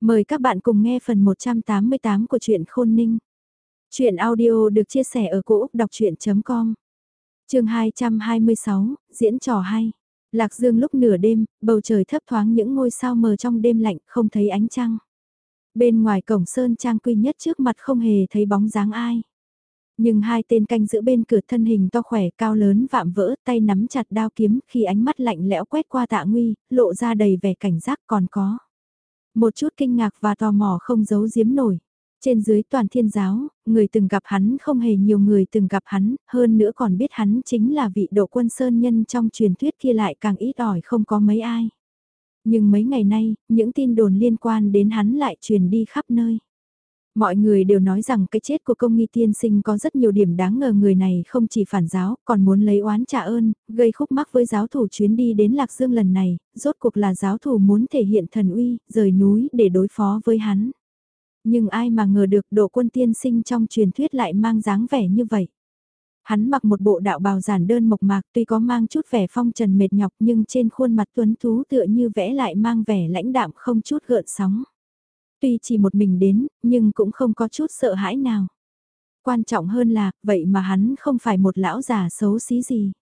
Mời các bạn cùng nghe phần 188 của truyện Khôn Ninh. Chuyện audio được chia sẻ ở cỗ đọc chuyện.com. Chương 226, diễn trò hay. Lạc Dương lúc nửa đêm, bầu trời thấp thoáng những ngôi sao mờ trong đêm lạnh, không thấy ánh trăng. Bên ngoài cổng sơn trang quy nhất trước mặt không hề thấy bóng dáng ai. Nhưng hai tên canh giữ bên cửa thân hình to khỏe cao lớn vạm vỡ, tay nắm chặt đao kiếm, khi ánh mắt lạnh lẽo quét qua Tạ Nguy, lộ ra đầy vẻ cảnh giác còn có. Một chút kinh ngạc và tò mò không giấu giếm nổi. Trên dưới toàn thiên giáo, người từng gặp hắn không hề nhiều người từng gặp hắn, hơn nữa còn biết hắn chính là vị độ quân sơn nhân trong truyền thuyết kia lại càng ít ỏi không có mấy ai. Nhưng mấy ngày nay, những tin đồn liên quan đến hắn lại truyền đi khắp nơi. Mọi người đều nói rằng cái chết của công nghi tiên sinh có rất nhiều điểm đáng ngờ, người này không chỉ phản giáo, còn muốn lấy oán trả ơn, gây khúc mắc với giáo thủ chuyến đi đến Lạc Dương lần này, rốt cuộc là giáo thủ muốn thể hiện thần uy, rời núi để đối phó với hắn. Nhưng ai mà ngờ được độ quân tiên sinh trong truyền thuyết lại mang dáng vẻ như vậy. Hắn mặc một bộ đạo bào giản đơn mộc mạc, tuy có mang chút vẻ phong trần mệt nhọc nhưng trên khuôn mặt tuấn tú tựa như vẽ lại mang vẻ lãnh đạm không chút gợn sóng. Tuy chỉ một mình đến, nhưng cũng không có chút sợ hãi nào. Quan trọng hơn là, vậy mà hắn không phải một lão già xấu xí gì.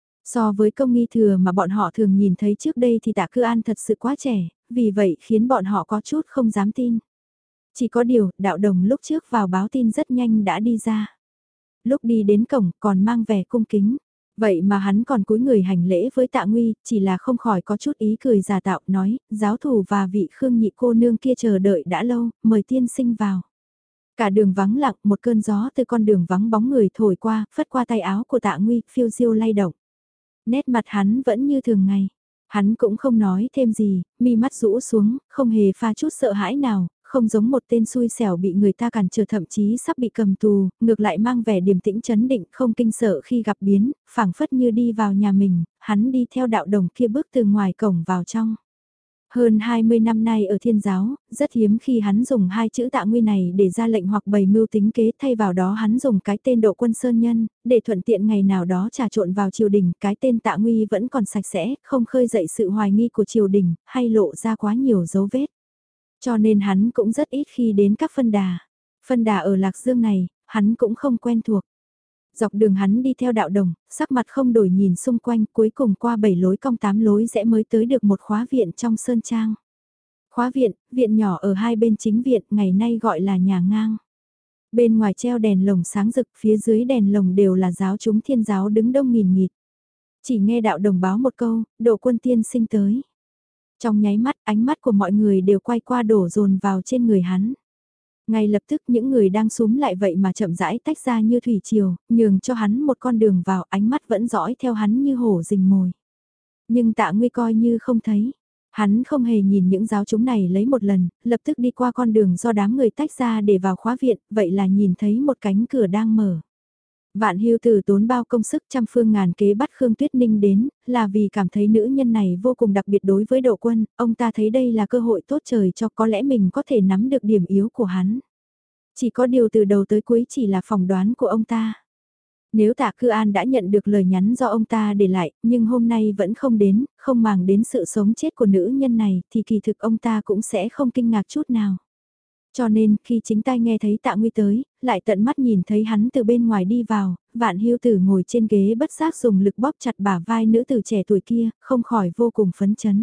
So với công nghi thừa mà bọn họ thường nhìn thấy trước đây thì Tạ Cư An thật sự quá trẻ, vì vậy khiến bọn họ có chút không dám tin. Chỉ có điều, đạo đồng lúc trước vào báo tin rất nhanh đã đi ra. Lúc đi đến cổng còn mang vẻ cung kính. Vậy mà hắn còn cúi người hành lễ với Tạ Nguy, chỉ là không khỏi có chút ý cười giả tạo, nói, giáo thủ và vị Khương nhị cô nương kia chờ đợi đã lâu, mời tiên sinh vào. Cả đường vắng lặng, một cơn gió từ con đường vắng bóng người thổi qua, phất qua tay áo của Tạ Nguy, phiêu diêu lay động. Nét mặt hắn vẫn như thường ngày. Hắn cũng không nói thêm gì, mi mắt rũ xuống, không hề pha chút sợ hãi nào, không giống một tên xui xẻo bị người ta cản trở thậm chí sắp bị cầm tù, ngược lại mang vẻ điềm tĩnh chấn định không kinh sợ khi gặp biến, phảng phất như đi vào nhà mình, hắn đi theo đạo đồng kia bước từ ngoài cổng vào trong. Hơn 20 năm nay ở thiên giáo, rất hiếm khi hắn dùng hai chữ Tạ Nguy này để ra lệnh hoặc bày mưu tính kế, thay vào đó hắn dùng cái tên độ quân sơn nhân, để thuận tiện ngày nào đó trà trộn vào triều đình, cái tên Tạ Nguy vẫn còn sạch sẽ, không khơi dậy sự hoài nghi của triều đình, hay lộ ra quá nhiều dấu vết. Cho nên hắn cũng rất ít khi đến các phân đà. Phân đà ở Lạc Dương này, hắn cũng không quen thuộc. Dọc đường hắn đi theo đạo đồng, sắc mặt không đổi nhìn xung quanh, cuối cùng qua 7 lối cong 8 lối rẽ mới tới được một khóa viện trong sơn trang. Khóa viện, viện nhỏ ở hai bên chính viện, ngày nay gọi là nhà ngang. Bên ngoài treo đèn lồng sáng rực, phía dưới đèn lồng đều là giáo chúng thiên giáo đứng đông nghìn nghịt. Chỉ nghe đạo đồng báo một câu, độ quân tiên sinh tới. Trong nháy mắt, ánh mắt của mọi người đều quay qua đổ dồn vào trên người hắn. Ngay lập tức những người đang súm lại vậy mà chậm rãi tách ra như thủy triều, nhường cho hắn một con đường vào, ánh mắt vẫn dõi theo hắn như hổ rình mồi. Nhưng Tạ Nguy coi như không thấy. Hắn không hề nhìn những giáo chúng này lấy một lần, lập tức đi qua con đường do đám người tách ra để vào khóa viện, vậy là nhìn thấy một cánh cửa đang mở. Vạn Hưu Tử tốn bao công sức trăm phương ngàn kế bắt Khương Tuyết Ninh đến, là vì cảm thấy nữ nhân này vô cùng đặc biệt đối với Độ Quân, ông ta thấy đây là cơ hội tốt trời cho có lẽ mình có thể nắm được điểm yếu của hắn. Chỉ có điều từ đầu tới cuối chỉ là phỏng đoán của ông ta. Nếu Tạ Cư An đã nhận được lời nhắn do ông ta để lại, nhưng hôm nay vẫn không đến, không màng đến sự sống chết của nữ nhân này, thì kỳ thực ông ta cũng sẽ không kinh ngạc chút nào. Cho nên, khi chính tai nghe thấy Tạ Nguy tới, lại tận mắt nhìn thấy hắn từ bên ngoài đi vào, Vạn Hưu Tử ngồi trên ghế bất giác dùng lực bóp chặt bả vai nữ tử trẻ tuổi kia, không khỏi vô cùng phấn chấn.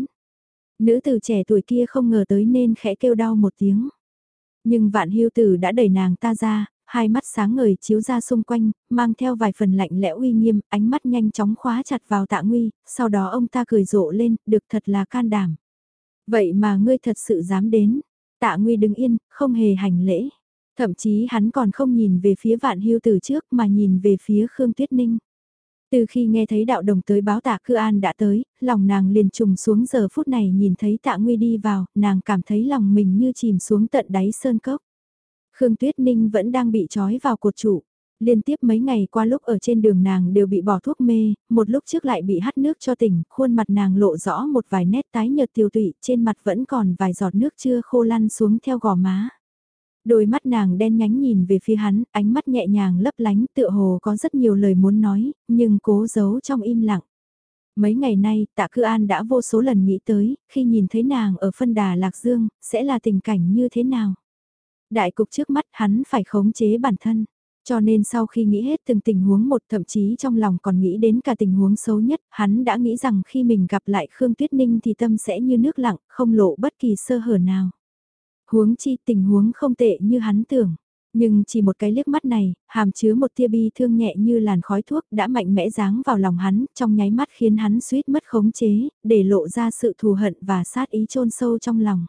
Nữ tử trẻ tuổi kia không ngờ tới nên khẽ kêu đau một tiếng. Nhưng Vạn Hưu Tử đã đẩy nàng ta ra, hai mắt sáng ngời chiếu ra xung quanh, mang theo vài phần lạnh lẽo uy nghiêm, ánh mắt nhanh chóng khóa chặt vào Tạ Nguy, sau đó ông ta cười rộ lên, được thật là can đảm. Vậy mà ngươi thật sự dám đến. Tạ Nguy đứng yên, không hề hành lễ. Thậm chí hắn còn không nhìn về phía Vạn Hưu Tử trước mà nhìn về phía Khương Tuyết Ninh. Từ khi nghe thấy đạo đồng tới báo Tạ Cư An đã tới, lòng nàng liền trùng xuống, giờ phút này nhìn thấy Tạ Nguy đi vào, nàng cảm thấy lòng mình như chìm xuống tận đáy sơn cốc. Khương Tuyết Ninh vẫn đang bị trói vào cột trụ. Liên tiếp mấy ngày qua lúc ở trên đường nàng đều bị bỏ thuốc mê, một lúc trước lại bị hắt nước cho tỉnh, khuôn mặt nàng lộ rõ một vài nét tái nhợt tiêu tụy, trên mặt vẫn còn vài giọt nước chưa khô lăn xuống theo gò má. Đôi mắt nàng đen nhánh nhìn về phía hắn, ánh mắt nhẹ nhàng lấp lánh tựa hồ có rất nhiều lời muốn nói, nhưng cố giấu trong im lặng. Mấy ngày nay, Tạ Cư An đã vô số lần nghĩ tới, khi nhìn thấy nàng ở phân đà Lạc Dương, sẽ là tình cảnh như thế nào. Đại cục trước mắt hắn phải khống chế bản thân. Cho nên sau khi nghĩ hết từng tình huống một, thậm chí trong lòng còn nghĩ đến cả tình huống xấu nhất, hắn đã nghĩ rằng khi mình gặp lại Khương Tuyết Ninh thì tâm sẽ như nước lặng, không lộ bất kỳ sơ hở nào. Huống chi tình huống không tệ như hắn tưởng. Nhưng chỉ một cái liếc mắt này, hàm chứa một tia bi thương nhẹ như làn khói thuốc đã mạnh mẽ giáng vào lòng hắn, trong nháy mắt khiến hắn suýt mất khống chế, để lộ ra sự thù hận và sát ý chôn sâu trong lòng.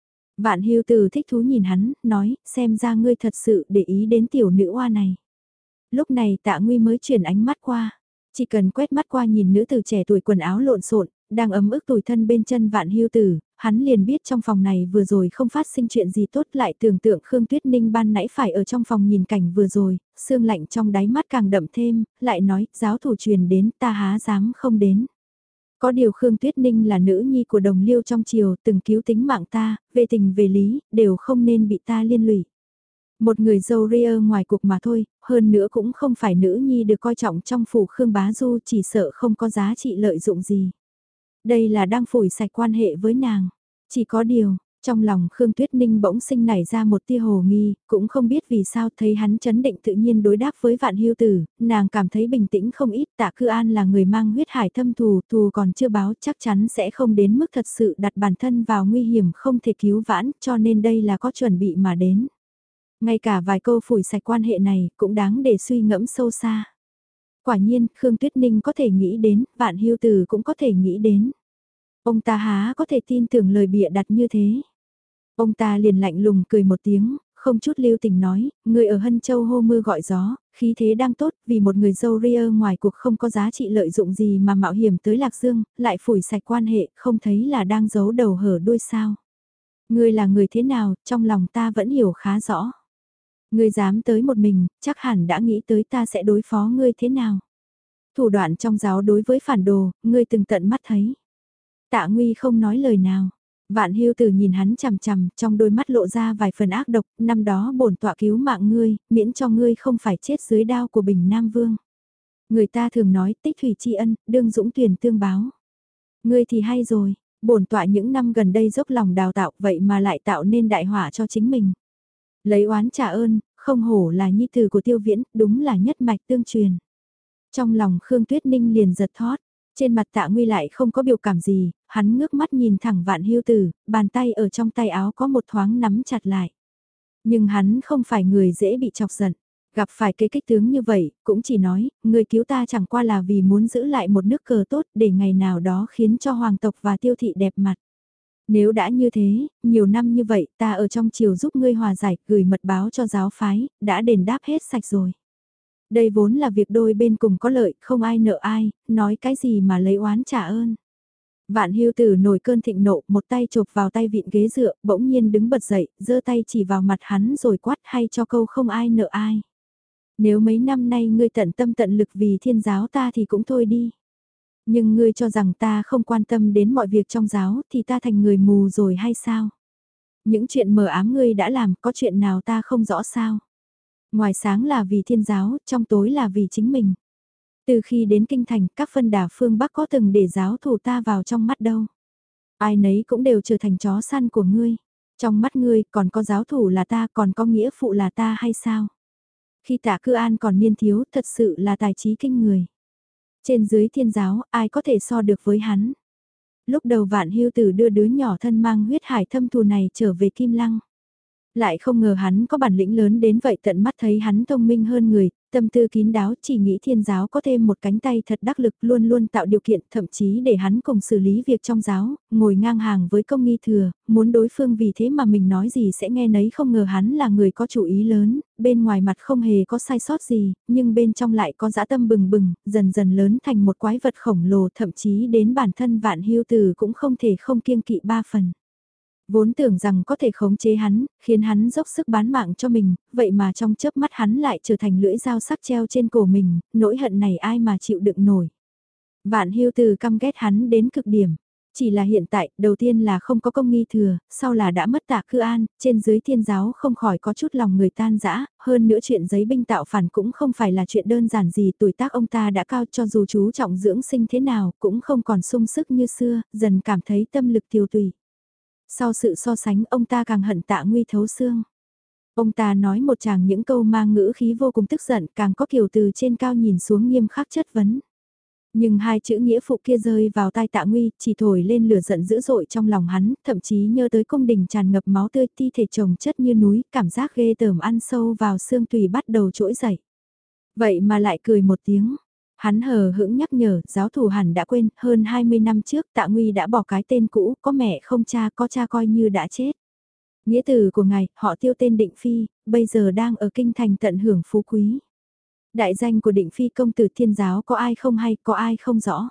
Vạn Hưu Từ thích thú nhìn hắn, nói, xem ra ngươi thật sự để ý đến tiểu nữ oa này. Lúc này Tạ Nguy mới chuyển ánh mắt qua, chỉ cần quét mắt qua nhìn nữ tử trẻ tuổi quần áo lộn xộn, đang ấm ức tủi thân bên chân Vạn Hưu Từ, hắn liền biết trong phòng này vừa rồi không phát sinh chuyện gì tốt, lại tưởng tượng Khương Tuyết Ninh ban nãy phải ở trong phòng nhìn cảnh vừa rồi, sương lạnh trong đáy mắt càng đậm thêm, lại nói, giáo thủ truyền đến ta há dám không đến. Có điều Khương Tuyết Ninh là nữ nhi của đồng liêu trong triều, từng cứu tính mạng ta, về tình về lý, đều không nên bị ta liên lụy. Một người dâu ria ngoài cuộc mà thôi, hơn nữa cũng không phải nữ nhi được coi trọng trong phủ Khương Bá Du, chỉ sợ không có giá trị lợi dụng gì. Đây là đang phủi sạch quan hệ với nàng. Chỉ có điều, trong lòng Khương Tuyết Ninh bỗng sinh nảy ra một tia hồ nghi, cũng không biết vì sao thấy hắn chấn định tự nhiên đối đáp với Vạn Hưu Tử, nàng cảm thấy bình tĩnh không ít. Tạ Cư An là người mang huyết hải thâm thù, thù còn chưa báo, chắc chắn sẽ không đến mức thật sự đặt bản thân vào nguy hiểm không thể cứu vãn, cho nên đây là có chuẩn bị mà đến. Ngay cả vài câu phủi sạch quan hệ này cũng đáng để suy ngẫm sâu xa. Quả nhiên, Khương Tuyết Ninh có thể nghĩ đến, Vạn Hưu Tử cũng có thể nghĩ đến. Ông ta há có thể tin tưởng lời bịa đặt như thế. Ông ta liền lạnh lùng cười một tiếng, không chút lưu tình nói, người ở Hân Châu hô mưa gọi gió, khí thế đang tốt, vì một người dâu ria ngoài cuộc không có giá trị lợi dụng gì mà mạo hiểm tới Lạc Dương, lại phủi sạch quan hệ, không thấy là đang giấu đầu hở đuôi sao. Ngươi là người thế nào, trong lòng ta vẫn hiểu khá rõ. Ngươi dám tới một mình, chắc hẳn đã nghĩ tới ta sẽ đối phó ngươi thế nào. Thủ đoạn trong giáo đối với phản đồ, ngươi từng tận mắt thấy. Tạ Nguy không nói lời nào. Vạn Hưu Tử nhìn hắn chằm chằm, trong đôi mắt lộ ra vài phần ác độc, năm đó bổn tọa cứu mạng ngươi, miễn cho ngươi không phải chết dưới đao của Bình Nam Vương. Người ta thường nói tích thủy tri ân, đương dũng tuyển tương báo. Ngươi thì hay rồi, bổn tọa những năm gần đây dốc lòng đào tạo vậy mà lại tạo nên đại họa cho chính mình. Lấy oán trả ơn, không hổ là nhi tử của Tiêu Viễn, đúng là nhất mạch tương truyền. Trong lòng Khương Tuyết Ninh liền giật thót. Trên mặt Tạ Nguy lại không có biểu cảm gì, hắn ngước mắt nhìn thẳng Vạn Hưu Tử, bàn tay ở trong tay áo có một thoáng nắm chặt lại. Nhưng hắn không phải người dễ bị chọc giận, gặp phải cái kích tướng như vậy, cũng chỉ nói, người cứu ta chẳng qua là vì muốn giữ lại một nước cờ tốt để ngày nào đó khiến cho hoàng tộc và tiêu thị đẹp mặt. Nếu đã như thế, nhiều năm như vậy ta ở trong triều giúp ngươi hòa giải, gửi mật báo cho giáo phái, đã đền đáp hết sạch rồi. Đây vốn là việc đôi bên cùng có lợi, không ai nợ ai, nói cái gì mà lấy oán trả ơn. Vạn Hưu Tử nổi cơn thịnh nộ, một tay chộp vào tay vịn ghế dựa, bỗng nhiên đứng bật dậy, giơ tay chỉ vào mặt hắn rồi quát hay cho câu không ai nợ ai. Nếu mấy năm nay ngươi tận tâm tận lực vì thiên giáo ta thì cũng thôi đi. Nhưng ngươi cho rằng ta không quan tâm đến mọi việc trong giáo thì ta thành người mù rồi hay sao? Những chuyện mờ ám ngươi đã làm, có chuyện nào ta không rõ sao? Ngoài sáng là vì thiên giáo, trong tối là vì chính mình. Từ khi đến kinh thành, các phân đà phương Bắc có từng để giáo thủ ta vào trong mắt đâu. Ai nấy cũng đều trở thành chó săn của ngươi. Trong mắt ngươi còn có giáo thủ là ta, còn có nghĩa phụ là ta hay sao? Khi Tạ Cư An còn niên thiếu, thật sự là tài trí kinh người. Trên dưới thiên giáo, ai có thể so được với hắn? Lúc đầu Vạn Hưu Tử đưa đứa nhỏ thân mang huyết hải thâm thù này trở về Kim Lăng. Lại không ngờ hắn có bản lĩnh lớn đến vậy, tận mắt thấy hắn thông minh hơn người, tâm tư kín đáo, chỉ nghĩ thiên giáo có thêm một cánh tay thật đắc lực, luôn luôn tạo điều kiện, thậm chí để hắn cùng xử lý việc trong giáo, ngồi ngang hàng với công nghi thừa, muốn đối phương vì thế mà mình nói gì sẽ nghe nấy, không ngờ hắn là người có chủ ý lớn, bên ngoài mặt không hề có sai sót gì, nhưng bên trong lại có dã tâm bừng bừng, dần dần lớn thành một quái vật khổng lồ, thậm chí đến bản thân Vạn Hưu Tử cũng không thể không kiêng kỵ ba phần. Vốn tưởng rằng có thể khống chế hắn, khiến hắn dốc sức bán mạng cho mình, vậy mà trong chớp mắt hắn lại trở thành lưỡi dao sắc treo trên cổ mình, nỗi hận này ai mà chịu đựng nổi. Vạn Hưu Từ căm ghét hắn đến cực điểm. Chỉ là hiện tại, đầu tiên là không có công nghi thừa, sau là đã mất Tạ Cư An, trên dưới thiên giáo không khỏi có chút lòng người tan rã, hơn nữa chuyện giấy binh tạo phản cũng không phải là chuyện đơn giản gì, tuổi tác ông ta đã cao cho dù chú trọng dưỡng sinh thế nào, cũng không còn sung sức như xưa, dần cảm thấy tâm lực tiêu tùy. Sau sự so sánh ông ta càng hận Tạ Nguy thấu xương. Ông ta nói một tràng những câu mang ngữ khí vô cùng tức giận, càng có kiểu từ trên cao nhìn xuống nghiêm khắc chất vấn. Nhưng hai chữ nghĩa phụ kia rơi vào tai Tạ Nguy, chỉ thổi lên lửa giận dữ dội trong lòng hắn, thậm chí nhớ tới cung đình tràn ngập máu tươi, thi thể chồng chất như núi, cảm giác ghê tởm ăn sâu vào xương tùy bắt đầu trỗi dậy. Vậy mà lại cười một tiếng. Hắn hờ hững nhắc nhở, giáo thủ hẳn đã quên, hơn 20 năm trước Tạ Nguy đã bỏ cái tên cũ, có mẹ không cha, có cha coi như đã chết. Nghĩa tử của ngài, họ Tiêu tên Định Phi, bây giờ đang ở kinh thành tận hưởng phú quý. Đại danh của Định Phi công tử thiên giáo có ai không hay, có ai không rõ.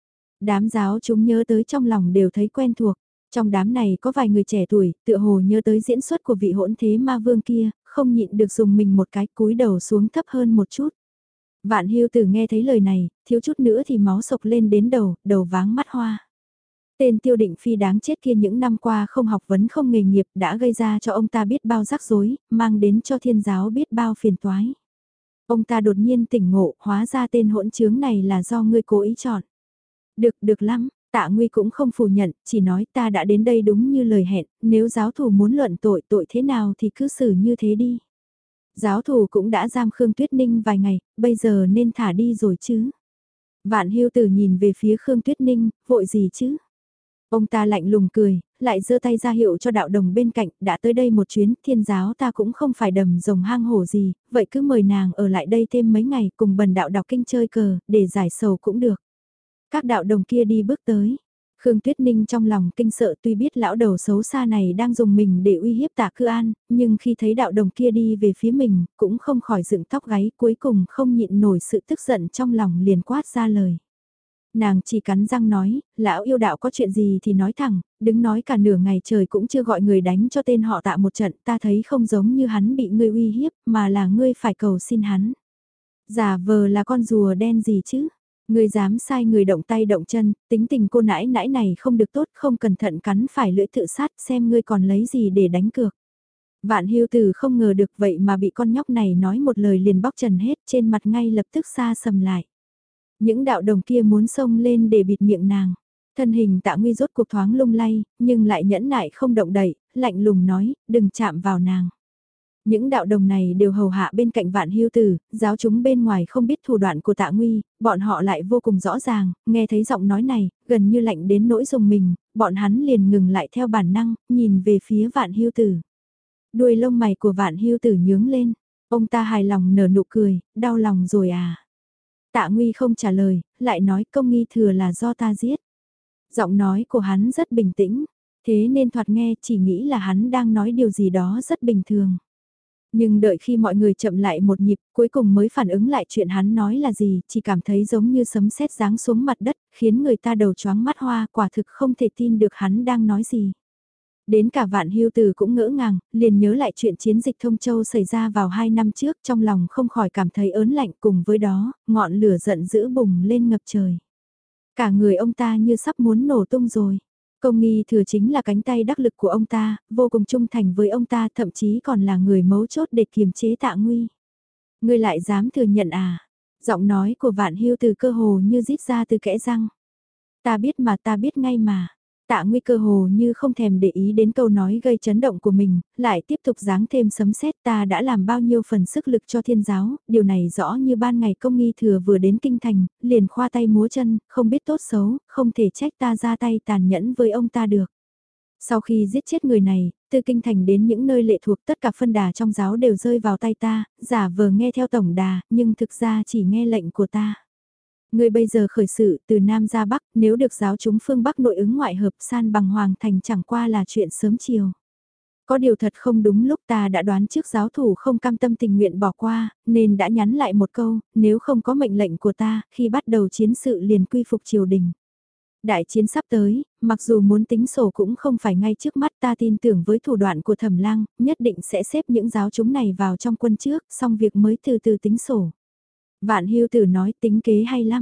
Đám giáo chúng nhớ tới trong lòng đều thấy quen thuộc. Trong đám này có vài người trẻ tuổi, tựa hồ nhớ tới diễn xuất của vị hỗn thế ma vương kia, không nhịn được dùng mình một cái cúi đầu xuống thấp hơn một chút. Vạn Hưu Tử nghe thấy lời này, thiếu chút nữa thì máu sộc lên đến đầu, đầu váng mắt hoa. Tên Tiêu Định Phi đáng chết kia những năm qua không học vấn không nghề nghiệp đã gây ra cho ông ta biết bao rắc rối, mang đến cho thiên giáo biết bao phiền toái. Ông ta đột nhiên tỉnh ngộ, hóa ra tên hỗn trướng này là do ngươi cố ý chọn. Được lắm, Tạ Nguy cũng không phủ nhận, chỉ nói ta đã đến đây đúng như lời hẹn, nếu giáo thủ muốn luận tội thế nào thì cứ xử như thế đi. Giáo thủ cũng đã giam Khương Tuyết Ninh vài ngày, bây giờ nên thả đi rồi chứ. Vạn Hưu Tử nhìn về phía Khương Tuyết Ninh, vội gì chứ? Ông ta lạnh lùng cười, lại giơ tay ra hiệu cho đạo đồng bên cạnh, đã tới đây một chuyến, thiên giáo ta cũng không phải đầm rồng hang hổ gì, vậy cứ mời nàng ở lại đây thêm mấy ngày cùng bần đạo đọc kinh chơi cờ, để giải sầu cũng được. Các đạo đồng kia đi bước tới. Khương Tuyết Ninh trong lòng kinh sợ tuy biết lão đầu xấu xa này đang dùng mình để uy hiếp Tạ Cư An, nhưng khi thấy đạo đồng kia đi về phía mình, cũng không khỏi dựng tóc gáy, cuối cùng không nhịn nổi sự tức giận trong lòng liền quát ra lời. Nàng chỉ cắn răng nói, lão yêu đạo có chuyện gì thì nói thẳng, đứng nói cả nửa ngày trời cũng chưa gọi người đánh cho tên họ Tạ một trận, ta thấy không giống như hắn bị ngươi uy hiếp, mà là ngươi phải cầu xin hắn. Giả vờ là con rùa đen gì chứ? Ngươi dám sai người động tay động chân, tính tình cô nãi nãi này không được tốt, không cẩn thận cắn phải lưỡi tự sát, xem ngươi còn lấy gì để đánh cược. Vạn Hưu Tử không ngờ được vậy mà bị con nhóc này nói một lời liền bóc trần hết, trên mặt ngay lập tức xa sầm lại. Những đạo đồng kia muốn xông lên để bịt miệng nàng. Thân hình Tạ Nguy rốt cuộc thoáng lung lay, nhưng lại nhẫn nại không động đậy, lạnh lùng nói, đừng chạm vào nàng. Những đạo đồng này đều hầu hạ bên cạnh Vạn Hưu Tử, giáo chúng bên ngoài không biết thủ đoạn của Tạ Nguy, bọn họ lại vô cùng rõ ràng, nghe thấy giọng nói này, gần như lạnh đến nỗi dùng mình, bọn hắn liền ngừng lại theo bản năng, nhìn về phía Vạn Hưu Tử. Đuôi lông mày của Vạn Hưu Tử nhướng lên, ông ta hài lòng nở nụ cười, đau lòng rồi à. Tạ Nguy không trả lời, lại nói công nghi thừa là do ta giết. Giọng nói của hắn rất bình tĩnh, thế nên thoạt nghe chỉ nghĩ là hắn đang nói điều gì đó rất bình thường. Nhưng đợi khi mọi người chậm lại một nhịp, cuối cùng mới phản ứng lại chuyện hắn nói là gì, chỉ cảm thấy giống như sấm sét giáng xuống mặt đất, khiến người ta đầu choáng mắt hoa, quả thực không thể tin được hắn đang nói gì. Đến cả Vạn Hưu Tử cũng ngỡ ngàng, liền nhớ lại chuyện chiến dịch Thông Châu xảy ra vào 2 năm trước, trong lòng không khỏi cảm thấy ớn lạnh, cùng với đó, ngọn lửa giận dữ bùng lên ngập trời. Cả người ông ta như sắp muốn nổ tung rồi. Công nghi thừa chính là cánh tay đắc lực của ông ta, vô cùng trung thành với ông ta, thậm chí còn là người mấu chốt để kiềm chế Tạ Nguy. Ngươi lại dám thừa nhận à? Giọng nói của Vạn Hưu Tử cơ hồ như rít ra từ kẽ răng. Ta biết mà, ta biết ngay mà. Tạ Nguy cơ hồ như không thèm để ý đến câu nói gây chấn động của mình, lại tiếp tục giáng thêm sấm sét, ta đã làm bao nhiêu phần sức lực cho thiên giáo, điều này rõ như ban ngày công nghi thừa vừa đến kinh thành, liền khoa tay múa chân, không biết tốt xấu, không thể trách ta ra tay tàn nhẫn với ông ta được. Sau khi giết chết người này, từ kinh thành đến những nơi lệ thuộc tất cả phân đà trong giáo đều rơi vào tay ta, giả vờ nghe theo tổng đà, nhưng thực ra chỉ nghe lệnh của ta. Ngươi bây giờ khởi sự từ Nam ra Bắc, nếu được giáo chúng phương Bắc nội ứng ngoại hợp san bằng Hoàng Thành chẳng qua là chuyện sớm chiều. Có điều thật không đúng lúc ta đã đoán trước giáo thủ không cam tâm tình nguyện bỏ qua, nên đã nhắn lại một câu, nếu không có mệnh lệnh của ta, khi bắt đầu chiến sự liền quy phục triều đình. Đại chiến sắp tới, mặc dù muốn tính sổ cũng không phải ngay trước mắt, ta tin tưởng với thủ đoạn của Thẩm Lang, nhất định sẽ xếp những giáo chúng này vào trong quân trước, xong việc mới từ từ tính sổ. Vạn Hưu Tử nói tính kế hay lắm.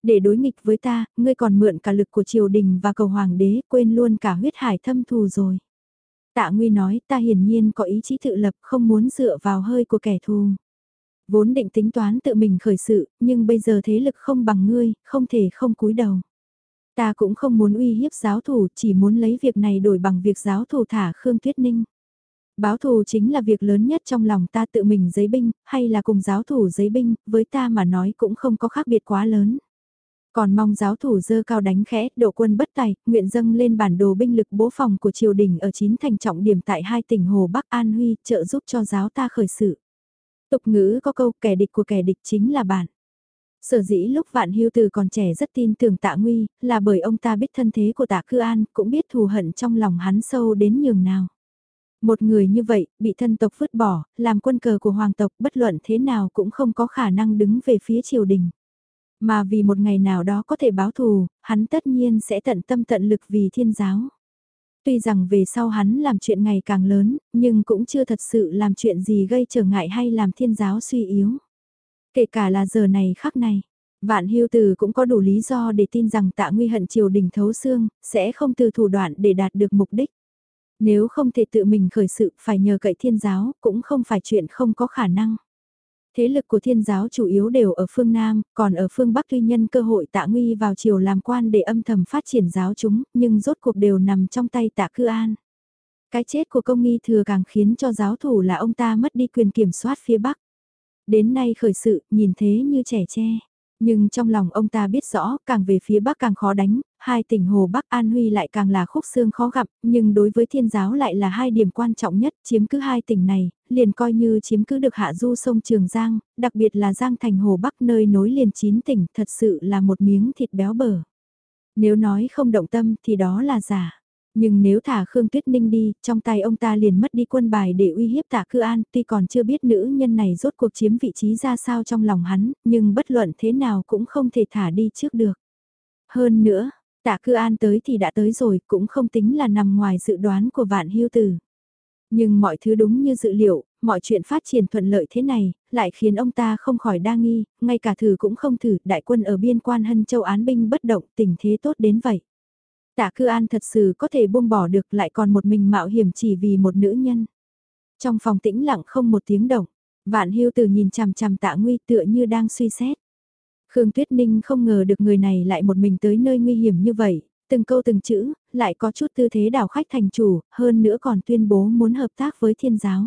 để đối nghịch với ta, ngươi còn mượn cả lực của triều đình và cầu hoàng đế, quên luôn cả huyết hải thâm thù rồi. Tạ Nguy nói, ta hiển nhiên có ý chí tự lập, không muốn dựa vào hơi của kẻ thù. Vốn định tính toán tự mình khởi sự, nhưng bây giờ thế lực không bằng ngươi, không thể không cúi đầu. Ta cũng không muốn uy hiếp giáo thủ, chỉ muốn lấy việc này đổi bằng việc giáo thủ thả Khương Tuyết Ninh. Báo thù chính là việc lớn nhất trong lòng ta, tự mình giấy binh, hay là cùng giáo thủ giấy binh, với ta mà nói cũng không có khác biệt quá lớn. Còn mong giáo thủ dơ cao đánh khẽ, độ quân bất tài, nguyện dâng lên bản đồ binh lực bố phòng của triều đình ở 9 thành trọng điểm tại 2 tỉnh Hồ Bắc An Huy, trợ giúp cho giáo ta khởi sự. Tục ngữ có câu kẻ địch của kẻ địch chính là bạn. Sở dĩ lúc Vạn Hưu Từ còn trẻ rất tin tưởng Tạ Nguy, là bởi ông ta biết thân thế của Tạ Cư An, cũng biết thù hận trong lòng hắn sâu đến nhường nào. Một người như vậy, bị thân tộc vứt bỏ, làm quân cờ của hoàng tộc, bất luận thế nào cũng không có khả năng đứng về phía triều đình. Mà vì một ngày nào đó có thể báo thù, hắn tất nhiên sẽ tận tâm tận lực vì thiên giáo. Tuy rằng về sau hắn làm chuyện ngày càng lớn, nhưng cũng chưa thật sự làm chuyện gì gây trở ngại hay làm thiên giáo suy yếu. Kể cả là giờ này khắc này, Vạn Hưu Từ cũng có đủ lý do để tin rằng Tạ Nguy hận triều đình thấu xương, sẽ không từ thủ đoạn để đạt được mục đích. Nếu không thể tự mình khởi sự phải nhờ cậy thiên giáo, cũng không phải chuyện không có khả năng. Thế lực của thiên giáo chủ yếu đều ở phương Nam, còn ở phương Bắc tuy nhân cơ hội Tạ Nguy vào triều làm quan để âm thầm phát triển giáo chúng, nhưng rốt cuộc đều nằm trong tay Tạ Cư An. Cái chết của Công Nghi Thừa càng khiến cho giáo thủ là ông ta mất đi quyền kiểm soát phía Bắc. Đến nay khởi sự, nhìn thế như trẻ tre. Nhưng trong lòng ông ta biết rõ, càng về phía Bắc càng khó đánh, 2 tỉnh Hồ Bắc An Huy lại càng là khúc xương khó gặp, nhưng đối với thiên giáo lại là 2 điểm quan trọng nhất, chiếm cứ 2 tỉnh này, liền coi như chiếm cứ được hạ du sông Trường Giang, đặc biệt là Giang thành Hồ Bắc nơi nối liền 9 tỉnh, thật sự là một miếng thịt béo bở. Nếu nói không động tâm thì đó là giả. Nhưng nếu thả Khương Tuyết Ninh đi, trong tay ông ta liền mất đi quân bài để uy hiếp Tạ Cư An, tuy còn chưa biết nữ nhân này rốt cuộc chiếm vị trí ra sao trong lòng hắn, nhưng bất luận thế nào cũng không thể thả đi trước được. Hơn nữa, Tạ Cư An tới thì đã tới rồi, cũng không tính là nằm ngoài dự đoán của Vạn Hưu Tử. Nhưng mọi thứ đúng như dự liệu, mọi chuyện phát triển thuận lợi thế này, lại khiến ông ta không khỏi đa nghi, ngay cả thử cũng không thử, đại quân ở biên quan Hân Châu án binh bất động, tình thế tốt đến vậy. Tạ Cư An thật sự có thể buông bỏ được, lại còn một mình mạo hiểm chỉ vì một nữ nhân. Trong phòng tĩnh lặng không một tiếng động, Vạn Hưu Từ nhìn chằm chằm Tạ Nguy tựa như đang suy xét. Khương Tuyết Ninh không ngờ được người này lại một mình tới nơi nguy hiểm như vậy, từng câu từng chữ, lại có chút tư thế đảo khách thành chủ, hơn nữa còn tuyên bố muốn hợp tác với thiên giáo.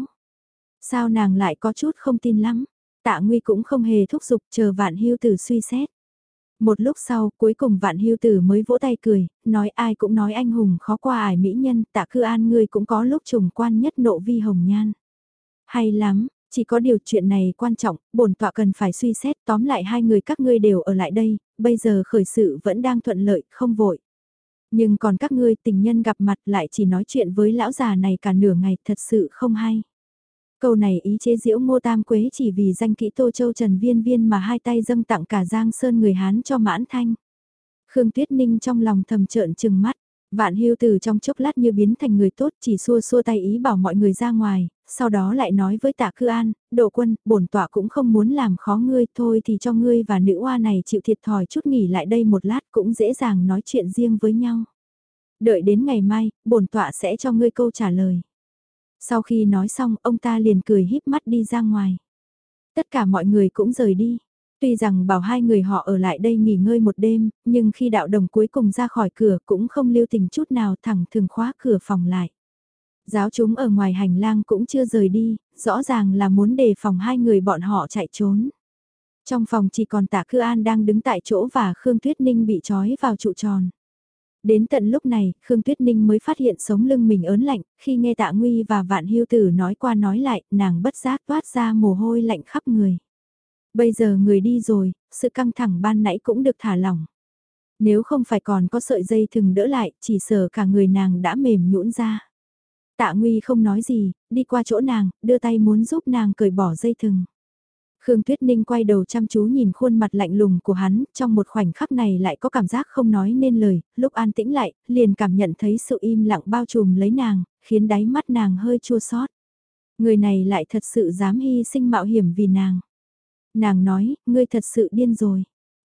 Sao nàng lại có chút không tin lắm? Tạ Nguy cũng không hề thúc giục, chờ Vạn Hưu Tử suy xét. Một lúc sau, cuối cùng Vạn Hưu Tử mới vỗ tay cười, nói ai cũng nói anh hùng khó qua ải mỹ nhân, Tạ Cư An ngươi cũng có lúc trùng quan nhất nộ vi hồng nhan. Hay lắm, chỉ có điều chuyện này quan trọng, bổn tọa cần phải suy xét, tóm lại hai người các ngươi đều ở lại đây, bây giờ khởi sự vẫn đang thuận lợi, không vội. Nhưng còn các ngươi tình nhân gặp mặt lại chỉ nói chuyện với lão già này cả nửa ngày, thật sự không hay. Câu này ý chế giễu Ngô Tam Quế chỉ vì danh kỹ Tô Châu Trần Viên Viên mà hai tay dâng tặng cả Giang Sơn người Hán cho Mãn Thanh. Khương Tuyết Ninh trong lòng thầm trợn trừng mắt, Vạn Hưu Từ trong chốc lát như biến thành người tốt, chỉ xua xua tay ý bảo mọi người ra ngoài, sau đó lại nói với Tạ Cư An, Độ Quân, bổn tọa cũng không muốn làm khó ngươi, thôi thì cho ngươi và nữ oa này chịu thiệt thòi chút nghỉ lại đây một lát cũng dễ dàng nói chuyện riêng với nhau. Đợi đến ngày mai, bổn tọa sẽ cho ngươi câu trả lời. Sau khi nói xong, ông ta liền cười híp mắt đi ra ngoài. Tất cả mọi người cũng rời đi. Tuy rằng bảo hai người họ ở lại đây nghỉ ngơi một đêm, nhưng khi đạo đồng cuối cùng ra khỏi cửa cũng không lưu tình chút nào, thẳng thừng khóa cửa phòng lại. Giáo chúng ở ngoài hành lang cũng chưa rời đi, rõ ràng là muốn đề phòng hai người bọn họ chạy trốn. Trong phòng chỉ còn Tạ Cư An đang đứng tại chỗ và Khương Tuyết Ninh bị trói vào trụ tròn. Đến tận lúc này, Khương Tuyết Ninh mới phát hiện sống lưng mình ớn lạnh, khi nghe Tạ Nguy và Vạn Hưu Tử nói qua nói lại, nàng bất giác toát ra mồ hôi lạnh khắp người. Bây giờ người đi rồi, sự căng thẳng ban nãy cũng được thả lỏng. Nếu không phải còn có sợi dây thừng đỡ lại, chỉ sợ cả người nàng đã mềm nhũn ra. Tạ Nguy không nói gì, đi qua chỗ nàng, đưa tay muốn giúp nàng cởi bỏ dây thừng. Khương Tuyết Ninh quay đầu chăm chú nhìn khuôn mặt lạnh lùng của hắn, trong một khoảnh khắc này lại có cảm giác không nói nên lời, lúc an tĩnh lại, liền cảm nhận thấy sự im lặng bao trùm lấy nàng, khiến đáy mắt nàng hơi chua xót. Người này lại thật sự dám hy sinh mạo hiểm vì nàng. Nàng nói, ngươi thật sự điên rồi.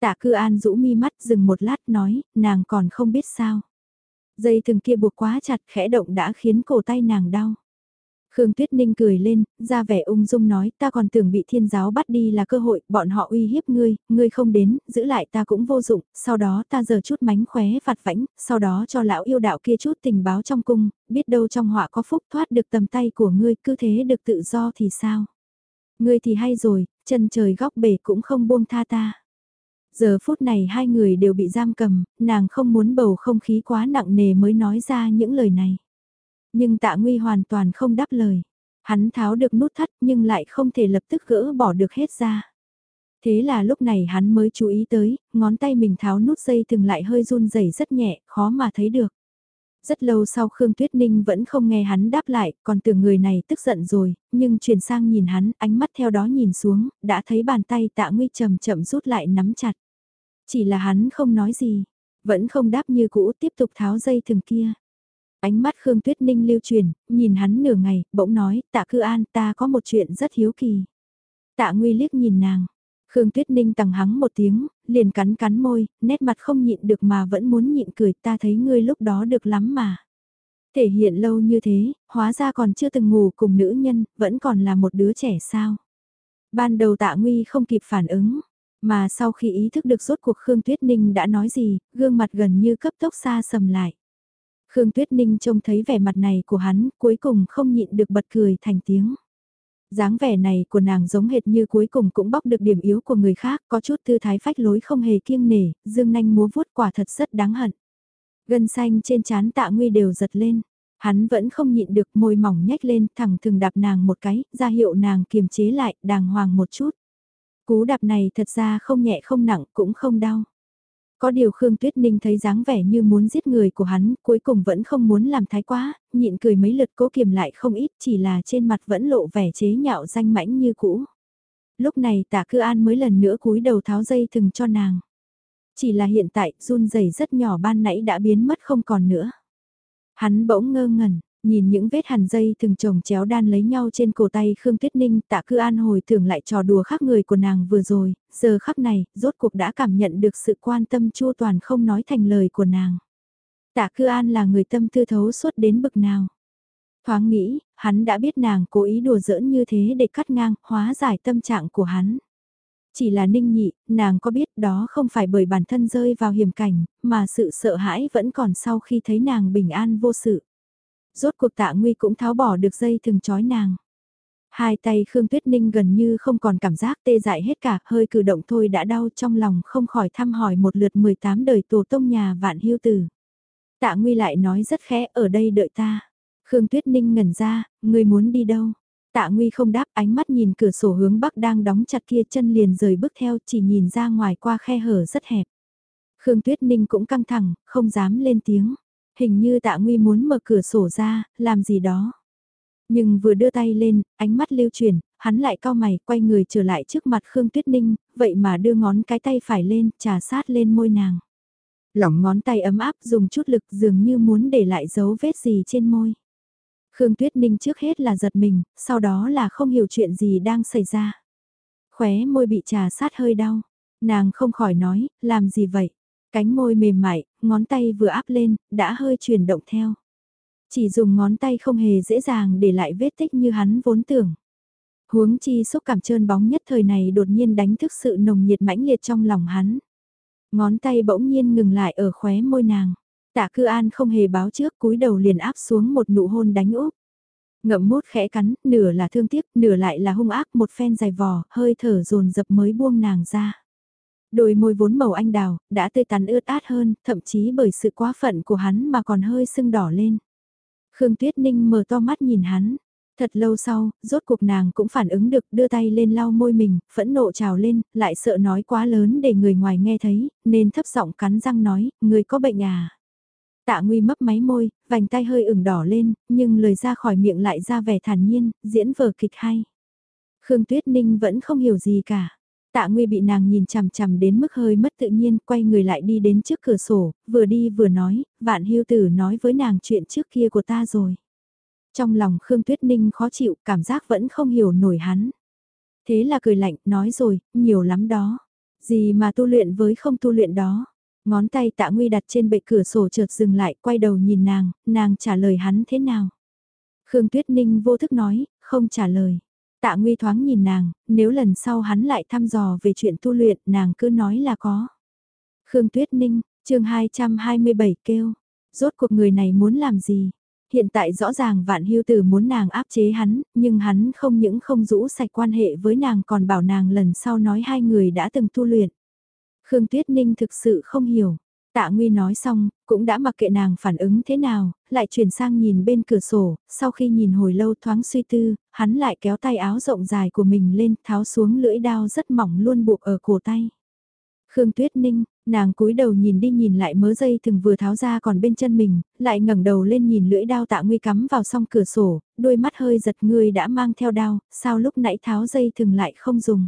Tạ Cư An rũ mi mắt dừng một lát nói, nàng còn không biết sao. Dây thừng kia buộc quá chặt khẽ động đã khiến cổ tay nàng đau. Khương Tuyết Ninh cười lên, ra vẻ ung dung nói ta còn tưởng bị thiên giáo bắt đi là cơ hội, bọn họ uy hiếp ngươi, ngươi không đến, giữ lại ta cũng vô dụng, sau đó ta giở chút mánh khóe phạt vãnh, sau đó cho lão yêu đạo kia chút tình báo trong cung, biết đâu trong họa có phúc thoát được tầm tay của ngươi, cứ thế được tự do thì sao? Ngươi thì hay rồi, chân trời góc bể cũng không buông tha ta. Giờ phút này hai người đều bị giam cầm, nàng không muốn bầu không khí quá nặng nề mới nói ra những lời này. Nhưng Tạ Nguy hoàn toàn không đáp lời. Hắn tháo được nút thắt nhưng lại không thể lập tức gỡ bỏ được hết ra. Thế là lúc này hắn mới chú ý tới, ngón tay mình tháo nút dây thừng lại hơi run rẩy rất nhẹ, khó mà thấy được. Rất lâu sau Khương Tuyết Ninh vẫn không nghe hắn đáp lại, còn tưởng người này tức giận rồi, nhưng chuyển sang nhìn hắn, ánh mắt theo đó nhìn xuống, đã thấy bàn tay Tạ Nguy chậm chậm rút lại nắm chặt. Chỉ là hắn không nói gì, vẫn không đáp như cũ tiếp tục tháo dây thừng kia. Ánh mắt Khương Tuyết Ninh lưu truyền, nhìn hắn nửa ngày, bỗng nói, Tạ Cư An ta có một chuyện rất hiếu kỳ. Tạ Nguy liếc nhìn nàng, Khương Tuyết Ninh tằng hắng một tiếng, liền cắn cắn môi, nét mặt không nhịn được mà vẫn muốn nhịn cười ta thấy ngươi lúc đó được lắm mà. Thể hiện lâu như thế, hóa ra còn chưa từng ngủ cùng nữ nhân, vẫn còn là một đứa trẻ sao. Ban đầu Tạ Nguy không kịp phản ứng, mà sau khi ý thức được rốt cuộc Khương Tuyết Ninh đã nói gì, gương mặt gần như cấp tốc xa sầm lại. Khương Tuyết Ninh trông thấy vẻ mặt này của hắn, cuối cùng không nhịn được bật cười thành tiếng. Dáng vẻ này của nàng giống hệt như cuối cùng cũng bóc được điểm yếu của người khác, có chút tư thái phách lối không hề kiêng nể, dương nanh múa vuốt quả thật rất đáng hận. Gân xanh trên trán Tạ Nguy đều giật lên, hắn vẫn không nhịn được môi mỏng nhếch lên, thẳng thừng đạp nàng một cái, ra hiệu nàng kiềm chế lại, đàng hoàng một chút. Cú đạp này thật ra không nhẹ không nặng cũng không đau. Có điều Khương Tuyết Ninh thấy dáng vẻ như muốn giết người của hắn, cuối cùng vẫn không muốn làm thái quá, nhịn cười mấy lượt cố kiềm lại không ít, chỉ là trên mặt vẫn lộ vẻ chế nhạo danh mãnh như cũ. Lúc này Tạ Cư An mới lần nữa cúi đầu tháo dây thừng cho nàng. Chỉ là hiện tại, run rẩy rất nhỏ ban nãy đã biến mất không còn nữa. Hắn bỗng ngơ ngẩn, nhìn những vết hằn dây từng chồng chéo đan lấy nhau trên cổ tay Khương Tuyết Ninh, Tạ Cư An hồi tưởng lại trò đùa khác người của nàng vừa rồi, giờ khắc này, rốt cuộc đã cảm nhận được sự quan tâm chu toàn không nói thành lời của nàng. Tạ Cư An là người tâm tư thấu suốt đến bực nào. Thoáng nghĩ, hắn đã biết nàng cố ý đùa giỡn như thế để cắt ngang, hóa giải tâm trạng của hắn. Chỉ là Ninh Nhị, nàng có biết đó không phải bởi bản thân rơi vào hiểm cảnh, mà sự sợ hãi vẫn còn sau khi thấy nàng bình an vô sự. Rốt cuộc Tạ Nguy cũng tháo bỏ được dây thừng trói nàng. Hai tay Khương Tuyết Ninh gần như không còn cảm giác tê dại hết cả, hơi cử động thôi đã đau trong lòng không khỏi thăm hỏi một lượt 18 đời tổ tông nhà Vạn Hưu Tử. Tạ Nguy lại nói rất khẽ ở đây đợi ta. Khương Tuyết Ninh ngẩn ra, ngươi muốn đi đâu? Tạ Nguy không đáp ánh mắt nhìn cửa sổ hướng bắc đang đóng chặt kia chân liền rời bước theo chỉ nhìn ra ngoài qua khe hở rất hẹp. Khương Tuyết Ninh cũng căng thẳng, không dám lên tiếng. Hình như Tạ Nguy muốn mở cửa sổ ra, làm gì đó. Nhưng vừa đưa tay lên, ánh mắt lưu chuyển, hắn lại cau mày, quay người trở lại trước mặt Khương Tuyết Ninh, vậy mà đưa ngón cái tay phải lên, trà sát lên môi nàng. Lỏng ngón tay ấm áp dùng chút lực dường như muốn để lại dấu vết gì trên môi. Khương Tuyết Ninh trước hết là giật mình, sau đó là không hiểu chuyện gì đang xảy ra. Khóe môi bị trà sát hơi đau, nàng không khỏi nói, làm gì vậy? Cánh môi mềm mại, ngón tay vừa áp lên, đã hơi chuyển động theo. Chỉ dùng ngón tay không hề dễ dàng để lại vết tích như hắn vốn tưởng. Huống chi xúc cảm trơn bóng nhất thời này đột nhiên đánh thức sự nồng nhiệt mãnh liệt trong lòng hắn. Ngón tay bỗng nhiên ngừng lại ở khóe môi nàng. Tạ Cư An không hề báo trước cúi đầu liền áp xuống một nụ hôn đánh úp. Ngậm mút khẽ cắn, nửa là thương tiếc, nửa lại là hung ác một phen dài vò, hơi thở dồn dập mới buông nàng ra. Đôi môi vốn màu anh đào, đã tươi tắn ướt át hơn, thậm chí bởi sự quá phận của hắn mà còn hơi sưng đỏ lên. Khương Tuyết Ninh mở to mắt nhìn hắn. Thật lâu sau, rốt cuộc nàng cũng phản ứng được đưa tay lên lau môi mình, phẫn nộ trào lên, lại sợ nói quá lớn để người ngoài nghe thấy, nên thấp giọng cắn răng nói, người có bệnh à? Tạ Nguy mấp máy môi, vành tay hơi ửng đỏ lên, nhưng lời ra khỏi miệng lại ra vẻ thản nhiên, diễn vở kịch hay. Khương Tuyết Ninh vẫn không hiểu gì cả. Tạ Nguy bị nàng nhìn chằm chằm đến mức hơi mất tự nhiên, quay người lại đi đến trước cửa sổ, vừa đi vừa nói, Vạn Hưu Tử nói với nàng chuyện trước kia của ta rồi. Trong lòng Khương Tuyết Ninh khó chịu, cảm giác vẫn không hiểu nổi hắn. Thế là cười lạnh, nói rồi, nhiều lắm đó. Gì mà tu luyện với không tu luyện đó. Ngón tay Tạ Nguy đặt trên bệ cửa sổ chợt dừng lại, quay đầu nhìn nàng trả lời hắn thế nào? Khương Tuyết Ninh vô thức nói, không trả lời. Tạ Nguy thoáng nhìn nàng, nếu lần sau hắn lại thăm dò về chuyện tu luyện, nàng cứ nói là có. Khương Tuyết Ninh, chương 227 kêu, rốt cuộc người này muốn làm gì? Hiện tại rõ ràng Vạn Hưu Tử muốn nàng áp chế hắn, nhưng hắn không những không rũ sạch quan hệ với nàng còn bảo nàng lần sau nói hai người đã từng tu luyện. Khương Tuyết Ninh thực sự không hiểu. Tạ Nguy nói xong, cũng đã mặc kệ nàng phản ứng thế nào, lại chuyển sang nhìn bên cửa sổ, sau khi nhìn hồi lâu thoáng suy tư, hắn lại kéo tay áo rộng dài của mình lên, tháo xuống lưỡi đao rất mỏng luôn buộc ở cổ tay. Khương Tuyết Ninh, nàng cúi đầu nhìn đi nhìn lại mớ dây thừng vừa tháo ra còn bên chân mình, lại ngẩng đầu lên nhìn lưỡi đao Tạ Nguy cắm vào song cửa sổ, đôi mắt hơi giật, người đã mang theo đao, sao lúc nãy tháo dây thừng lại không dùng?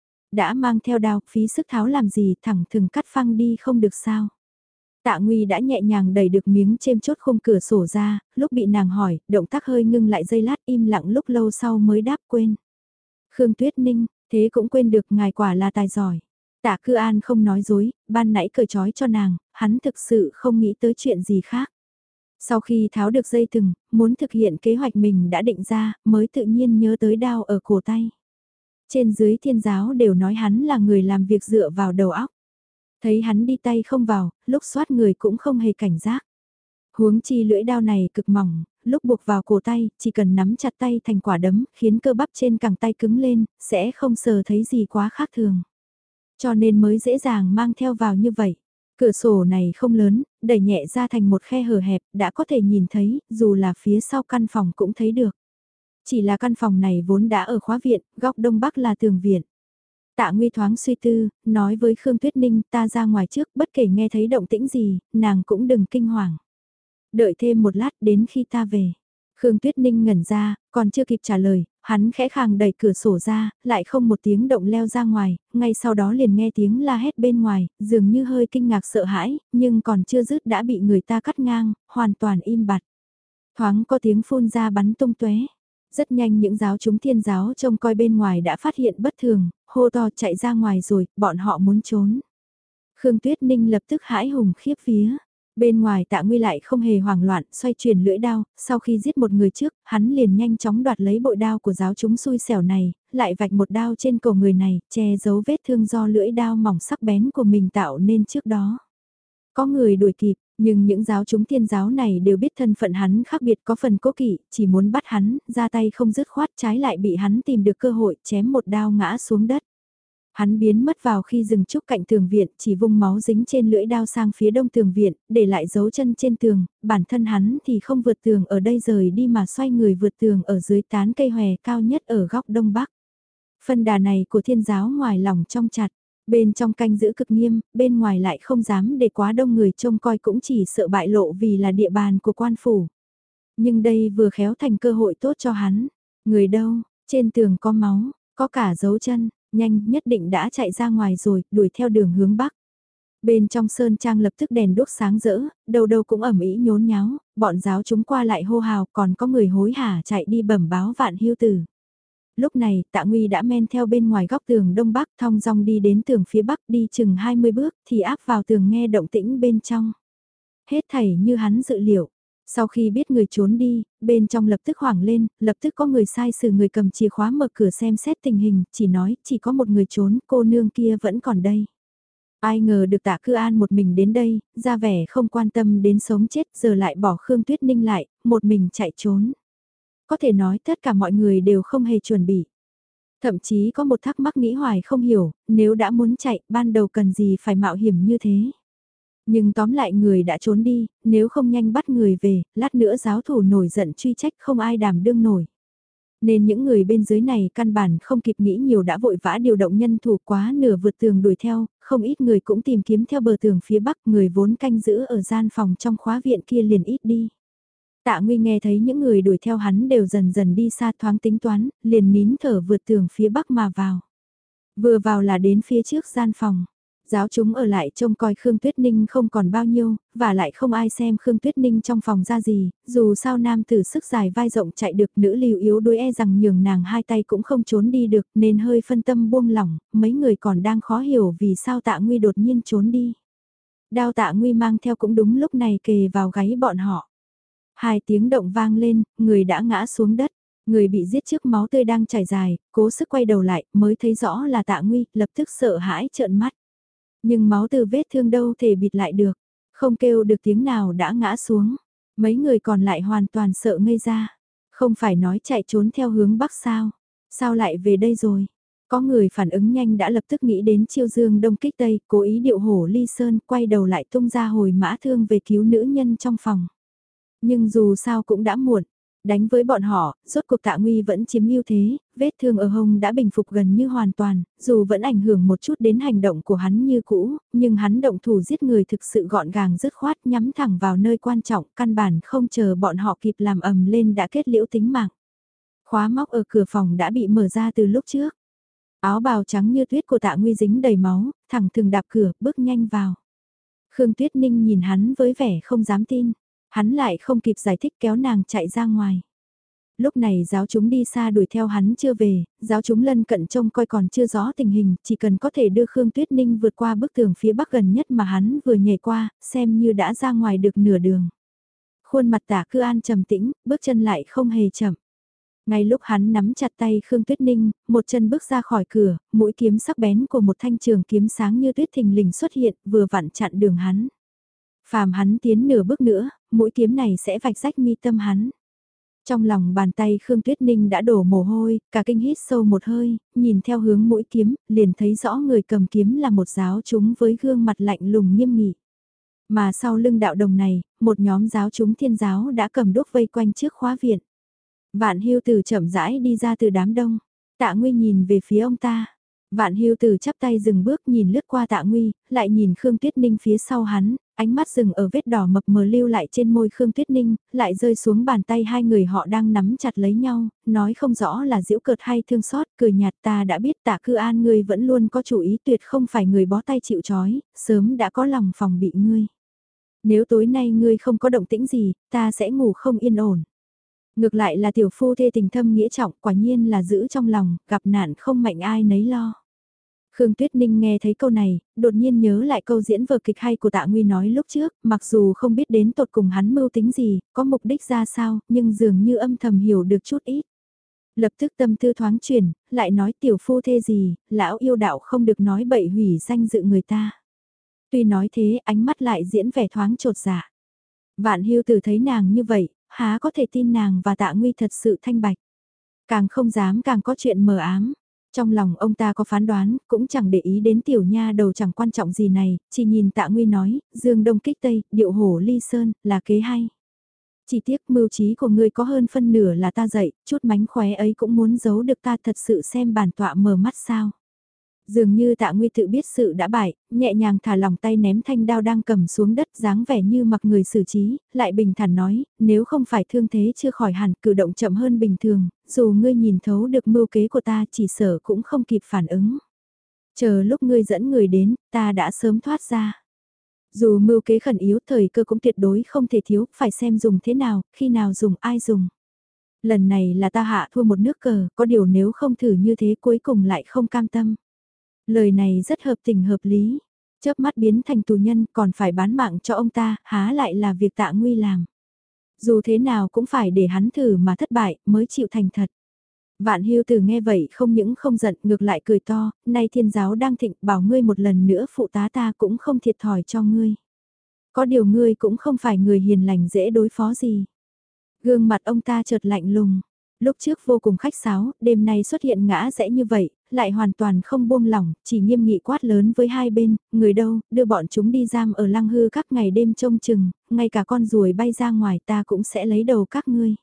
Đã mang theo đao, phí sức tháo làm gì, thẳng thừng cắt phăng đi không được sao? Tạ Nguy đã nhẹ nhàng đẩy được miếng chêm chốt khung cửa sổ ra, lúc bị nàng hỏi, động tác hơi ngưng lại giây lát, im lặng lúc lâu sau mới đáp quên. Khương Tuyết Ninh, thế cũng quên được, ngài quả là tài giỏi. Tạ Cư An không nói dối, ban nãy cởi trói cho nàng, hắn thực sự không nghĩ tới chuyện gì khác. Sau khi tháo được dây thừng, muốn thực hiện kế hoạch mình đã định ra, mới tự nhiên nhớ tới đao ở cổ tay. Trên dưới thiên giáo đều nói hắn là người làm việc dựa vào đầu óc. Thấy hắn đi tay không vào, lúc xoát người cũng không hề cảnh giác. Huống chi lưỡi đao này cực mỏng, lúc buộc vào cổ tay, chỉ cần nắm chặt tay thành quả đấm, khiến cơ bắp trên cẳng tay cứng lên, sẽ không sờ thấy gì quá khác thường. Cho nên mới dễ dàng mang theo vào như vậy. Cửa sổ này không lớn, đẩy nhẹ ra thành một khe hở hẹp, đã có thể nhìn thấy, dù là phía sau căn phòng cũng thấy được. Chỉ là căn phòng này vốn đã ở khóa viện, góc đông bắc là tường viện. Tạ Nguy thoáng suy tư, nói với Khương Tuyết Ninh ta ra ngoài trước, bất kể nghe thấy động tĩnh gì, nàng cũng đừng kinh hoàng. Đợi thêm một lát đến khi ta về. Khương Tuyết Ninh ngẩn ra, còn chưa kịp trả lời, hắn khẽ khàng đẩy cửa sổ ra, lại không một tiếng động leo ra ngoài, ngay sau đó liền nghe tiếng la hét bên ngoài, dường như hơi kinh ngạc sợ hãi, nhưng còn chưa dứt đã bị người ta cắt ngang, hoàn toàn im bặt. Thoáng có tiếng phun ra bắn tung tóe. Rất nhanh những giáo chúng thiên giáo trông coi bên ngoài đã phát hiện bất thường, hô to chạy ra ngoài rồi, bọn họ muốn trốn. Khương Tuyết Ninh lập tức hãi hùng khiếp vía. Bên ngoài Tạ Nguy lại không hề hoảng loạn, xoay chuyển lưỡi đao, sau khi giết một người trước, hắn liền nhanh chóng đoạt lấy bội đao của giáo chúng xui xẻo này, lại vạch một đao trên cổ người này, che giấu vết thương do lưỡi đao mỏng sắc bén của mình tạo nên trước đó. Có người đuổi kịp, nhưng những giáo chúng thiên giáo này đều biết thân phận hắn khác biệt có phần cố kỵ, chỉ muốn bắt hắn, ra tay không dứt khoát trái lại bị hắn tìm được cơ hội chém một đao ngã xuống đất. Hắn biến mất vào khi dừng trúc cạnh tường viện, chỉ vung máu dính trên lưỡi đao sang phía đông tường viện, để lại dấu chân trên tường, bản thân hắn thì không vượt tường ở đây rời đi mà xoay người vượt tường ở dưới tán cây hòe cao nhất ở góc đông bắc. Phân đà này của thiên giáo ngoài lòng trong chặt, bên trong canh giữ cực nghiêm, bên ngoài lại không dám để quá đông người trông coi cũng chỉ sợ bại lộ vì là địa bàn của quan phủ. Nhưng đây vừa khéo thành cơ hội tốt cho hắn. Người đâu, trên tường có máu, có cả dấu chân, nhanh nhất định đã chạy ra ngoài rồi, đuổi theo đường hướng bắc. Bên trong sơn trang lập tức đèn đuốc sáng rỡ, đầu đầu cũng ẩm ĩ nhốn nháo, bọn giáo chúng qua lại hô hào còn có người hối hả chạy đi bẩm báo Vạn Hưu Tử. Lúc này Tạ Nguy đã men theo bên ngoài góc tường đông bắc thong dong đi đến tường phía bắc đi chừng 20 bước thì áp vào tường nghe động tĩnh bên trong. Hết thảy như hắn dự liệu. Sau khi biết người trốn đi, bên trong lập tức hoảng lên, lập tức có người sai sử người cầm chìa khóa mở cửa xem xét tình hình, chỉ nói chỉ có một người trốn, cô nương kia vẫn còn đây. Ai ngờ được Tạ Cư An một mình đến đây, ra vẻ không quan tâm đến sống chết giờ lại bỏ Khương Tuyết Ninh lại, một mình chạy trốn. Có thể nói tất cả mọi người đều không hề chuẩn bị. Thậm chí có một thắc mắc nghĩ hoài không hiểu, nếu đã muốn chạy, ban đầu cần gì phải mạo hiểm như thế. Nhưng tóm lại người đã trốn đi, nếu không nhanh bắt người về, lát nữa giáo thủ nổi giận truy trách không ai đảm đương nổi. Nên những người bên dưới này căn bản không kịp nghĩ nhiều đã vội vã điều động nhân thủ quá nửa vượt tường đuổi theo, không ít người cũng tìm kiếm theo bờ tường phía bắc, người vốn canh giữ ở gian phòng trong khóa viện kia liền ít đi. Tạ Nguy nghe thấy những người đuổi theo hắn đều dần dần đi xa thoáng tính toán, liền nín thở vượt tường phía bắc mà vào. Vừa vào là đến phía trước gian phòng. Giáo chúng ở lại trông coi Khương Tuyết Ninh không còn bao nhiêu, và lại không ai xem Khương Tuyết Ninh trong phòng ra gì, dù sao nam tử sức dài vai rộng chạy được, nữ lưu yếu đuối e rằng nhường nàng hai tay cũng không trốn đi được nên hơi phân tâm buông lỏng, mấy người còn đang khó hiểu vì sao Tạ Nguy đột nhiên trốn đi. Đao Tạ Nguy mang theo cũng đúng lúc này kề vào gáy bọn họ. Hai tiếng động vang lên, người đã ngã xuống đất. Người bị giết trước máu tươi đang chảy dài, cố sức quay đầu lại, mới thấy rõ là Tạ Nguy, lập tức sợ hãi trợn mắt. Nhưng máu từ vết thương đâu thể bịt lại được, không kêu được tiếng nào đã ngã xuống. Mấy người còn lại hoàn toàn sợ ngây ra. Không phải nói chạy trốn theo hướng bắc sao? Sao lại về đây rồi? Có người phản ứng nhanh đã lập tức nghĩ đến chiêu dương đông kích tây, cố ý điệu hổ ly sơn, quay đầu lại tung ra hồi mã thương về cứu nữ nhân trong phòng. Nhưng dù sao cũng đã muộn, đánh với bọn họ, rốt cuộc Tạ Nguy vẫn chiếm ưu thế, vết thương ở hông đã bình phục gần như hoàn toàn, dù vẫn ảnh hưởng một chút đến hành động của hắn như cũ, nhưng hắn động thủ giết người thực sự gọn gàng dứt khoát nhắm thẳng vào nơi quan trọng, căn bản không chờ bọn họ kịp làm ầm lên đã kết liễu tính mạng. Khóa móc ở cửa phòng đã bị mở ra từ lúc trước. Áo bào trắng như tuyết của Tạ Nguy dính đầy máu, thẳng thừng đạp cửa, bước nhanh vào. Khương Tuyết Ninh nhìn hắn với vẻ không dám tin. Hắn lại không kịp giải thích kéo nàng chạy ra ngoài. Lúc này giáo chúng đi xa đuổi theo hắn chưa về, giáo chúng lân cận trông coi còn chưa rõ tình hình, chỉ cần có thể đưa Khương Tuyết Ninh vượt qua bức tường phía bắc gần nhất mà hắn vừa nhảy qua, xem như đã ra ngoài được nửa đường. Khuôn mặt Tả Cư An trầm tĩnh, bước chân lại không hề chậm. Ngay lúc hắn nắm chặt tay Khương Tuyết Ninh, một chân bước ra khỏi cửa, mũi kiếm sắc bén của một thanh trường kiếm sáng như tuyết thình lình xuất hiện, vừa vặn chặn đường hắn. Phàm hắn tiến nửa bước nữa, mũi kiếm này sẽ vạch rách mi tâm hắn. Trong lòng bàn tay Khương Tuyết Ninh đã đổ mồ hôi, cả kinh hít sâu một hơi, nhìn theo hướng mũi kiếm, liền thấy rõ người cầm kiếm là một giáo chúng với gương mặt lạnh lùng nghiêm nghị. Mà sau lưng đạo đồng này, một nhóm giáo chúng thiên giáo đã cầm đuốc vây quanh trước khóa viện. Vạn Hưu Tử chậm rãi đi ra từ đám đông, Tạ Nguy nhìn về phía ông ta. Vạn Hưu Tử chắp tay dừng bước nhìn lướt qua Tạ Nguy, lại nhìn Khương Tuyết Ninh phía sau hắn, ánh mắt dừng ở vết đỏ mập mờ lưu lại trên môi Khương Tuyết Ninh, lại rơi xuống bàn tay hai người họ đang nắm chặt lấy nhau, nói không rõ là giễu cợt hay thương xót, cười nhạt ta đã biết Tạ Cư An ngươi vẫn luôn có chủ ý tuyệt không phải người bó tay chịu trói, sớm đã có lòng phòng bị ngươi. Nếu tối nay ngươi không có động tĩnh gì, ta sẽ ngủ không yên ổn. Ngược lại là tiểu phu thê tình thâm nghĩa trọng, quả nhiên là giữ trong lòng, gặp nạn không mạnh ai nấy lo. Khương Tuyết Ninh nghe thấy câu này, đột nhiên nhớ lại câu diễn vở kịch hay của Tạ Nguy nói lúc trước, mặc dù không biết đến tột cùng hắn mưu tính gì, có mục đích ra sao, nhưng dường như âm thầm hiểu được chút ít. Lập tức tâm tư thoáng chuyển, lại nói tiểu phu thê gì, lão yêu đạo không được nói bậy hủy danh dự người ta. Tuy nói thế, ánh mắt lại diễn vẻ thoáng trột dạ. Vạn Hưu Tử thấy nàng như vậy, há có thể tin nàng và Tạ Nguy thật sự thanh bạch. Càng không dám càng có chuyện mờ ám. Trong lòng ông ta có phán đoán, cũng chẳng để ý đến tiểu nha đầu chẳng quan trọng gì này, chỉ nhìn Tạ Nguy nói, dương đông kích tây, điệu hổ ly sơn, là kế hay. Chỉ tiếc mưu trí của ngươi có hơn phân nửa là ta dạy, chút mánh khóe ấy cũng muốn giấu được ta thật sự xem bản tọa mờ mắt sao. Dường như Tạ Nguy tự biết sự đã bại, nhẹ nhàng thả lòng tay ném thanh đao đang cầm xuống đất dáng vẻ như mặc người xử trí, lại bình thản nói, nếu không phải thương thế chưa khỏi hẳn cử động chậm hơn bình thường, dù ngươi nhìn thấu được mưu kế của ta chỉ sợ cũng không kịp phản ứng. Chờ lúc ngươi dẫn người đến, ta đã sớm thoát ra. Dù mưu kế khẩn yếu thời cơ cũng tuyệt đối không thể thiếu, phải xem dùng thế nào, khi nào dùng ai dùng. Lần này là ta hạ thua một nước cờ, có điều nếu không thử như thế cuối cùng lại không cam tâm. Lời này rất hợp tình hợp lý. Chớp mắt biến thành tù nhân còn phải bán mạng cho ông ta, há lại là việc Tạ Nguy làm. Dù thế nào cũng phải để hắn thử mà thất bại mới chịu thành thật. Vạn Hưu Tử nghe vậy không những không giận ngược lại cười to, nay thiên giáo đang thịnh bảo ngươi một lần nữa phụ tá ta cũng không thiệt thòi cho ngươi. Có điều ngươi cũng không phải người hiền lành dễ đối phó gì. Gương mặt ông ta chợt lạnh lùng. Lúc trước vô cùng khách sáo, đêm nay xuất hiện ngã rẽ như vậy, lại hoàn toàn không buông lỏng, chỉ nghiêm nghị quát lớn với hai bên, người đâu, đưa bọn chúng đi giam ở Lăng Hư các ngày đêm trông chừng, ngay cả con ruồi bay ra ngoài ta cũng sẽ lấy đầu các ngươi.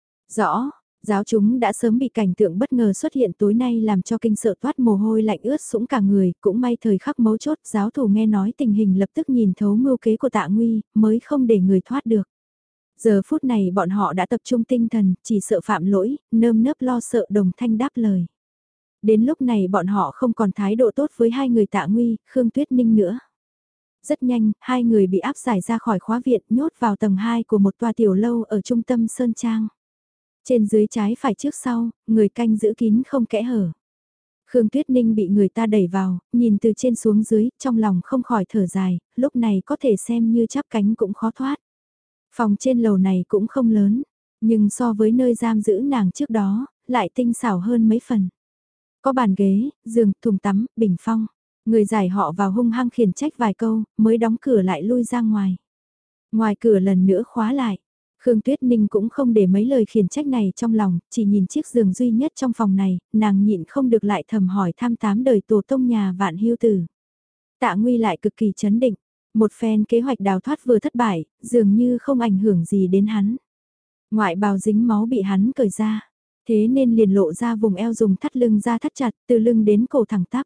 Rõ, giáo chúng đã sớm bị cảnh tượng bất ngờ xuất hiện tối nay làm cho kinh sợ toát mồ hôi lạnh ướt sũng cả người, cũng may thời khắc mấu chốt giáo thủ nghe nói tình hình lập tức nhìn thấu mưu kế của Tạ Nguy, mới không để người thoát được. Giờ phút này bọn họ đã tập trung tinh thần, chỉ sợ phạm lỗi, nơm nớp lo sợ đồng thanh đáp lời. Đến lúc này bọn họ không còn thái độ tốt với hai người Tạ Nguy, Khương Tuyết Ninh nữa. Rất nhanh, hai người bị áp giải ra khỏi khóa viện, nhốt vào tầng 2 của một tòa tiểu lâu ở trung tâm Sơn Trang. Trên dưới trái phải trước sau, người canh giữ kín không kẽ hở. Khương Tuyết Ninh bị người ta đẩy vào, nhìn từ trên xuống dưới, trong lòng không khỏi thở dài, lúc này có thể xem như chắp cánh cũng khó thoát. Phòng trên lầu này cũng không lớn, nhưng so với nơi giam giữ nàng trước đó, lại tinh xảo hơn mấy phần. Có bàn ghế, giường, thùng tắm, bình phong. Người giải họ vào hung hăng khiển trách vài câu, mới đóng cửa lại lui ra ngoài. Ngoài cửa lần nữa khóa lại. Khương Tuyết Ninh cũng không để mấy lời khiển trách này trong lòng, chỉ nhìn chiếc giường duy nhất trong phòng này, nàng nhịn không được lại thầm hỏi thăm tám đời tổ tông nhà Vạn Hưu Tử. Tạ Nguy lại cực kỳ chấn định, một phen kế hoạch đào thoát vừa thất bại, dường như không ảnh hưởng gì đến hắn. Ngoại bào dính máu bị hắn cởi ra, thế nên liền lộ ra vùng eo dùng thắt lưng ra thắt chặt, từ lưng đến cổ thẳng tắp.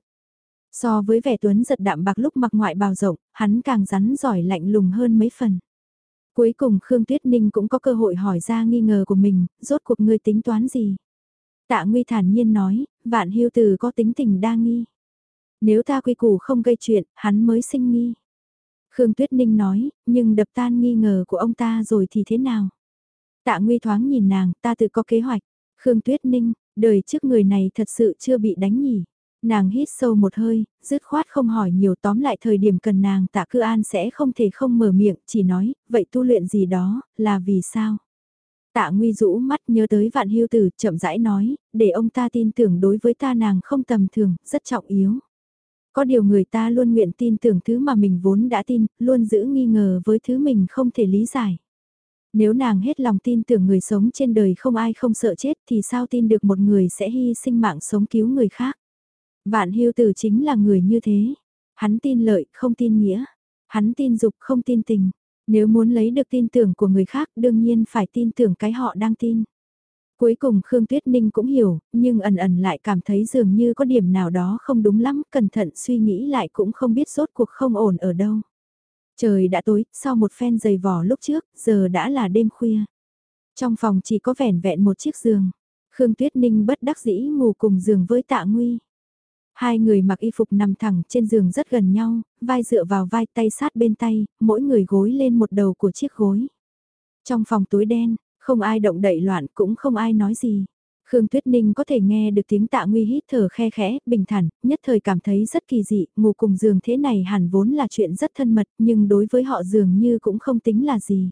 So với vẻ tuấn giật đạm bạc lúc mặc ngoại bào rộng, hắn càng rắn giỏi lạnh lùng hơn mấy phần. Cuối cùng Khương Tuyết Ninh cũng có cơ hội hỏi ra nghi ngờ của mình, rốt cuộc ngươi tính toán gì? Tạ Nguy thản nhiên nói, Vạn Hưu Tử có tính tình đa nghi. Nếu ta quy củ không gây chuyện, hắn mới sinh nghi. Khương Tuyết Ninh nói, nhưng đập tan nghi ngờ của ông ta rồi thì thế nào? Tạ Nguy thoáng nhìn nàng, ta tự có kế hoạch. Khương Tuyết Ninh, đời trước người này thật sự chưa bị đánh nhỉ. Nàng hít sâu một hơi, dứt khoát không hỏi nhiều, tóm lại thời điểm cần nàng Tạ Cư An sẽ không thể không mở miệng, chỉ nói, vậy tu luyện gì đó, là vì sao? Tạ Nguy rũ mắt nhớ tới Vạn Hưu Tử, chậm rãi nói, để ông ta tin tưởng đối với ta nàng không tầm thường, rất trọng yếu. Có điều người ta luôn nguyện tin tưởng thứ mà mình vốn đã tin, luôn giữ nghi ngờ với thứ mình không thể lý giải. Nếu nàng hết lòng tin tưởng người sống trên đời không ai không sợ chết thì sao tin được một người sẽ hy sinh mạng sống cứu người khác. Vạn Hưu Tử chính là người như thế. Hắn tin lợi, không tin nghĩa. Hắn tin dục, không tin tình. Nếu muốn lấy được tin tưởng của người khác đương nhiên phải tin tưởng cái họ đang tin. Cuối cùng Khương Tuyết Ninh cũng hiểu, nhưng ẩn ẩn lại cảm thấy dường như có điểm nào đó không đúng lắm, cẩn thận suy nghĩ lại cũng không biết rốt cuộc không ổn ở đâu. Trời đã tối, sau một phen giày vò lúc trước, giờ đã là đêm khuya. Trong phòng chỉ có vẻn vẹn một chiếc giường. Khương Tuyết Ninh bất đắc dĩ ngủ cùng giường với Tạ Nguy. Hai người mặc y phục nằm thẳng trên giường rất gần nhau, vai dựa vào vai, tay sát bên tay, mỗi người gối lên một đầu của chiếc gối. Trong phòng tối đen, không ai động đậy loạn cũng không ai nói gì. Khương Tuyết Ninh có thể nghe được tiếng Tạ Nguy hít thở khe khẽ, bình thản, nhất thời cảm thấy rất kỳ dị, ngủ cùng giường thế này hẳn vốn là chuyện rất thân mật, nhưng đối với họ dường như cũng không tính là gì.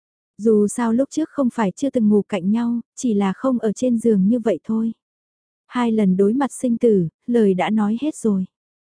Dù sao lúc trước không phải chưa từng ngủ cạnh nhau, chỉ là không ở trên giường như vậy thôi. Hai lần đối mặt sinh tử, lời đã nói hết rồi.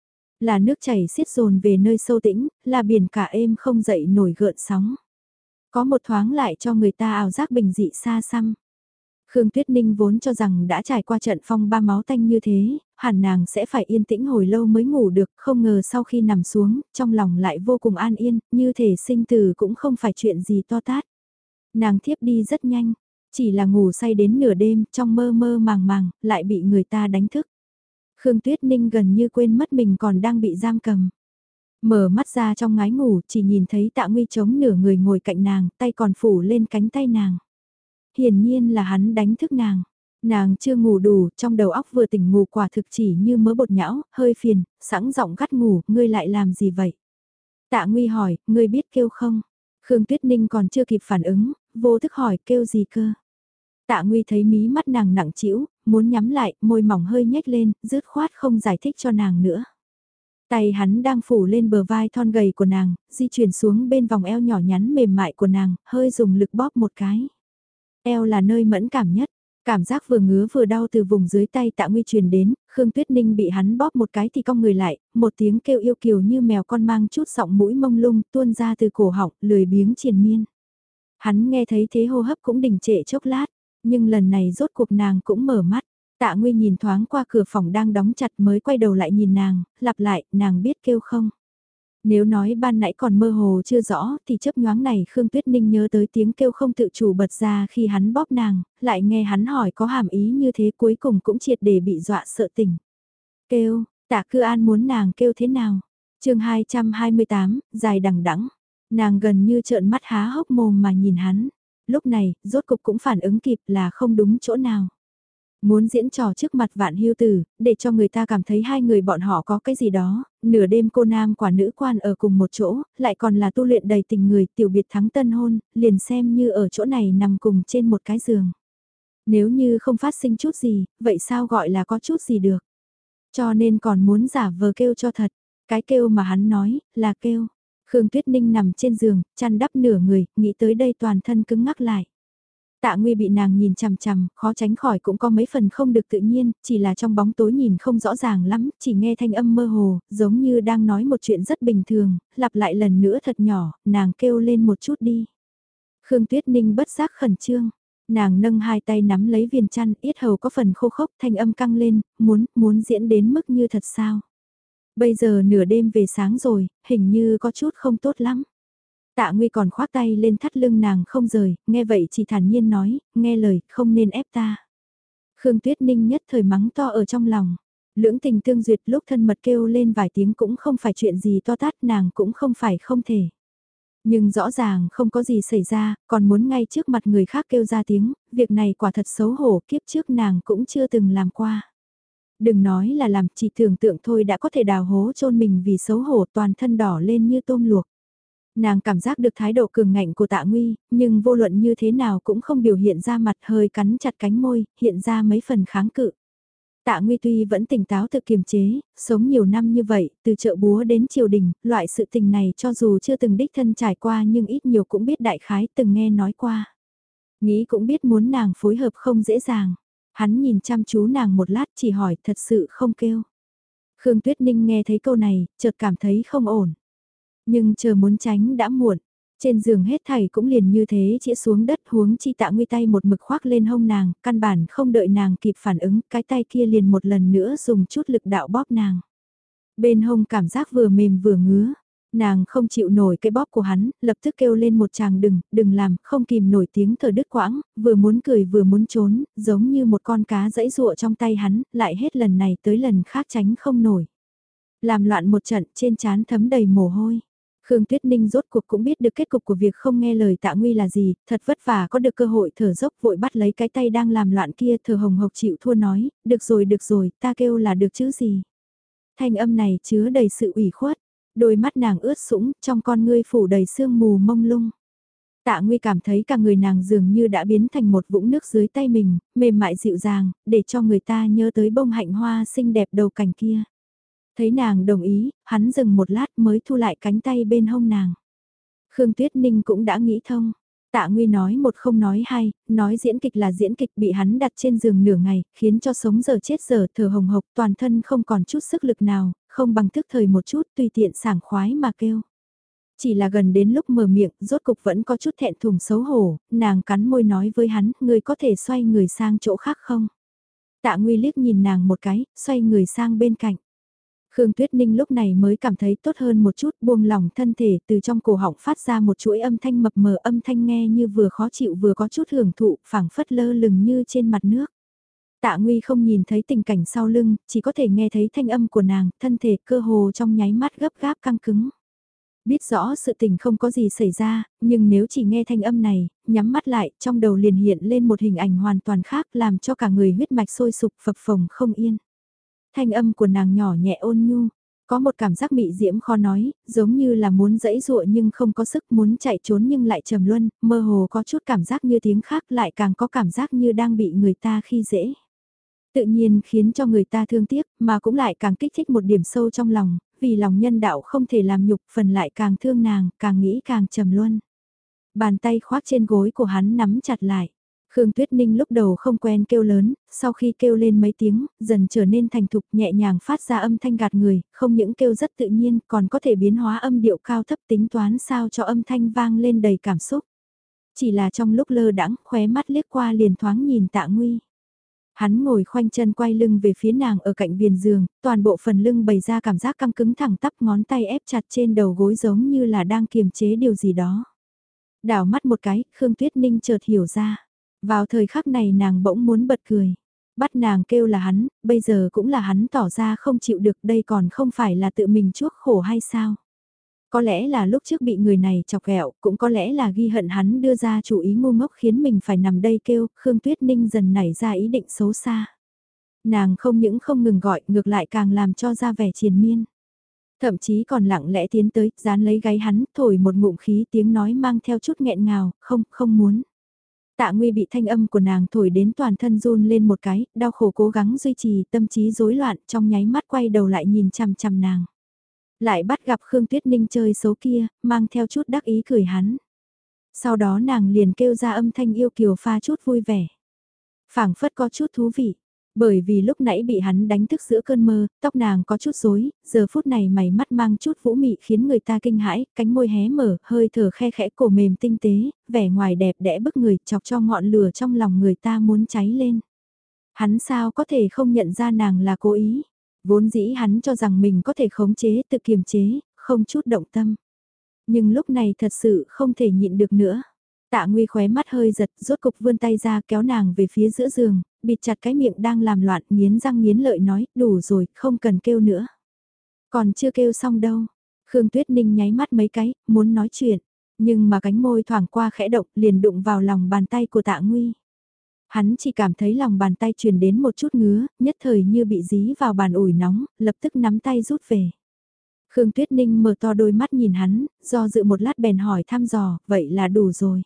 Là nước chảy xiết dồn về nơi sâu tĩnh, là biển cả êm không dậy nổi gợn sóng. Có một thoáng lại cho người ta ảo giác bình dị xa xăm. Khương Tuyết Ninh vốn cho rằng đã trải qua trận phong ba máu tanh như thế, hẳn nàng sẽ phải yên tĩnh hồi lâu mới ngủ được, không ngờ sau khi nằm xuống, trong lòng lại vô cùng an yên, như thể sinh tử cũng không phải chuyện gì to tát. Nàng thiếp đi rất nhanh, chỉ là ngủ say đến nửa đêm, trong mơ mơ màng màng, lại bị người ta đánh thức. Khương Tuyết Ninh gần như quên mất mình còn đang bị giam cầm. Mở mắt ra trong ngái ngủ, chỉ nhìn thấy Tạ Nguy chống nửa người ngồi cạnh nàng, tay còn phủ lên cánh tay nàng. Hiển nhiên là hắn đánh thức nàng. Nàng chưa ngủ đủ, trong đầu óc vừa tỉnh ngủ quả thực chỉ như mớ bột nhão, hơi phiền, sẵn giọng gắt ngủ, ngươi lại làm gì vậy? Tạ Nguy hỏi, ngươi biết kêu không? Khương Tuyết Ninh còn chưa kịp phản ứng, vô thức hỏi kêu gì cơ? Tạ Nguy thấy mí mắt nàng nặng trĩu, muốn nhắm lại, môi mỏng hơi nhếch lên, dứt khoát không giải thích cho nàng nữa. Tay hắn đang phủ lên bờ vai thon gầy của nàng, di chuyển xuống bên vòng eo nhỏ nhắn mềm mại của nàng, hơi dùng lực bóp một cái. Eo là nơi mẫn cảm nhất, cảm giác vừa ngứa vừa đau từ vùng dưới tay Tạ Nguy truyền đến, Khương Tuyết Ninh bị hắn bóp một cái thì cong người lại, một tiếng kêu yêu kiều như mèo con mang chút giọng mũi mông lung tuôn ra từ cổ họng, lười biếng triền miên. Hắn nghe thấy thế hô hấp cũng đình trệ chốc lát, nhưng lần này rốt cuộc nàng cũng mở mắt. Tạ Nguy nhìn thoáng qua cửa phòng đang đóng chặt mới quay đầu lại nhìn nàng, lặp lại, nàng biết kêu không? Nếu nói ban nãy còn mơ hồ chưa rõ thì chớp nhoáng này Khương Tuyết Ninh nhớ tới tiếng kêu không tự chủ bật ra khi hắn bóp nàng, lại nghe hắn hỏi có hàm ý như thế cuối cùng cũng triệt để bị dọa sợ tỉnh. Kêu, Tạ Cư An muốn nàng kêu thế nào? Chương 228, dài đằng đẵng. Nàng gần như trợn mắt há hốc mồm mà nhìn hắn. Lúc này, rốt cục cũng phản ứng kịp là không đúng chỗ nào. Muốn diễn trò trước mặt Vạn Hưu Tử, để cho người ta cảm thấy hai người bọn họ có cái gì đó, nửa đêm cô nam quả nữ quan ở cùng một chỗ, lại còn là tu luyện đầy tình người, tiểu biệt thắng tân hôn, liền xem như ở chỗ này nằm cùng trên một cái giường. Nếu như không phát sinh chút gì, vậy sao gọi là có chút gì được? Cho nên còn muốn giả vờ kêu cho thật, cái kêu mà hắn nói, là kêu. Khương Tuyết Ninh nằm trên giường, chăn đắp nửa người, nghĩ tới đây toàn thân cứng ngắc lại. Tạ Nguy bị nàng nhìn chằm chằm, khó tránh khỏi cũng có mấy phần không được tự nhiên, chỉ là trong bóng tối nhìn không rõ ràng lắm, chỉ nghe thanh âm mơ hồ, giống như đang nói một chuyện rất bình thường, lặp lại lần nữa thật nhỏ, nàng kêu lên một chút đi. Khương Tuyết Ninh bất giác khẩn trương, nàng nâng hai tay nắm lấy viền chăn, yết hầu có phần khô khốc, thanh âm căng lên, muốn diễn đến mức như thật sao. Bây giờ nửa đêm về sáng rồi, hình như có chút không tốt lắm. Tạ Nguy còn khoác tay lên thắt lưng nàng không rời, nghe vậy chỉ thản nhiên nói, nghe lời, không nên ép ta. Khương Tuyết Ninh nhất thời mắng to ở trong lòng. Lưỡng tình tương duyệt lúc thân mật kêu lên vài tiếng cũng không phải chuyện gì to tát, nàng cũng không phải không thể. Nhưng rõ ràng không có gì xảy ra, còn muốn ngay trước mặt người khác kêu ra tiếng, việc này quả thật xấu hổ, kiếp trước nàng cũng chưa từng làm qua. Đừng nói là làm, chỉ tưởng tượng thôi đã có thể đào hố chôn mình vì xấu hổ, toàn thân đỏ lên như tôm luộc. Nàng cảm giác được thái độ cường ngạnh của Tạ Nguy, nhưng vô luận như thế nào cũng không biểu hiện ra mặt, hơi cắn chặt cánh môi, hiện ra mấy phần kháng cự. Tạ Nguy tuy vẫn tỉnh táo tự kiềm chế, sống nhiều năm như vậy, từ chợ búa đến triều đình, loại sự tình này cho dù chưa từng đích thân trải qua nhưng ít nhiều cũng biết đại khái từng nghe nói qua. Nghĩ cũng biết muốn nàng phối hợp không dễ dàng. Hắn nhìn chăm chú nàng một lát chỉ hỏi thật sự không kêu. Khương Tuyết Ninh nghe thấy câu này, chợt cảm thấy không ổn. Nhưng chờ muốn tránh đã muộn. Trên giường hết thảy cũng liền như thế chĩa xuống đất, huống chi Tạ Nguy tay một mực khoác lên hông nàng, căn bản không đợi nàng kịp phản ứng, cái tay kia liền một lần nữa dùng chút lực đạo bóp nàng. Bên hông cảm giác vừa mềm vừa ngứa, nàng không chịu nổi cái bóp của hắn, lập tức kêu lên một tràng đừng làm, không kìm nổi tiếng thở đứt quãng, vừa muốn cười vừa muốn trốn, giống như một con cá dẫy dụa trong tay hắn, lại hết lần này tới lần khác tránh không nổi. Làm loạn một trận, trên trán thấm đầy mồ hôi. Khương Tuyết Ninh rốt cuộc cũng biết được kết cục của việc không nghe lời Tạ Nguy là gì, thật vất vả có được cơ hội thở dốc vội bắt lấy cái tay đang làm loạn kia, thở hồng hộc chịu thua nói, được rồi, ta kêu là được chứ gì. Thanh âm này chứa đầy sự ủy khuất, đôi mắt nàng ướt sũng, trong con ngươi phủ đầy sương mù mông lung. Tạ Nguy cảm thấy cả người nàng dường như đã biến thành một vũng nước dưới tay mình, mềm mại dịu dàng, để cho người ta nhớ tới bông hạnh hoa xinh đẹp đầu cành kia. Thấy nàng đồng ý, hắn dừng một lát mới thu lại cánh tay bên hông nàng. Khương Tuyết Ninh cũng đã nghĩ thông. Tạ Nguy nói một không nói hai, nói diễn kịch là diễn kịch bị hắn đặt trên giường nửa ngày, khiến cho sống giờ chết giờ thở hồng hộc toàn thân không còn chút sức lực nào, không bằng thức thời một chút tùy tiện sảng khoái mà kêu. Chỉ là gần đến lúc mở miệng, rốt cục vẫn có chút thẹn thùng xấu hổ, nàng cắn môi nói với hắn, người có thể xoay người sang chỗ khác không? Tạ Nguy liếc nhìn nàng một cái, xoay người sang bên cạnh. Khương Tuyết Ninh lúc này mới cảm thấy tốt hơn một chút, buông lỏng thân thể, từ trong cổ họng phát ra một chuỗi âm thanh mập mờ, âm thanh nghe như vừa khó chịu vừa có chút hưởng thụ, phảng phất lơ lửng như trên mặt nước. Tạ Nguy không nhìn thấy tình cảnh sau lưng, chỉ có thể nghe thấy thanh âm của nàng, thân thể cơ hồ trong nháy mắt gấp gáp căng cứng. Biết rõ sự tình không có gì xảy ra, nhưng nếu chỉ nghe thanh âm này, nhắm mắt lại, trong đầu liền hiện lên một hình ảnh hoàn toàn khác làm cho cả người huyết mạch sôi sục phập phồng không yên. Thanh âm của nàng nhỏ nhẹ ôn nhu, có một cảm giác mị diễm khó nói, giống như là muốn dẫy dụa nhưng không có sức, muốn chạy trốn nhưng lại trầm luân, mơ hồ có chút cảm giác như tiếng khác lại càng có cảm giác như đang bị người ta khi dễ. Tự nhiên khiến cho người ta thương tiếc, mà cũng lại càng kích thích một điểm sâu trong lòng, vì lòng nhân đạo không thể làm nhục, phần lại càng thương nàng, càng nghĩ càng trầm luân. Bàn tay khoác trên gối của hắn nắm chặt lại. Khương Tuyết Ninh lúc đầu không quen kêu lớn, sau khi kêu lên mấy tiếng, dần trở nên thành thục nhẹ nhàng phát ra âm thanh gạt người, không những kêu rất tự nhiên còn có thể biến hóa âm điệu cao thấp tính toán sao cho âm thanh vang lên đầy cảm xúc. Chỉ là trong lúc lơ đãng khóe mắt liếc qua liền thoáng nhìn Tạ Nguy. Hắn ngồi khoanh chân quay lưng về phía nàng ở cạnh viền giường, toàn bộ phần lưng bày ra cảm giác căng cứng thẳng tắp ngón tay ép chặt trên đầu gối giống như là đang kiềm chế điều gì đó. Đảo mắt một cái, Khương Tuyết Ninh chợt hiểu ra. Vào thời khắc này nàng bỗng muốn bật cười. Bắt nàng kêu là hắn, bây giờ cũng là hắn tỏ ra không chịu được đây còn không phải là tự mình chuốc khổ hay sao? Có lẽ là lúc trước bị người này chọc ghẹo, cũng có lẽ là ghi hận hắn đưa ra chủ ý ngu ngốc khiến mình phải nằm đây kêu, Khương Tuyết Ninh dần nảy ra ý định xấu xa. Nàng không những không ngừng gọi, ngược lại càng làm cho ra vẻ triền miên. Thậm chí còn lặng lẽ tiến tới, dán lấy gáy hắn, thổi một ngụm khí, tiếng nói mang theo chút nghẹn ngào, không, không muốn. Tạ Nguy bị thanh âm của nàng thổi đến toàn thân run lên một cái, đau khổ cố gắng duy trì, tâm trí rối loạn, trong nháy mắt quay đầu lại nhìn chằm chằm nàng. Lại bắt gặp Khương Tuyết Ninh chơi xấu kia, mang theo chút đắc ý cười hắn. Sau đó nàng liền kêu ra âm thanh yêu kiều pha chút vui vẻ. Phảng phất có chút thú vị. Bởi vì lúc nãy bị hắn đánh thức giữa cơn mơ, tóc nàng có chút rối, giờ phút này mày mắt mang chút vũ mị khiến người ta kinh hãi, cánh môi hé mở, hơi thở khe khẽ cổ mềm tinh tế, vẻ ngoài đẹp đẽ bức người, chọc cho ngọn lửa trong lòng người ta muốn cháy lên. Hắn sao có thể không nhận ra nàng là cố ý, vốn dĩ hắn cho rằng mình có thể khống chế, tự kiềm chế, không chút động tâm. Nhưng lúc này thật sự không thể nhịn được nữa. Tạ Nguy khóe mắt hơi giật, rốt cục vươn tay ra kéo nàng về phía giữa giường, bịt chặt cái miệng đang làm loạn, nghiến răng nghiến lợi nói, đủ rồi, không cần kêu nữa. Còn chưa kêu xong đâu. Khương Tuyết Ninh nháy mắt mấy cái, muốn nói chuyện, nhưng mà cánh môi thoảng qua khẽ động liền đụng vào lòng bàn tay của Tạ Nguy. Hắn chỉ cảm thấy lòng bàn tay truyền đến một chút ngứa, nhất thời như bị dí vào bàn ủi nóng, lập tức nắm tay rút về. Khương Tuyết Ninh mở to đôi mắt nhìn hắn, do dự một lát bèn hỏi thăm dò, vậy là đủ rồi.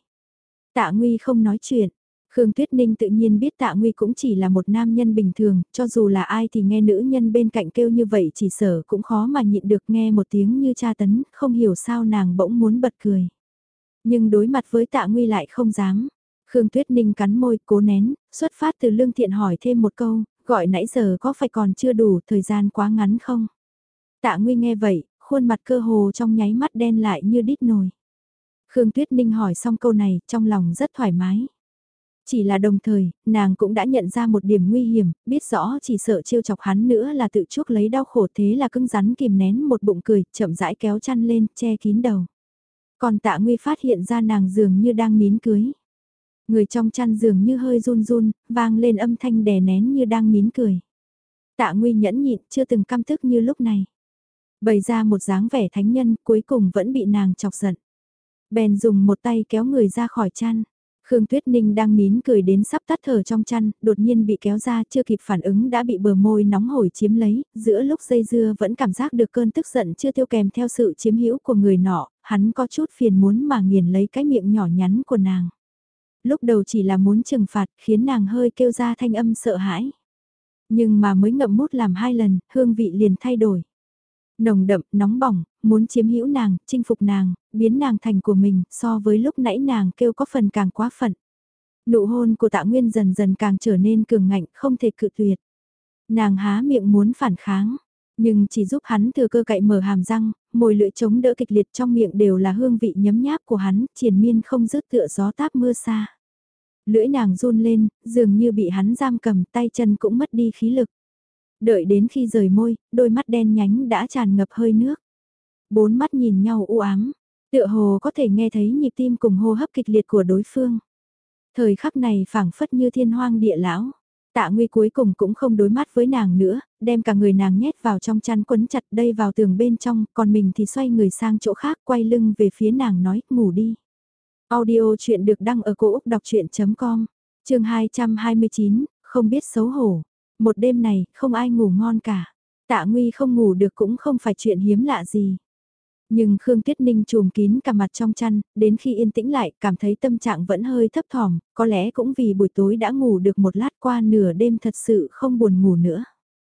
Tạ Nguy không nói chuyện. Khương Tuyết Ninh tự nhiên biết Tạ Nguy cũng chỉ là một nam nhân bình thường, cho dù là ai thì nghe nữ nhân bên cạnh kêu như vậy chỉ sợ cũng khó mà nhịn được nghe một tiếng như tra tấn, không hiểu sao nàng bỗng muốn bật cười. Nhưng đối mặt với Tạ Nguy lại không dám. Khương Tuyết Ninh cắn môi cố nén, xuất phát từ lương thiện hỏi thêm một câu, gọi nãy giờ có phải còn chưa đủ thời gian quá ngắn không? Tạ Nguy nghe vậy, khuôn mặt cơ hồ trong nháy mắt đen lại như đít nồi. Khương Tuyết Ninh hỏi xong câu này, trong lòng rất thoải mái. Chỉ là đồng thời, nàng cũng đã nhận ra một điểm nguy hiểm, biết rõ chỉ sợ trêu chọc hắn nữa là tự chuốc lấy đau khổ, thế là cứng rắn kìm nén một bụng cười, chậm rãi kéo chăn lên, che kín đầu. Còn Tạ Nguy phát hiện ra nàng dường như đang nín cưới. Người trong chăn dường như hơi run run, vang lên âm thanh đè nén như đang nín cười. Tạ Nguy nhẫn nhịn, chưa từng căm tức như lúc này. Bày ra một dáng vẻ thánh nhân, cuối cùng vẫn bị nàng chọc giận. Bèn dùng một tay kéo người ra khỏi chăn. Khương Tuyết Ninh đang nín cười đến sắp tắt thở trong chăn, đột nhiên bị kéo ra, chưa kịp phản ứng đã bị bờ môi nóng hổi chiếm lấy, giữa lúc dây dưa vẫn cảm giác được cơn tức giận chưa tiêu kèm theo sự chiếm hữu của người nọ, hắn có chút phiền muốn mà nghiền lấy cái miệng nhỏ nhắn của nàng. Lúc đầu chỉ là muốn trừng phạt, khiến nàng hơi kêu ra thanh âm sợ hãi. Nhưng mà mới ngậm mút làm 2 lần, hương vị liền thay đổi. Nồng đậm, nóng bỏng, muốn chiếm hữu nàng, chinh phục nàng, biến nàng thành của mình, so với lúc nãy nàng kêu có phần càng quá phận. Nụ hôn của Tạ Nguyên dần dần càng trở nên cường ngạnh, không thể cự tuyệt. Nàng há miệng muốn phản kháng, nhưng chỉ giúp hắn thừa cơ cậy mở hàm răng, môi lưỡi chống đỡ kịch liệt trong miệng đều là hương vị nhấm nháp của hắn, triền miên không dứt tựa gió táp mưa xa. Lưỡi nàng run lên, dường như bị hắn giam cầm, tay chân cũng mất đi khí lực. Đợi đến khi rời môi, đôi mắt đen nhánh đã tràn ngập hơi nước. 4 mắt nhìn nhau u ám, tựa hồ có thể nghe thấy nhịp tim cùng hô hấp kịch liệt của đối phương. Thời khắc này phảng phất như thiên hoang địa lão. Tạ Nguy cuối cùng cũng không đối mắt với nàng nữa, đem cả người nàng nhét vào trong chăn quấn chặt đây vào tường bên trong, còn mình thì xoay người sang chỗ khác quay lưng về phía nàng nói, ngủ đi. Audio chuyện được đăng ở cổ Úc đọc chuyện.com, chương 229, không biết xấu hổ. Một đêm này, không ai ngủ ngon cả. Tạ Nguy không ngủ được cũng không phải chuyện hiếm lạ gì. Nhưng Khương Tuyết Ninh trùm kín cả mặt trong chăn, đến khi yên tĩnh lại, cảm thấy tâm trạng vẫn hơi thấp thỏm, có lẽ cũng vì buổi tối đã ngủ được một lát qua nửa đêm thật sự không buồn ngủ nữa.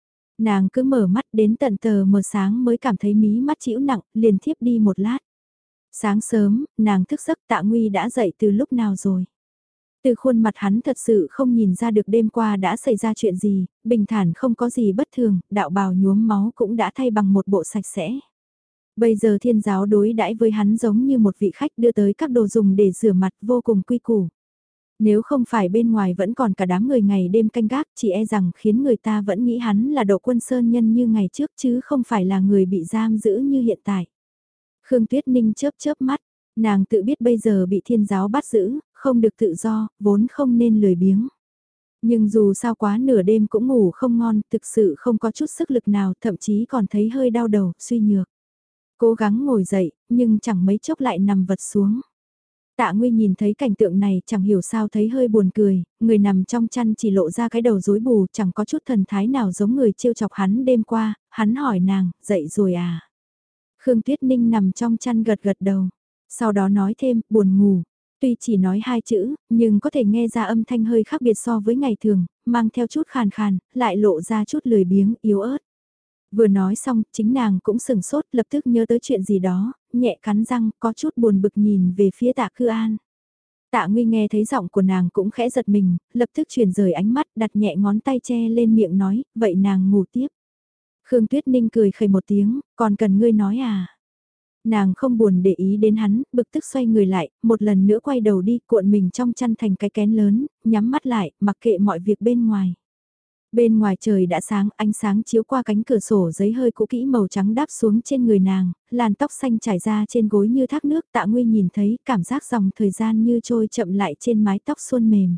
Nàng cứ mở mắt đến tận tờ mờ sáng mới cảm thấy mí mắt chịu nặng, liền thiếp đi một lát. Sáng sớm, nàng thức giấc Tạ Nguy đã dậy từ lúc nào rồi. Từ khuôn mặt hắn thật sự không nhìn ra được đêm qua đã xảy ra chuyện gì, bình thản không có gì bất thường, đạo bào nhuốm máu cũng đã thay bằng một bộ sạch sẽ. Bây giờ thiên giáo đối đãi với hắn giống như một vị khách đưa tới các đồ dùng để rửa mặt vô cùng quy củ. Nếu không phải bên ngoài vẫn còn cả đám người ngày đêm canh gác chỉ e rằng khiến người ta vẫn nghĩ hắn là độ quân sơn nhân như ngày trước chứ không phải là người bị giam giữ như hiện tại. Khương Tuyết Ninh chớp chớp mắt, nàng tự biết bây giờ bị thiên giáo bắt giữ, không được tự do, vốn không nên lười biếng. Nhưng dù sao quá nửa đêm cũng ngủ không ngon, thực sự không có chút sức lực nào, thậm chí còn thấy hơi đau đầu, suy nhược. Cố gắng ngồi dậy, nhưng chẳng mấy chốc lại nằm vật xuống. Tạ Nguy nhìn thấy cảnh tượng này chẳng hiểu sao thấy hơi buồn cười, người nằm trong chăn chỉ lộ ra cái đầu rối bù, chẳng có chút thần thái nào giống người trêu chọc hắn đêm qua, hắn hỏi nàng, dậy rồi à? Khương Tuyết Ninh nằm trong chăn gật gật đầu, sau đó nói thêm, buồn ngủ. Tuy chỉ nói 2 chữ, nhưng có thể nghe ra âm thanh hơi khác biệt so với ngày thường, mang theo chút khàn khàn, lại lộ ra chút lười biếng, yếu ớt. Vừa nói xong, chính nàng cũng sừng sốt, lập tức nhớ tới chuyện gì đó, nhẹ cắn răng, có chút buồn bực nhìn về phía Tạ Cư An. Tạ Nguy nghe thấy giọng của nàng cũng khẽ giật mình, lập tức chuyển rời ánh mắt, đặt nhẹ ngón tay che lên miệng nói, vậy nàng ngủ tiếp. Khương Tuyết Ninh cười khẩy một tiếng, còn cần ngươi nói à? Nàng không buồn để ý đến hắn, bực tức xoay người lại, một lần nữa quay đầu đi, cuộn mình trong chăn thành cái kén lớn, nhắm mắt lại, mặc kệ mọi việc bên ngoài. Bên ngoài trời đã sáng, ánh sáng chiếu qua cánh cửa sổ giấy hơi cũ kỹ màu trắng đáp xuống trên người nàng, làn tóc xanh trải ra trên gối như thác nước. Tạ Nguy nhìn thấy cảm giác dòng thời gian như trôi chậm lại trên mái tóc suôn mềm.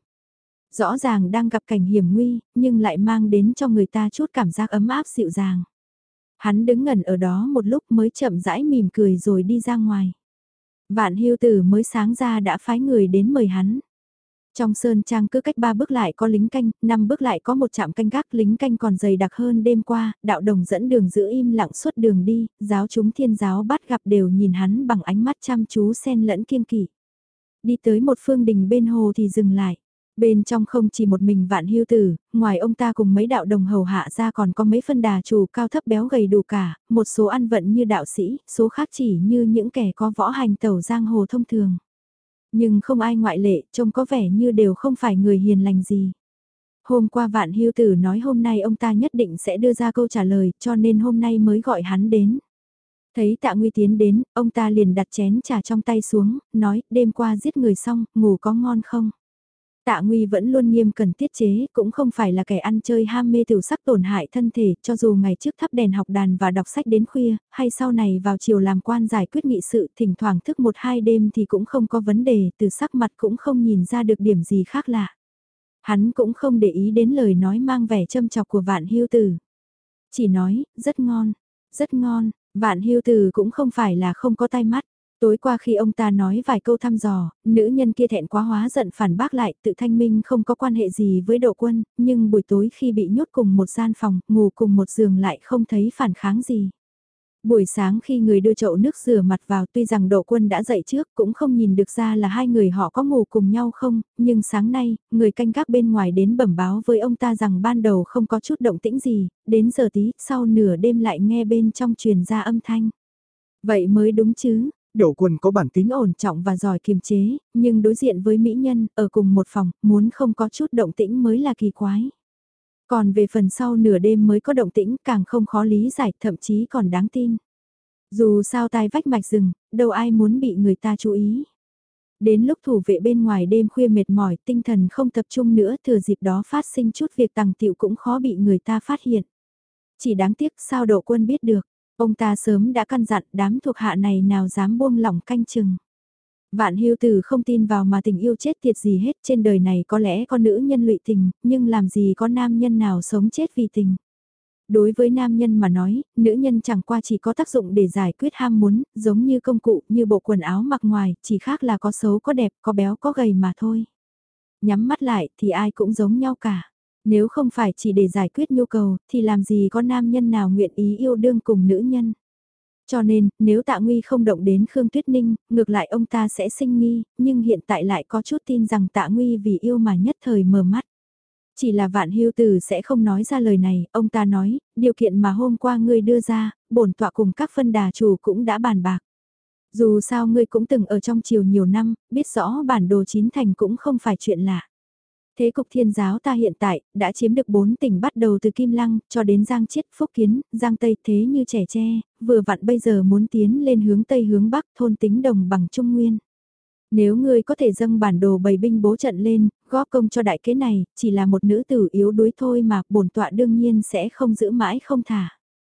Rõ ràng đang gặp cảnh hiểm nguy, nhưng lại mang đến cho người ta chút cảm giác ấm áp dịu dàng. Hắn đứng ngẩn ở đó một lúc mới chậm rãi mỉm cười rồi đi ra ngoài. Vạn Hưu Tử mới sáng ra đã phái người đến mời hắn. Trong sơn trang cứ cách 3 bước lại có lính canh, 5 bước lại có một trạm canh gác, lính canh còn dày đặc hơn đêm qua, đạo đồng dẫn đường giữ im lặng suốt đường đi, giáo chúng thiên giáo bắt gặp đều nhìn hắn bằng ánh mắt chăm chú xen lẫn kiêng kỵ. Đi tới một phương đình bên hồ thì dừng lại. Bên trong không chỉ một mình Vạn Hưu Tử, ngoài ông ta cùng mấy đạo đồng hầu hạ ra còn có mấy phân đà chủ cao thấp béo gầy đủ cả, một số ăn vận như đạo sĩ, số khác chỉ như những kẻ có võ hành tẩu giang hồ thông thường. Nhưng không ai ngoại lệ, trông có vẻ như đều không phải người hiền lành gì. Hôm qua Vạn Hưu Tử nói hôm nay ông ta nhất định sẽ đưa ra câu trả lời, cho nên hôm nay mới gọi hắn đến. Thấy Tạ Nguy tiến đến, ông ta liền đặt chén trà trong tay xuống, nói, đêm qua giết người xong, ngủ có ngon không? Tạ Nguy vẫn luôn nghiêm cẩn tiết chế, cũng không phải là kẻ ăn chơi ham mê tiểu sắc tổn hại thân thể, cho dù ngày trước thắp đèn học đàn và đọc sách đến khuya, hay sau này vào chiều làm quan giải quyết nghị sự, thỉnh thoảng thức 1-2 đêm thì cũng không có vấn đề, từ sắc mặt cũng không nhìn ra được điểm gì khác lạ. Hắn cũng không để ý đến lời nói mang vẻ châm chọc của Vạn Hưu Tử. Chỉ nói, rất ngon, rất ngon, Vạn Hưu Tử cũng không phải là không có tai mắt. Tối qua khi ông ta nói vài câu thăm dò, nữ nhân kia thẹn quá hóa giận phản bác lại, tự thanh minh không có quan hệ gì với Độ Quân, nhưng buổi tối khi bị nhốt cùng một gian phòng, ngủ cùng một giường lại không thấy phản kháng gì. Buổi sáng khi người đưa chậu nước rửa mặt vào, tuy rằng Độ Quân đã dậy trước cũng không nhìn được ra là hai người họ có ngủ cùng nhau không, nhưng sáng nay, người canh gác bên ngoài đến bẩm báo với ông ta rằng ban đầu không có chút động tĩnh gì, đến giờ tí, sau nửa đêm lại nghe bên trong truyền ra âm thanh. Vậy mới đúng chứ. Độ Quân có bản tính ổn trọng và giỏi kiềm chế, nhưng đối diện với mỹ nhân, ở cùng một phòng, muốn không có chút động tĩnh mới là kỳ quái. Còn về phần sau nửa đêm mới có động tĩnh càng không khó lý giải, thậm chí còn đáng tin. Dù sao tai vách mạch rừng, đâu ai muốn bị người ta chú ý. Đến lúc thủ vệ bên ngoài đêm khuya mệt mỏi, tinh thần không tập trung nữa, thừa dịp đó phát sinh chút việc tàng tiệu cũng khó bị người ta phát hiện. Chỉ đáng tiếc sao Độ Quân biết được. Ông ta sớm đã căn dặn đám thuộc hạ này nào dám buông lỏng canh chừng. Vạn Hưu Tử không tin vào mà tình yêu chết tiệt gì hết, trên đời này có lẽ có nữ nhân lụy tình, nhưng làm gì có nam nhân nào sống chết vì tình. Đối với nam nhân mà nói, nữ nhân chẳng qua chỉ có tác dụng để giải quyết ham muốn, giống như công cụ, như bộ quần áo mặc ngoài, chỉ khác là có xấu có đẹp, có béo có gầy mà thôi. Nhắm mắt lại thì ai cũng giống nhau cả. Nếu không phải chỉ để giải quyết nhu cầu, thì làm gì có nam nhân nào nguyện ý yêu đương cùng nữ nhân. Cho nên, nếu Tạ Nguy không động đến Khương Tuyết Ninh, ngược lại ông ta sẽ sinh nghi, nhưng hiện tại lại có chút tin rằng Tạ Nguy vì yêu mà nhất thời mờ mắt. Chỉ là Vạn Hưu Tử sẽ không nói ra lời này, ông ta nói, điều kiện mà hôm qua ngươi đưa ra, bổn tọa cùng các phân đà chủ cũng đã bàn bạc. Dù sao ngươi cũng từng ở trong triều nhiều năm, biết rõ bản đồ chín thành cũng không phải chuyện lạ. Thế cục thiên giáo ta hiện tại, đã chiếm được 4 tỉnh bắt đầu từ Kim Lăng, cho đến Giang Chiết, Phúc Kiến, Giang Tây thế như trẻ tre, vừa vặn bây giờ muốn tiến lên hướng Tây hướng Bắc thôn tính đồng bằng Trung Nguyên. Nếu ngươi có thể dâng bản đồ bày binh bố trận lên, góp công cho đại kế này, chỉ là một nữ tử yếu đuối thôi mà bổn tọa đương nhiên sẽ không giữ mãi không thả.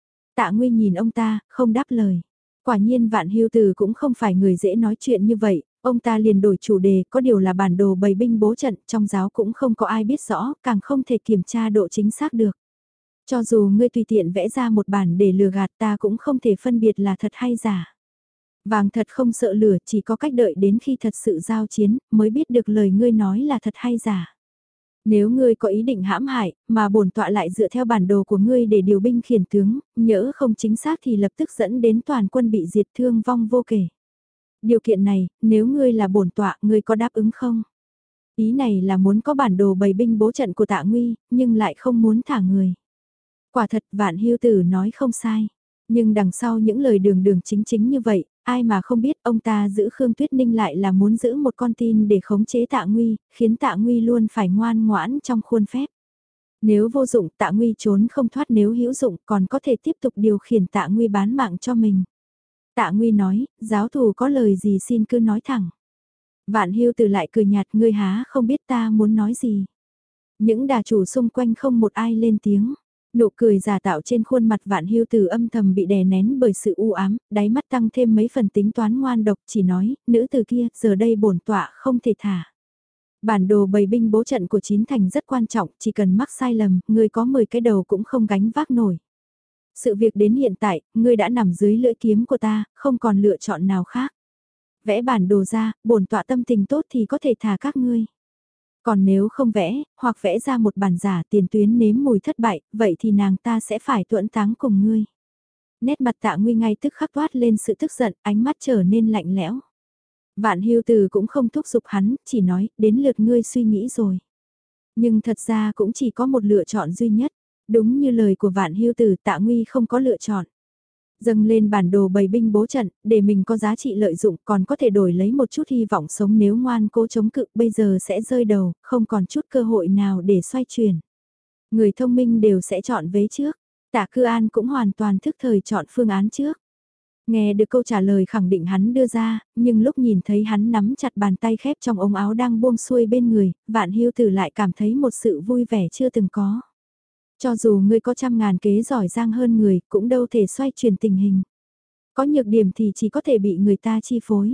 Tạ Nguy nhìn ông ta, không đáp lời. Quả nhiên Vạn Hưu Tử cũng không phải người dễ nói chuyện như vậy, ông ta liền đổi chủ đề, có điều là bản đồ bày binh bố trận, trong giáo cũng không có ai biết rõ, càng không thể kiểm tra độ chính xác được. Cho dù ngươi tùy tiện vẽ ra một bản để lừa gạt ta cũng không thể phân biệt là thật hay giả. Vàng thật không sợ lửa, chỉ có cách đợi đến khi thật sự giao chiến, mới biết được lời ngươi nói là thật hay giả. Nếu ngươi có ý định hãm hại, mà bổn tọa lại dựa theo bản đồ của ngươi để điều binh khiển tướng, nhỡ không chính xác thì lập tức dẫn đến toàn quân bị diệt thương vong vô kể. Điều kiện này, nếu ngươi là bổn tọa, ngươi có đáp ứng không? Ý này là muốn có bản đồ bày binh bố trận của Tạ Nguy, nhưng lại không muốn thả người. Quả thật Vạn Hưu Tử nói không sai. Nhưng đằng sau những lời đường đường chính chính như vậy, ai mà không biết ông ta giữ Khương Tuyết Ninh lại là muốn giữ một con tin để khống chế Tạ Nguy, khiến Tạ Nguy luôn phải ngoan ngoãn trong khuôn phép. Nếu vô dụng Tạ Nguy trốn không thoát, nếu hữu dụng còn có thể tiếp tục điều khiển Tạ Nguy bán mạng cho mình. Tạ Nguy nói, giáo thù có lời gì xin cứ nói thẳng. Vạn Hưu Tử lại cười nhạt, ngươi há không biết ta muốn nói gì. Những đà chủ xung quanh không một ai lên tiếng. Nụ cười giả tạo trên khuôn mặt Vạn Hưu Tử âm thầm bị đè nén bởi sự u ám, đáy mắt tăng thêm mấy phần tính toán ngoan độc, chỉ nói, nữ từ kia, giờ đây bổn tọa không thể thả. Bản đồ bày binh bố trận của Chín Thành rất quan trọng, chỉ cần mắc sai lầm, ngươi có 10 cái đầu cũng không gánh vác nổi. Sự việc đến hiện tại, ngươi đã nằm dưới lưỡi kiếm của ta, không còn lựa chọn nào khác. Vẽ bản đồ ra, bổn tọa tâm tình tốt thì có thể thả các ngươi. Còn nếu không vẽ, hoặc vẽ ra một bản giả tiền tuyến nếm mùi thất bại, vậy thì nàng ta sẽ phải tuẫn táng cùng ngươi. Nét mặt Tạ Nguy ngay tức khắc toát lên sự tức giận, ánh mắt trở nên lạnh lẽo. Vạn Hưu Từ cũng không thúc giục hắn, chỉ nói, đến lượt ngươi suy nghĩ rồi. Nhưng thật ra cũng chỉ có một lựa chọn duy nhất. Đúng như lời của Vạn Hưu Từ, Tạ Nguy không có lựa chọn. Dâng lên bản đồ bày binh bố trận, để mình có giá trị lợi dụng, còn có thể đổi lấy một chút hy vọng sống, nếu ngoan cố chống cự bây giờ sẽ rơi đầu, không còn chút cơ hội nào để xoay chuyển. Người thông minh đều sẽ chọn vế trước, Tạ Cư An cũng hoàn toàn thức thời chọn phương án trước. Nghe được câu trả lời khẳng định hắn đưa ra, nhưng lúc nhìn thấy hắn nắm chặt bàn tay khép trong ống áo đang buông xuôi bên người, Vạn Hưu Tử lại cảm thấy một sự vui vẻ chưa từng có. Cho dù ngươi có trăm ngàn kế giỏi giang hơn người, cũng đâu thể xoay chuyển tình hình. Có nhược điểm thì chỉ có thể bị người ta chi phối.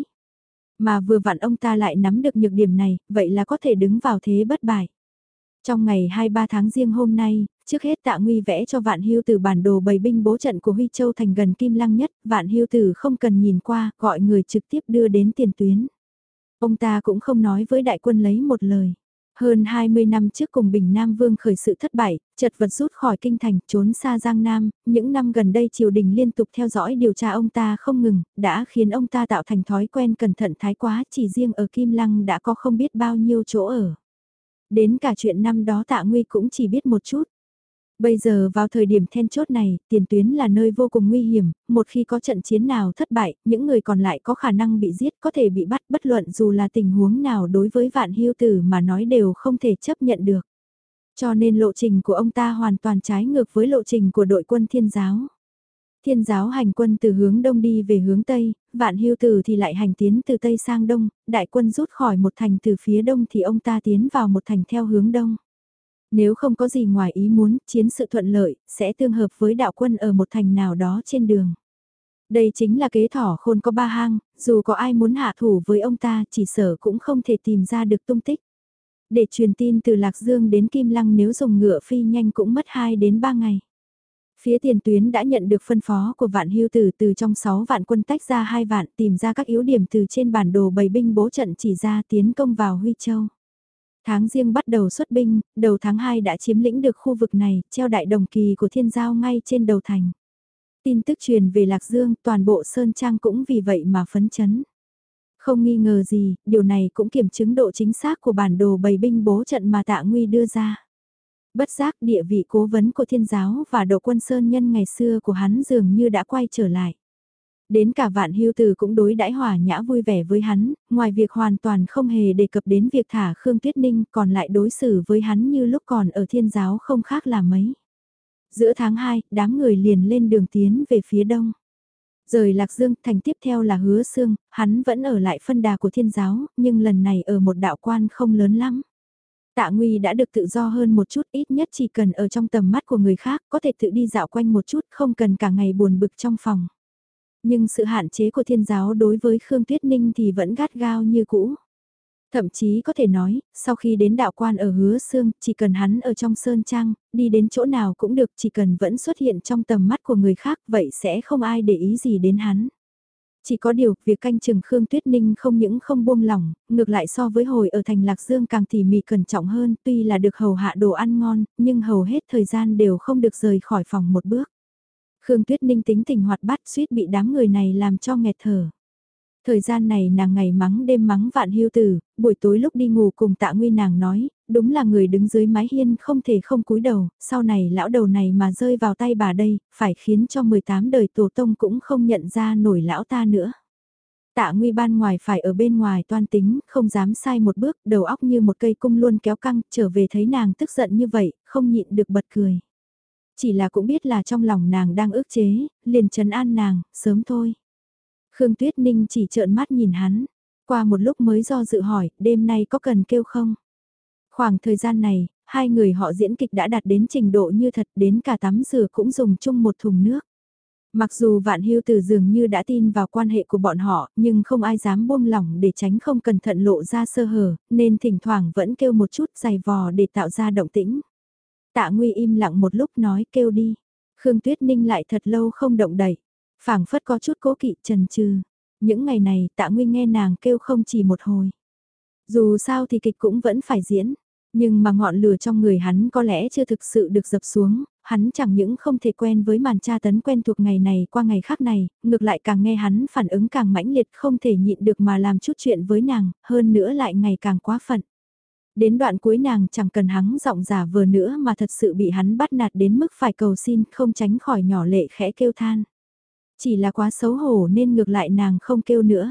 Mà vừa vặn ông ta lại nắm được nhược điểm này, vậy là có thể đứng vào thế bất bại. Trong ngày 23 tháng Giêng hôm nay, trước hết Tạ Nguy vẽ cho Vạn Hưu Tử bản đồ bày binh bố trận của Huy Châu thành gần Kim Lăng nhất, Vạn Hưu Tử không cần nhìn qua, gọi người trực tiếp đưa đến tiền tuyến. Ông ta cũng không nói với đại quân lấy một lời. Hơn 20 năm trước cùng Bình Nam Vương khởi sự thất bại, chật vật rút khỏi kinh thành, trốn xa Giang Nam, những năm gần đây triều đình liên tục theo dõi điều tra ông ta không ngừng, đã khiến ông ta tạo thành thói quen cẩn thận thái quá, chỉ riêng ở Kim Lăng đã có không biết bao nhiêu chỗ ở. Đến cả chuyện năm đó Tạ Nguy cũng chỉ biết một chút. Bây giờ vào thời điểm then chốt này, tiền tuyến là nơi vô cùng nguy hiểm, một khi có trận chiến nào thất bại, những người còn lại có khả năng bị giết, có thể bị bắt, bất luận dù là tình huống nào đối với Vạn Hưu Tử mà nói đều không thể chấp nhận được. Cho nên lộ trình của ông ta hoàn toàn trái ngược với lộ trình của đội quân Thiên giáo. Thiên giáo hành quân từ hướng đông đi về hướng tây, Vạn Hưu Tử thì lại hành tiến từ tây sang đông, đại quân rút khỏi một thành từ phía đông thì ông ta tiến vào một thành theo hướng đông. Nếu không có gì ngoài ý muốn, chiến sự thuận lợi, sẽ tương hợp với đạo quân ở một thành nào đó trên đường. Đây chính là kế thỏ khôn có ba hang, dù có ai muốn hạ thủ với ông ta chỉ sở cũng không thể tìm ra được tung tích. Để truyền tin từ Lạc Dương đến Kim Lăng nếu dùng ngựa phi nhanh cũng mất 2 đến 3 ngày. Phía tiền tuyến đã nhận được phân phó của Vạn Hưu Tử, từ trong 6 vạn quân tách ra 2 vạn, tìm ra các yếu điểm từ trên bản đồ bày binh bố trận chỉ ra tiến công vào Huy Châu. Tháng Giêng bắt đầu xuất binh, đầu tháng 2 đã chiếm lĩnh được khu vực này, treo đại đồng kỳ của Thiên giao ngay trên đầu thành. Tin tức truyền về Lạc Dương, toàn bộ Sơn Trang cũng vì vậy mà phấn chấn. Không nghi ngờ gì, điều này cũng kiểm chứng độ chính xác của bản đồ bày binh bố trận mà Tạ Nguy đưa ra. Bất giác địa vị cố vấn của Thiên giáo và độ quân Sơn Nhân ngày xưa của hắn dường như đã quay trở lại. Đến cả Vạn Hưu Từ cũng đối đãi hòa nhã vui vẻ với hắn, ngoài việc hoàn toàn không hề đề cập đến việc thả Khương Tuyết Ninh, còn lại đối xử với hắn như lúc còn ở Thiên giáo không khác là mấy. Giữa tháng 2, đám người liền lên đường tiến về phía đông. Rời Lạc Dương, thành tiếp theo là Hứa Xương, hắn vẫn ở lại phân đà của Thiên giáo, nhưng lần này ở một đạo quan không lớn lắm. Tạ Nguy đã được tự do hơn một chút, ít nhất chỉ cần ở trong tầm mắt của người khác, có thể tự đi dạo quanh một chút, không cần cả ngày buồn bực trong phòng. Nhưng sự hạn chế của Thiên giáo đối với Khương Tuyết Ninh thì vẫn gắt gao như cũ. Thậm chí có thể nói, sau khi đến đạo quan ở Hứa Xương, chỉ cần hắn ở trong Sơn Trang, đi đến chỗ nào cũng được, chỉ cần vẫn xuất hiện trong tầm mắt của người khác, vậy sẽ không ai để ý gì đến hắn. Chỉ có điều, việc canh chừng Khương Tuyết Ninh không những không buông lỏng, ngược lại so với hồi ở thành Lạc Dương càng tỉ mỉ cẩn trọng hơn, tuy là được hầu hạ đồ ăn ngon, nhưng hầu hết thời gian đều không được rời khỏi phòng một bước. Khương Tuyết Ninh tính tình hoạt bát suýt bị đám người này làm cho nghẹt thở. Thời gian này nàng ngày mắng đêm mắng Vạn Hưu Tử, buổi tối lúc đi ngủ cùng Tạ Nguy nàng nói, đúng là người đứng dưới mái hiên không thể không cúi đầu, sau này lão đầu này mà rơi vào tay bà đây, phải khiến cho 18 đời tổ tông cũng không nhận ra nổi lão ta nữa. Tạ Nguy ban ngoài phải ở bên ngoài toan tính, không dám sai một bước, đầu óc như một cây cung luôn kéo căng, trở về thấy nàng tức giận như vậy, không nhịn được bật cười. Chỉ là cũng biết là trong lòng nàng đang ức chế, liền trấn an nàng, sớm thôi. Khương Tuyết Ninh chỉ trợn mắt nhìn hắn, qua một lúc mới do dự hỏi, đêm nay có cần kêu không? Khoảng thời gian này, hai người họ diễn kịch đã đạt đến trình độ như thật, đến cả tắm rửa cũng dùng chung một thùng nước. Mặc dù Vạn Hưu Tử dường như đã tin vào quan hệ của bọn họ, nhưng không ai dám buông lỏng để tránh không cẩn thận lộ ra sơ hở, nên thỉnh thoảng vẫn kêu một chút giày vò để tạo ra động tĩnh. Tạ Nguy im lặng một lúc nói kêu đi. Khương Tuyết Ninh lại thật lâu không động đậy, phảng phất có chút cố kỵ chần chừ. Những ngày này Tạ Nguy nghe nàng kêu không chỉ một hồi. Dù sao thì kịch cũng vẫn phải diễn, nhưng mà ngọn lửa trong người hắn có lẽ chưa thực sự được dập xuống, hắn chẳng những không thể quen với màn tra tấn quen thuộc ngày này qua ngày khác này, ngược lại càng nghe hắn phản ứng càng mãnh liệt không thể nhịn được mà làm chút chuyện với nàng, hơn nữa lại ngày càng quá phận. Đến đoạn cuối nàng chẳng cần hắn giọng giả vờ nữa mà thật sự bị hắn bắt nạt đến mức phải cầu xin không tránh khỏi nhỏ lệ khẽ kêu than. Chỉ là quá xấu hổ nên ngược lại nàng không kêu nữa.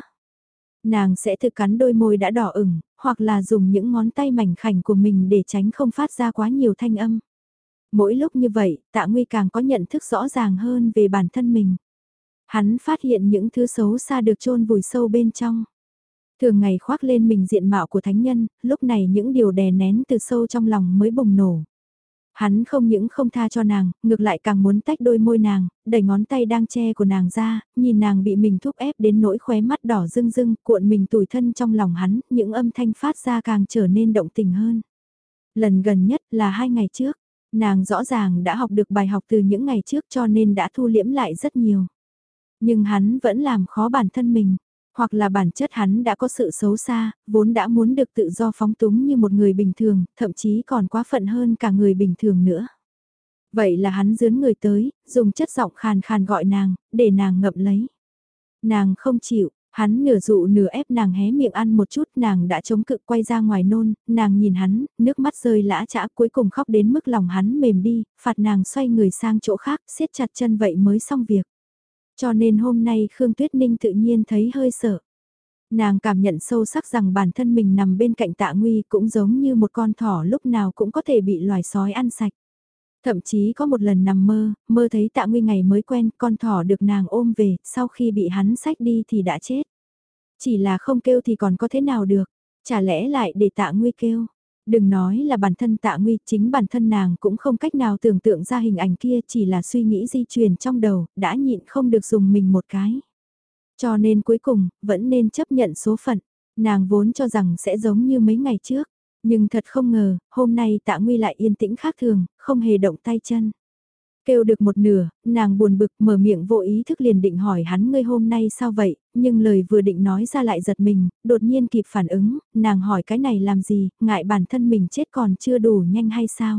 Nàng sẽ thực cắn đôi môi đã đỏ ửng, hoặc là dùng những ngón tay mảnh khảnh của mình để tránh không phát ra quá nhiều thanh âm. Mỗi lúc như vậy, Tạ Nguy càng có nhận thức rõ ràng hơn về bản thân mình. Hắn phát hiện những thứ xấu xa được chôn vùi sâu bên trong. Thường ngày khoác lên mình diện mạo của thánh nhân, lúc này những điều đè nén từ sâu trong lòng mới bùng nổ. Hắn không những không tha cho nàng, ngược lại càng muốn tách đôi môi nàng, đẩy ngón tay đang che của nàng ra, nhìn nàng bị mình thúc ép đến nỗi khóe mắt đỏ rưng rưng, cuộn mình tủi thân trong lòng hắn, những âm thanh phát ra càng trở nên động tình hơn. Lần gần nhất là 2 ngày trước, nàng rõ ràng đã học được bài học từ những ngày trước cho nên đã thu liễm lại rất nhiều. Nhưng hắn vẫn làm khó bản thân mình. Hoặc là bản chất hắn đã có sự xấu xa, vốn đã muốn được tự do phóng túng như một người bình thường, thậm chí còn quá phận hơn cả người bình thường nữa. Vậy là hắn dướn người tới, dùng chất giọng khàn khàn gọi nàng, để nàng ngậm lấy. Nàng không chịu, hắn nửa dụ nửa ép nàng hé miệng ăn một chút, nàng đã chống cự quay ra ngoài nôn, nàng nhìn hắn, nước mắt rơi lã chã cuối cùng khóc đến mức lòng hắn mềm đi, phạt nàng xoay người sang chỗ khác, siết chặt chân vậy mới xong việc. Cho nên hôm nay Khương Tuyết Ninh tự nhiên thấy hơi sợ. Nàng cảm nhận sâu sắc rằng bản thân mình nằm bên cạnh Tạ Nguy cũng giống như một con thỏ lúc nào cũng có thể bị loài sói ăn sạch. Thậm chí có một lần nằm mơ, mơ thấy Tạ Nguy ngày mới quen, con thỏ được nàng ôm về, sau khi bị hắn xách đi thì đã chết. Chỉ là không kêu thì còn có thế nào được, chả lẽ lại để Tạ Nguy kêu. Đừng nói là bản thân Tạ Nguy, chính bản thân nàng cũng không cách nào tưởng tượng ra hình ảnh kia, chỉ là suy nghĩ di truyền trong đầu, đã nhịn không được dùng mình một cái. Cho nên cuối cùng, vẫn nên chấp nhận số phận, nàng vốn cho rằng sẽ giống như mấy ngày trước, nhưng thật không ngờ, hôm nay Tạ Nguy lại yên tĩnh khác thường, không hề động tay chân. Kêu được một nửa, nàng buồn bực mở miệng vô ý thức liền định hỏi hắn ngươi hôm nay sao vậy, nhưng lời vừa định nói ra lại giật mình, đột nhiên kịp phản ứng, nàng hỏi cái này làm gì, ngại bản thân mình chết còn chưa đủ nhanh hay sao?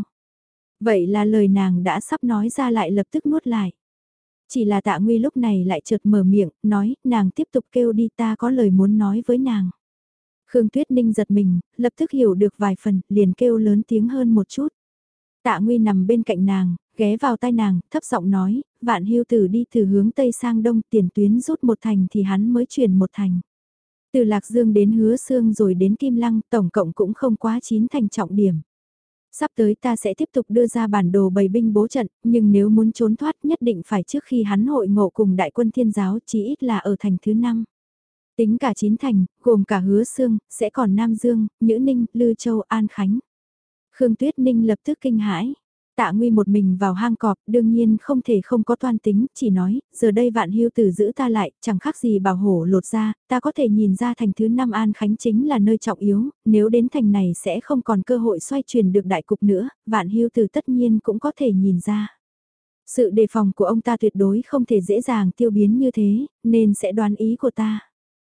Vậy là lời nàng đã sắp nói ra lại lập tức nuốt lại. Chỉ là Tạ Nguy lúc này lại chợt mở miệng, nói, nàng tiếp tục kêu đi ta có lời muốn nói với nàng. Khương Tuyết Ninh giật mình, lập tức hiểu được vài phần, liền kêu lớn tiếng hơn một chút. Tạ Nguy nằm bên cạnh nàng, ghé vào tai nàng, thấp giọng nói, Vạn Hưu Tử đi từ hướng Tây sang Đông tiền tuyến rút một thành thì hắn mới chuyển một thành. Từ Lạc Dương đến Hứa Xương rồi đến Kim Lăng, tổng cộng cũng không quá 9 thành trọng điểm. Sắp tới ta sẽ tiếp tục đưa ra bản đồ bày binh bố trận, nhưng nếu muốn trốn thoát nhất định phải trước khi hắn hội ngộ cùng đại quân thiên giáo chí ít là ở thành thứ 5. Tính cả 9 thành, gồm cả Hứa Xương, sẽ còn Nam Dương, Nhữ Ninh, Lư Châu, An Khánh. Khương Tuyết Ninh lập tức kinh hãi. Tạ Nguy một mình vào hang cọp, đương nhiên không thể không có toan tính, chỉ nói, giờ đây Vạn Hưu Tử giữ ta lại, chẳng khác gì bảo hổ lột ra, ta có thể nhìn ra thành thứ 5 An Khánh chính là nơi trọng yếu, nếu đến thành này sẽ không còn cơ hội xoay chuyển được đại cục nữa, Vạn Hưu Tử tất nhiên cũng có thể nhìn ra. Sự đề phòng của ông ta tuyệt đối không thể dễ dàng tiêu biến như thế, nên sẽ đoán ý của ta.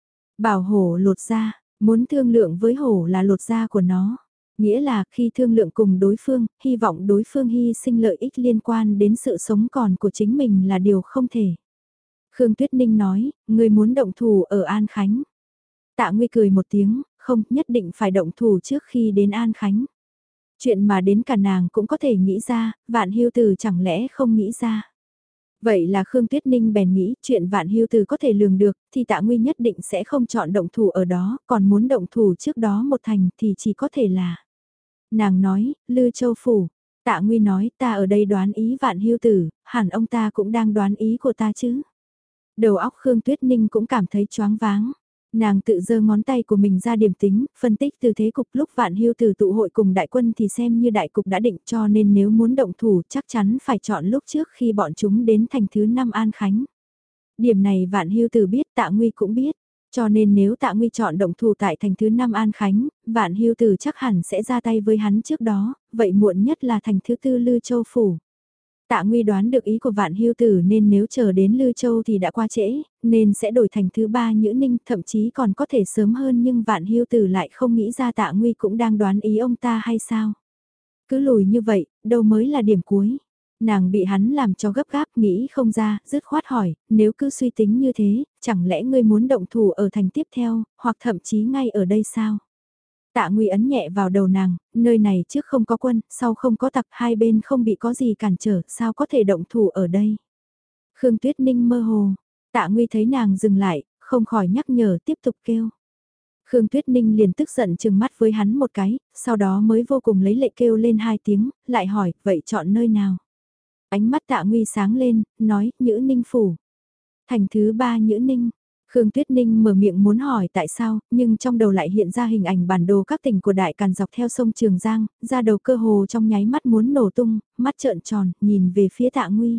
Bảo hổ lột da, muốn thương lượng với hổ là lột da của nó. Nghĩa là khi thương lượng cùng đối phương, hy vọng đối phương hy sinh lợi ích liên quan đến sự sống còn của chính mình là điều không thể. Khương Tuyết Ninh nói, người muốn động thủ ở An Khánh. Tạ Nguy cười một tiếng, không, nhất định phải động thủ trước khi đến An Khánh. Chuyện mà đến cả nàng cũng có thể nghĩ ra, Vạn Hưu Từ chẳng lẽ không nghĩ ra. Vậy là Khương Tuyết Ninh bèn nghĩ chuyện Vạn Hưu Từ có thể lường được thì Tạ Nguy nhất định sẽ không chọn động thủ ở đó, còn muốn động thủ trước đó một thành thì chỉ có thể là. Nàng nói, Lư Châu Phủ. Tạ Nguy nói, ta ở đây đoán ý Vạn Hưu Tử, hẳn ông ta cũng đang đoán ý của ta chứ. Đầu óc Khương Tuyết Ninh cũng cảm thấy choáng váng. Nàng tự giơ ngón tay của mình ra điểm tính, phân tích từ thế cục lúc Vạn Hưu Tử tụ hội cùng đại quân thì xem như đại cục đã định, cho nên nếu muốn động thủ chắc chắn phải chọn lúc trước khi bọn chúng đến thành thứ 5 An Khánh. Điểm này Vạn Hưu Tử biết, Tạ Nguy cũng biết. Cho nên nếu Tạ Nguy chọn động thủ tại thành thứ 5 An Khánh, Vạn Hưu Tử chắc hẳn sẽ ra tay với hắn trước đó, vậy muộn nhất là thành thứ 4 Lư Châu Phủ. Tạ Nguy đoán được ý của Vạn Hưu Tử nên nếu chờ đến Lư Châu thì đã qua trễ, nên sẽ đổi thành thứ 3 Nhữ Ninh, thậm chí còn có thể sớm hơn, nhưng Vạn Hưu Tử lại không nghĩ ra Tạ Nguy cũng đang đoán ý ông ta hay sao. Cứ lùi như vậy, đâu mới là điểm cuối. Nàng bị hắn làm cho gấp gáp, nghĩ không ra, dứt khoát hỏi, nếu cứ suy tính như thế, chẳng lẽ ngươi muốn động thủ ở thành tiếp theo, hoặc thậm chí ngay ở đây sao? Tạ Nguy ấn nhẹ vào đầu nàng, nơi này trước không có quân, sau không có tặc, hai bên không bị có gì cản trở, sao có thể động thủ ở đây? Khương Tuyết Ninh mơ hồ, Tạ Nguy thấy nàng dừng lại, không khỏi nhắc nhở tiếp tục kêu. Khương Tuyết Ninh liền tức giận chừng mắt với hắn một cái, sau đó mới vô cùng lấy lệ kêu lên 2 tiếng, lại hỏi, vậy chọn nơi nào? Ánh mắt Tạ Nguy sáng lên, nói, Nhữ Ninh Phủ. Thành thứ 3 Nhữ Ninh. Khương Tuyết Ninh mở miệng muốn hỏi tại sao, nhưng trong đầu lại hiện ra hình ảnh bản đồ các tỉnh của Đại Càn dọc theo sông Trường Giang, ra đầu cơ hồ trong nháy mắt muốn nổ tung, mắt trợn tròn, nhìn về phía Tạ Nguy.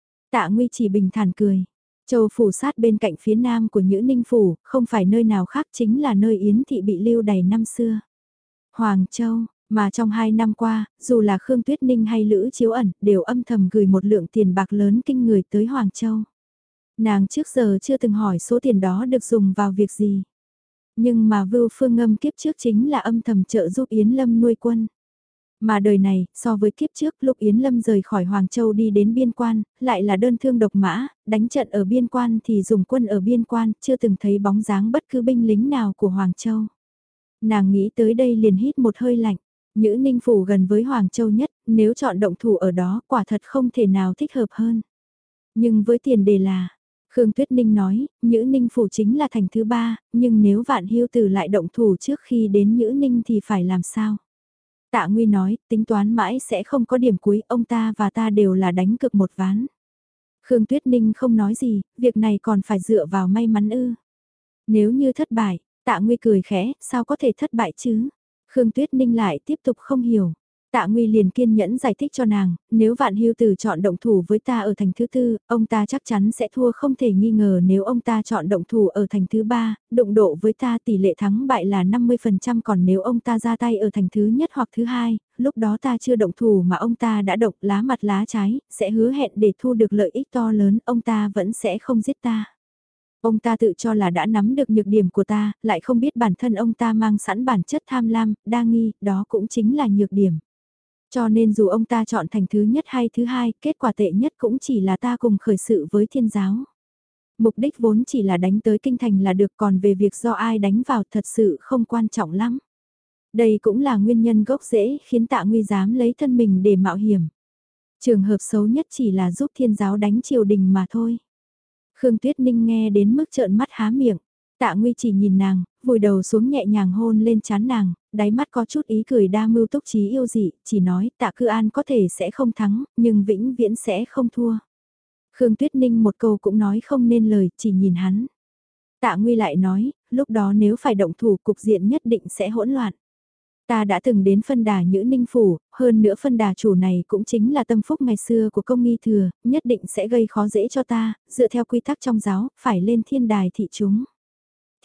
Tạ Nguy chỉ bình thản cười. Châu Phủ sát bên cạnh phía nam của Nhữ Ninh Phủ, không phải nơi nào khác chính là nơi Yến Thị bị lưu đày năm xưa. Hoàng Châu, mà trong 2 năm qua, dù là Khương Tuyết Ninh hay Lữ Chiếu Ẩn, đều âm thầm gửi một lượng tiền bạc lớn kinh người tới Hoàng Châu. Nàng trước giờ chưa từng hỏi số tiền đó được dùng vào việc gì. Nhưng mà Vưu Phương Ngâm kiếp trước chính là âm thầm trợ giúp Yến Lâm nuôi quân. Mà đời này, so với kiếp trước lúc Yến Lâm rời khỏi Hoàng Châu đi đến biên quan, lại là đơn thương độc mã, đánh trận ở biên quan thì dùng quân ở biên quan, chưa từng thấy bóng dáng bất cứ binh lính nào của Hoàng Châu. Nàng nghĩ tới đây liền hít một hơi lạnh. Nhữ Ninh Phủ gần với Hoàng Châu nhất, nếu chọn động thủ ở đó quả thật không thể nào thích hợp hơn. Nhưng với tiền đề là, Khương Tuyết Ninh nói, Nhữ Ninh Phủ chính là thành thứ 3, nhưng nếu Vạn Hưu Tử lại động thủ trước khi đến Nhữ Ninh thì phải làm sao? Tạ Nguy nói, tính toán mãi sẽ không có điểm cuối, ông ta và ta đều là đánh cực một ván. Khương Tuyết Ninh không nói gì, việc này còn phải dựa vào may mắn ư. Nếu như thất bại, Tạ Nguy cười khẽ, sao có thể thất bại chứ? Khương Tuyết Ninh lại tiếp tục không hiểu. Tạ Nguy liền kiên nhẫn giải thích cho nàng, nếu Vạn Hưu Tử chọn động thủ với ta ở thành thứ 4, ông ta chắc chắn sẽ thua không thể nghi ngờ. Nếu ông ta chọn động thủ ở thành thứ 3, đụng độ với ta tỷ lệ thắng bại là 50%, còn nếu ông ta ra tay ở thành thứ nhất hoặc thứ 2, lúc đó ta chưa động thủ mà ông ta đã động lá mặt lá trái, sẽ hứa hẹn để thu được lợi ích to lớn, ông ta vẫn sẽ không giết ta. Ông ta tự cho là đã nắm được nhược điểm của ta, lại không biết bản thân ông ta mang sẵn bản chất tham lam, đa nghi, đó cũng chính là nhược điểm. Cho nên dù ông ta chọn thành thứ nhất hay thứ 2, kết quả tệ nhất cũng chỉ là ta cùng khởi sự với thiên giáo. Mục đích vốn chỉ là đánh tới kinh thành là được, còn về việc do ai đánh vào thật sự không quan trọng lắm. Đây cũng là nguyên nhân gốc rễ khiến Tạ Nguy dám lấy thân mình để mạo hiểm. Trường hợp xấu nhất chỉ là giúp thiên giáo đánh triều đình mà thôi. Khương Tuyết Ninh nghe đến mức trợn mắt há miệng. Tạ Nguy chỉ nhìn nàng, vùi đầu xuống nhẹ nhàng hôn lên trán nàng, đáy mắt có chút ý cười đa mưu túc trí yêu dị, chỉ nói Tạ Cư An có thể sẽ không thắng, nhưng vĩnh viễn sẽ không thua. Khương Tuyết Ninh một câu cũng nói không nên lời, chỉ nhìn hắn. Tạ Nguy lại nói, lúc đó nếu phải động thủ cục diện nhất định sẽ hỗn loạn. Ta đã từng đến phân đà Nhữ Ninh Phủ, hơn nữa phân đà chủ này cũng chính là tâm phúc ngày xưa của công nghi thừa, nhất định sẽ gây khó dễ cho ta, dựa theo quy tắc trong giáo, phải lên thiên đài thị chúng.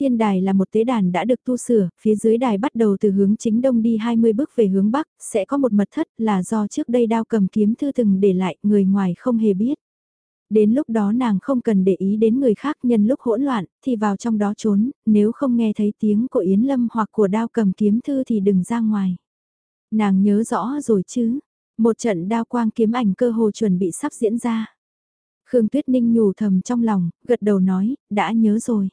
Thiên đài là một tế đàn đã được tu sửa, phía dưới đài bắt đầu từ hướng chính đông đi 20 bước về hướng bắc, sẽ có một mật thất là do trước đây Đao Cầm Kiếm Thư từng để lại, người ngoài không hề biết. Đến lúc đó nàng không cần để ý đến người khác, nhân lúc hỗn loạn thì vào trong đó trốn, nếu không nghe thấy tiếng của Yến Lâm hoặc của Đao Cầm Kiếm Thư thì đừng ra ngoài. Nàng nhớ rõ rồi chứ, một trận đao quang kiếm ảnh cơ hồ chuẩn bị sắp diễn ra. Khương Tuyết Ninh nhủ thầm trong lòng, gật đầu nói, đã nhớ rồi.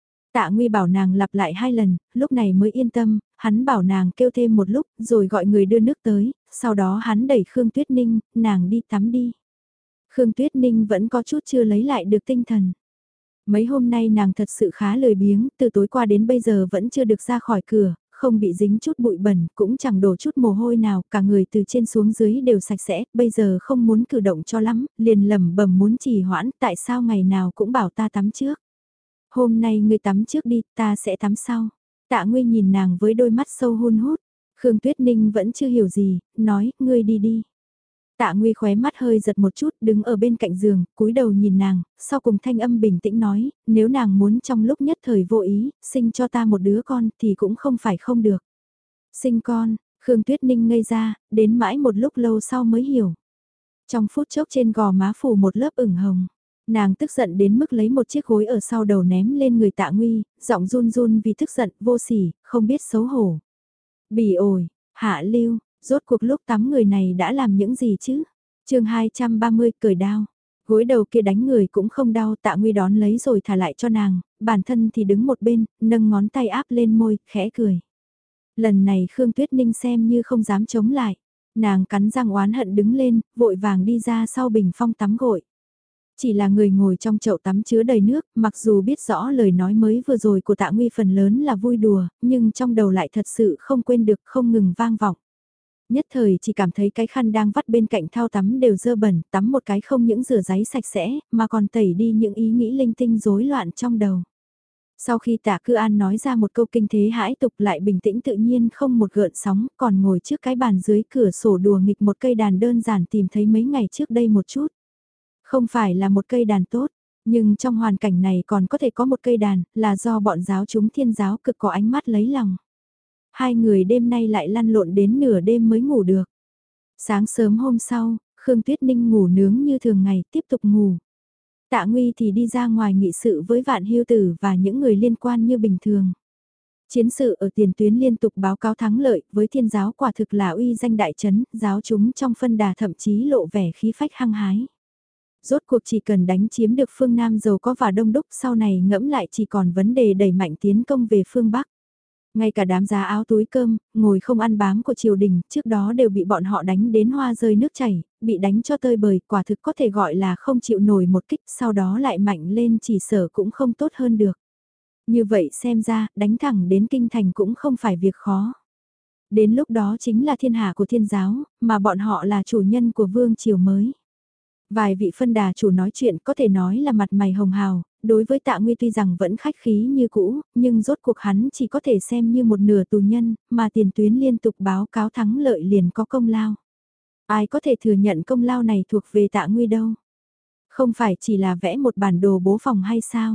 Tạ Nguy bảo nàng lặp lại 2 lần, lúc này mới yên tâm, hắn bảo nàng kêu thêm một lúc, rồi gọi người đưa nước tới, sau đó hắn đẩy Khương Tuyết Ninh, nàng đi tắm đi. Khương Tuyết Ninh vẫn có chút chưa lấy lại được tinh thần. Mấy hôm nay nàng thật sự khá lười biếng, từ tối qua đến bây giờ vẫn chưa được ra khỏi cửa, không bị dính chút bụi bẩn, cũng chẳng đổ chút mồ hôi nào, cả người từ trên xuống dưới đều sạch sẽ, bây giờ không muốn cử động cho lắm, liền lẩm bẩm muốn trì hoãn, tại sao ngày nào cũng bảo ta tắm trước. Hôm nay ngươi tắm trước đi, ta sẽ tắm sau. Tạ Nguy nhìn nàng với đôi mắt sâu hun hút. Khương Tuyết Ninh vẫn chưa hiểu gì, nói, ngươi đi đi. Tạ Nguy khóe mắt hơi giật một chút, đứng ở bên cạnh giường, cúi đầu nhìn nàng, sau cùng thanh âm bình tĩnh nói, nếu nàng muốn trong lúc nhất thời vô ý, sinh cho ta một đứa con thì cũng không phải không được. Sinh con, Khương Tuyết Ninh ngây ra, đến mãi một lúc lâu sau mới hiểu. Trong phút chốc trên gò má phủ một lớp ửng hồng. Nàng tức giận đến mức lấy một chiếc gối ở sau đầu ném lên người Tạ Nguy, giọng run run vì tức giận, vô sỉ, không biết xấu hổ. Bỉ ổi, hạ lưu, rốt cuộc lúc tắm người này đã làm những gì chứ? Chương 230 cởi đao. Gối đầu kia đánh người cũng không đau, Tạ Nguy đón lấy rồi thả lại cho nàng, bản thân thì đứng một bên, nâng ngón tay áp lên môi, khẽ cười. Lần này Khương Tuyết Ninh xem như không dám chống lại. Nàng cắn răng oán hận đứng lên, vội vàng đi ra sau bình phong tắm gội. Chỉ là người ngồi trong chậu tắm chứa đầy nước, mặc dù biết rõ lời nói mới vừa rồi của Tạ Nguy phần lớn là vui đùa, nhưng trong đầu lại thật sự không quên được, không ngừng vang vọng. Nhất thời chỉ cảm thấy cái khăn đang vắt bên cạnh thao tắm đều dơ bẩn, tắm một cái không những rửa ráy sạch sẽ, mà còn tẩy đi những ý nghĩ linh tinh rối loạn trong đầu. Sau khi Tạ Cư An nói ra một câu kinh thế hãi tục lại bình tĩnh tự nhiên không một gợn sóng, còn ngồi trước cái bàn dưới cửa sổ đùa nghịch một cây đàn đơn giản tìm thấy mấy ngày trước đây một chút. Không phải là một cây đàn tốt, nhưng trong hoàn cảnh này còn có thể có một cây đàn, là do bọn giáo chúng Thiên giáo cực có ánh mắt lấy lòng. Hai người đêm nay lại lăn lộn đến nửa đêm mới ngủ được. Sáng sớm hôm sau, Khương Tuyết Ninh ngủ nướng như thường ngày, tiếp tục ngủ. Tạ Nguy thì đi ra ngoài nghị sự với Vạn Hưu Tử và những người liên quan như bình thường. Chiến sự ở tiền tuyến liên tục báo cáo thắng lợi, với Thiên giáo quả thực là uy danh đại chấn, giáo chúng trong phân đà thậm chí lộ vẻ khí phách hăng hái. Rốt cuộc chỉ cần đánh chiếm được phương Nam giàu có và đông đúc, sau này ngẫm lại chỉ còn vấn đề đẩy mạnh tiến công về phương Bắc. Ngay cả đám giá áo túi cơm, ngồi không ăn bám của triều đình, trước đó đều bị bọn họ đánh đến hoa rơi nước chảy, bị đánh cho tơi bời, quả thực có thể gọi là không chịu nổi một kích, sau đó lại mạnh lên chỉ sở cũng không tốt hơn được. Như vậy xem ra, đánh thẳng đến kinh thành cũng không phải việc khó. Đến lúc đó chính là thiên hạ của Thiên giáo, mà bọn họ là chủ nhân của vương triều mới. Vài vị phân đà chủ nói chuyện có thể nói là mặt mày hồng hào, đối với Tạ Nguy tuy rằng vẫn khách khí như cũ, nhưng rốt cuộc hắn chỉ có thể xem như một nửa tù nhân, mà tiền tuyến liên tục báo cáo thắng lợi liền có công lao. Ai có thể thừa nhận công lao này thuộc về Tạ Nguy đâu? Không phải chỉ là vẽ một bản đồ bố phòng hay sao?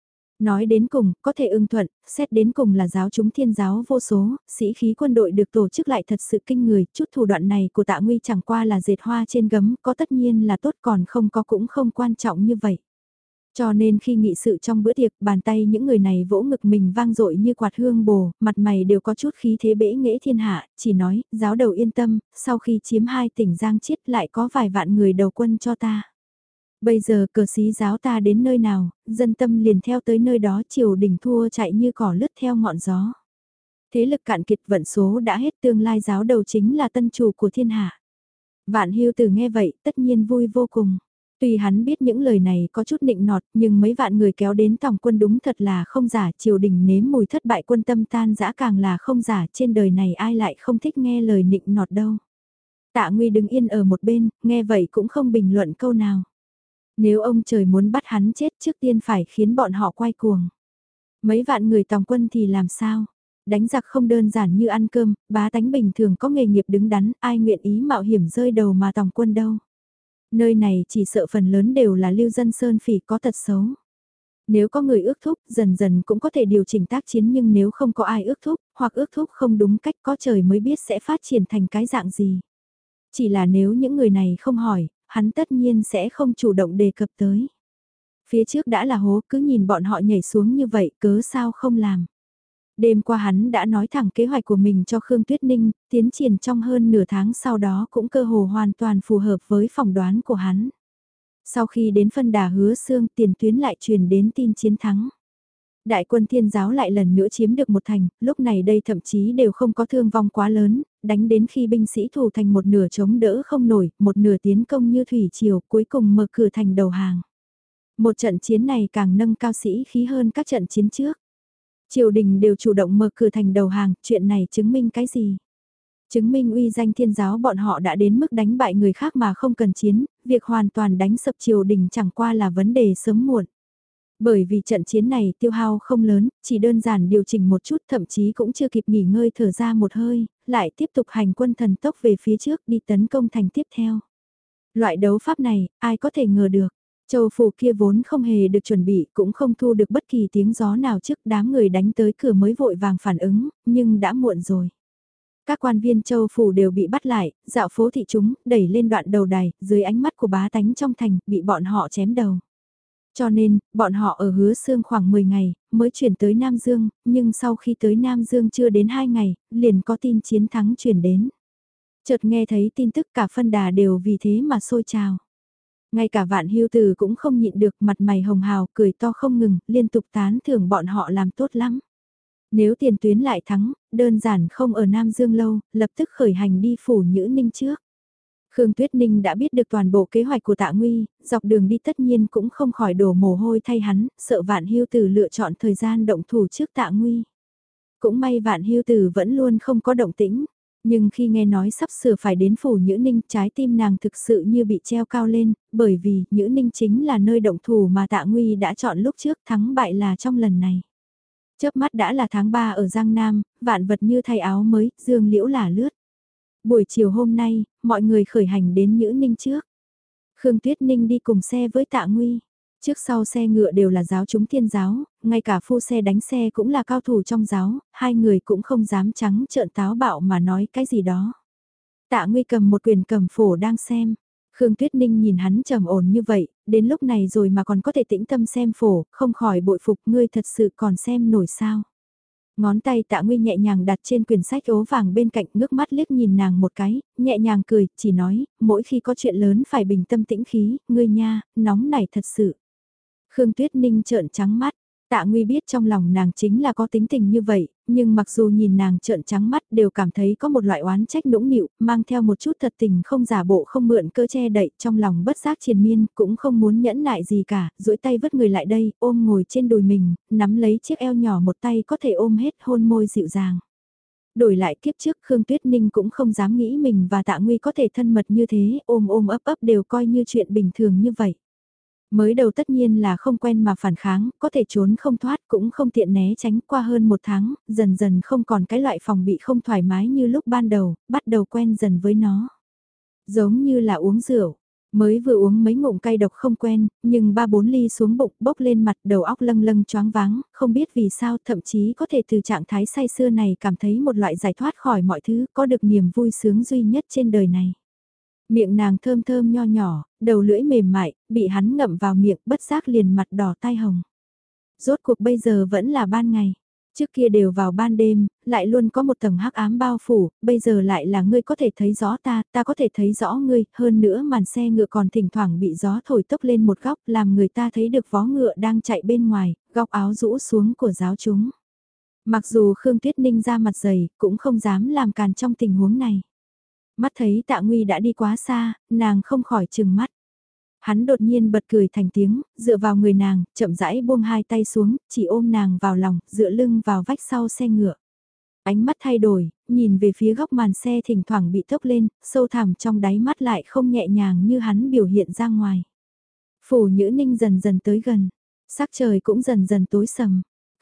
Nói đến cùng, có thể ưng thuận, xét đến cùng là giáo chúng Thiên giáo vô số, sĩ khí quân đội được tổ chức lại thật sự kinh người, chút thủ đoạn này của Tạ Nguy chẳng qua là dệt hoa trên gấm, có tất nhiên là tốt còn không có cũng không quan trọng như vậy. Cho nên khi nghị sự trong bữa tiệc, bàn tay những người này vỗ ngực mình vang dội như quạt hương bồ, mặt mày đều có chút khí thế bể nghệ thiên hạ, chỉ nói, giáo đầu yên tâm, sau khi chiếm 2 tỉnh Giang Chiết lại có vài vạn người đầu quân cho ta. Bây giờ cờ xí giáo ta đến nơi nào, dân tâm liền theo tới nơi đó, triều đình thua chạy như cỏ lướt theo ngọn gió. Thế lực cạn kiệt vận số đã hết, tương lai giáo đầu chính là tân chủ của thiên hạ. Vạn Hưu Tử nghe vậy tất nhiên vui vô cùng. Tuy hắn biết những lời này có chút nịnh nọt, nhưng mấy vạn người kéo đến tòng quân đúng thật là không giả, triều đình nếm mùi thất bại quân tâm tan dã càng là không giả, trên đời này ai lại không thích nghe lời nịnh nọt đâu. Tạ Nguy đứng yên ở một bên, nghe vậy cũng không bình luận câu nào. Nếu ông trời muốn bắt hắn chết trước tiên phải khiến bọn họ quay cuồng. Mấy vạn người tòng quân thì làm sao? Đánh giặc không đơn giản như ăn cơm, bá tánh bình thường có nghề nghiệp đứng đắn, ai nguyện ý mạo hiểm rơi đầu mà tòng quân đâu. Nơi này chỉ sợ phần lớn đều là lưu dân sơn phỉ có tật xấu. Nếu có người ước thúc, dần dần cũng có thể điều chỉnh tác chiến, nhưng nếu không có ai ước thúc, hoặc ước thúc không đúng cách, có trời mới biết sẽ phát triển thành cái dạng gì. Chỉ là nếu những người này không hỏi, hắn tất nhiên sẽ không chủ động đề cập tới. Phía trước đã là hố, cứ nhìn bọn họ nhảy xuống như vậy, cớ sao không làm. Đêm qua hắn đã nói thẳng kế hoạch của mình cho Khương Tuyết Ninh, tiến triển trong hơn nửa tháng sau đó cũng cơ hồ hoàn toàn phù hợp với phỏng đoán của hắn. Sau khi đến phân đà Hứa Xương, tiền tuyến lại truyền đến tin chiến thắng. Đại quân Thiên giáo lại lần nữa chiếm được một thành, lúc này đây thậm chí đều không có thương vong quá lớn, đánh đến khi binh sĩ thủ thành một nửa chống đỡ không nổi, một nửa tiến công như thủy triều, cuối cùng mở cửa thành đầu hàng. Một trận chiến này càng nâng cao sĩ khí hơn các trận chiến trước. Triều đình đều chủ động mở cửa thành đầu hàng, chuyện này chứng minh cái gì? Chứng minh uy danh Thiên giáo bọn họ đã đến mức đánh bại người khác mà không cần chiến, việc hoàn toàn đánh sập triều đình chẳng qua là vấn đề sớm muộn. Bởi vì trận chiến này tiêu hao không lớn, chỉ đơn giản điều chỉnh một chút, thậm chí cũng chưa kịp nghỉ ngơi thở ra một hơi, lại tiếp tục hành quân thần tốc về phía trước đi tấn công thành tiếp theo. Loại đấu pháp này, ai có thể ngờ được. Châu phủ kia vốn không hề được chuẩn bị, cũng không thu được bất kỳ tiếng gió nào trước, đám người đánh tới cửa mới vội vàng phản ứng, nhưng đã muộn rồi. Các quan viên châu phủ đều bị bắt lại, dạo phố thị chúng, đẩy lên đoạn đầu đài, dưới ánh mắt của bá tánh trong thành, bị bọn họ chém đầu. Cho nên, bọn họ ở Hứa Xương khoảng 10 ngày, mới chuyển tới Nam Dương, nhưng sau khi tới Nam Dương chưa đến 2 ngày, liền có tin chiến thắng chuyển đến. Chợt nghe thấy tin tức cả phân đà đều vì thế mà sôi trào. Ngay cả Vạn Hưu Từ cũng không nhịn được, mặt mày hồng hào, cười to không ngừng, liên tục tán thưởng bọn họ làm tốt lắm. Nếu tiền tuyến lại thắng, đơn giản không ở Nam Dương lâu, lập tức khởi hành đi phủ Nhữ Ninh trước. Khương Tuyết Ninh đã biết được toàn bộ kế hoạch của Tạ Nguy, dọc đường đi tất nhiên cũng không khỏi đổ mồ hôi thay hắn, sợ Vạn Hưu Từ lựa chọn thời gian động thủ trước Tạ Nguy. Cũng may Vạn Hưu Từ vẫn luôn không có động tĩnh, nhưng khi nghe nói sắp sửa phải đến phủ Nhữ Ninh, trái tim nàng thực sự như bị treo cao lên, bởi vì Nhữ Ninh chính là nơi động thủ mà Tạ Nguy đã chọn lúc trước, thắng bại là trong lần này. Chớp mắt đã là tháng 3 ở Giang Nam, vạn vật như thay áo mới, dương liễu là lướt. Buổi chiều hôm nay, mọi người khởi hành đến Nhữ Ninh trước. Khương Tuyết Ninh đi cùng xe với Tạ Nguy. Trước sau xe ngựa đều là giáo chúng Thiên giáo, ngay cả phu xe đánh xe cũng là cao thủ trong giáo, hai người cũng không dám trắng trợn táo bạo mà nói cái gì đó. Tạ Nguy cầm một quyển cầm phổ đang xem. Khương Tuyết Ninh nhìn hắn trầm ổn như vậy, đến lúc này rồi mà còn có thể tĩnh tâm xem phổ, không khỏi bội phục ngươi thật sự còn xem nổi sao. Ngón tay Tạ Nguy nhẹ nhàng đặt trên quyển sách ố vàng bên cạnh, ngước mắt liếc nhìn nàng một cái, nhẹ nhàng cười, chỉ nói, mỗi khi có chuyện lớn phải bình tâm tĩnh khí, ngươi nha, nóng này thật sự. Khương Tuyết Ninh trợn trắng mắt, Tạ Nguy biết trong lòng nàng chính là có tính tình như vậy, nhưng mặc dù nhìn nàng trợn trắng mắt đều cảm thấy có một loại oán trách nũng nịu, mang theo một chút thật tình không giả bộ không mượn cơ che đậy, trong lòng bất giác triền miên, cũng không muốn nhẫn nại gì cả, duỗi tay vứt người lại đây, ôm ngồi trên đùi mình, nắm lấy chiếc eo nhỏ một tay có thể ôm hết, hôn môi dịu dàng. Đổi lại kiếp trước Khương Tuyết Ninh cũng không dám nghĩ mình và Tạ Nguy có thể thân mật như thế, ôm ôm ấp ấp đều coi như chuyện bình thường như vậy. Mới đầu tất nhiên là không quen mà phản kháng, có thể trốn không thoát cũng không tiện né tránh, qua hơn một tháng, dần dần không còn cái loại phòng bị không thoải mái như lúc ban đầu, bắt đầu quen dần với nó. Giống như là uống rượu, mới vừa uống mấy ngụm cay độc không quen, nhưng 3-4 ly xuống bụng bốc lên mặt, đầu óc lâng lâng choáng váng, không biết vì sao thậm chí có thể từ trạng thái say sưa này cảm thấy một loại giải thoát khỏi mọi thứ, có được niềm vui sướng duy nhất trên đời này. Miệng nàng thơm thơm nho nhỏ, đầu lưỡi mềm mại, bị hắn ngậm vào miệng, bất giác liền mặt đỏ tai hồng. Rốt cuộc bây giờ vẫn là ban ngày. Trước kia đều vào ban đêm, lại luôn có một tầng hắc ám bao phủ, bây giờ lại là ngươi có thể thấy rõ ta, ta có thể thấy rõ ngươi, hơn nữa màn xe ngựa còn thỉnh thoảng bị gió thổi tốc lên một góc, làm người ta thấy được vó ngựa đang chạy bên ngoài, góc áo rũ xuống của giáo chúng. Mặc dù Khương Tuyết Ninh ra mặt dày, cũng không dám làm càn trong tình huống này. Mắt thấy Tạ Nguy đã đi quá xa, nàng không khỏi chừng mắt. Hắn đột nhiên bật cười thành tiếng, dựa vào người nàng, chậm rãi buông hai tay xuống, chỉ ôm nàng vào lòng, dựa lưng vào vách sau xe ngựa. Ánh mắt thay đổi, nhìn về phía góc màn xe thỉnh thoảng bị tốc lên, sâu thẳm trong đáy mắt lại không nhẹ nhàng như hắn biểu hiện ra ngoài. Phủ Nhữ Ninh dần dần tới gần, sắc trời cũng dần dần tối sầm.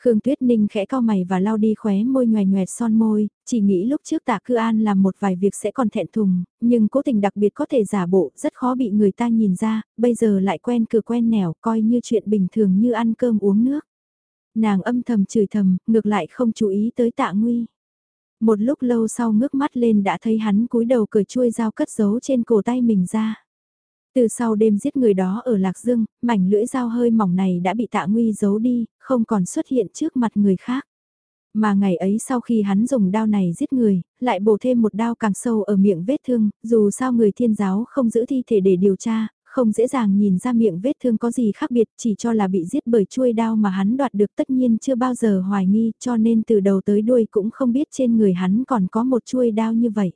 Khương Tuyết Ninh khẽ cau mày và lau đi khóe môi nhòe nhoẹt son môi, chỉ nghĩ lúc trước Tạ Cư An làm một vài việc sẽ còn thẹn thùng, nhưng cố tình đặc biệt có thể giả bộ, rất khó bị người ta nhìn ra, bây giờ lại quen cửa quen nẻo, coi như chuyện bình thường như ăn cơm uống nước. Nàng âm thầm chửi thầm, ngược lại không chú ý tới Tạ Nguy. Một lúc lâu sau ngước mắt lên đã thấy hắn cúi đầu cởi chuôi dao cất giấu trên cổ tay mình ra. Từ sau đêm giết người đó ở Lạc Dương, mảnh lưỡi dao hơi mỏng này đã bị Tạ Nguy giấu đi, không còn xuất hiện trước mặt người khác. Mà ngày ấy sau khi hắn dùng đao này giết người, lại bổ thêm một đao càng sâu ở miệng vết thương, dù sao người thiên giáo không giữ thi thể để điều tra, không dễ dàng nhìn ra miệng vết thương có gì khác biệt, chỉ cho là bị giết bởi chuôi đao mà hắn đoạt được, tất nhiên chưa bao giờ hoài nghi, cho nên từ đầu tới đuôi cũng không biết trên người hắn còn có một chuôi đao như vậy.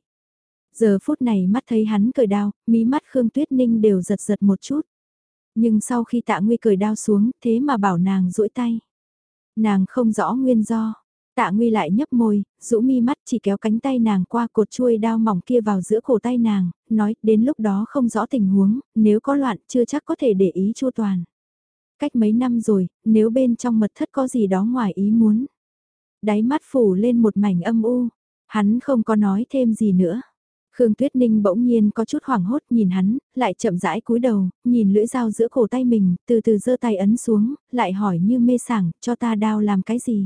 Giờ phút này mắt thấy hắn cởi đao, mí mắt Khương Tuyết Ninh đều giật giật một chút. Nhưng sau khi Tạ Nguy cởi đao xuống, thế mà bảo nàng duỗi tay. Nàng không rõ nguyên do. Tạ Nguy lại nhấp môi, rũ mi mắt chỉ kéo cánh tay nàng qua cột chuôi đao mỏng kia vào giữa cổ tay nàng, nói đến lúc đó không rõ tình huống, nếu có loạn chưa chắc có thể để ý chu toàn. Cách mấy năm rồi, nếu bên trong mật thất có gì đó ngoài ý muốn. Đáy mắt phủ lên một mảnh âm u, hắn không có nói thêm gì nữa. Khương Tuyết Ninh bỗng nhiên có chút hoảng hốt nhìn hắn, lại chậm rãi cúi đầu, nhìn lưỡi dao giữa cổ tay mình, từ từ giơ tay ấn xuống, lại hỏi như mê sảng, cho ta đao làm cái gì?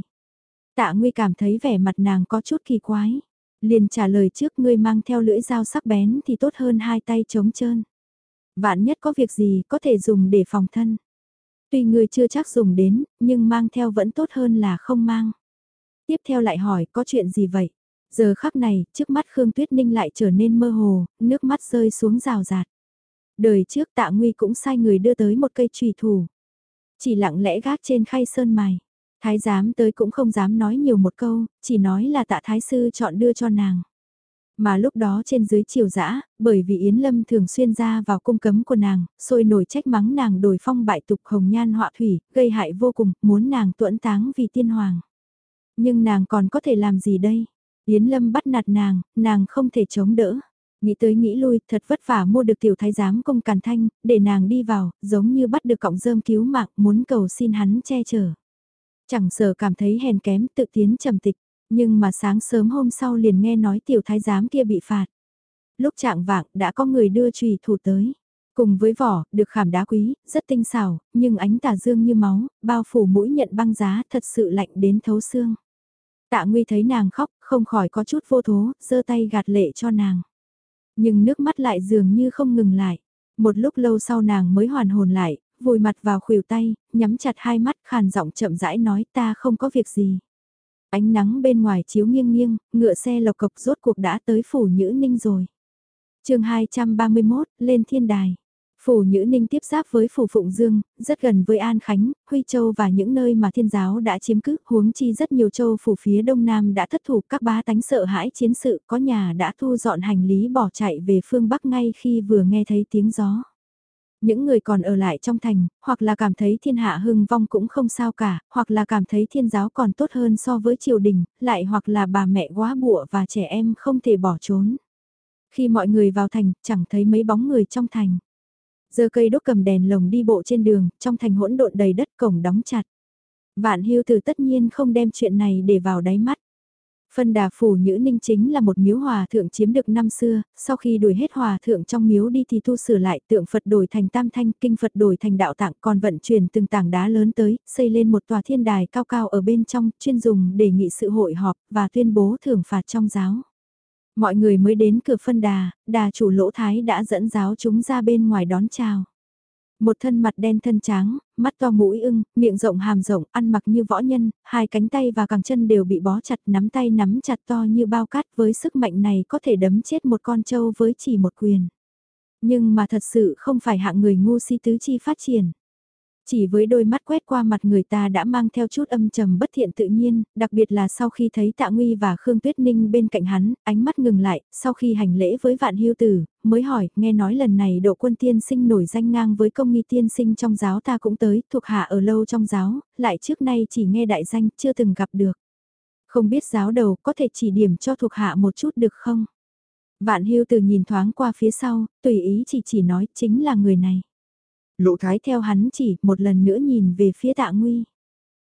Tạ Nguy cảm thấy vẻ mặt nàng có chút kỳ quái. Liền trả lời trước ngươi mang theo lưỡi dao sắc bén thì tốt hơn hai tay trống trơn. Vạn nhất có việc gì có thể dùng để phòng thân. Tuy ngươi chưa chắc dùng đến, nhưng mang theo vẫn tốt hơn là không mang. Tiếp theo lại hỏi có chuyện gì vậy? Giờ khắc này, trước mắt Khương Tuyết Ninh lại trở nên mơ hồ, nước mắt rơi xuống rào rạt. Đời trước Tạ Nguy cũng sai người đưa tới một cây chùy thủ. Chỉ lặng lẽ gác trên khay sơn mài. Thái giám tới cũng không dám nói nhiều một câu, chỉ nói là Tạ Thái Sư chọn đưa cho nàng. Mà lúc đó trên dưới triều dã, bởi vì Yến Lâm thường xuyên ra vào cung cấm của nàng, sôi nổi trách mắng nàng đổi phong bại tục hồng nhan họa thủy, gây hại vô cùng, muốn nàng tuẫn táng vì tiên hoàng. Nhưng nàng còn có thể làm gì đây? Yến Lâm bắt nạt nàng không thể chống đỡ. Nghĩ tới nghĩ lui, thật vất vả mua được tiểu thái giám công Càn Thanh, để nàng đi vào, giống như bắt được cọng rơm cứu mạng, muốn cầu xin hắn che chở. Chẳng sợ cảm thấy hèn kém tự tiến trầm tịch, nhưng mà sáng sớm hôm sau liền nghe nói tiểu thái giám kia bị phạt. Lúc trạng vạng đã có người đưa chùy thủ tới. Cùng với vỏ, được khảm đá quý, rất tinh xảo, nhưng ánh tà dương như máu, bao phủ mũi nhận băng giá thật sự lạnh đến thấu xương. Tạ Nguy thấy nàng khóc, không khỏi có chút vô thố, giơ tay gạt lệ cho nàng. Nhưng nước mắt lại dường như không ngừng lại. Một lúc lâu sau nàng mới hoàn hồn lại, vùi mặt vào khuỷu tay, nhắm chặt hai mắt khàn giọng chậm rãi nói ta không có việc gì. Ánh nắng bên ngoài chiếu nghiêng nghiêng, ngựa xe lộc cộc rốt cuộc đã tới phủ Nhữ Ninh rồi. chương 231, lên thiên đài. Phủ Nhữ Ninh tiếp giáp với phủ Phụng Dương, rất gần với An Khánh, Huy Châu và những nơi mà thiên giáo đã chiếm cứ, huống chi rất nhiều châu phủ phía đông nam đã thất thủ, các bá tánh sợ hãi chiến sự, có nhà đã thu dọn hành lý bỏ chạy về phương Bắc ngay khi vừa nghe thấy tiếng gió. Những người còn ở lại trong thành, hoặc là cảm thấy thiên hạ hưng vong cũng không sao cả, hoặc là cảm thấy thiên giáo còn tốt hơn so với triều đình, lại hoặc là bà mẹ quá bụa và trẻ em không thể bỏ trốn. Khi mọi người vào thành, chẳng thấy mấy bóng người trong thành. Giờ cây đốt cầm đèn lồng đi bộ trên đường, trong thành hỗn độn đầy đất cổng đóng chặt. Vạn Hưu Từ tất nhiên không đem chuyện này để vào đáy mắt. Phân đà phủ Nhữ Ninh chính là một miếu hòa thượng chiếm được năm xưa, sau khi đuổi hết hòa thượng trong miếu đi thì tu sửa lại tượng Phật đổi thành tam thanh, kinh Phật đổi thành đạo tạng còn vận chuyển từng tảng đá lớn tới, xây lên một tòa thiên đài cao cao ở bên trong, chuyên dùng để nghị sự hội họp và tuyên bố thưởng phạt trong giáo. Mọi người mới đến cửa phân đà, đà chủ Lỗ Thái đã dẫn giáo chúng ra bên ngoài đón chào. Một thân mặt đen thân tráng, mắt to mũi ưng, miệng rộng hàm rộng, ăn mặc như võ nhân, hai cánh tay và cẳng chân đều bị bó chặt, nắm tay nắm chặt to như bao cát, với sức mạnh này có thể đấm chết một con trâu với chỉ một quyền. Nhưng mà thật sự không phải hạng người ngu si tứ chi phát triển. Chỉ với đôi mắt quét qua mặt người ta đã mang theo chút âm trầm bất thiện tự nhiên, đặc biệt là sau khi thấy Tạ Nguy và Khương Tuyết Ninh bên cạnh hắn, ánh mắt ngừng lại, sau khi hành lễ với Vạn Hưu Tử, mới hỏi, nghe nói lần này Độ Quân tiên sinh nổi danh ngang với Công Nghi tiên sinh trong giáo ta cũng tới, thuộc hạ ở lâu trong giáo, lại trước nay chỉ nghe đại danh, chưa từng gặp được. Không biết giáo đầu có thể chỉ điểm cho thuộc hạ một chút được không? Vạn Hưu Tử nhìn thoáng qua phía sau, tùy ý chỉ nói chính là người này. Lộ Thái theo hắn chỉ một lần nữa nhìn về phía Tạ Nguy.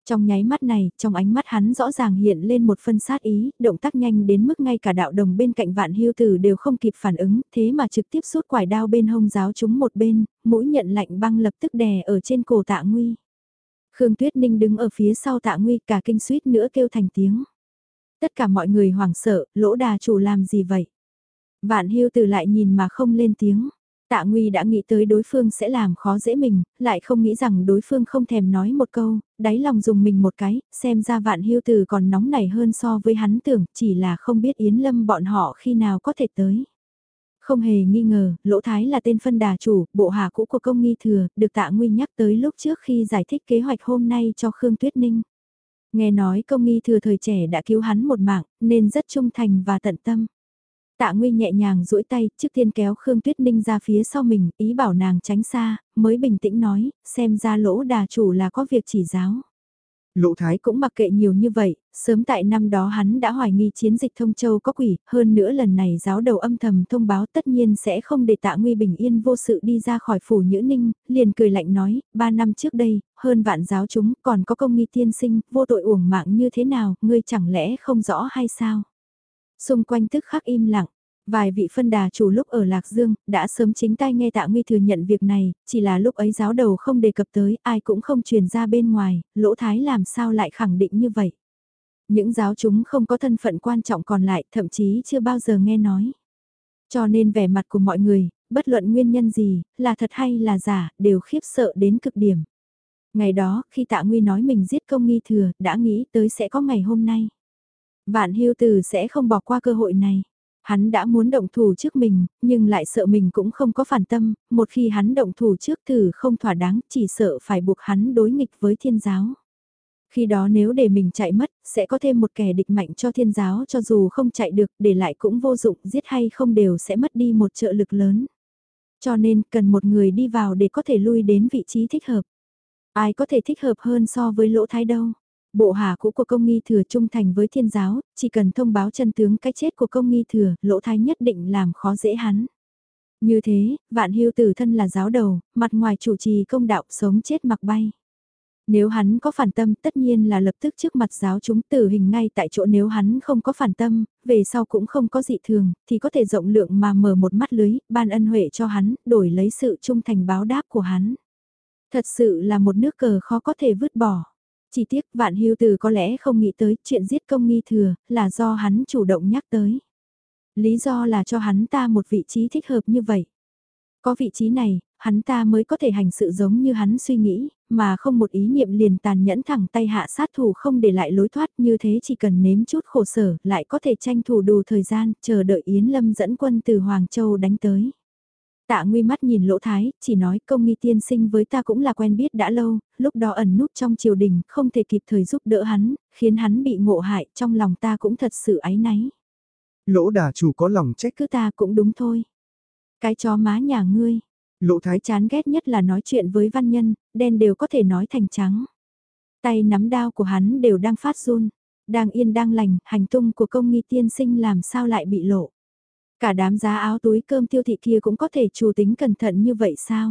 Trong nháy mắt này, trong ánh mắt hắn rõ ràng hiện lên một phân sát ý, động tác nhanh đến mức ngay cả đạo đồng bên cạnh Vạn Hưu Tử đều không kịp phản ứng, thế mà trực tiếp rút quải đao bên hông giáo chúng một bên, mũi nhận lạnh băng lập tức đè ở trên cổ Tạ Nguy. Khương Tuyết Ninh đứng ở phía sau Tạ Nguy, cả kinh suýt nữa kêu thành tiếng. Tất cả mọi người hoảng sợ, Lỗ đà chủ làm gì vậy? Vạn Hưu Tử lại nhìn mà không lên tiếng. Tạ Nguy đã nghĩ tới đối phương sẽ làm khó dễ mình, lại không nghĩ rằng đối phương không thèm nói một câu, đáy lòng dùng mình một cái, xem ra Vạn Hưu Tử còn nóng nảy hơn so với hắn tưởng, chỉ là không biết Yến Lâm bọn họ khi nào có thể tới. Không hề nghi ngờ, Lỗ Thái là tên phân đà chủ, bộ hạ cũ của công nghi thừa, được Tạ Nguy nhắc tới lúc trước khi giải thích kế hoạch hôm nay cho Khương Tuyết Ninh. Nghe nói công nghi thừa thời trẻ đã cứu hắn một mạng, nên rất trung thành và tận tâm. Tạ Nguy nhẹ nhàng duỗi tay, trước tiên kéo Khương Tuyết Ninh ra phía sau mình, ý bảo nàng tránh xa, mới bình tĩnh nói, xem ra Lỗ đà chủ là có việc chỉ giáo. Lỗ Thái cũng mặc kệ nhiều như vậy, sớm tại năm đó hắn đã hoài nghi chiến dịch Thông Châu có quỷ, hơn nữa lần này giáo đầu âm thầm thông báo tất nhiên sẽ không để Tạ Nguy bình yên vô sự đi ra khỏi phủ Nhữ Ninh, liền cười lạnh nói, 3 năm trước đây, hơn vạn giáo chúng còn có công nghi tiên sinh, vô tội uổng mạng như thế nào, ngươi chẳng lẽ không rõ hay sao? Xung quanh tức khắc im lặng. Vài vị phân đà chủ lúc ở Lạc Dương, đã sớm chính tay nghe Tạ Nguy thừa nhận việc này, chỉ là lúc ấy giáo đầu không đề cập tới, ai cũng không truyền ra bên ngoài, Lỗ Thái làm sao lại khẳng định như vậy. Những giáo chúng không có thân phận quan trọng còn lại, thậm chí chưa bao giờ nghe nói. Cho nên vẻ mặt của mọi người, bất luận nguyên nhân gì, là thật hay là giả, đều khiếp sợ đến cực điểm. Ngày đó, khi Tạ Nguy nói mình giết công nghi thừa, đã nghĩ tới sẽ có ngày hôm nay. Vạn Hưu Tử sẽ không bỏ qua cơ hội này. Hắn đã muốn động thủ trước mình, nhưng lại sợ mình cũng không có phản tâm, một khi hắn động thủ trước thử không thỏa đáng, chỉ sợ phải buộc hắn đối nghịch với thiên giáo. Khi đó nếu để mình chạy mất, sẽ có thêm một kẻ địch mạnh cho thiên giáo cho dù không chạy được, để lại cũng vô dụng, giết hay không đều sẽ mất đi một trợ lực lớn. Cho nên cần một người đi vào để có thể lui đến vị trí thích hợp. Ai có thể thích hợp hơn so với Lỗ Thái đâu. Bộ hạ cũ của công nghi thừa trung thành với thiên giáo, chỉ cần thông báo chân tướng cái chết của công nghi thừa, Lỗ Thái nhất định làm khó dễ hắn. Như thế, Vạn Hưu Tử thân là giáo đầu, mặt ngoài chủ trì công đạo sống chết mặc bay. Nếu hắn có phản tâm tất nhiên là lập tức trước mặt giáo chúng tử hình ngay tại chỗ, nếu hắn không có phản tâm, về sau cũng không có dị thường, thì có thể rộng lượng mà mở một mắt lưới, ban ân huệ cho hắn, đổi lấy sự trung thành báo đáp của hắn. Thật sự là một nước cờ khó có thể vứt bỏ. Chỉ tiếc Vạn Hưu Tử có lẽ không nghĩ tới chuyện giết công nghi thừa là do hắn chủ động nhắc tới. Lý do là cho hắn ta một vị trí thích hợp như vậy. Có vị trí này, hắn ta mới có thể hành sự giống như hắn suy nghĩ, mà không một ý niệm liền tàn nhẫn thẳng tay hạ sát thủ không để lại lối thoát, như thế chỉ cần nếm chút khổ sở lại có thể tranh thủ đủ thời gian chờ đợi Yến Lâm dẫn quân từ Hoàng Châu đánh tới. Tạ Nguy mắt nhìn Lỗ Thái, chỉ nói công nghi tiên sinh với ta cũng là quen biết đã lâu, lúc đó ẩn núp trong triều đình, không thể kịp thời giúp đỡ hắn, khiến hắn bị ngộ hại, trong lòng ta cũng thật sự áy náy. Lỗ đà chủ có lòng trách. Cứ ta cũng đúng thôi. Cái chó má nhà ngươi. Lỗ Thái chán ghét nhất là nói chuyện với văn nhân, đen đều có thể nói thành trắng. Tay nắm đao của hắn đều đang phát run, đang yên đang lành, hành tung của công nghi tiên sinh làm sao lại bị lộ. Cả đám giá áo túi cơm tiêu thị kia cũng có thể chủ tính cẩn thận như vậy sao?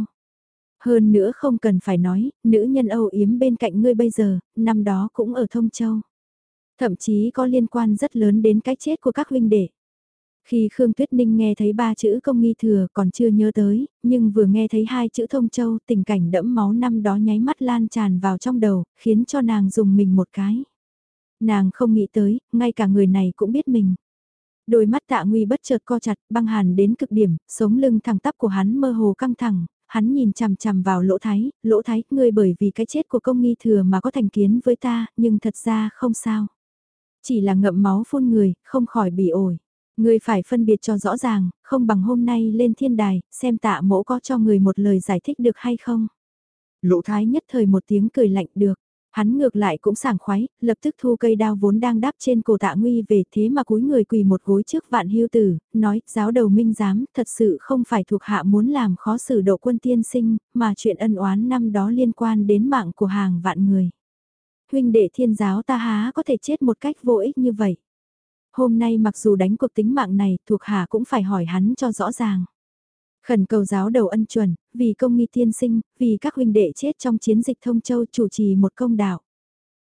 Hơn nữa không cần phải nói, nữ nhân âu yếm bên cạnh ngươi bây giờ, năm đó cũng ở Thông Châu. Thậm chí có liên quan rất lớn đến cái chết của các huynh đệ. Khi Khương Tuyết Ninh nghe thấy 3 chữ công nghi thừa còn chưa nhớ tới, nhưng vừa nghe thấy 2 chữ Thông Châu, tình cảnh đẫm máu năm đó nháy mắt lan tràn vào trong đầu, khiến cho nàng dùng mình một cái. Nàng không nghĩ tới, ngay cả người này cũng biết mình. Đôi mắt Tạ Nguy bất chợt co chặt, băng hàn đến cực điểm, sống lưng thẳng tắp của hắn mơ hồ căng thẳng, hắn nhìn chằm chằm vào Lỗ Thái, ngươi bởi vì cái chết của công nghi thừa mà có thành kiến với ta, nhưng thật ra không sao. Chỉ là ngậm máu phun người, không khỏi bị ổi. Ngươi phải phân biệt cho rõ ràng, không bằng hôm nay lên thiên đài, xem Tạ mỗ có cho người một lời giải thích được hay không. Lỗ Thái nhất thời một tiếng cười lạnh được. Hắn ngược lại cũng sảng khoái, lập tức thu cây đao vốn đang đáp trên cổ Tạ Nguy về, thế mà cúi người quỳ một gối trước Vạn Hưu Tử, nói, giáo đầu minh giám, thật sự không phải thuộc hạ muốn làm khó xử Độ Quân tiên sinh, mà chuyện ân oán năm đó liên quan đến mạng của hàng vạn người. Huynh đệ thiên giáo ta há có thể chết một cách vô ích như vậy. Hôm nay mặc dù đánh cuộc tính mạng này, thuộc hạ cũng phải hỏi hắn cho rõ ràng. Khẩn cầu giáo đầu ân chuẩn, vì công nghi tiên sinh, vì các huynh đệ chết trong chiến dịch Thông Châu chủ trì một công đạo.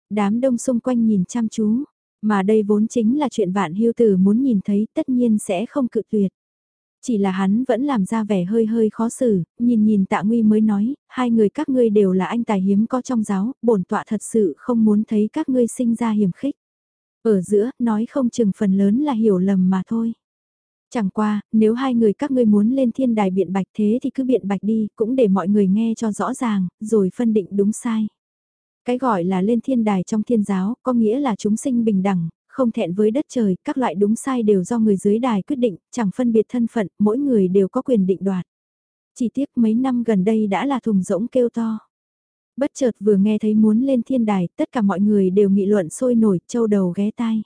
Đám đông xung quanh nhìn chăm chú, mà đây vốn chính là chuyện Vạn Hưu Tử muốn nhìn thấy, tất nhiên sẽ không cự tuyệt. Chỉ là hắn vẫn làm ra vẻ hơi hơi khó xử, nhìn Tạ Nguy mới nói, hai người các ngươi đều là anh tài hiếm có trong giáo, bổn tọa thật sự không muốn thấy các ngươi sinh ra hiểm khích. Ở giữa, nói không chừng phần lớn là hiểu lầm mà thôi. Chẳng qua, nếu hai người các ngươi muốn lên thiên đài biện bạch thế thì cứ biện bạch đi, cũng để mọi người nghe cho rõ ràng, rồi phân định đúng sai. Cái gọi là lên thiên đài trong thiên giáo, có nghĩa là chúng sinh bình đẳng, không thẹn với đất trời, các loại đúng sai đều do người dưới đài quyết định, chẳng phân biệt thân phận, mỗi người đều có quyền định đoạt. Chỉ tiếc mấy năm gần đây đã là thùng rỗng kêu to. Bất chợt vừa nghe thấy muốn lên thiên đài, tất cả mọi người đều nghị luận sôi nổi, châu đầu ghé tai.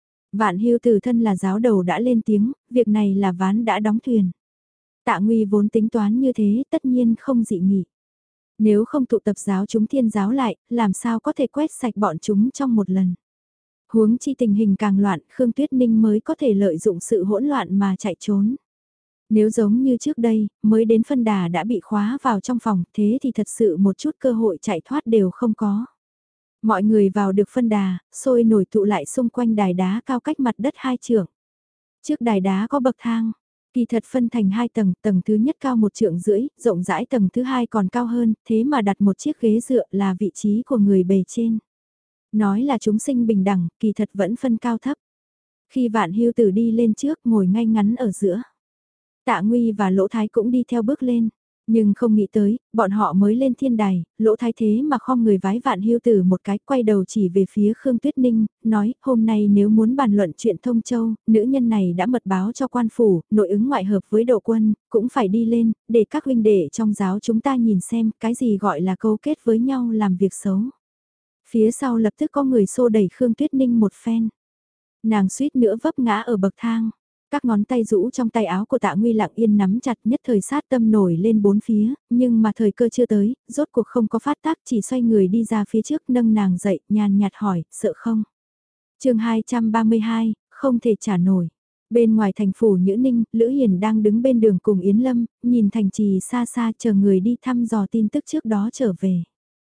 Vạn Hưu Tử thân là giáo đầu đã lên tiếng, việc này là ván đã đóng thuyền. Tạ Nguy vốn tính toán như thế, tất nhiên không dị nghị. Nếu không tụ tập giáo chúng thiên giáo lại, làm sao có thể quét sạch bọn chúng trong một lần. Huống chi tình hình càng loạn, Khương Tuyết Ninh mới có thể lợi dụng sự hỗn loạn mà chạy trốn. Nếu giống như trước đây, mới đến phân đà đã bị khóa vào trong phòng, thế thì thật sự một chút cơ hội chạy thoát đều không có. Mọi người vào được phân đà, sôi nổi tụ lại xung quanh đài đá cao cách mặt đất 2 trượng. Trước đài đá có bậc thang, kỳ thật phân thành 2 tầng, tầng thứ nhất cao 1,5 trượng, rộng rãi tầng thứ 2 còn cao hơn, thế mà đặt một chiếc ghế dựa là vị trí của người bề trên. Nói là chúng sinh bình đẳng, kỳ thật vẫn phân cao thấp. Khi Vạn Hưu Tử đi lên trước ngồi ngay ngắn ở giữa. Tạ Nguy và Lỗ Thái cũng đi theo bước lên. Nhưng không nghĩ tới, bọn họ mới lên thiên đài, Lỗ Thái thế mà khom người vái Vạn Hưu Tử một cái, quay đầu chỉ về phía Khương Tuyết Ninh, nói, hôm nay nếu muốn bàn luận chuyện Thông Châu, nữ nhân này đã mật báo cho quan phủ, nội ứng ngoại hợp với độ quân, cũng phải đi lên, để các huynh đệ trong giáo chúng ta nhìn xem, cái gì gọi là câu kết với nhau làm việc xấu. Phía sau lập tức có người xô đẩy Khương Tuyết Ninh một phen. Nàng suýt nữa vấp ngã ở bậc thang. Các ngón tay rũ trong tay áo của Tạ Nguy lặng yên nắm chặt, nhất thời sát tâm nổi lên bốn phía, nhưng mà thời cơ chưa tới, rốt cuộc không có phát tác, chỉ xoay người đi ra phía trước nâng nàng dậy, nhàn nhạt hỏi, sợ không? Chương 232, không thể trả nổi. Bên ngoài thành phủ Nhữ Ninh, Lữ Hiền đang đứng bên đường cùng Yến Lâm, nhìn thành trì xa xa chờ người đi thăm dò tin tức trước đó trở về.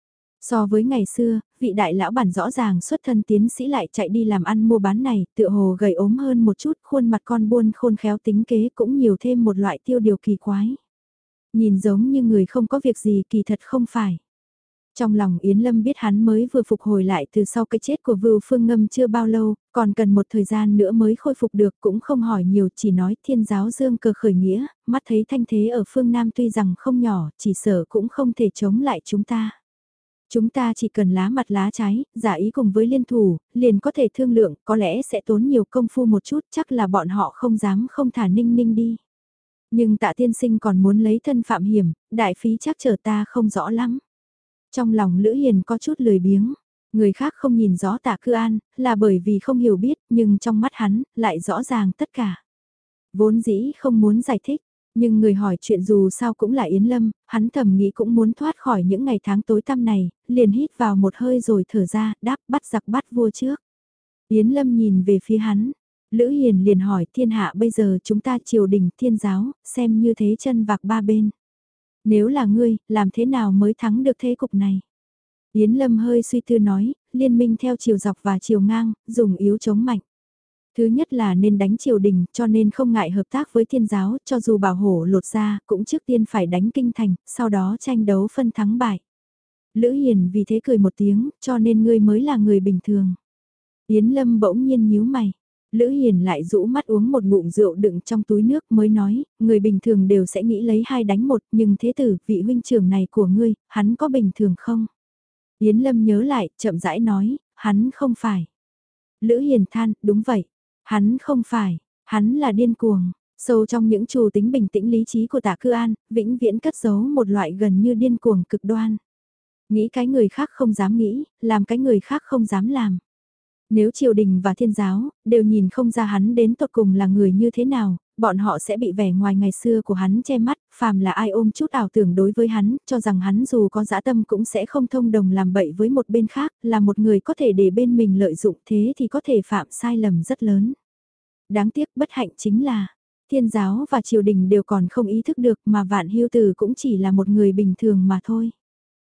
So với ngày xưa, vị đại lão bản rõ ràng xuất thân tiến sĩ lại chạy đi làm ăn mua bán này, tựa hồ gầy ốm hơn một chút, khuôn mặt con buôn khôn khéo tính kế cũng nhiều thêm một loại tiêu điều kỳ quái. Nhìn giống như người không có việc gì, kỳ thật không phải. Trong lòng Yến Lâm biết hắn mới vừa phục hồi lại từ sau cái chết của Vưu Phương Ngâm chưa bao lâu, còn cần một thời gian nữa mới khôi phục được, cũng không hỏi nhiều, chỉ nói thiên giáo dương cờ khởi nghĩa, mắt thấy thanh thế ở phương Nam tuy rằng không nhỏ, chỉ sợ cũng không thể chống lại chúng ta. Chúng ta chỉ cần lá mặt lá trái, giả ý cùng với liên thủ, liền có thể thương lượng, có lẽ sẽ tốn nhiều công phu một chút, chắc là bọn họ không dám không thả Ninh Ninh đi. Nhưng Tạ tiên sinh còn muốn lấy thân phạm hiểm, đại phí chắc chờ ta không rõ lắm. Trong lòng Lữ Hiền có chút lười biếng, người khác không nhìn rõ Tạ Cư An, là bởi vì không hiểu biết, nhưng trong mắt hắn, lại rõ ràng tất cả. Vốn dĩ không muốn giải thích, nhưng người hỏi chuyện dù sao cũng là Yến Lâm, hắn thầm nghĩ cũng muốn thoát khỏi những ngày tháng tối tăm này, liền hít vào một hơi rồi thở ra, đáp bắt giặc bắt vua trước. Yến Lâm nhìn về phía hắn, Lữ Hiền liền hỏi thiên hạ bây giờ chúng ta triều đình thiên giáo, xem như thế chân vạc ba bên. Nếu là ngươi, làm thế nào mới thắng được thế cục này? Yến Lâm hơi suy tư nói, liên minh theo chiều dọc và chiều ngang, dùng yếu chống mạnh. Thứ nhất là nên đánh triều đình, cho nên không ngại hợp tác với thiên giáo, cho dù bảo hổ lột ra, cũng trước tiên phải đánh kinh thành, sau đó tranh đấu phân thắng bại. Lữ Hiền vì thế cười một tiếng, cho nên ngươi mới là người bình thường. Yến Lâm bỗng nhiên nhíu mày. Lữ Hiền lại rũ mắt uống một ngụm rượu đựng trong túi nước mới nói, người bình thường đều sẽ nghĩ lấy 2 đánh 1, nhưng thế tử, vị huynh trưởng này của ngươi, hắn có bình thường không? Yến Lâm nhớ lại, chậm rãi nói, hắn không phải. Lữ Hiền than, đúng vậy. Hắn không phải, hắn là điên cuồng. Sâu trong những trù tính bình tĩnh lý trí của Tạ Cư An, vĩnh viễn cất giấu một loại gần như điên cuồng cực đoan. Nghĩ cái người khác không dám nghĩ, làm cái người khác không dám làm. Nếu triều đình và thiên giáo, đều nhìn không ra hắn đến tột cùng là người như thế nào, bọn họ sẽ bị vẻ ngoài ngày xưa của hắn che mắt, phàm là ai ôm chút ảo tưởng đối với hắn, cho rằng hắn dù có dã tâm cũng sẽ không thông đồng làm bậy với một bên khác, là một người có thể để bên mình lợi dụng thế thì có thể phạm sai lầm rất lớn. Đáng tiếc bất hạnh chính là, thiên giáo và triều đình đều còn không ý thức được mà Vạn Hưu Tử cũng chỉ là một người bình thường mà thôi.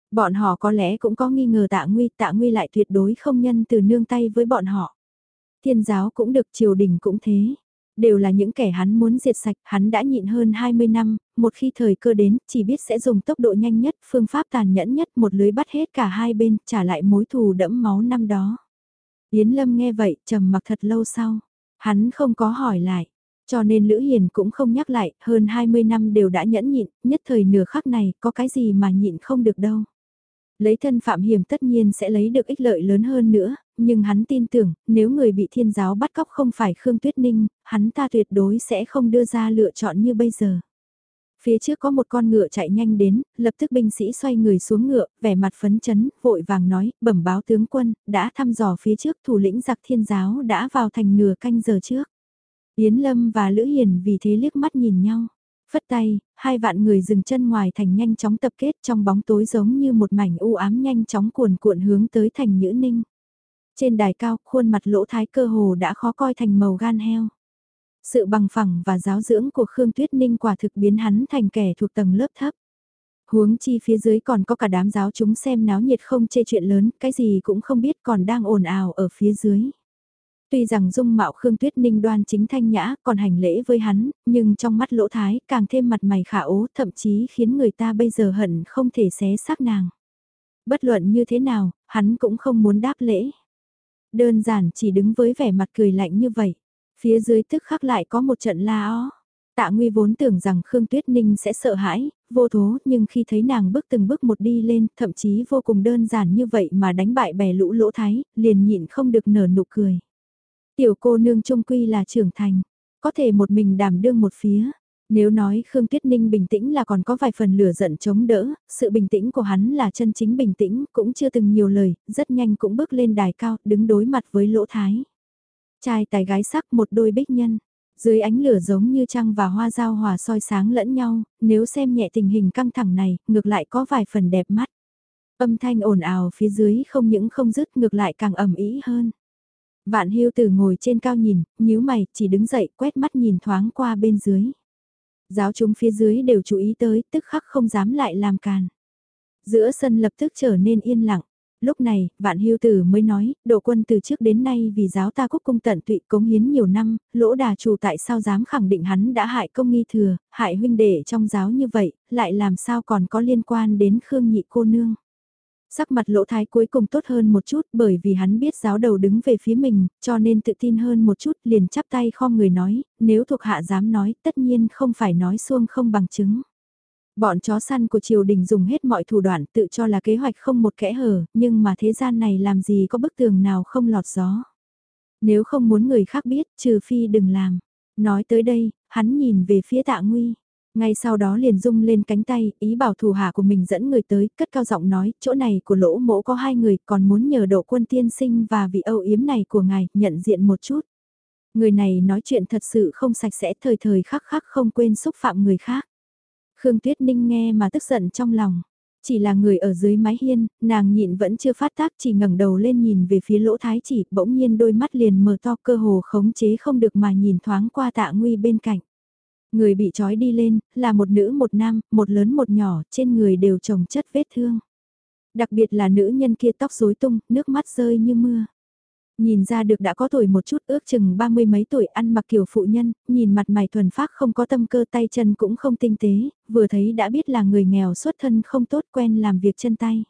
Bọn họ có lẽ cũng có nghi ngờ Tạ Nguy lại tuyệt đối không nhân từ nương tay với bọn họ. Thiên giáo cũng được, triều đình cũng thế. Đều là những kẻ hắn muốn diệt sạch, hắn đã nhịn hơn 20 năm, một khi thời cơ đến, chỉ biết sẽ dùng tốc độ nhanh nhất, phương pháp tàn nhẫn nhất, một lưới bắt hết cả hai bên, trả lại mối thù đẫm máu năm đó. Yến Lâm nghe vậy, trầm mặc thật lâu sau. Hắn không có hỏi lại. Cho nên Lữ Hiền cũng không nhắc lại, hơn 20 năm đều đã nhẫn nhịn, nhất thời nửa khắc này, có cái gì mà nhịn không được đâu. Lấy thân phạm hiểm tất nhiên sẽ lấy được ích lợi lớn hơn nữa, nhưng hắn tin tưởng, nếu người bị thiên giáo bắt cóc không phải Khương Tuyết Ninh, hắn ta tuyệt đối sẽ không đưa ra lựa chọn như bây giờ. Phía trước có một con ngựa chạy nhanh đến, lập tức binh sĩ xoay người xuống ngựa, vẻ mặt phấn chấn, vội vàng nói, bẩm báo tướng quân, đã thăm dò phía trước thủ lĩnh giặc thiên giáo đã vào thành nửa canh giờ trước. Yến Lâm và Lữ Hiền vì thế liếc mắt nhìn nhau. Phất tay, 2 vạn người dừng chân ngoài thành nhanh chóng tập kết trong bóng tối giống như một mảnh u ám nhanh chóng cuồn cuộn hướng tới thành Nhữ Ninh. Trên đài cao, khuôn mặt Lỗ Thái cơ hồ đã khó coi thành màu gan heo. Sự bằng phẳng và giáo dưỡng của Khương Tuyết Ninh quả thực biến hắn thành kẻ thuộc tầng lớp thấp. Huống chi phía dưới còn có cả đám giáo chúng xem náo nhiệt không chê chuyện lớn, cái gì cũng không biết còn đang ồn ào ở phía dưới. Tuy rằng dung mạo Khương Tuyết Ninh đoan chính thanh nhã còn hành lễ với hắn, nhưng trong mắt Lỗ Thái càng thêm mặt mày khả ố, thậm chí khiến người ta bây giờ hận không thể xé xác nàng. Bất luận như thế nào, hắn cũng không muốn đáp lễ. Đơn giản chỉ đứng với vẻ mặt cười lạnh như vậy. Phía dưới tức khắc lại có một trận la ó. Tạ Nguy vốn tưởng rằng Khương Tuyết Ninh sẽ sợ hãi, vô thố, nhưng khi thấy nàng bước từng bước một đi lên, thậm chí vô cùng đơn giản như vậy mà đánh bại bè lũ Lỗ Thái, liền nhịn không được nở nụ cười. Tiểu cô nương trung quy là trưởng thành, có thể một mình đảm đương một phía. Nếu nói Khương Tuyết Ninh bình tĩnh là còn có vài phần lửa giận chống đỡ, sự bình tĩnh của hắn là chân chính bình tĩnh, cũng chưa từng nhiều lời, rất nhanh cũng bước lên đài cao, đứng đối mặt với Lỗ Thái. Trai tài gái sắc một đôi bích nhân, dưới ánh lửa giống như trăng và hoa giao hòa soi sáng lẫn nhau, nếu xem nhẹ tình hình căng thẳng này, ngược lại có vài phần đẹp mắt. Âm thanh ồn ào phía dưới không những không dứt ngược lại càng ầm ĩ hơn. Vạn Hưu Tử ngồi trên cao nhìn, nhíu mày, chỉ đứng dậy, quét mắt nhìn thoáng qua bên dưới. Giáo chúng phía dưới đều chú ý tới, tức khắc không dám lại làm càn. Giữa sân lập tức trở nên yên lặng. Lúc này, Vạn Hưu Tử mới nói, Độ Quân từ trước đến nay vì giáo ta quốc cung tận tụy cống hiến nhiều năm, Lỗ Đà Chủ tại sao dám khẳng định hắn đã hại công nghi thừa, hại huynh đệ trong giáo như vậy, lại làm sao còn có liên quan đến Khương Nhị cô nương. Sắc mặt Lỗ Thái cuối cùng tốt hơn một chút bởi vì hắn biết giáo đầu đứng về phía mình, cho nên tự tin hơn một chút liền chắp tay khom người nói, nếu thuộc hạ dám nói tất nhiên không phải nói xuông không bằng chứng. Bọn chó săn của triều đình dùng hết mọi thủ đoạn tự cho là kế hoạch không một kẽ hở, nhưng mà thế gian này làm gì có bức tường nào không lọt gió. Nếu không muốn người khác biết, trừ phi đừng làm. Nói tới đây, hắn nhìn về phía Tạ Nguy. Ngay sau đó liền rung lên cánh tay, ý bảo thủ hạ của mình dẫn người tới, cất cao giọng nói, chỗ này của Lỗ mỗ có 2 người, còn muốn nhờ Độ Quân tiên sinh và vị âu yếm này của ngài, nhận diện một chút. Người này nói chuyện thật sự không sạch sẽ, thời thời khắc khắc không quên xúc phạm người khác. Khương Tuyết Ninh nghe mà tức giận trong lòng. Chỉ là người ở dưới mái hiên, nàng nhịn vẫn chưa phát tác, chỉ ngẩng đầu lên nhìn về phía Lỗ Thái chỉ, bỗng nhiên đôi mắt liền mở to, cơ hồ khống chế không được mà nhìn thoáng qua Tạ Nguy bên cạnh. Người bị trói đi lên, là một nữ một nam, một lớn một nhỏ, trên người đều chồng chất vết thương. Đặc biệt là nữ nhân kia tóc rối tung, nước mắt rơi như mưa. Nhìn ra được đã có tuổi một chút, ước chừng 30 mấy tuổi, ăn mặc kiểu phụ nhân, nhìn mặt mày thuần phác không có tâm cơ, tay chân cũng không tinh tế, vừa thấy đã biết là người nghèo xuất thân không tốt, quen làm việc chân tay.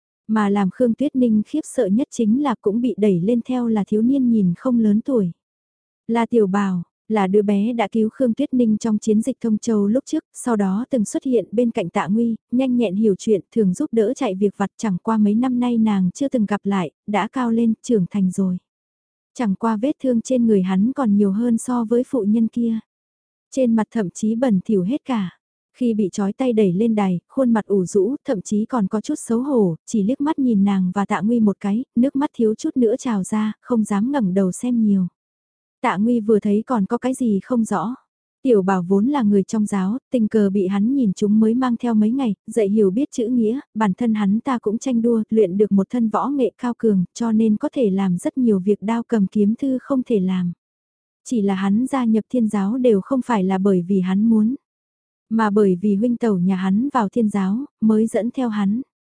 Mà làm Khương Tuyết Ninh khiếp sợ nhất chính là cũng bị đẩy lên theo là thiếu niên nhìn không lớn tuổi. Là Tiểu Bảo, là đứa bé đã cứu Khương Tuyết Ninh trong chiến dịch Thông Châu lúc trước, sau đó từng xuất hiện bên cạnh Tạ Nguy, nhanh nhẹn hiểu chuyện, thường giúp đỡ chạy việc vặt, chẳng qua mấy năm nay nàng chưa từng gặp lại, đã cao lên, trưởng thành rồi. Chẳng qua vết thương trên người hắn còn nhiều hơn so với phụ nhân kia. Trên mặt thậm chí bẩn thỉu hết cả. Khi bị trói tay đẩy lên đài, khuôn mặt ủ rũ, thậm chí còn có chút xấu hổ, chỉ liếc mắt nhìn nàng và Tạ Nguy một cái, nước mắt thiếu chút nữa trào ra, không dám ngẩng đầu xem nhiều. Tạ Nguy vừa thấy còn có cái gì không rõ. Tiểu Bảo vốn là người trong giáo, tình cờ bị hắn nhìn chúng mới mang theo mấy ngày, dạy hiểu biết chữ nghĩa, bản thân hắn ta cũng tranh đua, luyện được một thân võ nghệ cao cường, cho nên có thể làm rất nhiều việc đao cầm kiếm thư không thể làm. Chỉ là hắn gia nhập thiên giáo đều không phải là bởi vì hắn muốn, mà bởi vì huynh tẩu nhà hắn vào thiên giáo, mới dẫn theo hắn.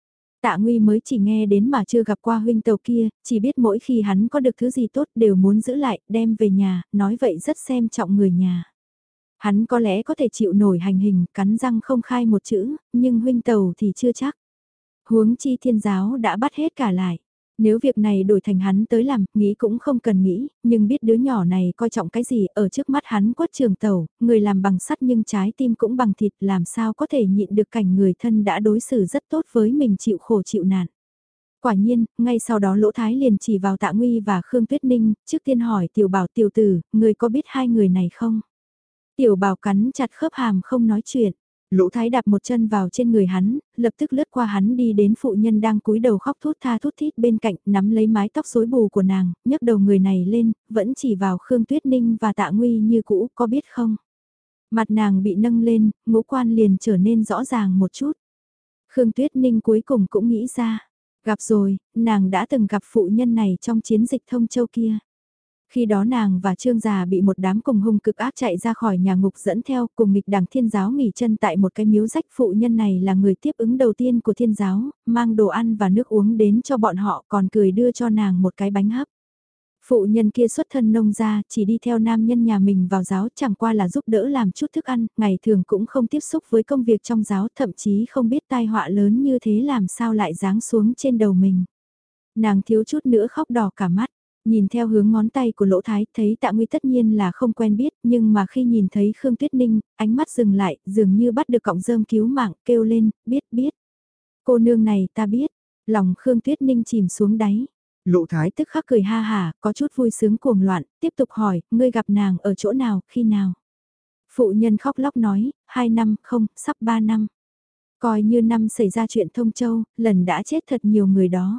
Tạ Nguy mới chỉ nghe đến mà chưa gặp qua huynh tàu kia, chỉ biết mỗi khi hắn có được thứ gì tốt đều muốn giữ lại, đem về nhà, nói vậy rất xem trọng người nhà. Hắn có lẽ có thể chịu nổi hành hình, cắn răng không khai một chữ, nhưng huynh tàu thì chưa chắc. Huống chi thiên giáo đã bắt hết cả lại. Nếu việc này đổi thành hắn tới làm, nghĩ cũng không cần nghĩ, nhưng biết đứa nhỏ này coi trọng cái gì ở trước mắt hắn quất trường tàu, người làm bằng sắt nhưng trái tim cũng bằng thịt, làm sao có thể nhịn được cảnh người thân đã đối xử rất tốt với mình chịu khổ chịu nạn. Quả nhiên, ngay sau đó Lỗ Thái liền chỉ vào Tạ Nguy và Khương Tuyết Ninh, trước tiên hỏi Tiểu Bảo tiểu tử, người có biết hai người này không? Tiểu Bảo cắn chặt khớp hàm không nói chuyện. Lỗ Thái đạp một chân vào trên người hắn, lập tức lướt qua hắn đi đến phụ nhân đang cúi đầu khóc thút tha thút thít bên cạnh, nắm lấy mái tóc rối bù của nàng, nhấc đầu người này lên, vẫn chỉ vào Khương Tuyết Ninh và Tạ Nguy như cũ, có biết không? Mặt nàng bị nâng lên, ngũ quan liền trở nên rõ ràng một chút. Khương Tuyết Ninh cuối cùng cũng nghĩ ra, gặp rồi, nàng đã từng gặp phụ nhân này trong chiến dịch Thông Châu kia. Khi đó nàng và Trương Già bị một đám cùng hung cực ác chạy ra khỏi nhà ngục dẫn theo cùng nghịch đảng thiên giáo nghỉ chân tại một cái miếu rách. Phụ nhân này là người tiếp ứng đầu tiên của thiên giáo, mang đồ ăn và nước uống đến cho bọn họ còn cười đưa cho nàng một cái bánh hấp. Phụ nhân kia xuất thân nông gia, chỉ đi theo nam nhân nhà mình vào giáo chẳng qua là giúp đỡ làm chút thức ăn, ngày thường cũng không tiếp xúc với công việc trong giáo, thậm chí không biết tai họa lớn như thế làm sao lại giáng xuống trên đầu mình. Nàng thiếu chút nữa khóc đỏ cả mắt. Nhìn theo hướng ngón tay của Lỗ Thái, thấy Tạ Nguy tất nhiên là không quen biết, nhưng mà khi nhìn thấy Khương Tuyết Ninh, ánh mắt dừng lại, dường như bắt được cọng rơm cứu mạng, kêu lên, biết. Cô nương này ta biết, lòng Khương Tuyết Ninh chìm xuống đáy. Lỗ Thái tức khắc cười ha hả, có chút vui sướng cuồng loạn, tiếp tục hỏi, ngươi gặp nàng ở chỗ nào, khi nào? Phụ nhân khóc lóc nói, 2 năm, không, sắp 3 năm. Coi như năm xảy ra chuyện Thông Châu, lần đã chết thật nhiều người đó.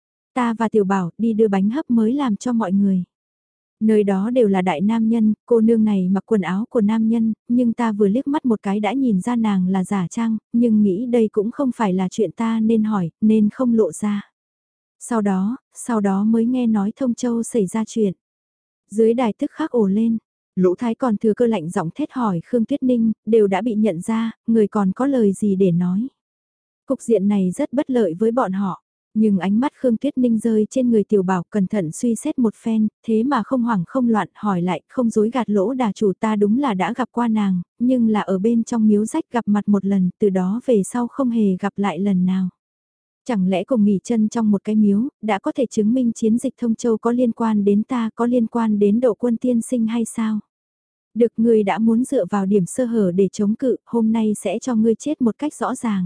Ta và Tiểu Bảo đi đưa bánh hấp mới làm cho mọi người. Nơi đó đều là đại nam nhân, cô nương này mặc quần áo của nam nhân, nhưng ta vừa liếc mắt một cái đã nhìn ra nàng là giả trang, nhưng nghĩ đây cũng không phải là chuyện ta nên hỏi, nên không lộ ra. Sau đó mới nghe nói Thông Châu xảy ra chuyện. Dưới đài tức khắc ồ lên, Lỗ Thái còn thừa cơ lạnh giọng thét hỏi Khương Tuyết Ninh, đều đã bị nhận ra, người còn có lời gì để nói. Cục diện này rất bất lợi với bọn họ. Nhưng ánh mắt Khương Tuyết Ninh rơi trên người Tiểu Bảo cẩn thận suy xét một phen, thế mà không hoảng không loạn hỏi lại, không dối gạt Lỗ đà chủ ta đúng là đã gặp qua nàng, nhưng là ở bên trong miếu rách gặp mặt một lần, từ đó về sau không hề gặp lại lần nào. Chẳng lẽ cùng nghỉ chân trong một cái miếu, đã có thể chứng minh chiến dịch Thông Châu có liên quan đến ta, có liên quan đến Độ Quân tiên sinh hay sao? Được, người đã muốn dựa vào điểm sơ hở để chống cự, hôm nay sẽ cho ngươi chết một cách rõ ràng.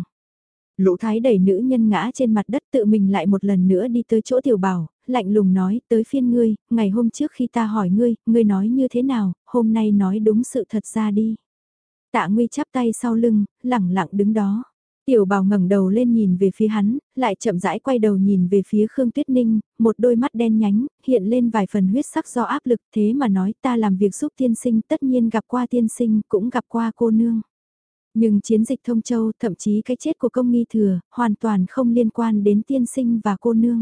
Lỗ Thái đẩy nữ nhân ngã trên mặt đất, tự mình lại một lần nữa đi tới chỗ Tiểu Bảo, lạnh lùng nói, tới phiên ngươi, ngày hôm trước khi ta hỏi ngươi nói như thế nào, hôm nay nói đúng sự thật ra đi. Tạ Nguy chắp tay sau lưng, lẳng lặng đứng đó. Tiểu Bảo ngẩng đầu lên nhìn về phía hắn, lại chậm rãi quay đầu nhìn về phía Khương Tuyết Ninh, một đôi mắt đen nhánh, hiện lên vài phần huyết sắc do áp lực, thế mà nói ta làm việc giúp tiên sinh, tất nhiên gặp qua tiên sinh, cũng gặp qua cô nương. Nhưng chiến dịch Thông Châu, thậm chí cái chết của công nghi thừa, hoàn toàn không liên quan đến tiên sinh và cô nương.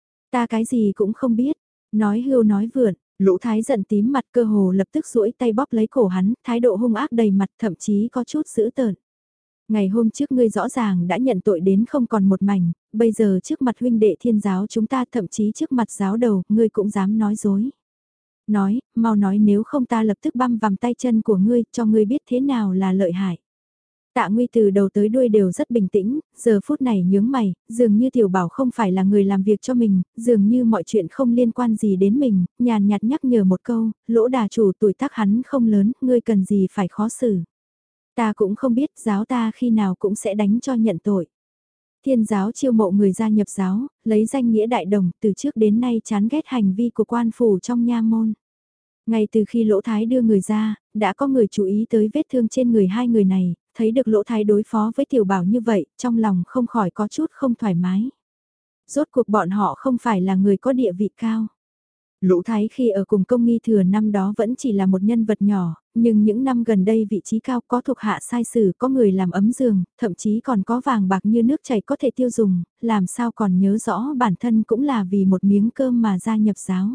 Ta cái gì cũng không biết, nói hưu nói vượn, Lỗ Thái giận tím mặt, cơ hồ lập tức duỗi tay bóp lấy cổ hắn, thái độ hung ác đầy mặt, thậm chí có chút dữ tợn. Ngày hôm trước ngươi rõ ràng đã nhận tội đến không còn một mảnh, bây giờ trước mặt huynh đệ thiên giáo chúng ta, thậm chí trước mặt giáo đầu, ngươi cũng dám nói dối. Nói, mau nói, nếu không ta lập tức băm vằm tay chân của ngươi, cho ngươi biết thế nào là lợi hại. Tạ Nguy từ đầu tới đuôi đều rất bình tĩnh, giờ phút này nhướng mày, dường như Tiểu Bảo không phải là người làm việc cho mình, dường như mọi chuyện không liên quan gì đến mình, nhàn nhạt nhắc nhở một câu, Lỗ đà chủ tuổi tác hắn không lớn, ngươi cần gì phải khó xử. Ta cũng không biết giáo ta khi nào cũng sẽ đánh cho nhận tội. Thiên giáo chiêu mộ người gia nhập giáo, lấy danh nghĩa đại đồng, từ trước đến nay chán ghét hành vi của quan phủ trong nha môn. Ngay từ khi Lỗ Thái đưa người ra, đã có người chú ý tới vết thương trên người hai người này, thấy được Lỗ Thái đối phó với Tiểu Bảo như vậy, trong lòng không khỏi có chút không thoải mái. Rốt cuộc bọn họ không phải là người có địa vị cao. Lỗ Thái khi ở cùng công nghi thừa năm đó vẫn chỉ là một nhân vật nhỏ, nhưng những năm gần đây vị trí cao, có thuộc hạ sai sử, có người làm ấm giường, thậm chí còn có vàng bạc như nước chảy có thể tiêu dùng, làm sao còn nhớ rõ bản thân cũng là vì một miếng cơm mà gia nhập giáo.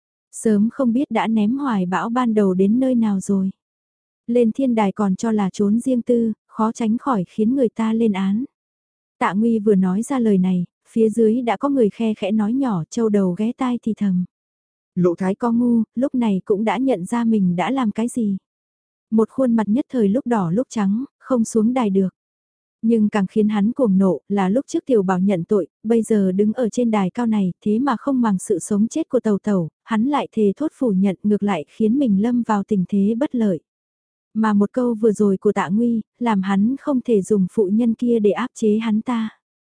Sớm không biết đã ném hoài bão ban đầu đến nơi nào rồi. Lên thiên đài còn cho là trốn riêng tư, khó tránh khỏi khiến người ta lên án. Tạ Nguy vừa nói ra lời này, phía dưới đã có người khe khẽ nói nhỏ, châu đầu ghé tai thì thầm. Lỗ Thái có ngu, lúc này cũng đã nhận ra mình đã làm cái gì. Một khuôn mặt nhất thời lúc đỏ lúc trắng, không xuống đài được. Nhưng càng khiến hắn cuồng nộ là lúc trước Tiểu Bảo nhận tội, bây giờ đứng ở trên đài cao này thế mà không màng sự sống chết của Tàu Tàu, hắn lại thề thốt phủ nhận ngược lại khiến mình lâm vào tình thế bất lợi. Mà một câu vừa rồi của Tạ Nguy, làm hắn không thể dùng phụ nhân kia để áp chế hắn ta.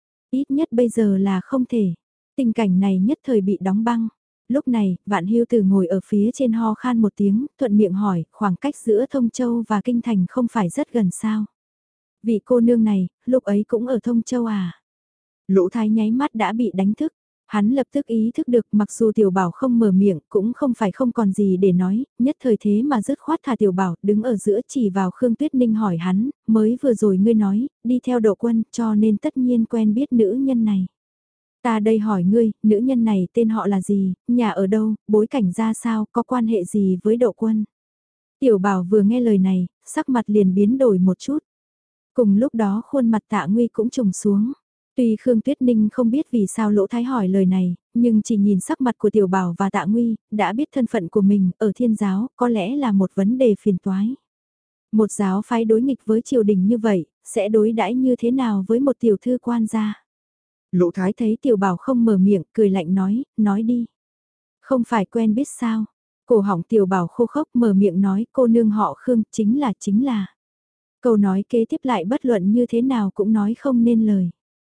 Ít nhất bây giờ là không thể. Tình cảnh này nhất thời bị đóng băng. Lúc này, Vạn Hưu Tử ngồi ở phía trên ho khan một tiếng, thuận miệng hỏi, khoảng cách giữa Thông Châu và Kinh Thành không phải rất gần sao? Vị cô nương này, lúc ấy cũng ở Thông Châu à? Lỗ Thái nháy mắt đã bị đánh thức. Hắn lập tức ý thức được mặc dù Tiểu Bảo không mở miệng cũng không phải không còn gì để nói, nhất thời thế mà dứt khoát thả Tiểu Bảo đứng ở giữa chỉ vào Khương Tuyết Ninh hỏi hắn, mới vừa rồi ngươi nói, đi theo Độ Quân cho nên tất nhiên quen biết nữ nhân này. Ta đây hỏi ngươi, nữ nhân này tên họ là gì, nhà ở đâu, bối cảnh ra sao, có quan hệ gì với Độ Quân? Tiểu Bảo vừa nghe lời này, sắc mặt liền biến đổi một chút. Cùng lúc đó khuôn mặt Tạ Nguy cũng trùng xuống. Tuy Khương Tuyết Ninh không biết vì sao Lỗ Thái hỏi lời này, nhưng chỉ nhìn sắc mặt của Tiểu Bảo và Tạ Nguy, đã biết thân phận của mình ở thiên giáo có lẽ là một vấn đề phiền toái. Một giáo phái đối nghịch với triều đình như vậy, sẽ đối đãi như thế nào với một tiểu thư quan gia? Lỗ Thái thấy Tiểu Bảo không mở miệng, cười lạnh nói đi. Không phải quen biết sao? Cổ họng Tiểu Bảo khô khốc mở miệng nói cô nương họ Khương chính là. Câu nói kế tiếp lại bất luận như thế nào cũng nói không nên lời.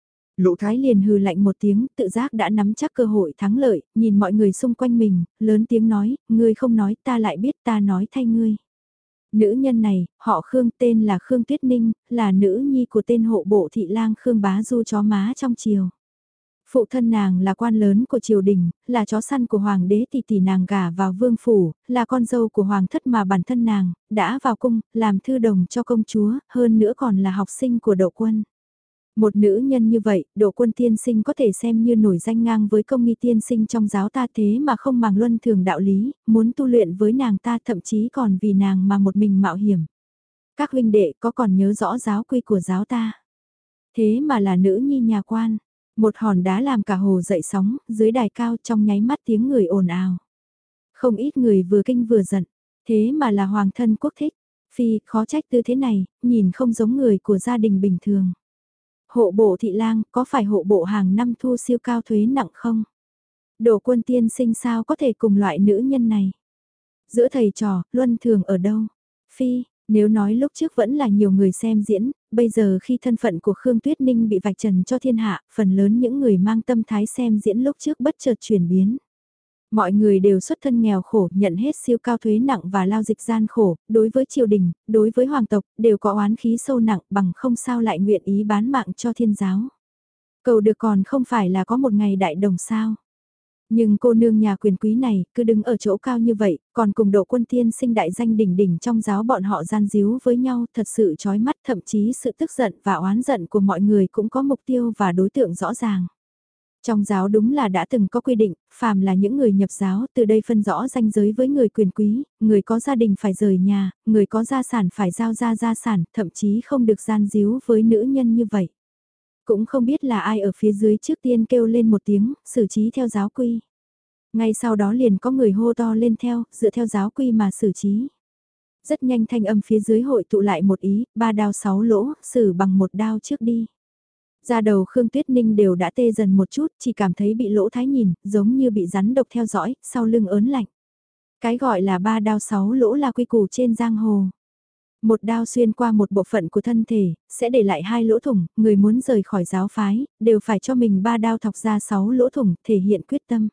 Lỗ Thái liền hừ lạnh một tiếng, tự giác đã nắm chắc cơ hội thắng lợi, nhìn mọi người xung quanh mình, lớn tiếng nói, ngươi không nói ta lại biết ta nói thay ngươi. Nữ nhân này, họ Khương tên là Khương Tuyết Ninh, là nữ nhi của tên hộ bộ thị lang Khương Bá Du chó má trong triều. Phụ thân nàng là quan lớn của triều đình, là chó săn của hoàng đế tỷ nàng gả vào vương phủ, là con dâu của hoàng thất mà bản thân nàng, đã vào cung, làm thư đồng cho công chúa, hơn nữa còn là học sinh của Đỗ Quân. Một nữ nhân như vậy, Đỗ Quân tiên sinh có thể xem như nổi danh ngang với công nghi tiên sinh trong giáo ta thế mà không màng luân thường đạo lý, muốn tu luyện với nàng ta thậm chí còn vì nàng mà một mình mạo hiểm. Các huynh đệ có còn nhớ rõ giáo quy của giáo ta? Thế mà là nữ nhi nhà quan. Một hòn đá làm cả hồ dậy sóng, dưới đài cao trong nháy mắt tiếng người ồn ào. Không ít người vừa kinh vừa giận, thế mà là hoàng thân quốc thích. Phi, khó trách tư thế này, nhìn không giống người của gia đình bình thường. Hộ bộ thị lang, có phải hộ bộ hàng năm thu siêu cao thuế nặng không? Đỗ Quân tiên sinh sao có thể cùng loại nữ nhân này? Giữa thầy trò, luân thường ở đâu? Phi, nếu nói lúc trước vẫn là nhiều người xem diễn, bây giờ khi thân phận của Khương Tuyết Ninh bị vạch trần cho thiên hạ, phần lớn những người mang tâm thái xem diễn lúc trước bất chợt chuyển biến. Mọi người đều xuất thân nghèo khổ, nhận hết siêu cao thuế nặng và lao dịch gian khổ, đối với triều đình, đối với hoàng tộc, đều có oán khí sâu nặng bằng không sao lại nguyện ý bán mạng cho thiên giáo. Cầu được còn không phải là có một ngày đại đồng sao. Nhưng cô nương nhà quyền quý này cứ đứng ở chỗ cao như vậy, còn cùng Đỗ Quân tiên sinh đại danh đỉnh đỉnh trong giáo bọn họ gian díu với nhau thật sự chói mắt, thậm chí sự tức giận và oán giận của mọi người cũng có mục tiêu và đối tượng rõ ràng. Trong giáo đúng là đã từng có quy định, phàm là những người nhập giáo từ đây phân rõ ranh giới với người quyền quý, người có gia đình phải rời nhà, người có gia sản phải giao ra gia sản, thậm chí không được gian díu với nữ nhân như vậy. Cũng không biết là ai ở phía dưới trước tiên kêu lên một tiếng, xử trí theo giáo quy. Ngay sau đó liền có người hô to lên theo, dựa theo giáo quy mà xử trí. Rất nhanh thanh âm phía dưới hội tụ lại một ý, 3 đao 6 lỗ, xử bằng một đao trước đi. Ra đầu Khương Tuyết Ninh đều đã tê dần một chút, chỉ cảm thấy bị Lỗ Thái nhìn, giống như bị rắn độc theo dõi, sau lưng ớn lạnh. Cái gọi là 3 đao 6 lỗ là quy củ trên giang hồ. Một đao xuyên qua một bộ phận của thân thể, sẽ để lại 2 lỗ thủng, người muốn rời khỏi giáo phái, đều phải cho mình 3 đao thọc ra 6 lỗ thủng, thể hiện quyết tâm.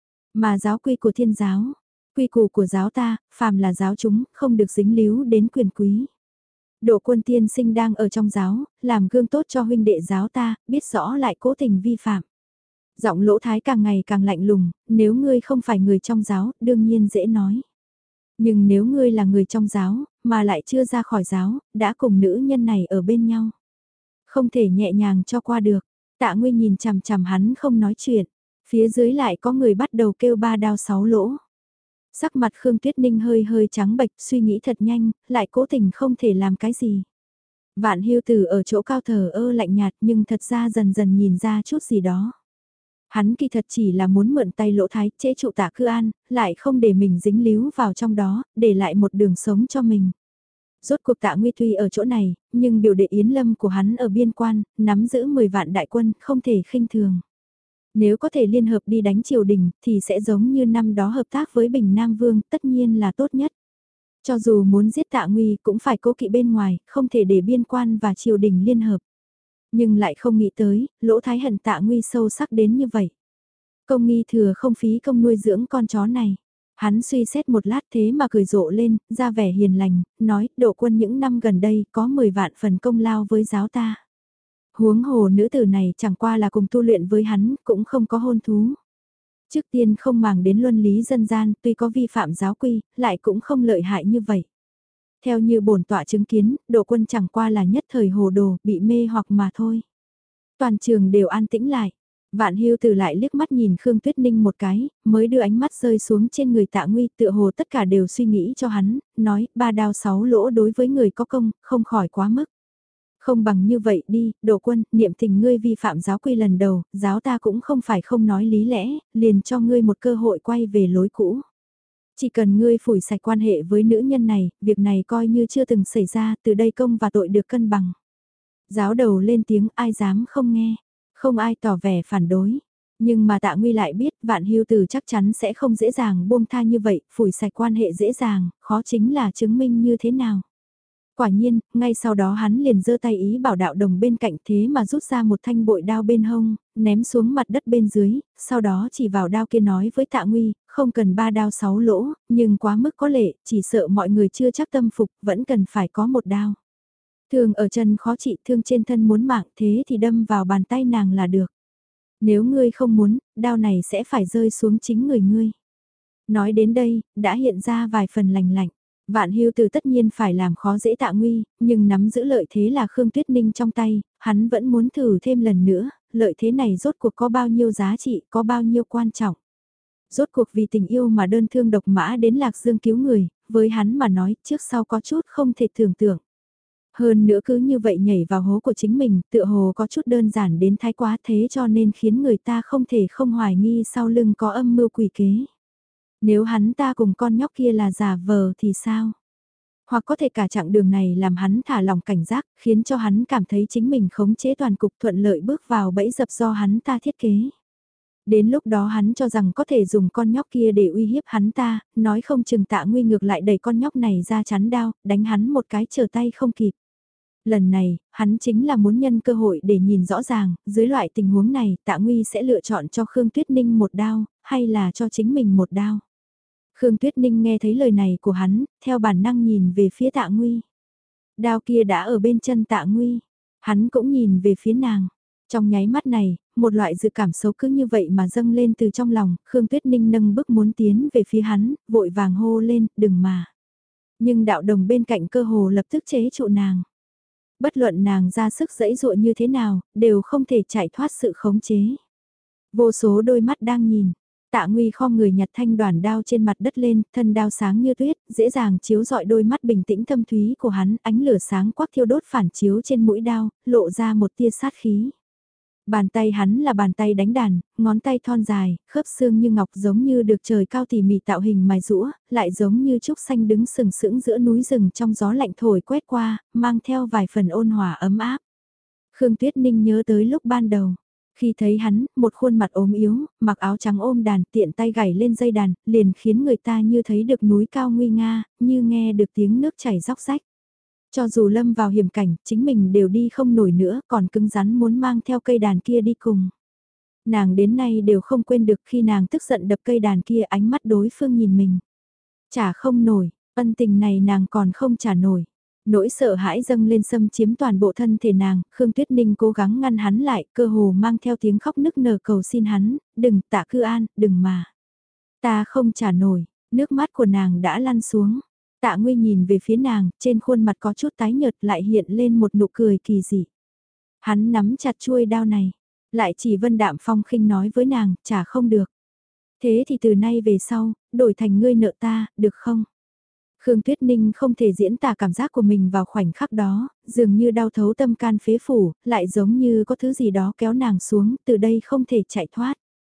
Mà giáo quy của thiên giáo, quy củ của giáo ta, phàm là giáo chúng, không được dính líu đến quyền quý. Đỗ Quân tiên sinh đang ở trong giáo, làm gương tốt cho huynh đệ giáo ta, biết rõ lại cố tình vi phạm. Giọng Lỗ Thái càng ngày càng lạnh lùng, nếu ngươi không phải người trong giáo, đương nhiên dễ nói. Nhưng nếu ngươi là người trong giáo, mà lại chưa ra khỏi giáo, đã cùng nữ nhân này ở bên nhau. Không thể nhẹ nhàng cho qua được. Tạ Nguy nhìn chằm chằm hắn không nói chuyện. Phía dưới lại có người bắt đầu kêu 3 đao 6 lỗ. Sắc mặt Khương Tuyết Ninh hơi hơi trắng bệch, suy nghĩ thật nhanh, lại cố tình không thể làm cái gì. Vạn Hưu Tử ở chỗ cao thờ ơ lạnh nhạt nhưng thật ra dần dần nhìn ra chút gì đó. Hắn kỳ thật chỉ là muốn mượn tay Lỗ Thái chế trụ Tạ Cư An, lại không để mình dính líu vào trong đó, để lại một đường sống cho mình. Rốt cuộc Tạ Nguy tuy ở chỗ này, nhưng biểu đệ Yến Lâm của hắn ở biên quan, nắm giữ 10 vạn đại quân, không thể khinh thường. Nếu có thể liên hợp đi đánh triều đình, thì sẽ giống như năm đó hợp tác với Bình Nam Vương, tất nhiên là tốt nhất. Cho dù muốn giết Tạ Nguy cũng phải cố kỵ bên ngoài, không thể để biên quan và triều đình liên hợp. Nhưng lại không nghĩ tới, Lỗ Thái hận Tạ Nguy sâu sắc đến như vậy. Công nghi thừa không phí công nuôi dưỡng con chó này. Hắn suy xét một lát thế mà cười rộ lên, ra vẻ hiền lành, nói, độ quân những năm gần đây có 10 vạn phần công lao với giáo ta. Huống hồ nữ tử này chẳng qua là cùng tu luyện với hắn, cũng không có hôn thú. Trước tiên không màng đến luân lý dân gian, tuy có vi phạm giáo quy, lại cũng không lợi hại như vậy. Theo như bổn tọa chứng kiến, độ quân chẳng qua là nhất thời hồ đồ, bị mê hoặc mà thôi. Toàn trường đều an tĩnh lại. Vạn Hưu Tử lại liếc mắt nhìn Khương Tuyết Ninh một cái, mới đưa ánh mắt rơi xuống trên người Tạ Nguy, tựa hồ tất cả đều suy nghĩ cho hắn, nói, 3 đao 6 lỗ đối với người có công, không khỏi quá mức. Không bằng như vậy đi, Độ quân, niệm tình ngươi vi phạm giáo quy lần đầu, giáo ta cũng không phải không nói lý lẽ, liền cho ngươi một cơ hội quay về lối cũ. Chỉ cần ngươi phủi sạch quan hệ với nữ nhân này, việc này coi như chưa từng xảy ra, từ đây công và tội được cân bằng. Giáo đầu lên tiếng ai dám không nghe, không ai tỏ vẻ phản đối. Nhưng mà Tạ Nguy lại biết Vạn Hưu Tử chắc chắn sẽ không dễ dàng buông tha như vậy, phủi sạch quan hệ dễ dàng, khó chính là chứng minh như thế nào. Quả nhiên, ngay sau đó hắn liền giơ tay ý bảo đạo đồng bên cạnh thế mà rút ra một thanh bội đao bên hông, ném xuống mặt đất bên dưới, sau đó chỉ vào đao kia nói với Tạ Nguy, không cần 3 đao 6 lỗ, nhưng quá mức có lệ, chỉ sợ mọi người chưa chắc tâm phục, vẫn cần phải có một đao. Thương ở chân khó trị, thương trên thân muốn mạng, thế thì đâm vào bàn tay nàng là được. Nếu ngươi không muốn, đao này sẽ phải rơi xuống chính người ngươi. Nói đến đây, đã hiện ra vài phần lành lạnh. Vạn Hưu Tử tất nhiên phải làm khó dễ Tạ Nguy, nhưng nắm giữ lợi thế là Khương Tuyết Ninh trong tay, hắn vẫn muốn thử thêm lần nữa, lợi thế này rốt cuộc có bao nhiêu giá trị, có bao nhiêu quan trọng. Rốt cuộc vì tình yêu mà đơn thương độc mã đến Lạc Dương cứu người, với hắn mà nói trước sau có chút không thể tưởng tượng. Hơn nữa cứ như vậy nhảy vào hố của chính mình, tựa hồ có chút đơn giản đến thái quá thế cho nên khiến người ta không thể không hoài nghi sau lưng có âm mưu quỷ kế. Nếu hắn ta cùng con nhóc kia là giả vờ thì sao? Hoặc có thể cả chặng đường này làm hắn thả lòng cảnh giác, khiến cho hắn cảm thấy chính mình khống chế toàn cục thuận lợi bước vào bẫy dập do hắn ta thiết kế. Đến lúc đó hắn cho rằng có thể dùng con nhóc kia để uy hiếp hắn ta, nói không chừng Tạ Nguy ngược lại đẩy con nhóc này ra chắn đao, đánh hắn một cái trở tay không kịp. Lần này, hắn chính là muốn nhân cơ hội để nhìn rõ ràng, dưới loại tình huống này Tạ Nguy sẽ lựa chọn cho Khương Tuyết Ninh một đao, hay là cho chính mình một đao. Khương Tuyết Ninh nghe thấy lời này của hắn, theo bản năng nhìn về phía Tạ Nguy. Đao kia đã ở bên chân Tạ Nguy, hắn cũng nhìn về phía nàng. Trong nháy mắt này, một loại dự cảm xấu cứ như vậy mà dâng lên từ trong lòng, Khương Tuyết Ninh nâng bước muốn tiến về phía hắn, vội vàng hô lên, đừng mà. Nhưng đạo đồng bên cạnh cơ hồ lập tức chế trụ nàng. Bất luận nàng ra sức dẫy dụa như thế nào, đều không thể chạy thoát sự khống chế. Vô số đôi mắt đang nhìn. Tạ Nguy khom người nhặt thanh đoàn đao trên mặt đất lên, thân đao sáng như tuyết, dễ dàng chiếu rọi đôi mắt bình tĩnh thâm thúy của hắn, ánh lửa sáng quắc thiêu đốt phản chiếu trên mũi đao, lộ ra một tia sát khí. Bàn tay hắn là bàn tay đánh đàn, ngón tay thon dài, khớp xương như ngọc giống như được trời cao tỉ mỉ tạo hình mài rũa, lại giống như trúc xanh đứng sừng sững giữa núi rừng trong gió lạnh thổi quét qua, mang theo vài phần ôn hòa ấm áp. Khương Tuyết Ninh nhớ tới lúc ban đầu. Khi thấy hắn, một khuôn mặt ốm yếu, mặc áo trắng ôm đàn tiện tay gảy lên dây đàn, liền khiến người ta như thấy được núi cao nguy nga, như nghe được tiếng nước chảy róc rách. Cho dù lâm vào hiểm cảnh, chính mình đều đi không nổi nữa, còn cứng rắn muốn mang theo cây đàn kia đi cùng. Nàng đến nay đều không quên được khi nàng tức giận đập cây đàn kia ánh mắt đối phương nhìn mình. Trả không nổi, ân tình này nàng còn không trả nổi. Nỗi sợ hãi dâng lên xâm chiếm toàn bộ thân thể nàng, Khương Tuyết Ninh cố gắng ngăn hắn lại, cơ hồ mang theo tiếng khóc nức nở cầu xin hắn, đừng Tạ Cư An, đừng mà. Ta không trả nổi, nước mắt của nàng đã lăn xuống. Tạ Nguy nhìn về phía nàng, trên khuôn mặt có chút tái nhợt lại hiện lên một nụ cười kỳ dị. Hắn nắm chặt chuôi đao này, lại chỉ Vân Đạm Phong khinh nói với nàng, trả không được. Thế thì từ nay về sau, đổi thành ngươi nợ ta, được không? Khương Tuyết Ninh không thể diễn tả cảm giác của mình vào khoảnh khắc đó, dường như đau thấu tâm can phế phủ, lại giống như có thứ gì đó kéo nàng xuống, từ đây không thể chạy thoát.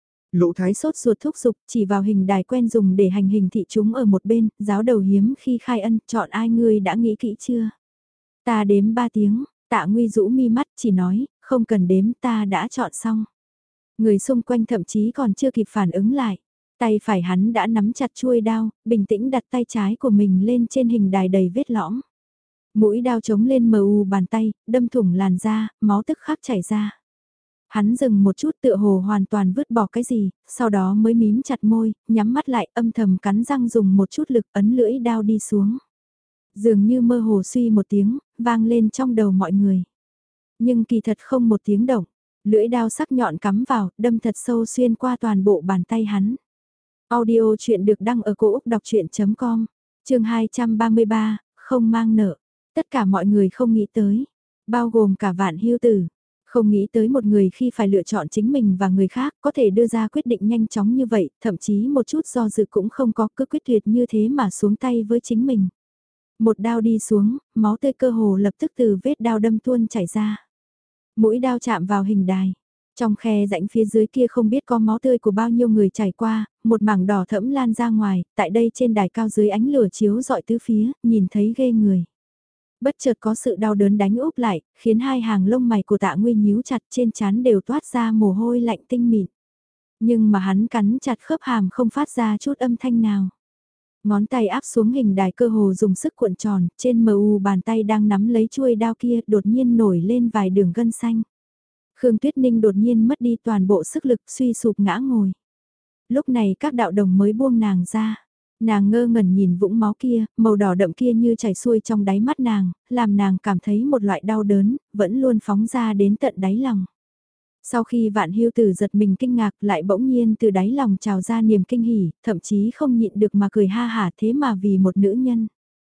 Lỗ Thái sốt ruột thúc giục, chỉ vào hình đài quen dùng để hành hình thị chúng ở một bên, giáo đầu hiếm khi khai ân, chọn ai ngươi đã nghĩ kỹ chưa? Ta đếm 3 tiếng, Tạ Nguy rũ mi mắt chỉ nói, không cần đếm ta đã chọn xong. Người xung quanh thậm chí còn chưa kịp phản ứng lại. Tay phải hắn đã nắm chặt chuôi đao, bình tĩnh đặt tay trái của mình lên trên hình đài đầy vết lõm. Mũi đao chống lên mờ u bàn tay, đâm thủng làn da, máu tức khắc chảy ra. Hắn dừng một chút tựa hồ hoàn toàn vứt bỏ cái gì, sau đó mới mím chặt môi, nhắm mắt lại âm thầm cắn răng dùng một chút lực ấn lưỡi đao đi xuống. Dường như mơ hồ suy một tiếng, vang lên trong đầu mọi người. Nhưng kỳ thật không một tiếng động, lưỡi đao sắc nhọn cắm vào, đâm thật sâu xuyên qua toàn bộ bàn tay hắn. Audio chuyện được đăng ở cổ Úc đọc chuyện.com, chương 233, không mang nợ. Tất cả mọi người không nghĩ tới, bao gồm cả Vạn Hưu Tử. Không nghĩ tới một người khi phải lựa chọn chính mình và người khác có thể đưa ra quyết định nhanh chóng như vậy, thậm chí một chút do dự cũng không có, cứ quyết tuyệt như thế mà xuống tay với chính mình. Một đao đi xuống, máu tươi cơ hồ lập tức từ vết đao đâm tuôn chảy ra. Mũi đao chạm vào hình đài. Trong khe rãnh phía dưới kia không biết có máu tươi của bao nhiêu người chảy qua, một mảng đỏ thẫm lan ra ngoài, tại đây trên đài cao dưới ánh lửa chiếu rọi tứ phía, nhìn thấy ghê người. Bất chợt có sự đau đớn đánh úp lại, khiến hai hàng lông mày của Tạ Nguy nhíu chặt, trên trán đều toát ra mồ hôi lạnh tinh mịn. Nhưng mà hắn cắn chặt khớp hàm không phát ra chút âm thanh nào. Ngón tay áp xuống hình đài cơ hồ dùng sức cuộn tròn, trên mờ u bàn tay đang nắm lấy chuôi đao kia đột nhiên nổi lên vài đường gân xanh. Khương Tuyết Ninh đột nhiên mất đi toàn bộ sức lực suy sụp ngã ngồi. Lúc này các đạo đồng mới buông nàng ra. Nàng ngơ ngẩn nhìn vũng máu kia, màu đỏ đậm kia như chảy xuôi trong đáy mắt nàng, làm nàng cảm thấy một loại đau đớn, vẫn luôn phóng ra đến tận đáy lòng. Sau khi Vạn Hưu Tử giật mình kinh ngạc lại bỗng nhiên từ đáy lòng trào ra niềm kinh hỉ, thậm chí không nhịn được mà cười ha hả thế mà vì một nữ nhân.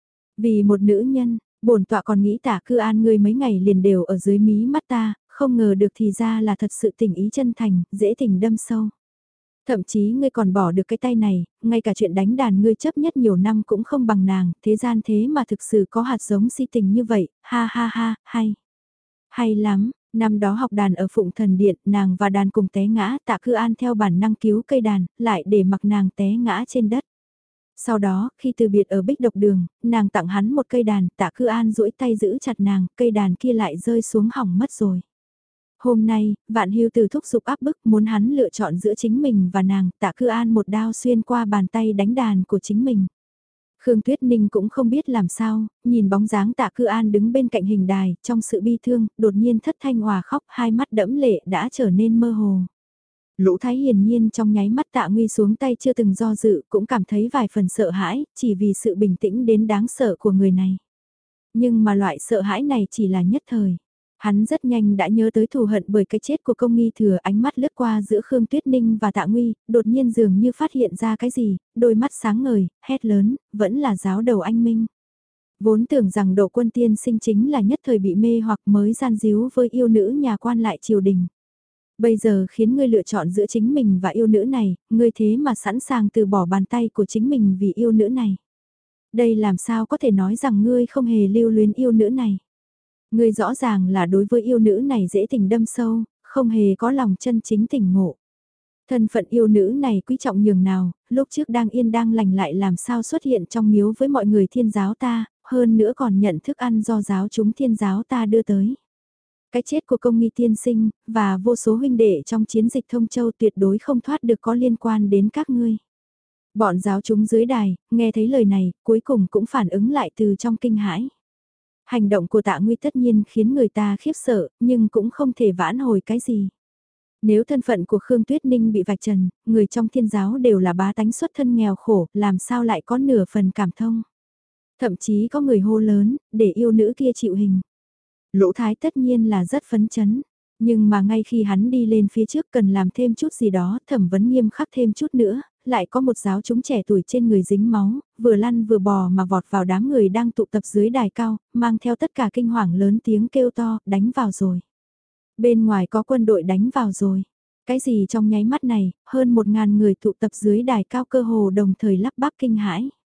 Vì một nữ nhân, bổn tọa còn nghĩ Tả Cư An ngươi mấy ngày liền đều ở dưới mí mắt ta, không ngờ được thì ra là thật sự tình ý chân thành, dễ tình đâm sâu. Thậm chí ngươi còn bỏ được cái tay này, ngay cả chuyện đánh đàn ngươi chấp nhất nhiều năm cũng không bằng nàng, thế gian thế mà thực sự có hạt giống si tình như vậy, ha ha ha, hay. Hay lắm, năm đó học đàn ở Phụng Thần Điện, nàng và đàn cùng té ngã, Tạ Cư An theo bản năng cứu cây đàn, lại để mặc nàng té ngã trên đất. Sau đó, khi từ biệt ở Bích Độc Đường, nàng tặng hắn một cây đàn, Tạ Cư An duỗi tay giữ chặt nàng, cây đàn kia lại rơi xuống hỏng mất rồi. Hôm nay, Vạn Hưu Tử thúc giục áp bức muốn hắn lựa chọn giữa chính mình và nàng, Tạ Cư An một đao xuyên qua bàn tay đánh đàn của chính mình. Khương Tuyết Ninh cũng không biết làm sao, nhìn bóng dáng Tạ Cư An đứng bên cạnh hình đài, trong sự bi thương, đột nhiên thất thanh hòa khóc, hai mắt đẫm lệ đã trở nên mơ hồ. Lũ Thái hiển nhiên trong nháy mắt Tạ Nguy xuống tay chưa từng do dự, cũng cảm thấy vài phần sợ hãi, chỉ vì sự bình tĩnh đến đáng sợ của người này. Nhưng mà loại sợ hãi này chỉ là nhất thời. Hắn rất nhanh đã nhớ tới thù hận bởi cái chết của công nghi thừa, ánh mắt lướt qua giữa Khương Tuyết Ninh và Tạ Nguy, đột nhiên dường như phát hiện ra cái gì, đôi mắt sáng ngời, hét lớn, vẫn là giáo đầu anh Minh. Vốn tưởng rằng Độ Quân tiên sinh chính là nhất thời bị mê hoặc mới gian díu với yêu nữ nhà quan lại triều đình. Bây giờ khiến ngươi lựa chọn giữa chính mình và yêu nữ này, ngươi thế mà sẵn sàng từ bỏ bàn tay của chính mình vì yêu nữ này. Đây làm sao có thể nói rằng ngươi không hề lưu luyến yêu nữ này. Ngươi rõ ràng là đối với yêu nữ này dễ tình đâm sâu, không hề có lòng chân chính tỉnh ngộ. Thân phận yêu nữ này quý trọng nhường nào, lúc trước đang yên đang lành lại làm sao xuất hiện trong miếu với mọi người thiên giáo ta, hơn nữa còn nhận thức ăn do giáo chúng thiên giáo ta đưa tới. Cái chết của công nghi tiên sinh, và vô số huynh đệ trong chiến dịch Thông Châu tuyệt đối không thoát được có liên quan đến các ngươi. Bọn giáo chúng dưới đài, nghe thấy lời này, cuối cùng cũng phản ứng lại từ trong kinh hãi. Hành động của Tạ Nguy tất nhiên khiến người ta khiếp sợ, nhưng cũng không thể vãn hồi cái gì. Nếu thân phận của Khương Tuyết Ninh bị vạch trần, người trong thiên giáo đều là bá tánh xuất thân nghèo khổ, làm sao lại có nửa phần cảm thông. Thậm chí có người hô lớn, để yêu nữ kia chịu hình. Lỗ Thái tất nhiên là rất phấn chấn, nhưng mà ngay khi hắn đi lên phía trước cần làm thêm chút gì đó, thẩm vấn nghiêm khắc thêm chút nữa, lại có một giáo chúng trẻ tuổi trên người dính máu, vừa lăn vừa bò mà vọt vào đám người đang tụ tập dưới đài cao, mang theo tất cả kinh hoàng lớn tiếng kêu to, đánh vào rồi. Bên ngoài có quân đội đánh vào rồi. Cái gì trong nháy mắt này, hơn 1.000 người tụ tập dưới đài cao cơ hồ đồng thời lắp bắp kinh hãi.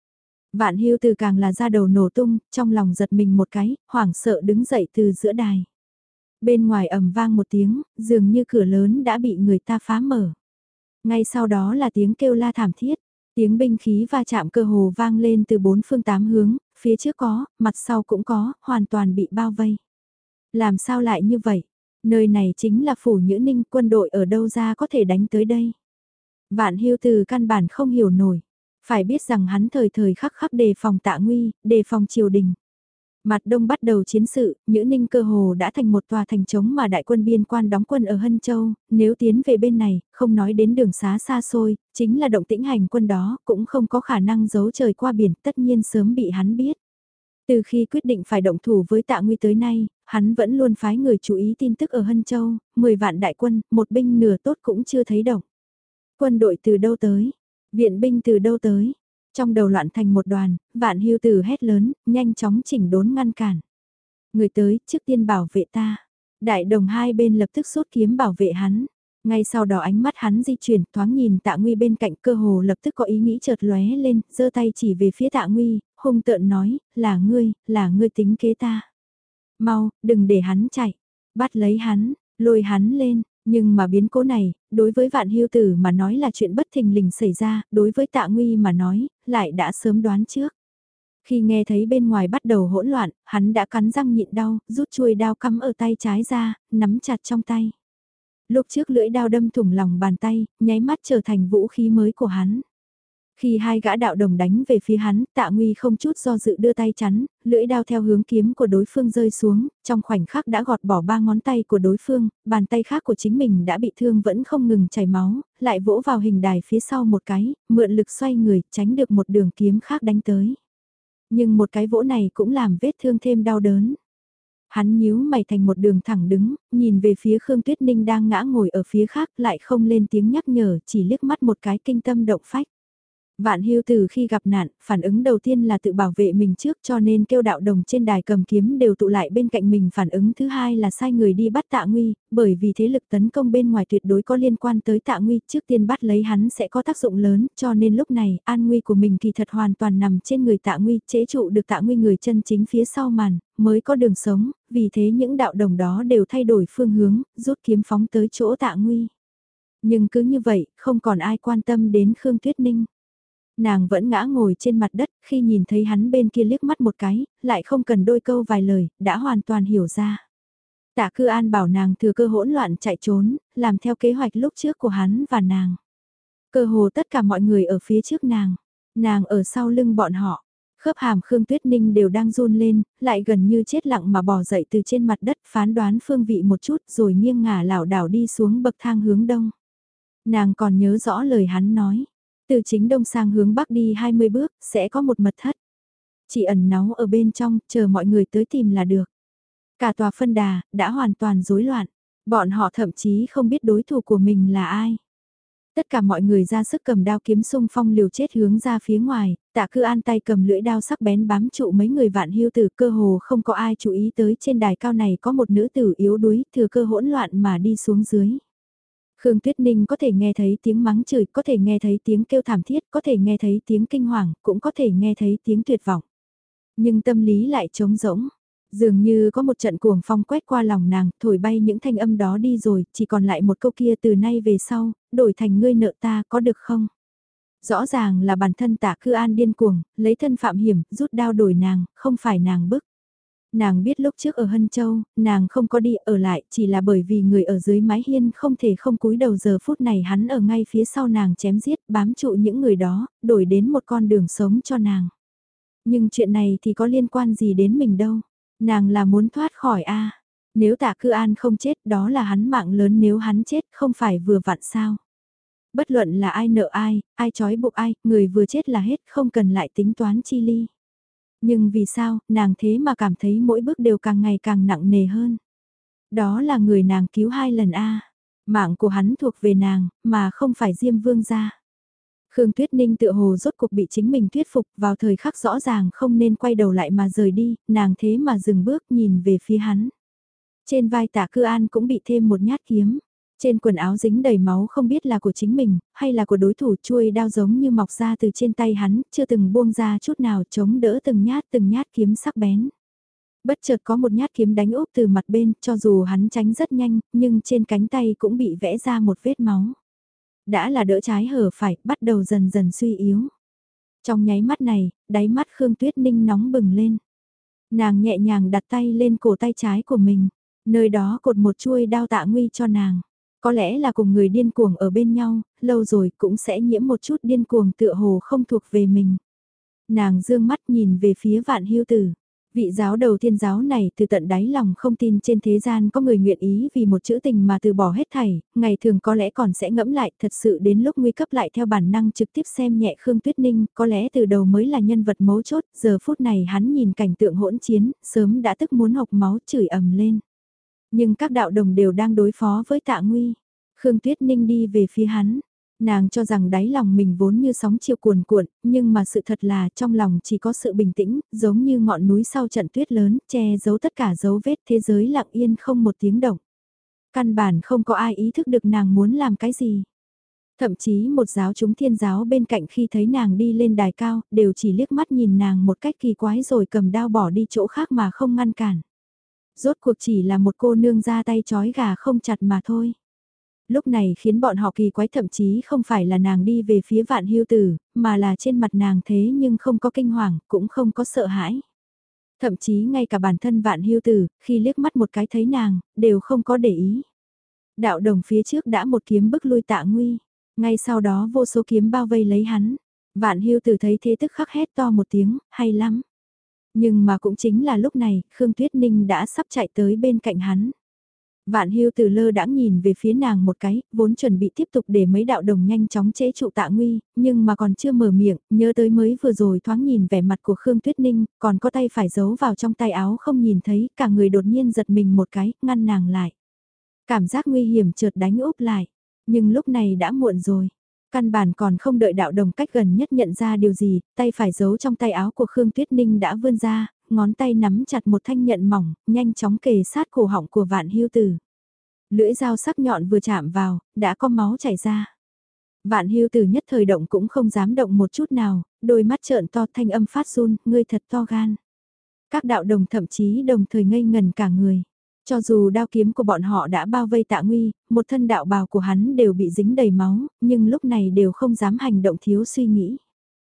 Vạn Hưu Từ càng là ra đầu nổ tung, trong lòng giật mình một cái, hoảng sợ đứng dậy từ giữa đài. Bên ngoài ầm vang một tiếng, dường như cửa lớn đã bị người ta phá mở. Ngay sau đó là tiếng kêu la thảm thiết, tiếng binh khí va chạm cơ hồ vang lên từ bốn phương tám hướng, phía trước có, mặt sau cũng có, hoàn toàn bị bao vây. Làm sao lại như vậy? Nơi này chính là phủ Nhữ Ninh, quân đội ở đâu ra có thể đánh tới đây? Vạn Hưu Từ căn bản không hiểu nổi. Phải biết rằng hắn thời thời khắc khắc đề phòng Tạ Nguy, đề phòng triều đình. Mặt đông bắt đầu chiến sự, Nhữ Ninh cơ hồ đã thành một tòa thành trống mà đại quân biên quan đóng quân ở Hân Châu, nếu tiến về bên này, không nói đến đường xá xa xôi, chính là động tĩnh hành quân đó, cũng không có khả năng giấu trời qua biển, tất nhiên sớm bị hắn biết. Từ khi quyết định phải động thủ với Tạ Nguy tới nay, hắn vẫn luôn phái người chú ý tin tức ở Hân Châu, 10 vạn đại quân, một binh nửa tốt cũng chưa thấy động. Quân đội từ đâu tới? Viện binh từ đâu tới? Trong đầu loạn thành một đoàn, Vạn Hưu Từ hét lớn, nhanh chóng chỉnh đốn ngăn cản. Người tới, trước tiên bảo vệ ta. Đại đồng hai bên lập tức rút kiếm bảo vệ hắn. Ngay sau đó ánh mắt hắn di chuyển, thoáng nhìn Tạ Nguy bên cạnh, cơ hồ lập tức có ý nghĩ chợt lóe lên, giơ tay chỉ về phía Tạ Nguy, hung tợn nói, là ngươi tính kế ta. Mau, đừng để hắn chạy. Bắt lấy hắn, lôi hắn lên. Nhưng mà biến cố này, đối với Vạn Hưu Tử mà nói là chuyện bất thình lình xảy ra, đối với Tạ Nguy mà nói, lại đã sớm đoán trước. Khi nghe thấy bên ngoài bắt đầu hỗn loạn, hắn đã cắn răng nhịn đau, rút chuôi đao cắm ở tay trái ra, nắm chặt trong tay. Lúc trước lưỡi đao đâm thủng lòng bàn tay, nháy mắt trở thành vũ khí mới của hắn. Khi hai gã đạo đồng đánh về phía hắn, Tạ Nguy không chút do dự đưa tay chắn, lưỡi đao theo hướng kiếm của đối phương rơi xuống, trong khoảnh khắc đã gọt bỏ ba ngón tay của đối phương, bàn tay khác của chính mình đã bị thương vẫn không ngừng chảy máu, lại vỗ vào hình đài phía sau một cái, mượn lực xoay người, tránh được một đường kiếm khác đánh tới. Nhưng một cái vỗ này cũng làm vết thương thêm đau đớn. Hắn nhíu mày thành một đường thẳng đứng, nhìn về phía Khương Tuyết Ninh đang ngã ngồi ở phía khác lại không lên tiếng nhắc nhở, chỉ liếc mắt một cái kinh tâm động phách. Vạn Hưu Từ khi gặp nạn, phản ứng đầu tiên là tự bảo vệ mình trước cho nên kêu đạo đồng trên đài cầm kiếm đều tụ lại bên cạnh mình. Phản ứng thứ hai là sai người đi bắt Tạ Nguy, bởi vì thế lực tấn công bên ngoài tuyệt đối có liên quan tới Tạ Nguy, trước tiên bắt lấy hắn sẽ có tác dụng lớn, cho nên lúc này an nguy của mình kỳ thật hoàn toàn nằm trên người Tạ Nguy, chế trụ được Tạ Nguy người chân chính phía sau màn, mới có đường sống, vì thế những đạo đồng đó đều thay đổi phương hướng, rút kiếm phóng tới chỗ Tạ Nguy. Nhưng cứ như vậy, không còn ai quan tâm đến Khương Tuyết Ninh. Nàng vẫn ngã ngồi trên mặt đất, khi nhìn thấy hắn bên kia liếc mắt một cái, lại không cần đôi câu vài lời, đã hoàn toàn hiểu ra. Tạ Cư An bảo nàng thừa cơ hỗn loạn chạy trốn, làm theo kế hoạch lúc trước của hắn và nàng. Cơ hồ tất cả mọi người ở phía trước nàng ở sau lưng bọn họ. Khớp hàm Khương Tuyết Ninh đều đang run lên, lại gần như chết lặng mà bò dậy từ trên mặt đất, phán đoán phương vị một chút rồi nghiêng ngả lảo đảo đi xuống bậc thang hướng đông. Nàng còn nhớ rõ lời hắn nói. Từ chính đông sang hướng bắc đi 20 bước, sẽ có một mật thất. Chỉ ẩn náu ở bên trong, chờ mọi người tới tìm là được. Cả tòa phân đà, đã hoàn toàn rối loạn. Bọn họ thậm chí không biết đối thủ của mình là ai. Tất cả mọi người ra sức cầm đao kiếm xung phong liều chết hướng ra phía ngoài, Tạ Cư An tay cầm lưỡi đao sắc bén bám trụ mấy người Vạn Hưu Tử, cơ hồ không có ai chú ý tới trên đài cao này có một nữ tử yếu đuối, thừa cơ hỗn loạn mà đi xuống dưới. Khương Tuyết Ninh có thể nghe thấy tiếng mắng chửi, có thể nghe thấy tiếng kêu thảm thiết, có thể nghe thấy tiếng kinh hoàng, cũng có thể nghe thấy tiếng tuyệt vọng. Nhưng tâm lý lại trống rỗng. Dường như có một trận cuồng phong quét qua lòng nàng, thổi bay những thanh âm đó đi rồi, chỉ còn lại một câu kia từ nay về sau, đổi thành ngươi nợ ta có được không? Rõ ràng là bản thân Tạ Cư An điên cuồng, lấy thân phạm hiểm, rút đao đổi nàng, không phải nàng bức. Nàng biết lúc trước ở Hân Châu, nàng không có đi ở lại chỉ là bởi vì người ở dưới mái hiên không thể không cúi đầu, giờ phút này hắn ở ngay phía sau nàng chém giết bám trụ những người đó, đổi đến một con đường sống cho nàng. Nhưng chuyện này thì có liên quan gì đến mình đâu, nàng là muốn thoát khỏi a. Nếu Tạ Cư An không chết đó là hắn mạng lớn, nếu hắn chết không phải vừa vặn sao. Bất luận là ai nợ ai trói buộc ai, người vừa chết là hết, không cần lại tính toán chi ly. Nhưng vì sao, nàng thế mà cảm thấy mỗi bước đều càng ngày càng nặng nề hơn. Đó là người nàng cứu 2 lần a. Mạng của hắn thuộc về nàng, mà không phải Diêm Vương gia. Khương Tuyết Ninh tựa hồ rốt cuộc bị chính mình thuyết phục, vào thời khắc rõ ràng không nên quay đầu lại mà rời đi, nàng thế mà dừng bước nhìn về phía hắn. Trên vai Tạ Cư An cũng bị thêm một nhát kiếm. Trên quần áo dính đầy máu không biết là của chính mình, hay là của đối thủ, chuôi đao giống như mọc ra từ trên tay hắn, chưa từng buông ra chút nào, chống đỡ từng nhát kiếm sắc bén. Bất chợt có một nhát kiếm đánh úp từ mặt bên, cho dù hắn tránh rất nhanh, nhưng trên cánh tay cũng bị vẽ ra một vết máu. Đã là đỡ trái hở phải, bắt đầu dần dần suy yếu. Trong nháy mắt này, đáy mắt Khương Tuyết Ninh nóng bừng lên. Nàng nhẹ nhàng đặt tay lên cổ tay trái của mình, nơi đó cột một chuôi đao Tạ Nguy cho nàng. Có lẽ là cùng người điên cuồng ở bên nhau, lâu rồi cũng sẽ nhiễm một chút điên cuồng tựa hồ không thuộc về mình. Nàng dương mắt nhìn về phía Vạn Hưu Tử. Vị giáo đầu thiên giáo này từ tận đáy lòng không tin trên thế gian có người nguyện ý vì một chữ tình mà từ bỏ hết thảy, ngày thường có lẽ còn sẽ ngẫm lại, thật sự đến lúc nguy cấp lại theo bản năng trực tiếp xem nhẹ Khương Tuyết Ninh, có lẽ từ đầu mới là nhân vật mấu chốt, giờ phút này hắn nhìn cảnh tượng hỗn chiến, sớm đã tức muốn hộc máu chửi ầm lên. Nhưng các đạo đồng đều đang đối phó với Tạ Nguy. Khương Tuyết Ninh đi về phía hắn. Nàng cho rằng đáy lòng mình vốn như sóng chiều cuồn cuộn, nhưng mà sự thật là trong lòng chỉ có sự bình tĩnh, giống như ngọn núi sau trận tuyết lớn, che giấu tất cả dấu vết thế giới lặng yên không một tiếng động. Căn bản không có ai ý thức được nàng muốn làm cái gì. Thậm chí một giáo chúng thiên giáo bên cạnh khi thấy nàng đi lên đài cao, đều chỉ liếc mắt nhìn nàng một cách kỳ quái rồi cầm đao bỏ đi chỗ khác mà không ngăn cản. Rốt cuộc chỉ là một cô nương ra tay chói gà không chặt mà thôi. Lúc này khiến bọn họ kỳ quái, thậm chí không phải là nàng đi về phía Vạn Hưu Tử, mà là trên mặt nàng thế nhưng không có kinh hoàng, cũng không có sợ hãi. Thậm chí ngay cả bản thân Vạn Hưu Tử, khi liếc mắt một cái thấy nàng, đều không có để ý. Đạo đồng phía trước đã một kiếm bức lui Tạ Nguy, ngay sau đó vô số kiếm bao vây lấy hắn. Vạn Hưu Tử thấy thế tức khắc hét to một tiếng, hay lắm. Nhưng mà cũng chính là lúc này, Khương Tuyết Ninh đã sắp chạy tới bên cạnh hắn. Vạn Hưu Từ lơ đãng nhìn về phía nàng một cái, vốn chuẩn bị tiếp tục để mấy đạo đồng nhanh chóng chế trụ Tạ Nguy, nhưng mà còn chưa mở miệng, nhớ tới mới vừa rồi thoáng nhìn vẻ mặt của Khương Tuyết Ninh, còn có tay phải giấu vào trong tay áo không nhìn thấy, cả người đột nhiên giật mình một cái, ngăn nàng lại. Cảm giác nguy hiểm chợt đánh úp lại, nhưng lúc này đã muộn rồi. Căn bản còn không đợi đạo đồng cách gần nhất nhận ra điều gì, tay phải giấu trong tay áo của Khương Tuyết Ninh đã vươn ra, ngón tay nắm chặt một thanh nhận mỏng, nhanh chóng kề sát cổ họng của Vạn Hưu Tử. Lưỡi dao sắc nhọn vừa chạm vào, đã có máu chảy ra. Vạn Hưu Tử nhất thời động cũng không dám động một chút nào, đôi mắt trợn to, thanh âm phát run, ngươi thật to gan. Các đạo đồng thậm chí đồng thời ngây ngần cả người. Cho dù đao kiếm của bọn họ đã bao vây Tạ Nguy, một thân đạo bào của hắn đều bị dính đầy máu, nhưng lúc này đều không dám hành động thiếu suy nghĩ.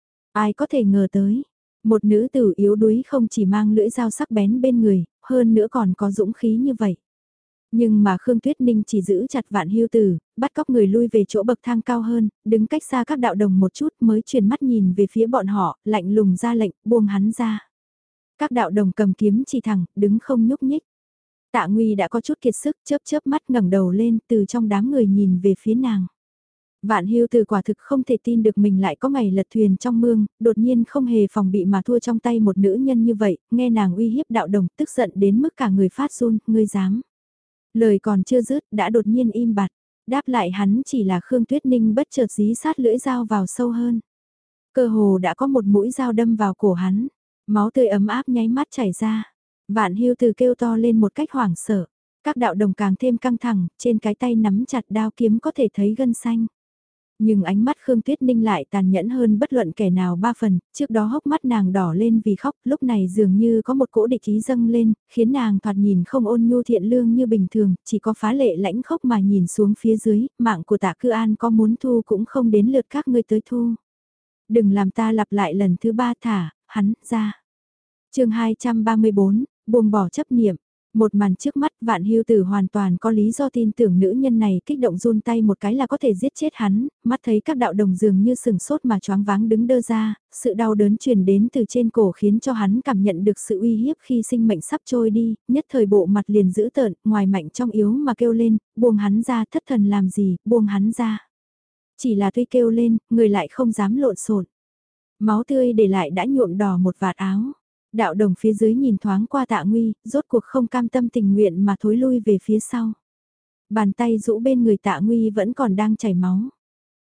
Ai có thể ngờ tới, một nữ tử yếu đuối không chỉ mang lưỡi dao sắc bén bên người, hơn nữa còn có dũng khí như vậy. Nhưng mà Khương Tuyết Ninh chỉ giữ chặt Vạn Hưu Tử, bắt cóc người lui về chỗ bậc thang cao hơn, đứng cách xa các đạo đồng một chút mới chuyển mắt nhìn về phía bọn họ, lạnh lùng ra lệnh, buông hắn ra. Các đạo đồng cầm kiếm chỉ thẳng, đứng không nhúc nhích. Tạ Nguy đã có chút kiệt sức, chớp chớp mắt ngẩng đầu lên, từ trong đám người nhìn về phía nàng. Vạn Hưu Từ quả thực không thể tin được mình lại có ngày lật thuyền trong mương, đột nhiên không hề phòng bị mà thua trong tay một nữ nhân như vậy, nghe nàng uy hiếp đạo đồng, tức giận đến mức cả người phát run, ngươi dám. Lời còn chưa dứt, đã đột nhiên im bặt, đáp lại hắn chỉ là Khương Tuyết Ninh bất chợt dí sát lưỡi dao vào sâu hơn. Cơ hồ đã có một mũi dao đâm vào cổ hắn, máu tươi ấm áp nháy mắt chảy ra. Vạn Hưu Từ kêu to lên một cách hoảng sợ, các đạo đồng càng thêm căng thẳng, trên cái tay nắm chặt đao kiếm có thể thấy gân xanh. Nhưng ánh mắt Khương Tuyết Ninh lại tàn nhẫn hơn bất luận kẻ nào ba phần, trước đó hốc mắt nàng đỏ lên vì khóc, lúc này dường như có một cỗ địch ý dâng lên, khiến nàng thoạt nhìn không ôn nhu thiện lương như bình thường, chỉ có phá lệ lãnh khốc mà nhìn xuống phía dưới, mạng của Tạ Cư An có muốn thu cũng không đến lượt các ngươi tới thu. Đừng làm ta lặp lại lần thứ ba, thả, hắn, ra. Chương 234, buông bỏ chấp niệm. Một màn trước mắt Vạn Hưu Tử hoàn toàn có lý do tin tưởng nữ nhân này kích động run tay một cái là có thể giết chết hắn, mắt thấy các đạo đồng dường như sừng sốt mà choáng váng đứng đơ ra, sự đau đớn truyền đến từ trên cổ khiến cho hắn cảm nhận được sự uy hiếp khi sinh mệnh sắp trôi đi, nhất thời bộ mặt liền dữ tợn, ngoài mạnh trong yếu mà kêu lên, buông hắn ra, thất thần làm gì, buông hắn ra. Chỉ là tuy kêu lên, người lại không dám lộn xộn. Máu tươi để lại đã nhuộm đỏ một vạt áo. Đạo đồng phía dưới nhìn thoáng qua Tạ Nguy, rốt cuộc không cam tâm tình nguyện mà thối lui về phía sau. Bàn tay rũ bên người Tạ Nguy vẫn còn đang chảy máu.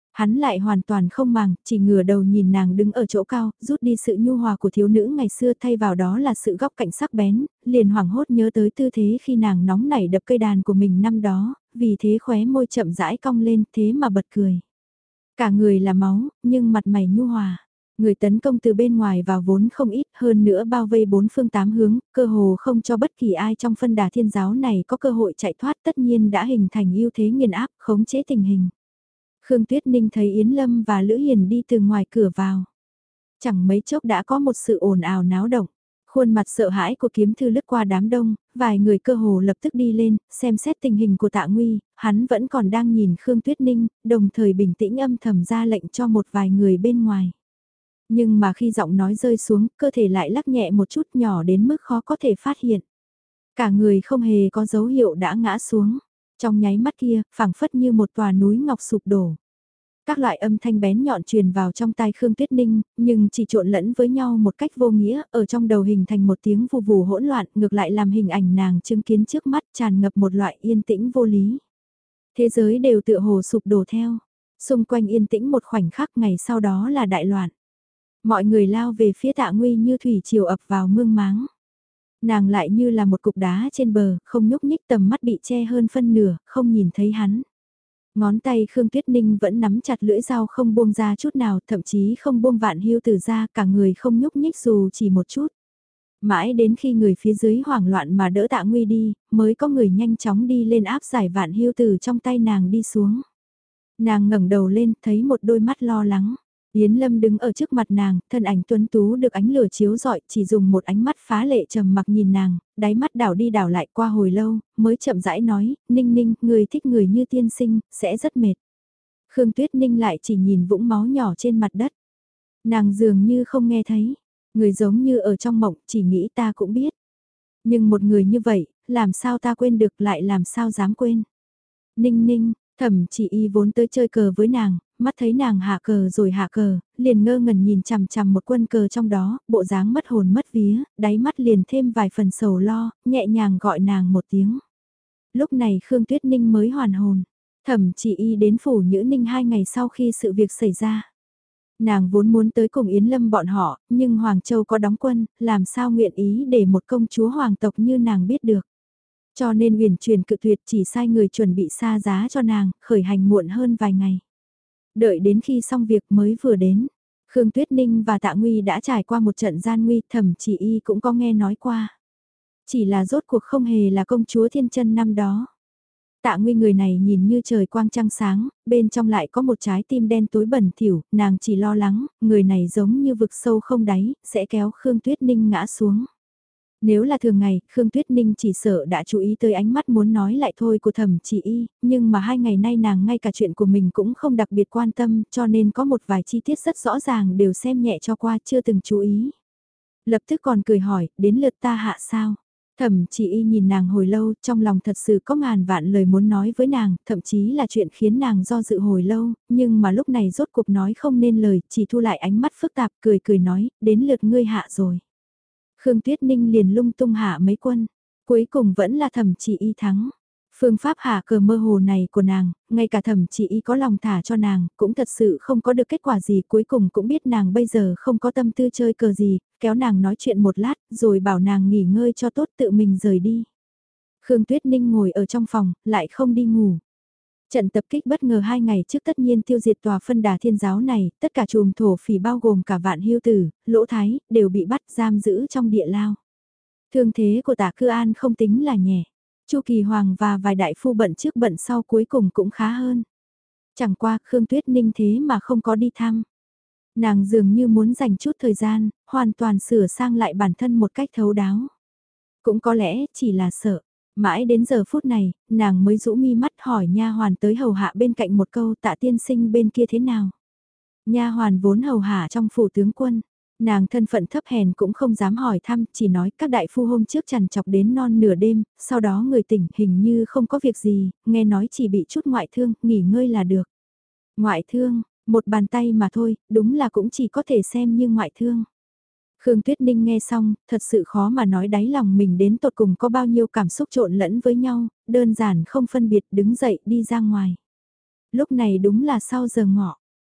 Hắn lại hoàn toàn không màng, chỉ ngửa đầu nhìn nàng đứng ở chỗ cao, rút đi sự nhu hòa của thiếu nữ ngày xưa thay vào đó là sự góc cạnh sắc bén, liền hoảng hốt nhớ tới tư thế khi nàng nóng nảy đập cây đàn của mình năm đó, vì thế khóe môi chậm rãi cong lên thế mà bật cười. Cả người là máu, nhưng mặt mày nhu hòa. Người tấn công từ bên ngoài vào vốn không ít, hơn nữa bao vây bốn phương tám hướng, cơ hồ không cho bất kỳ ai trong phân đà thiên giáo này có cơ hội chạy thoát, tất nhiên đã hình thành ưu thế nghiền áp, khống chế tình hình. Khương Tuyết Ninh thấy Yến Lâm và Lữ Hiền đi từ ngoài cửa vào. Chẳng mấy chốc đã có một sự ồn ào náo động. Khuôn mặt sợ hãi của kiếm thư lướt qua đám đông, vài người cơ hồ lập tức đi lên, xem xét tình hình của Tạ Nguy, hắn vẫn còn đang nhìn Khương Tuyết Ninh, đồng thời bình tĩnh âm thầm ra lệnh cho một vài người bên ngoài. Nhưng mà khi giọng nói rơi xuống, cơ thể lại lắc nhẹ một chút nhỏ đến mức khó có thể phát hiện. Cả người không hề có dấu hiệu đã ngã xuống. Trong nháy mắt kia, phảng phất như một tòa núi ngọc sụp đổ. Các loại âm thanh bén nhọn truyền vào trong tai Khương Tuyết Ninh, nhưng chỉ trộn lẫn với nhau một cách vô nghĩa, ở trong đầu hình thành một tiếng vù vù hỗn loạn, ngược lại làm hình ảnh nàng chứng kiến trước mắt tràn ngập một loại yên tĩnh vô lý. Thế giới đều tựa hồ sụp đổ theo. Xung quanh yên tĩnh một khoảnh khắc, ngày sau đó là đại loạn. Mọi người lao về phía Tạ Nguy như thủy triều ập vào mương máng. Nàng lại như là một cục đá trên bờ, không nhúc nhích, tầm mắt bị che hơn phân nửa, không nhìn thấy hắn. Ngón tay Khương Tuyết Ninh vẫn nắm chặt lưỡi dao không buông ra chút nào, thậm chí không buông Vạn Hưu Tử ra, cả người không nhúc nhích dù chỉ một chút. Mãi đến khi người phía dưới hoảng loạn mà đỡ Tạ Nguy đi, mới có người nhanh chóng đi lên áp giải Vạn Hưu Tử trong tay nàng đi xuống. Nàng ngẩng đầu lên, thấy một đôi mắt lo lắng. Yến Lâm đứng ở trước mặt nàng, thân ảnh tuấn tú được ánh lửa chiếu rọi, chỉ dùng một ánh mắt phá lệ trầm mặc nhìn nàng, đáy mắt đảo đi đảo lại qua hồi lâu, mới chậm rãi nói, Ninh Ninh, người thích người như tiên sinh, sẽ rất mệt. Khương Tuyết Ninh lại chỉ nhìn vũng máu nhỏ trên mặt đất. Nàng dường như không nghe thấy, người giống như ở trong mộng, chỉ nghĩ ta cũng biết. Nhưng một người như vậy, làm sao ta quên được, lại làm sao dám quên. Ninh Ninh, Thẩm Chỉ Y vốn tới chơi cờ với nàng, mắt thấy nàng hạ cờ rồi hạ cờ, liền ngơ ngẩn nhìn chằm chằm một quân cờ trong đó, bộ dáng mất hồn mất vía, đáy mắt liền thêm vài phần sầu lo, nhẹ nhàng gọi nàng một tiếng. Lúc này Khương Tuyết Ninh mới hoàn hồn, Thẩm Chỉ Y đến phủ Nhữ Ninh 2 ngày sau khi sự việc xảy ra. Nàng vốn muốn tới cùng Yến Lâm bọn họ, nhưng Hoàng Châu có đóng quân, làm sao nguyện ý để một công chúa hoàng tộc như nàng biết được. Cho nên huyền truyền cự tuyệt, chỉ sai người chuẩn bị xa giá cho nàng, khởi hành muộn hơn vài ngày. Đợi đến khi xong việc mới vừa đến, Khương Tuyết Ninh và Tạ Nguy đã trải qua một trận gian nguy, Thẩm Chỉ Y cũng có nghe nói qua. Chỉ là rốt cuộc không hề là công chúa thiên chân năm đó. Tạ Nguy người này nhìn như trời quang trăng sáng, bên trong lại có một trái tim đen tối bẩn thỉu, nàng chỉ lo lắng, người này giống như vực sâu không đáy, sẽ kéo Khương Tuyết Ninh ngã xuống. Nếu là thường ngày, Khương Tuyết Ninh chỉ sợ đã chú ý tới ánh mắt muốn nói lại thôi của Thẩm Chỉ Y, nhưng mà 2 ngày nay nàng ngay cả chuyện của mình cũng không đặc biệt quan tâm, cho nên có một vài chi tiết rất rõ ràng đều xem nhẹ cho qua, chưa từng chú ý. Lập tức còn cười hỏi, đến lượt ta hạ sao? Thẩm Chỉ Y nhìn nàng hồi lâu, trong lòng thật sự có ngàn vạn lời muốn nói với nàng, thậm chí là chuyện khiến nàng do dự hồi lâu, nhưng mà lúc này rốt cuộc nói không nên lời, chỉ thu lại ánh mắt phức tạp, cười cười nói, đến lượt ngươi hạ rồi. Khương Tuyết Ninh liền lung tung hạ mấy quân, cuối cùng vẫn là Thẩm Chỉ Y thắng. Phương pháp hạ cờ mơ hồ này của nàng, ngay cả Thẩm Chỉ Y có lòng thả cho nàng, cũng thật sự không có được kết quả gì, cuối cùng cũng biết nàng bây giờ không có tâm tư chơi cờ gì, kéo nàng nói chuyện một lát, rồi bảo nàng nghỉ ngơi cho tốt, tự mình rời đi. Khương Tuyết Ninh ngồi ở trong phòng, lại không đi ngủ. Trận tập kích bất ngờ 2 ngày trước tất nhiên tiêu diệt tòa phân đà thiên giáo này, tất cả chùm thổ phỉ bao gồm cả Vạn Hưu Tử, Lỗ Thái, đều bị bắt giam giữ trong địa lao. Thương thế của Tạ Cư An không tính là nhẹ. Chu Kỳ Hoàng và vài đại phu bận trước bận sau cuối cùng cũng khá hơn. Chẳng qua Khương Tuyết Ninh thế mà không có đi thăm. Nàng dường như muốn dành chút thời gian, hoàn toàn sửa sang lại bản thân một cách thấu đáo. Cũng có lẽ chỉ là sợ. Mãi đến giờ phút này, nàng mới rũ mi mắt hỏi nha hoàn tới hầu hạ bên cạnh một câu, Tạ tiên sinh bên kia thế nào. Nha hoàn vốn hầu hạ trong phủ tướng quân. Nàng thân phận thấp hèn cũng không dám hỏi thăm, chỉ nói các đại phu hôm trước trằn chọc đến non nửa đêm, sau đó người tỉnh hình như không có việc gì, nghe nói chỉ bị chút ngoại thương, nghỉ ngơi là được. Ngoại thương, một bàn tay mà thôi, đúng là cũng chỉ có thể xem như ngoại thương. Khương Tuyết Ninh nghe xong, thật sự khó mà nói đáy lòng mình đến tột cùng có bao nhiêu cảm xúc trộn lẫn với nhau, đơn giản không phân biệt đứng dậy đi ra ngoài. Lúc này đúng là sau giờ ngọ,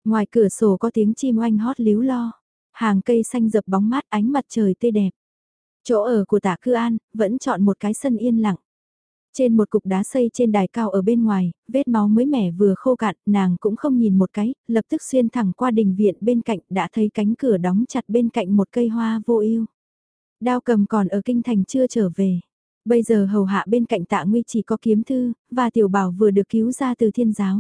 Ngoài cửa sổ có tiếng chim oanh hót líu lo. Hàng cây xanh rập bóng mát, ánh mặt trời tươi đẹp. Chỗ ở của Tạ Cư An, vẫn chọn một cái sân yên lặng. Trên một cục đá xây trên đài cao ở bên ngoài, vết máu mới mẻ vừa khô cạn, nàng cũng không nhìn một cái, lập tức xuyên thẳng qua đình viện bên cạnh, đã thấy cánh cửa đóng chặt bên cạnh một cây hoa vô ưu. Đao Cầm còn ở kinh thành chưa trở về. Bây giờ hầu hạ bên cạnh Tạ Nguy chỉ có Kiếm Thư, và Tiểu Bảo vừa được cứu ra từ thiên giáo.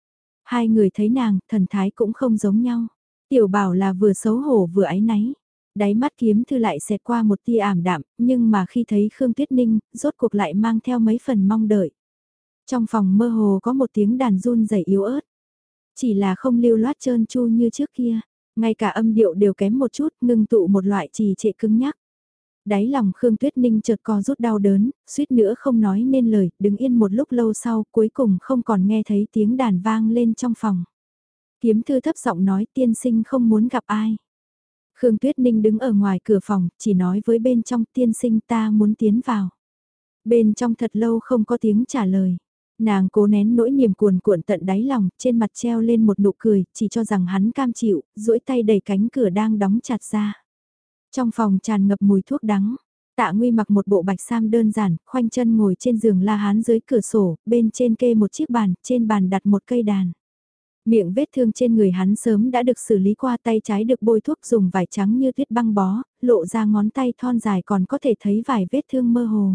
Hai người thấy nàng, thần thái cũng không giống nhau. Tiểu Bảo là vừa xấu hổ vừa áy náy. Đáy mắt Kiếm Thư lại xẹt qua một tia ảm đạm, nhưng mà khi thấy Khương Tuyết Ninh, rốt cuộc lại mang theo mấy phần mong đợi. Trong phòng mơ hồ có một tiếng đàn run rẩy yếu ớt. Chỉ là không lưu loát trơn tru như trước kia. Ngay cả âm điệu đều kém một chút, ngưng tụ một loại trì trệ cứng nhắc. Đáy lòng Khương Tuyết Ninh chợt co rút đau đớn, suýt nữa không nói nên lời, đứng yên một lúc lâu sau, cuối cùng không còn nghe thấy tiếng đàn vang lên trong phòng. Kiếm Thư thấp giọng nói tiên sinh không muốn gặp ai. Khương Tuyết Ninh đứng ở ngoài cửa phòng, chỉ nói với bên trong tiên sinh ta muốn tiến vào. Bên trong thật lâu không có tiếng trả lời. Nàng cố nén nỗi niềm cuồn cuộn tận đáy lòng, trên mặt treo lên một nụ cười, chỉ cho rằng hắn cam chịu, duỗi tay đẩy cánh cửa đang đóng chặt ra. Trong phòng tràn ngập mùi thuốc đắng. Tạ Nguy mặc một bộ bạch sam đơn giản, khoanh chân ngồi trên giường la hán dưới cửa sổ, bên trên kê một chiếc bàn, trên bàn đặt một cây đàn. Miệng vết thương trên người hắn sớm đã được xử lý qua, tay trái được bôi thuốc dùng vải trắng như tuyết băng bó, lộ ra ngón tay thon dài còn có thể thấy vài vết thương mơ hồ.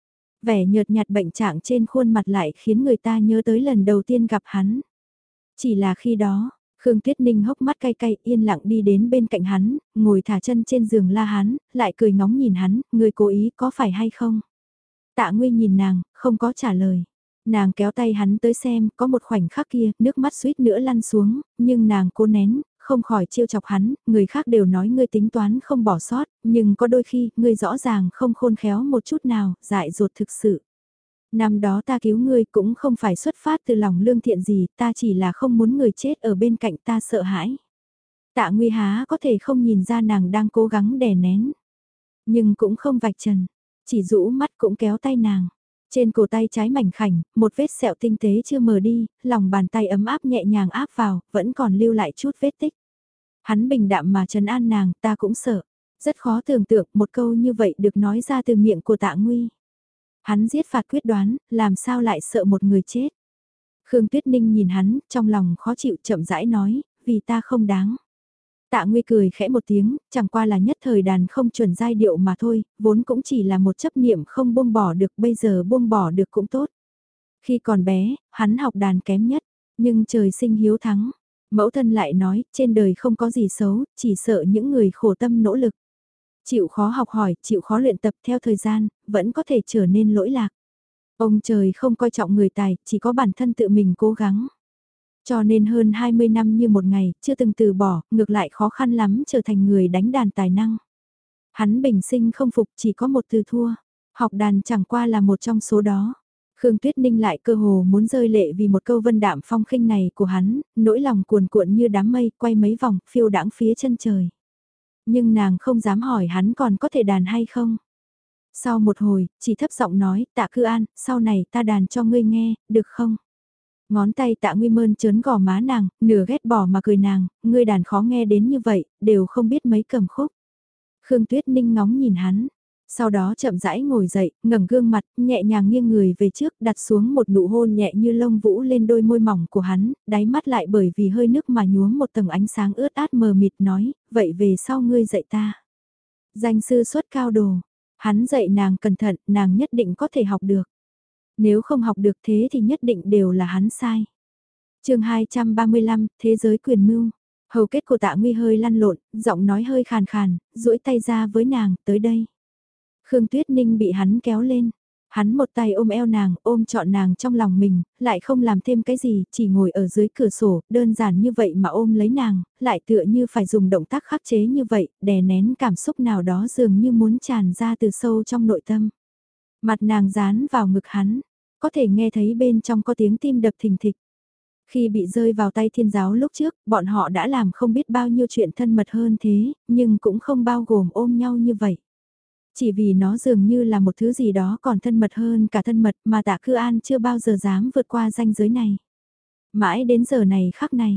Vẻ nhợt nhạt bệnh trạng trên khuôn mặt lại khiến người ta nhớ tới lần đầu tiên gặp hắn. Chỉ là khi đó, Khương Tuyết Ninh hốc mắt cay cay yên lặng đi đến bên cạnh hắn, ngồi thả chân trên giường la hán, lại cười ngóng nhìn hắn, người cố ý có phải hay không? Tạ Nguy nhìn nàng, không có trả lời. Nàng kéo tay hắn tới xem, có một khoảnh khắc kia, nước mắt suýt nữa lăn xuống, nhưng nàng cố nén, không khỏi trêu chọc hắn, người khác đều nói ngươi tính toán không bỏ sót, nhưng có đôi khi, ngươi rõ ràng không khôn khéo một chút nào, dại dột thực sự. Năm đó ta cứu ngươi cũng không phải xuất phát từ lòng lương thiện gì, ta chỉ là không muốn người chết ở bên cạnh ta sợ hãi. Tạ Nguy há có thể không nhìn ra nàng đang cố gắng đè nén, nhưng cũng không vạch trần, chỉ rũ mắt cũng kéo tay nàng. Trên cổ tay trái mảnh khảnh, một vết sẹo tinh tế chưa mờ đi, lòng bàn tay ấm áp nhẹ nhàng áp vào, vẫn còn lưu lại chút vết tích. Hắn bình đạm mà trấn an nàng, ta cũng sợ. Rất khó tưởng tượng một câu như vậy được nói ra từ miệng của Tạ Nguy. Hắn giết phạt quyết đoán, làm sao lại sợ một người chết. Khương Tuyết Ninh nhìn hắn, trong lòng khó chịu chậm rãi nói, vì ta không đáng. Tạ Nguy cười khẽ một tiếng, chẳng qua là nhất thời đàn không chuẩn giai điệu mà thôi, vốn cũng chỉ là một chấp niệm không buông bỏ được, bây giờ buông bỏ được cũng tốt. Khi còn bé, hắn học đàn kém nhất, nhưng trời sinh hiếu thắng. Mẫu thân lại nói, trên đời không có gì xấu, chỉ sợ những người khổ tâm nỗ lực. Chịu khó học hỏi, chịu khó luyện tập theo thời gian, vẫn có thể trở nên lỗi lạc. Ông trời không coi trọng người tài, chỉ có bản thân tự mình cố gắng. Cho nên hơn 20 năm như một ngày, chưa từng từ bỏ, ngược lại khó khăn lắm trở thành người đánh đàn tài năng. Hắn bình sinh không phục chỉ có một từ thua. Học đàn chẳng qua là một trong số đó. Khương Tuyết Ninh lại cơ hồ muốn rơi lệ vì một câu vân đạm phong khinh này của hắn, nỗi lòng cuồn cuộn như đám mây quay mấy vòng, phiêu đãng phía chân trời. Nhưng nàng không dám hỏi hắn còn có thể đàn hay không. Sau một hồi, chỉ thấp giọng nói, Tạ Cư An, sau này ta đàn cho ngươi nghe, được không? Ngón tay Tạ Nguy mơn trớn gò má nàng, nửa ghét bỏ mà cười nàng, ngươi đàn khó nghe đến như vậy, đều không biết mấy cầm khúc. Khương Tuyết Ninh ngóng nhìn hắn, sau đó chậm rãi ngồi dậy, ngẩng gương mặt, nhẹ nhàng nghiêng người về trước, đặt xuống một nụ hôn nhẹ như lông vũ lên đôi môi mỏng của hắn, đáy mắt lại bởi vì hơi nước mà nhuốm một tầng ánh sáng ướt át mờ mịt nói, vậy về sau ngươi dạy ta. Danh sư xuất cao đồ, hắn dạy nàng cẩn thận, nàng nhất định có thể học được. Nếu không học được thế thì nhất định đều là hắn sai. Chương 235, Thế giới quyền mưu. Hầu kết của Tạ Nguy hơi lăn lộn, giọng nói hơi khàn khàn, duỗi tay ra với nàng, tới đây. Khương Tuyết Ninh bị hắn kéo lên. Hắn một tay ôm eo nàng, ôm trọn nàng trong lòng mình, lại không làm thêm cái gì, chỉ ngồi ở dưới cửa sổ, đơn giản như vậy mà ôm lấy nàng, lại tựa như phải dùng động tác khắc chế như vậy, đè nén cảm xúc nào đó dường như muốn tràn ra từ sâu trong nội tâm. Mặt nàng dán vào ngực hắn, có thể nghe thấy bên trong có tiếng tim đập thình thịch. Khi bị rơi vào tay thiên giáo lúc trước, bọn họ đã làm không biết bao nhiêu chuyện thân mật hơn thế, nhưng cũng không bao gồm ôm nhau như vậy. Chỉ vì nó dường như là một thứ gì đó còn thân mật hơn cả thân mật mà Tạ Cư An chưa bao giờ dám vượt qua ranh giới này. Mãi đến giờ này khắc này,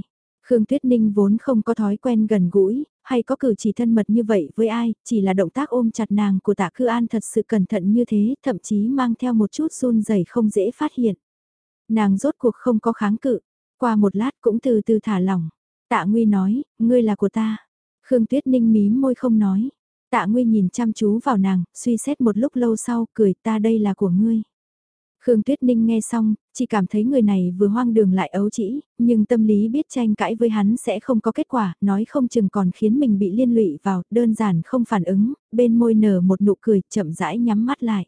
Khương Tuyết Ninh vốn không có thói quen gần gũi, hay có cử chỉ thân mật như vậy với ai, chỉ là động tác ôm chặt nàng của Tạ Cư An thật sự cẩn thận như thế, thậm chí mang theo một chút run rẩy không dễ phát hiện. Nàng rốt cuộc không có kháng cự, qua một lát cũng từ từ thả lỏng. Tạ Nguy nói, ngươi là của ta. Khương Tuyết Ninh mím môi không nói. Tạ Nguy nhìn chăm chú vào nàng, suy xét một lúc lâu sau, cười ta đây là của ngươi. Khương Tuyết Ninh nghe xong, chỉ cảm thấy người này vừa hoang đường lại ấu trĩ, nhưng tâm lý biết tranh cãi với hắn sẽ không có kết quả, nói không chừng còn khiến mình bị liên lụy vào, đơn giản không phản ứng, bên môi nở một nụ cười, chậm rãi nhắm mắt lại.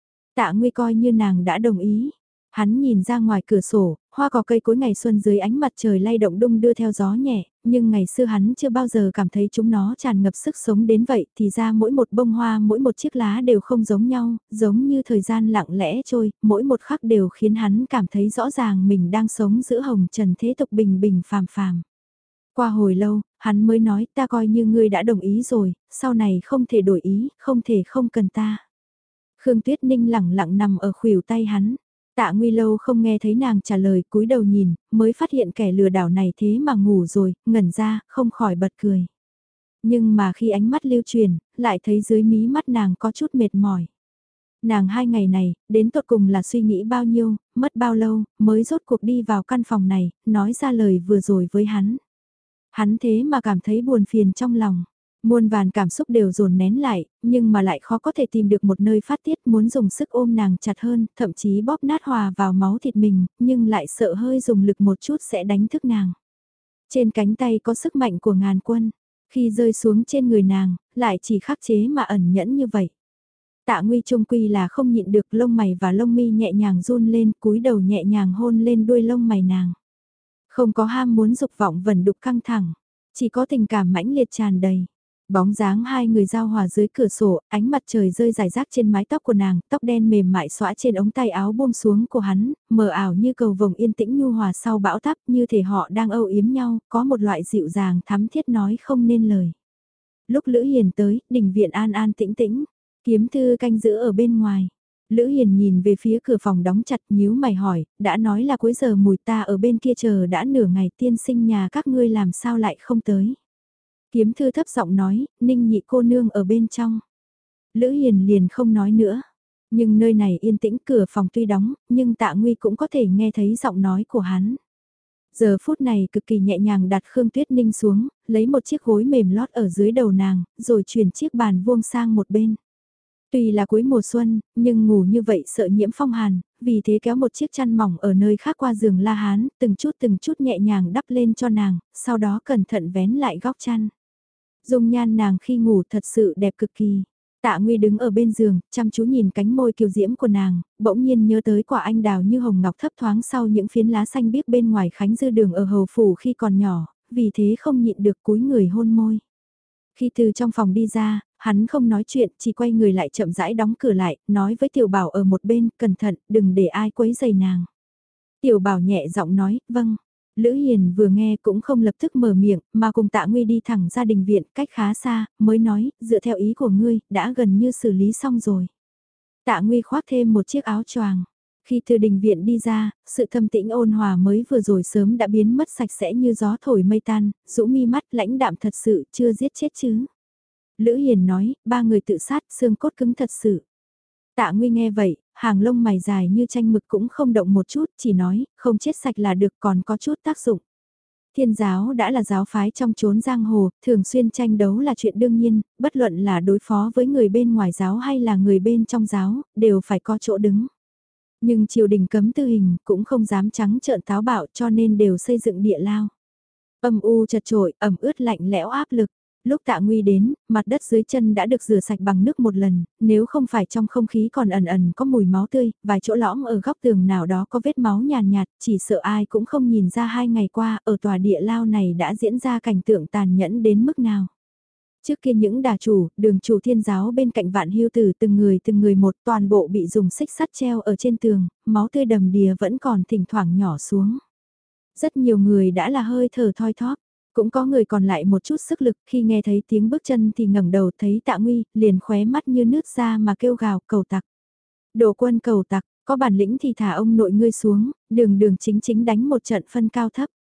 Tạ Nguy coi như nàng đã đồng ý. Hắn nhìn ra ngoài cửa sổ, hoa cỏ cây cối ngày xuân dưới ánh mặt trời lay động đung đưa theo gió nhẹ, nhưng ngày xưa hắn chưa bao giờ cảm thấy chúng nó tràn ngập sức sống đến vậy, thì ra mỗi một bông hoa, mỗi một chiếc lá đều không giống nhau, giống như thời gian lặng lẽ trôi, mỗi một khắc đều khiến hắn cảm thấy rõ ràng mình đang sống giữa hồng trần thế tục bình bình phàm phàm. Qua hồi lâu, hắn mới nói ta coi như ngươi đã đồng ý rồi, sau này không thể đổi ý, không thể không cần ta. Khương Tuyết Ninh lẳng lặng nằm ở khuỷu tay hắn. Tạ Nguy lâu không nghe thấy nàng trả lời, cúi đầu nhìn, mới phát hiện kẻ lừa đảo này thế mà ngủ rồi, ngẩn ra, không khỏi bật cười. Nhưng mà khi ánh mắt lưu truyền, lại thấy dưới mí mắt nàng có chút mệt mỏi. Nàng 2 ngày này, đến tột cùng là suy nghĩ bao nhiêu, mất bao lâu, mới rốt cuộc đi vào căn phòng này, nói ra lời vừa rồi với hắn. Hắn thế mà cảm thấy buồn phiền trong lòng. Muôn vàn cảm xúc đều dồn nén lại, nhưng mà lại khó có thể tìm được một nơi phát tiết muốn dùng sức ôm nàng chặt hơn, thậm chí bóp nát hòa vào máu thịt mình, nhưng lại sợ hơi dùng lực một chút sẽ đánh thức nàng. Trên cánh tay có sức mạnh của ngàn quân, khi rơi xuống trên người nàng, lại chỉ khắc chế mà ẩn nhẫn như vậy. Tạ Nguy trung quy là không nhịn được, lông mày và lông mi nhẹ nhàng run lên, cúi đầu nhẹ nhàng hôn lên đuôi lông mày nàng. Không có ham muốn dục vọng vẩn đục căng thẳng, chỉ có tình cảm mãnh liệt tràn đầy. Bóng dáng hai người giao hòa dưới cửa sổ, ánh mặt trời rơi rải rác trên mái tóc của nàng, tóc đen mềm mại xõa trên ống tay áo buông xuống của hắn, mờ ảo như cầu vồng yên tĩnh nhu hòa sau bão táp, như thể họ đang âu yếm nhau, có một loại dịu dàng thắm thiết nói không nên lời. Lúc Lữ Hiền tới, đình viện an an tĩnh tĩnh, kiếm thư canh giữ ở bên ngoài. Lữ Hiền nhìn về phía cửa phòng đóng chặt nhíu mày hỏi, đã nói là cuối giờ mùi ta ở bên kia chờ đã nửa ngày, tiên sinh nhà các ngươi làm sao lại không tới. Kiếm thư thấp giọng nói, Ninh nhị cô nương ở bên trong. Lữ Hiền liền không nói nữa. Nhưng nơi này yên tĩnh, cửa phòng tuy đóng, nhưng Tạ Nguy cũng có thể nghe thấy giọng nói của hắn. Giờ phút này cực kỳ nhẹ nhàng đặt Khương Tuyết Ninh xuống, lấy một chiếc gối mềm lót ở dưới đầu nàng, rồi chuyển chiếc bàn vuông sang một bên. Tuy là cuối mùa xuân, nhưng ngủ như vậy sợ nhiễm phong hàn, vì thế kéo một chiếc chăn mỏng ở nơi khác qua giường La Hán, từng chút nhẹ nhàng đắp lên cho nàng, sau đó cẩn thận vén lại góc chăn. Dung nhan nàng khi ngủ thật sự đẹp cực kỳ. Tạ Nguy đứng ở bên giường, chăm chú nhìn cánh môi kiều diễm của nàng, bỗng nhiên nhớ tới quả anh đào như hồng ngọc thấp thoáng sau những phiến lá xanh biếc bên ngoài Khánh Dư Đường ở hầu phủ khi còn nhỏ, vì thế không nhịn được cúi người hôn môi. Khi từ trong phòng đi ra, hắn không nói chuyện, chỉ quay người lại chậm rãi đóng cửa lại, nói với Tiểu Bảo ở một bên, cẩn thận, đừng để ai quấy rầy nàng. Tiểu Bảo nhẹ giọng nói, vâng. Lữ Hiền vừa nghe cũng không lập tức mở miệng, mà cùng Tạ Nguy đi thẳng ra đình viện, cách khá xa, mới nói, dựa theo ý của ngươi, đã gần như xử lý xong rồi. Tạ Nguy khoác thêm một chiếc áo choàng. Khi từ đình viện đi ra, sự thâm tĩnh ôn hòa mới vừa rồi sớm đã biến mất sạch sẽ như gió thổi mây tan, rũ mi mắt lãnh đạm thật sự, chưa giết chết chứ. Lữ Hiền nói, 3 người tự sát, xương cốt cứng thật sự. Tạ Nguy nghe vậy, hàng lông mày dài như tranh mực cũng không động một chút, chỉ nói, không chết sạch là được còn có chút tác dụng. Thiên giáo đã là giáo phái trong chốn giang hồ, thường xuyên tranh đấu là chuyện đương nhiên, bất luận là đối phó với người bên ngoài giáo hay là người bên trong giáo, đều phải có chỗ đứng. Nhưng triều đình cấm tư hình, cũng không dám trắng trợn táo bạo cho nên đều xây dựng địa lao. Âm u chật trội, ẩm ướt lạnh lẽo áp lực. Lúc Tạ Nguy đến, mặt đất dưới chân đã được rửa sạch bằng nước một lần, nếu không phải trong không khí còn ẩn ẩn có mùi máu tươi, vài chỗ lõm ở góc tường nào đó có vết máu nhàn nhạt, chỉ sợ ai cũng không nhìn ra 2 ngày qua ở tòa địa lao này đã diễn ra cảnh tượng tàn nhẫn đến mức nào. Trước kia những đà chủ, đường chủ thiên giáo bên cạnh Vạn Hưu Tử từng người một toàn bộ bị dùng xích sắt treo ở trên tường, máu tươi đầm đìa vẫn còn thỉnh thoảng nhỏ xuống. Rất nhiều người đã là hơi thở thoi thóp. Cũng có người còn lại một chút sức lực khi nghe thấy tiếng bước chân thì ngẩng đầu thấy Tạ Nguy, liền khóe mắt như nước ra mà kêu gào cầu tặc. Đồ quân cầu tặc, có bản lĩnh thì thả ông nội ngươi xuống, đường chính chính đánh một trận phân cao thấp.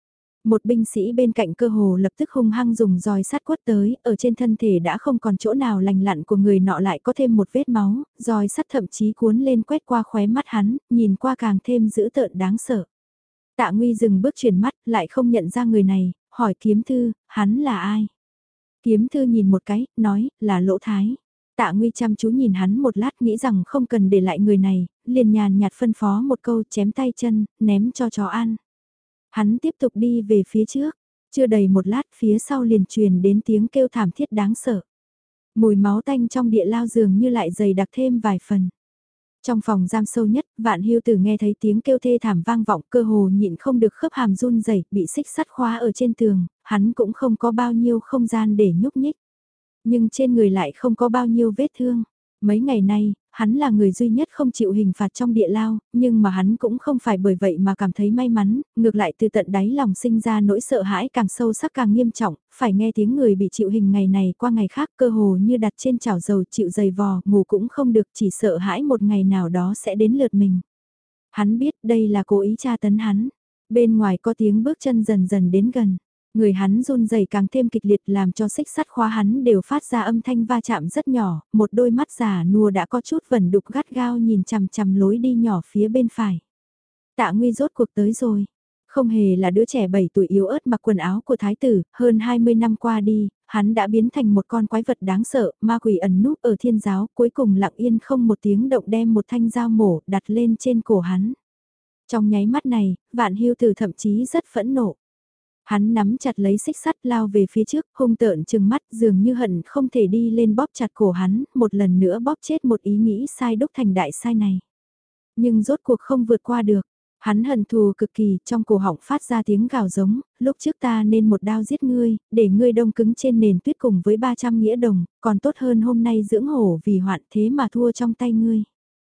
Một binh sĩ bên cạnh cơ hồ lập tức hung hăng dùng roi sắt quất tới, ở trên thân thể đã không còn chỗ nào lành lặn của người nọ lại có thêm một vết máu, roi sắt thậm chí cuốn lên quét qua khóe mắt hắn, nhìn qua càng thêm dữ tợn đáng sợ. Tạ Nguy dừng bước chuyển mắt, lại không nhận ra người này, hỏi Kiếm Thư, hắn là ai? Kiếm Thư nhìn một cái, nói, là Lỗ Thái. Tạ Nguy chăm chú nhìn hắn một lát nghĩ rằng không cần để lại người này, liền nhàn nhạt phân phó một câu chém tay chân, ném cho chó ăn. Hắn tiếp tục đi về phía trước, chưa đầy một lát phía sau liền truyền đến tiếng kêu thảm thiết đáng sợ. Mùi máu tanh trong địa lao dường như lại dày đặc thêm vài phần. Trong phòng giam sâu nhất, Vạn Hưu Tử nghe thấy tiếng kêu thê thảm vang vọng, cơ hồ nhịn không được khớp hàm run rẩy, bị xích sắt khóa ở trên tường, hắn cũng không có bao nhiêu không gian để nhúc nhích. Nhưng trên người lại không có bao nhiêu vết thương. Mấy ngày nay, hắn là người duy nhất không chịu hình phạt trong địa lao, nhưng mà hắn cũng không phải bởi vậy mà cảm thấy may mắn, ngược lại từ tận đáy lòng sinh ra nỗi sợ hãi càng sâu sắc càng nghiêm trọng, phải nghe tiếng người bị chịu hình ngày này qua ngày khác cơ hồ như đặt trên chảo dầu chịu dày vò, ngủ cũng không được, chỉ sợ hãi một ngày nào đó sẽ đến lượt mình. Hắn biết đây là cố ý tra tấn hắn. Bên ngoài có tiếng bước chân dần dần đến gần. Người hắn run rẩy càng thêm kịch liệt làm cho xích sắt khóa hắn đều phát ra âm thanh va chạm rất nhỏ, một đôi mắt già nua đã có chút vẩn đục gắt gao nhìn chằm chằm lối đi nhỏ phía bên phải. Tạ Nguy rốt cuộc tới rồi. Không hề là đứa trẻ 7 tuổi yếu ớt mặc quần áo của thái tử, hơn 20 năm qua đi, hắn đã biến thành một con quái vật đáng sợ, ma quỷ ẩn núp ở thiên giáo, cuối cùng lặng yên không một tiếng động đem một thanh dao mổ đặt lên trên cổ hắn. Trong nháy mắt này, Vạn Hưu Tử thậm chí rất phẫn nộ. Hắn nắm chặt lấy xích sắt lao về phía trước, hung tợn trừng mắt dường như hận không thể đi lên bóp chặt cổ hắn, một lần nữa bóp chết một ý nghĩ sai đúc thành đại sai này. Nhưng rốt cuộc không vượt qua được, hắn hận thù cực kỳ, trong cổ họng phát ra tiếng gào giống, lúc trước ta nên một đao giết ngươi, để ngươi đông cứng trên nền tuyết cùng với 300 nghĩa đồng, còn tốt hơn hôm nay dưỡng hổ vì hoạn thế mà thua trong tay ngươi.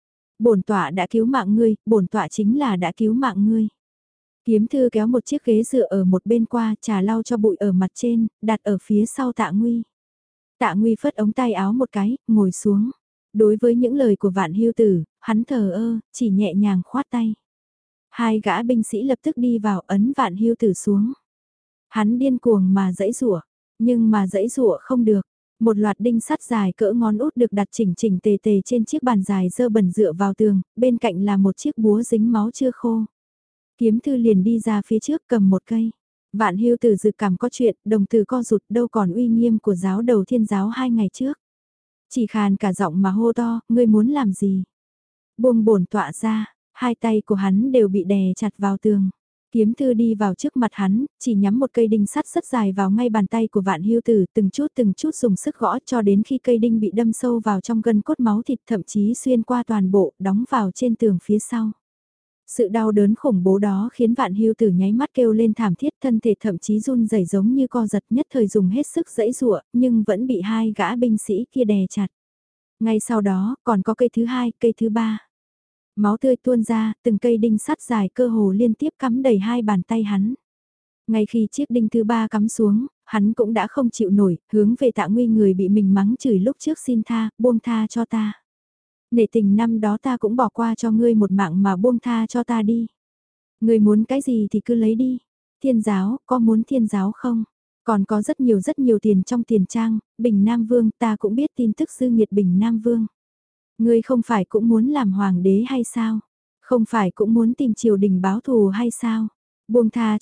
Bổn tọa đã cứu mạng ngươi, bổn tọa chính là đã cứu mạng ngươi. Kiếm Thư kéo một chiếc ghế dựa ở một bên qua, trà lau cho bụi ở mặt trên, đặt ở phía sau Tạ Nguy. Tạ Nguy phất ống tay áo một cái, ngồi xuống. Đối với những lời của Vạn Hưu Tử, hắn thờ ơ, chỉ nhẹ nhàng khoát tay. Hai gã binh sĩ lập tức đi vào ấn Vạn Hưu Tử xuống. Hắn điên cuồng mà giãy giụa, nhưng mà giãy giụa không được. Một loạt đinh sắt dài cỡ ngón út được đặt chỉnh chỉnh tề tề trên chiếc bàn dài dơ bẩn dựa vào tường, bên cạnh là một chiếc búa dính máu chưa khô. Kiếm Thư liền đi ra phía trước cầm một cây. Vạn Hưu Tử dự cảm có chuyện, đồng tử co rụt đâu còn uy nghiêm của giáo đầu thiên giáo 2 ngày trước. Chỉ khàn cả giọng mà hô to, ngươi muốn làm gì? Buông bổn tọa ra, hai tay của hắn đều bị đè chặt vào tường. Kiếm Thư đi vào trước mặt hắn, chỉ nhắm một cây đinh sắt rất dài vào ngay bàn tay của Vạn Hưu Tử, từng chút dùng sức gõ cho đến khi cây đinh bị đâm sâu vào trong gân cốt máu thịt, thậm chí xuyên qua toàn bộ, đóng vào trên tường phía sau. Sự đau đớn khủng bố đó khiến Vạn Hưu Tử nháy mắt kêu lên thảm thiết, thân thể thậm chí run rẩy giống như co giật, nhất thời dùng hết sức giãy giụa, nhưng vẫn bị hai gã binh sĩ kia đè chặt. Ngay sau đó, còn có cây thứ hai, cây thứ ba. Máu tươi tuôn ra, từng cây đinh sắt dài cơ hồ liên tiếp cắm đầy hai bàn tay hắn. Ngay khi chiếc đinh thứ ba cắm xuống, hắn cũng đã không chịu nổi, hướng về Tạ Nguy người bị mình mắng chửi lúc trước xin tha, buông tha cho ta. Nể tình năm đó ta cũng bỏ qua cho ngươi một mạng mà buông tha cho ta đi. Ngươi muốn cái gì thì cứ lấy đi. Thiên giáo, có muốn thiên giáo không? Còn có rất nhiều tiền trong tiền trang, Bình Nam Vương, ta cũng biết tin tức dư nghiệt Bình Nam Vương. Ngươi không phải cũng muốn làm hoàng đế hay sao? Không phải cũng muốn tìm triều đình báo thù hay sao? Buông tha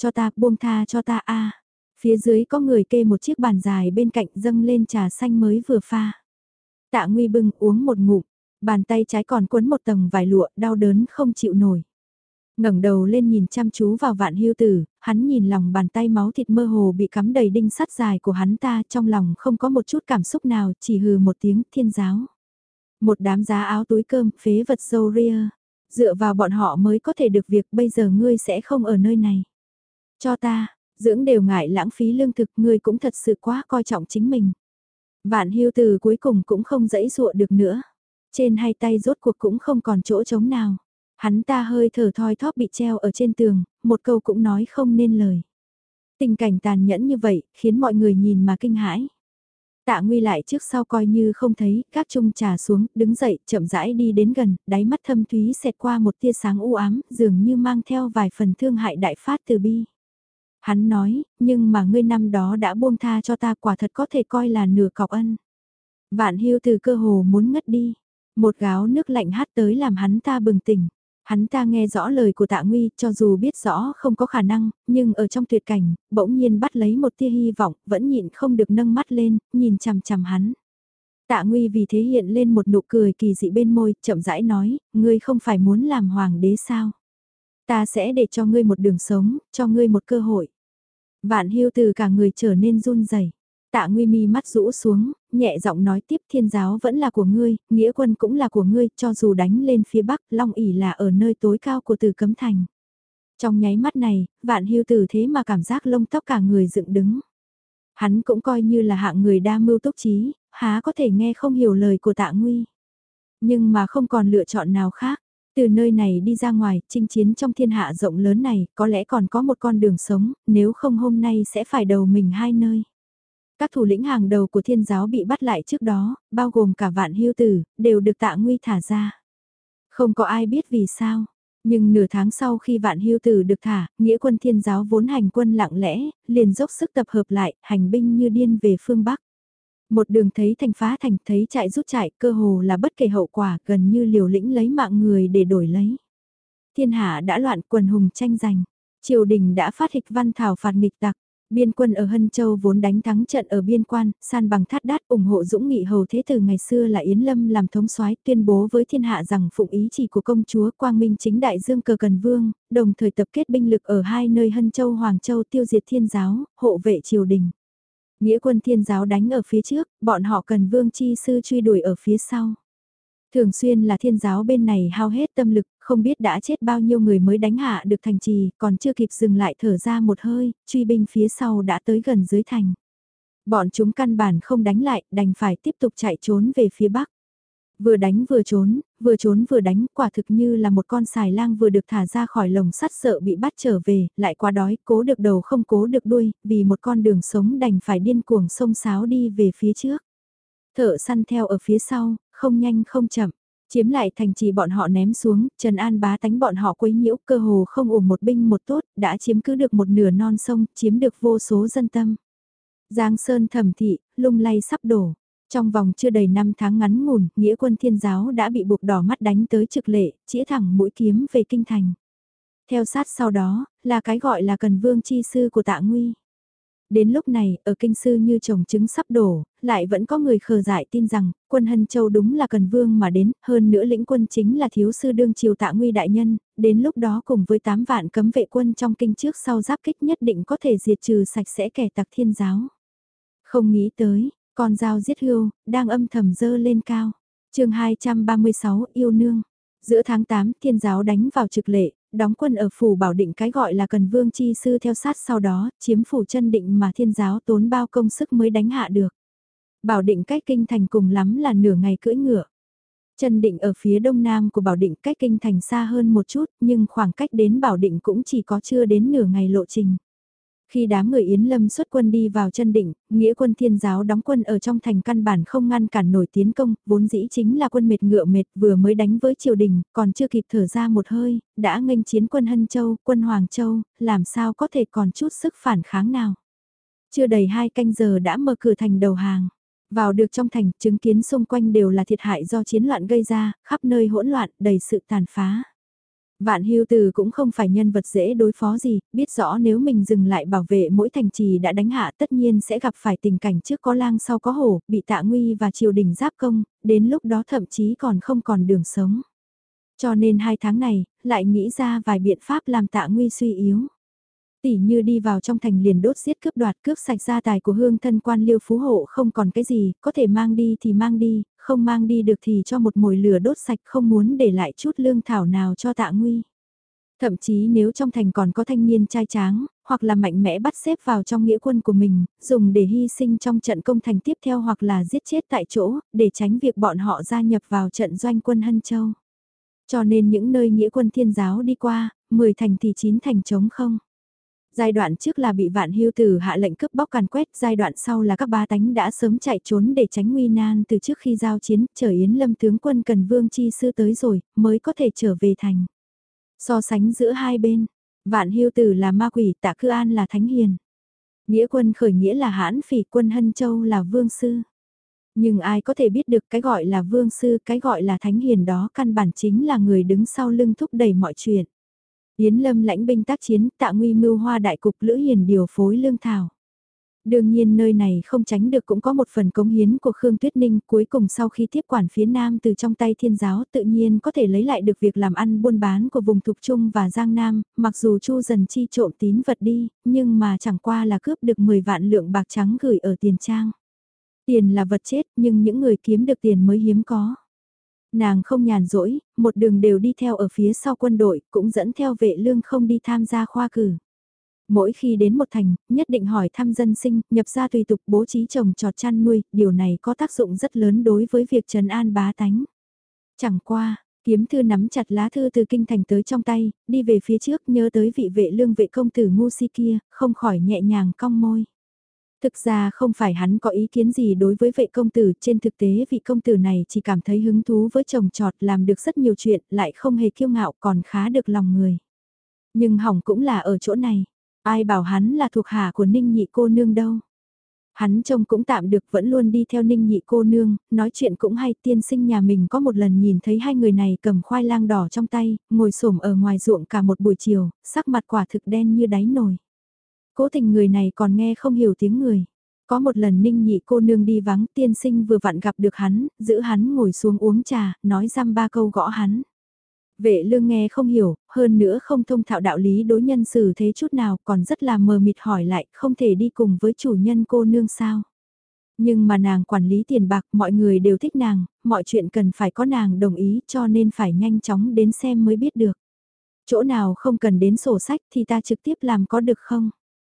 cho ta a. Phía dưới có người kê một chiếc bàn dài bên cạnh dâng lên trà xanh mới vừa pha. Tạ Nguy bưng uống một ngụm, bàn tay trái còn quấn một tầng vải lụa, đau đớn không chịu nổi. Ngẩng đầu lên nhìn chăm chú vào Vạn Hưu Tử, hắn nhìn lòng bàn tay máu thịt mơ hồ bị cắm đầy đinh sắt dài của hắn ta, trong lòng không có một chút cảm xúc nào, chỉ hừ một tiếng thiên giáo. Một đám giá áo túi cơm, phế vật dâu ria. Dựa vào bọn họ mới có thể được việc, bây giờ ngươi sẽ không ở nơi này. Cho ta, dưỡng đều ngại lãng phí lương thực, ngươi cũng thật sự quá coi trọng chính mình. Vạn Hưu Tử cuối cùng cũng không giãy dụa được nữa. Trên hai tay rốt cuộc cũng không còn chỗ trống nào. Hắn ta hơi thở thoi thóp bị treo ở trên tường, một câu cũng nói không nên lời. Tình cảnh tàn nhẫn như vậy, khiến mọi người nhìn mà kinh hãi. Tạ Nguy lại trước sau coi như không thấy, các chung trà xuống, đứng dậy, chậm rãi đi đến gần, đáy mắt thâm thúy xẹt qua một tia sáng u ám, dường như mang theo vài phần thương hại đại phát từ bi. Hắn nói, nhưng mà ngươi năm đó đã buông tha cho ta quả thật có thể coi là nửa cọc ân. Vạn Hưu Từ cơ hồ muốn ngất đi. Một gáo nước lạnh hát tới làm hắn ta bừng tỉnh. Hắn ta nghe rõ lời của Tạ Nguy, cho dù biết rõ không có khả năng, nhưng ở trong tuyệt cảnh, bỗng nhiên bắt lấy một tia hy vọng, vẫn nhịn không được nâng mắt lên, nhìn chằm chằm hắn. Tạ Nguy vì thế hiện lên một nụ cười kỳ dị bên môi, chậm rãi nói, ngươi không phải muốn làm hoàng đế sao? Ta sẽ để cho ngươi một đường sống, cho ngươi một cơ hội. Vạn Hưu Từ cả người trở nên run rẩy. Tạ Nguy mi mắt rũ xuống, nhẹ giọng nói tiếp thiên giáo vẫn là của ngươi, nghĩa quân cũng là của ngươi, cho dù đánh lên phía bắc, Long ỷ là ở nơi tối cao của Từ Cấm Thành. Trong nháy mắt này, Vạn Hưu Từ thế mà cảm giác lông tóc cả người dựng đứng. Hắn cũng coi như là hạng người đa mưu túc trí, há có thể nghe không hiểu lời của Tạ Nguy. Nhưng mà không còn lựa chọn nào khác. Từ nơi này đi ra ngoài, chinh chiến trong thiên hạ rộng lớn này, có lẽ còn có một con đường sống, nếu không hôm nay sẽ phải đầu mình hai nơi. Các thủ lĩnh hàng đầu của thiên giáo bị bắt lại trước đó, bao gồm cả Vạn Hưu Tử, đều được Tạ Nguy thả ra. Không có ai biết vì sao, nhưng nửa tháng sau khi Vạn Hưu Tử được thả, nghĩa quân thiên giáo vốn hành quân lặng lẽ, liền dốc sức tập hợp lại, hành binh như điên về phương Bắc. Một đường thấy thành phá thành, thấy chạy rút chạy, cơ hồ là bất kể hậu quả, gần như liều lĩnh lấy mạng người để đổi lấy. Thiên hạ đã loạn, quần hùng tranh giành. Triều đình đã phát hịch văn thảo phạt nghịch tặc. Biên quân ở Hân Châu vốn đánh thắng trận ở biên quan, san bằng thát đát ủng hộ Dũng Nghị hầu thế từ ngày xưa là Yến Lâm làm thống soái, tuyên bố với thiên hạ rằng phụng ý chỉ của công chúa Quang Minh chính đại dương cờ Cần Vương, đồng thời tập kết binh lực ở hai nơi Hân Châu Hoàng Châu tiêu diệt thiên giáo, hộ vệ triều đình. Nghĩa quân thiên giáo đánh ở phía trước, bọn họ Cần Vương chi sư truy đuổi ở phía sau. Thường xuyên là thiên giáo bên này hao hết tâm lực, không biết đã chết bao nhiêu người mới đánh hạ được thành trì, còn chưa kịp dừng lại thở ra một hơi, truy binh phía sau đã tới gần dưới thành. Bọn chúng căn bản không đánh lại, đành phải tiếp tục chạy trốn về phía bắc. Vừa đánh vừa trốn vừa đánh, quả thực như là một con xài lang vừa được thả ra khỏi lồng sắt sợ bị bắt trở về, lại quá đói, cố được đầu không cố được đuôi, vì một con đường sống đành phải điên cuồng xông xáo đi về phía trước. Thợ săn theo ở phía sau, không nhanh không chậm, chiếm lại thành trì bọn họ ném xuống, Trần An bá tánh bọn họ quấy nhiễu, cơ hồ không ủng một binh một tốt, đã chiếm cứ được một nửa non sông, chiếm được vô số dân tâm. Giang Sơn Thẩm Thị, lung lay sắp đổ. Trong vòng chưa đầy 5 tháng ngắn ngủn, nghĩa quân thiên giáo đã bị buộc đỏ mắt đánh tới trực lệ, chĩa thẳng mũi kiếm về kinh thành. Theo sát sau đó, là cái gọi là Cần Vương chi sư của Tạ Nguy. Đến lúc này, ở kinh sư như trồng trứng sắp đổ, lại vẫn có người khờ dại tin rằng, quân Hân Châu đúng là Cần Vương mà đến, hơn nữa lĩnh quân chính là thiếu sư đương triều Tạ Nguy đại nhân, đến lúc đó cùng với 8 vạn cấm vệ quân trong kinh trước sau giáp kích nhất định có thể diệt trừ sạch sẽ kẻ tặc thiên giáo. Không nghĩ tới, con dao giết hươu, đang âm thầm dơ lên cao. Chương 236 yêu nương. Giữa tháng 8, thiên giáo đánh vào trực lệ, đóng quân ở phủ Bảo Định cái gọi là Cần Vương chi sư theo sát sau đó, chiếm phủ Chân Định mà thiên giáo tốn bao công sức mới đánh hạ được. Bảo Định cách kinh thành cùng lắm là nửa ngày cưỡi ngựa. Chân Định ở phía đông nam của Bảo Định cách kinh thành xa hơn một chút, nhưng khoảng cách đến Bảo Định cũng chỉ có chưa đến nửa ngày lộ trình. Khi đám người Yến Lâm xuất quân đi vào Chân Định, nghĩa quân thiên giáo đóng quân ở trong thành căn bản không ngăn cản nổi tiến công, vốn dĩ chính là quân mệt ngựa mệt vừa mới đánh với triều đình, còn chưa kịp thở ra một hơi, đã nghênh chiến quân Hân Châu, quân Hoàng Châu, làm sao có thể còn chút sức phản kháng nào. Chưa đầy 2 canh giờ đã mở cửa thành đầu hàng. Vào được trong thành, chứng kiến xung quanh đều là thiệt hại do chiến loạn gây ra, khắp nơi hỗn loạn, đầy sự tàn phá. Vạn Hưu Từ cũng không phải nhân vật dễ đối phó gì, biết rõ nếu mình dừng lại bảo vệ mỗi thành trì đã đánh hạ tất nhiên sẽ gặp phải tình cảnh trước có lang sau có hổ, bị Tạ Nguy và triều đình giáp công, đến lúc đó thậm chí còn không còn đường sống. Cho nên 2 tháng này, lại nghĩ ra vài biện pháp làm Tạ Nguy suy yếu. Tỉ như đi vào trong thành liền đốt giết cướp đoạt cướp sạch gia tài của hương thân quan liêu phú hộ không còn cái gì, có thể mang đi thì mang đi, không mang đi được thì cho một mồi lửa đốt sạch không muốn để lại chút lương thảo nào cho Tạ Nguy. Thậm chí nếu trong thành còn có thanh niên trai tráng, hoặc là mạnh mẽ bắt xếp vào trong nghĩa quân của mình, dùng để hy sinh trong trận công thành tiếp theo hoặc là giết chết tại chỗ, để tránh việc bọn họ gia nhập vào trận doanh quân Hân Châu. Cho nên những nơi nghĩa quân thiên giáo đi qua, 10 thành thì 9 thành trống không. Giai đoạn trước là bị Vạn Hưu Tử hạ lệnh cướp bóc càn quét, giai đoạn sau là các bá tánh đã sớm chạy trốn để tránh nguy nan từ trước khi giao chiến, chờ Yến Lâm tướng quân Cần Vương chi sư tới rồi, mới có thể trở về thành. So sánh giữa hai bên, Vạn Hưu Tử là ma quỷ, Tạ Cư An là thánh hiền. Nghĩa Quân Khởi nghĩa là hãn phỉ, Quân Hân Châu là vương sư. Nhưng ai có thể biết được cái gọi là vương sư, cái gọi là thánh hiền đó căn bản chính là người đứng sau lưng thúc đẩy mọi chuyện. Yến Lâm lãnh binh tác chiến, Tạ Nguy mưu hoa đại cục, Lữ Hiền điều phối lương thảo. Đương nhiên nơi này không tránh được cũng có một phần cống hiến của Khương Tuyết Ninh, cuối cùng sau khi tiếp quản phía Nam từ trong tay Thiên giáo tự nhiên có thể lấy lại được việc làm ăn buôn bán của vùng Thục Trung và Giang Nam, mặc dù Chu Dần Chi trộm tín vật đi, nhưng mà chẳng qua là cướp được 10 vạn lượng bạc trắng gửi ở tiền trang. Tiền là vật chết nhưng những người kiếm được tiền mới hiếm có. Nàng không nhàn rỗi, một đường đều đi theo ở phía sau quân đội, cũng dẫn theo vệ lương không đi tham gia khoa cử. Mỗi khi đến một thành, nhất định hỏi thăm dân sinh, nhập gia tùy tục bố trí trồng trọt chăn nuôi, điều này có tác dụng rất lớn đối với việc trấn an bá tánh. Chẳng qua, kiếm thư nắm chặt lá thư từ kinh thành tới trong tay, đi về phía trước nhớ tới vị vệ lương vệ công tử ngu si kia, không khỏi nhẹ nhàng cong môi. Thực ra không phải hắn có ý kiến gì đối với vệ công tử, trên thực tế vị công tử này chỉ cảm thấy hứng thú với trồng trọt làm được rất nhiều chuyện, lại không hề kiêu ngạo còn khá được lòng người. Nhưng hỏng cũng là ở chỗ này, ai bảo hắn là thuộc hạ của Ninh Nhị cô nương đâu. Hắn trông cũng tạm được vẫn luôn đi theo Ninh Nhị cô nương, nói chuyện cũng hay tiên sinh nhà mình có một lần nhìn thấy hai người này cầm khoai lang đỏ trong tay, ngồi xổm ở ngoài ruộng cả một buổi chiều, sắc mặt quả thực đen như đáy nồi. Cố tình người này còn nghe không hiểu tiếng người. Có một lần Ninh Nhị cô nương đi vắng tiên sinh vừa vặn gặp được hắn, giữ hắn ngồi xuống uống trà, nói dăm ba câu gõ hắn. Vệ lương nghe không hiểu, hơn nữa không thông thạo đạo lý đối nhân xử thế chút nào còn rất là mờ mịt hỏi lại không thể đi cùng với chủ nhân cô nương sao. Nhưng mà nàng quản lý tiền bạc mọi người đều thích nàng, mọi chuyện cần phải có nàng đồng ý cho nên phải nhanh chóng đến xem mới biết được. Chỗ nào không cần đến sổ sách thì ta trực tiếp làm có được không?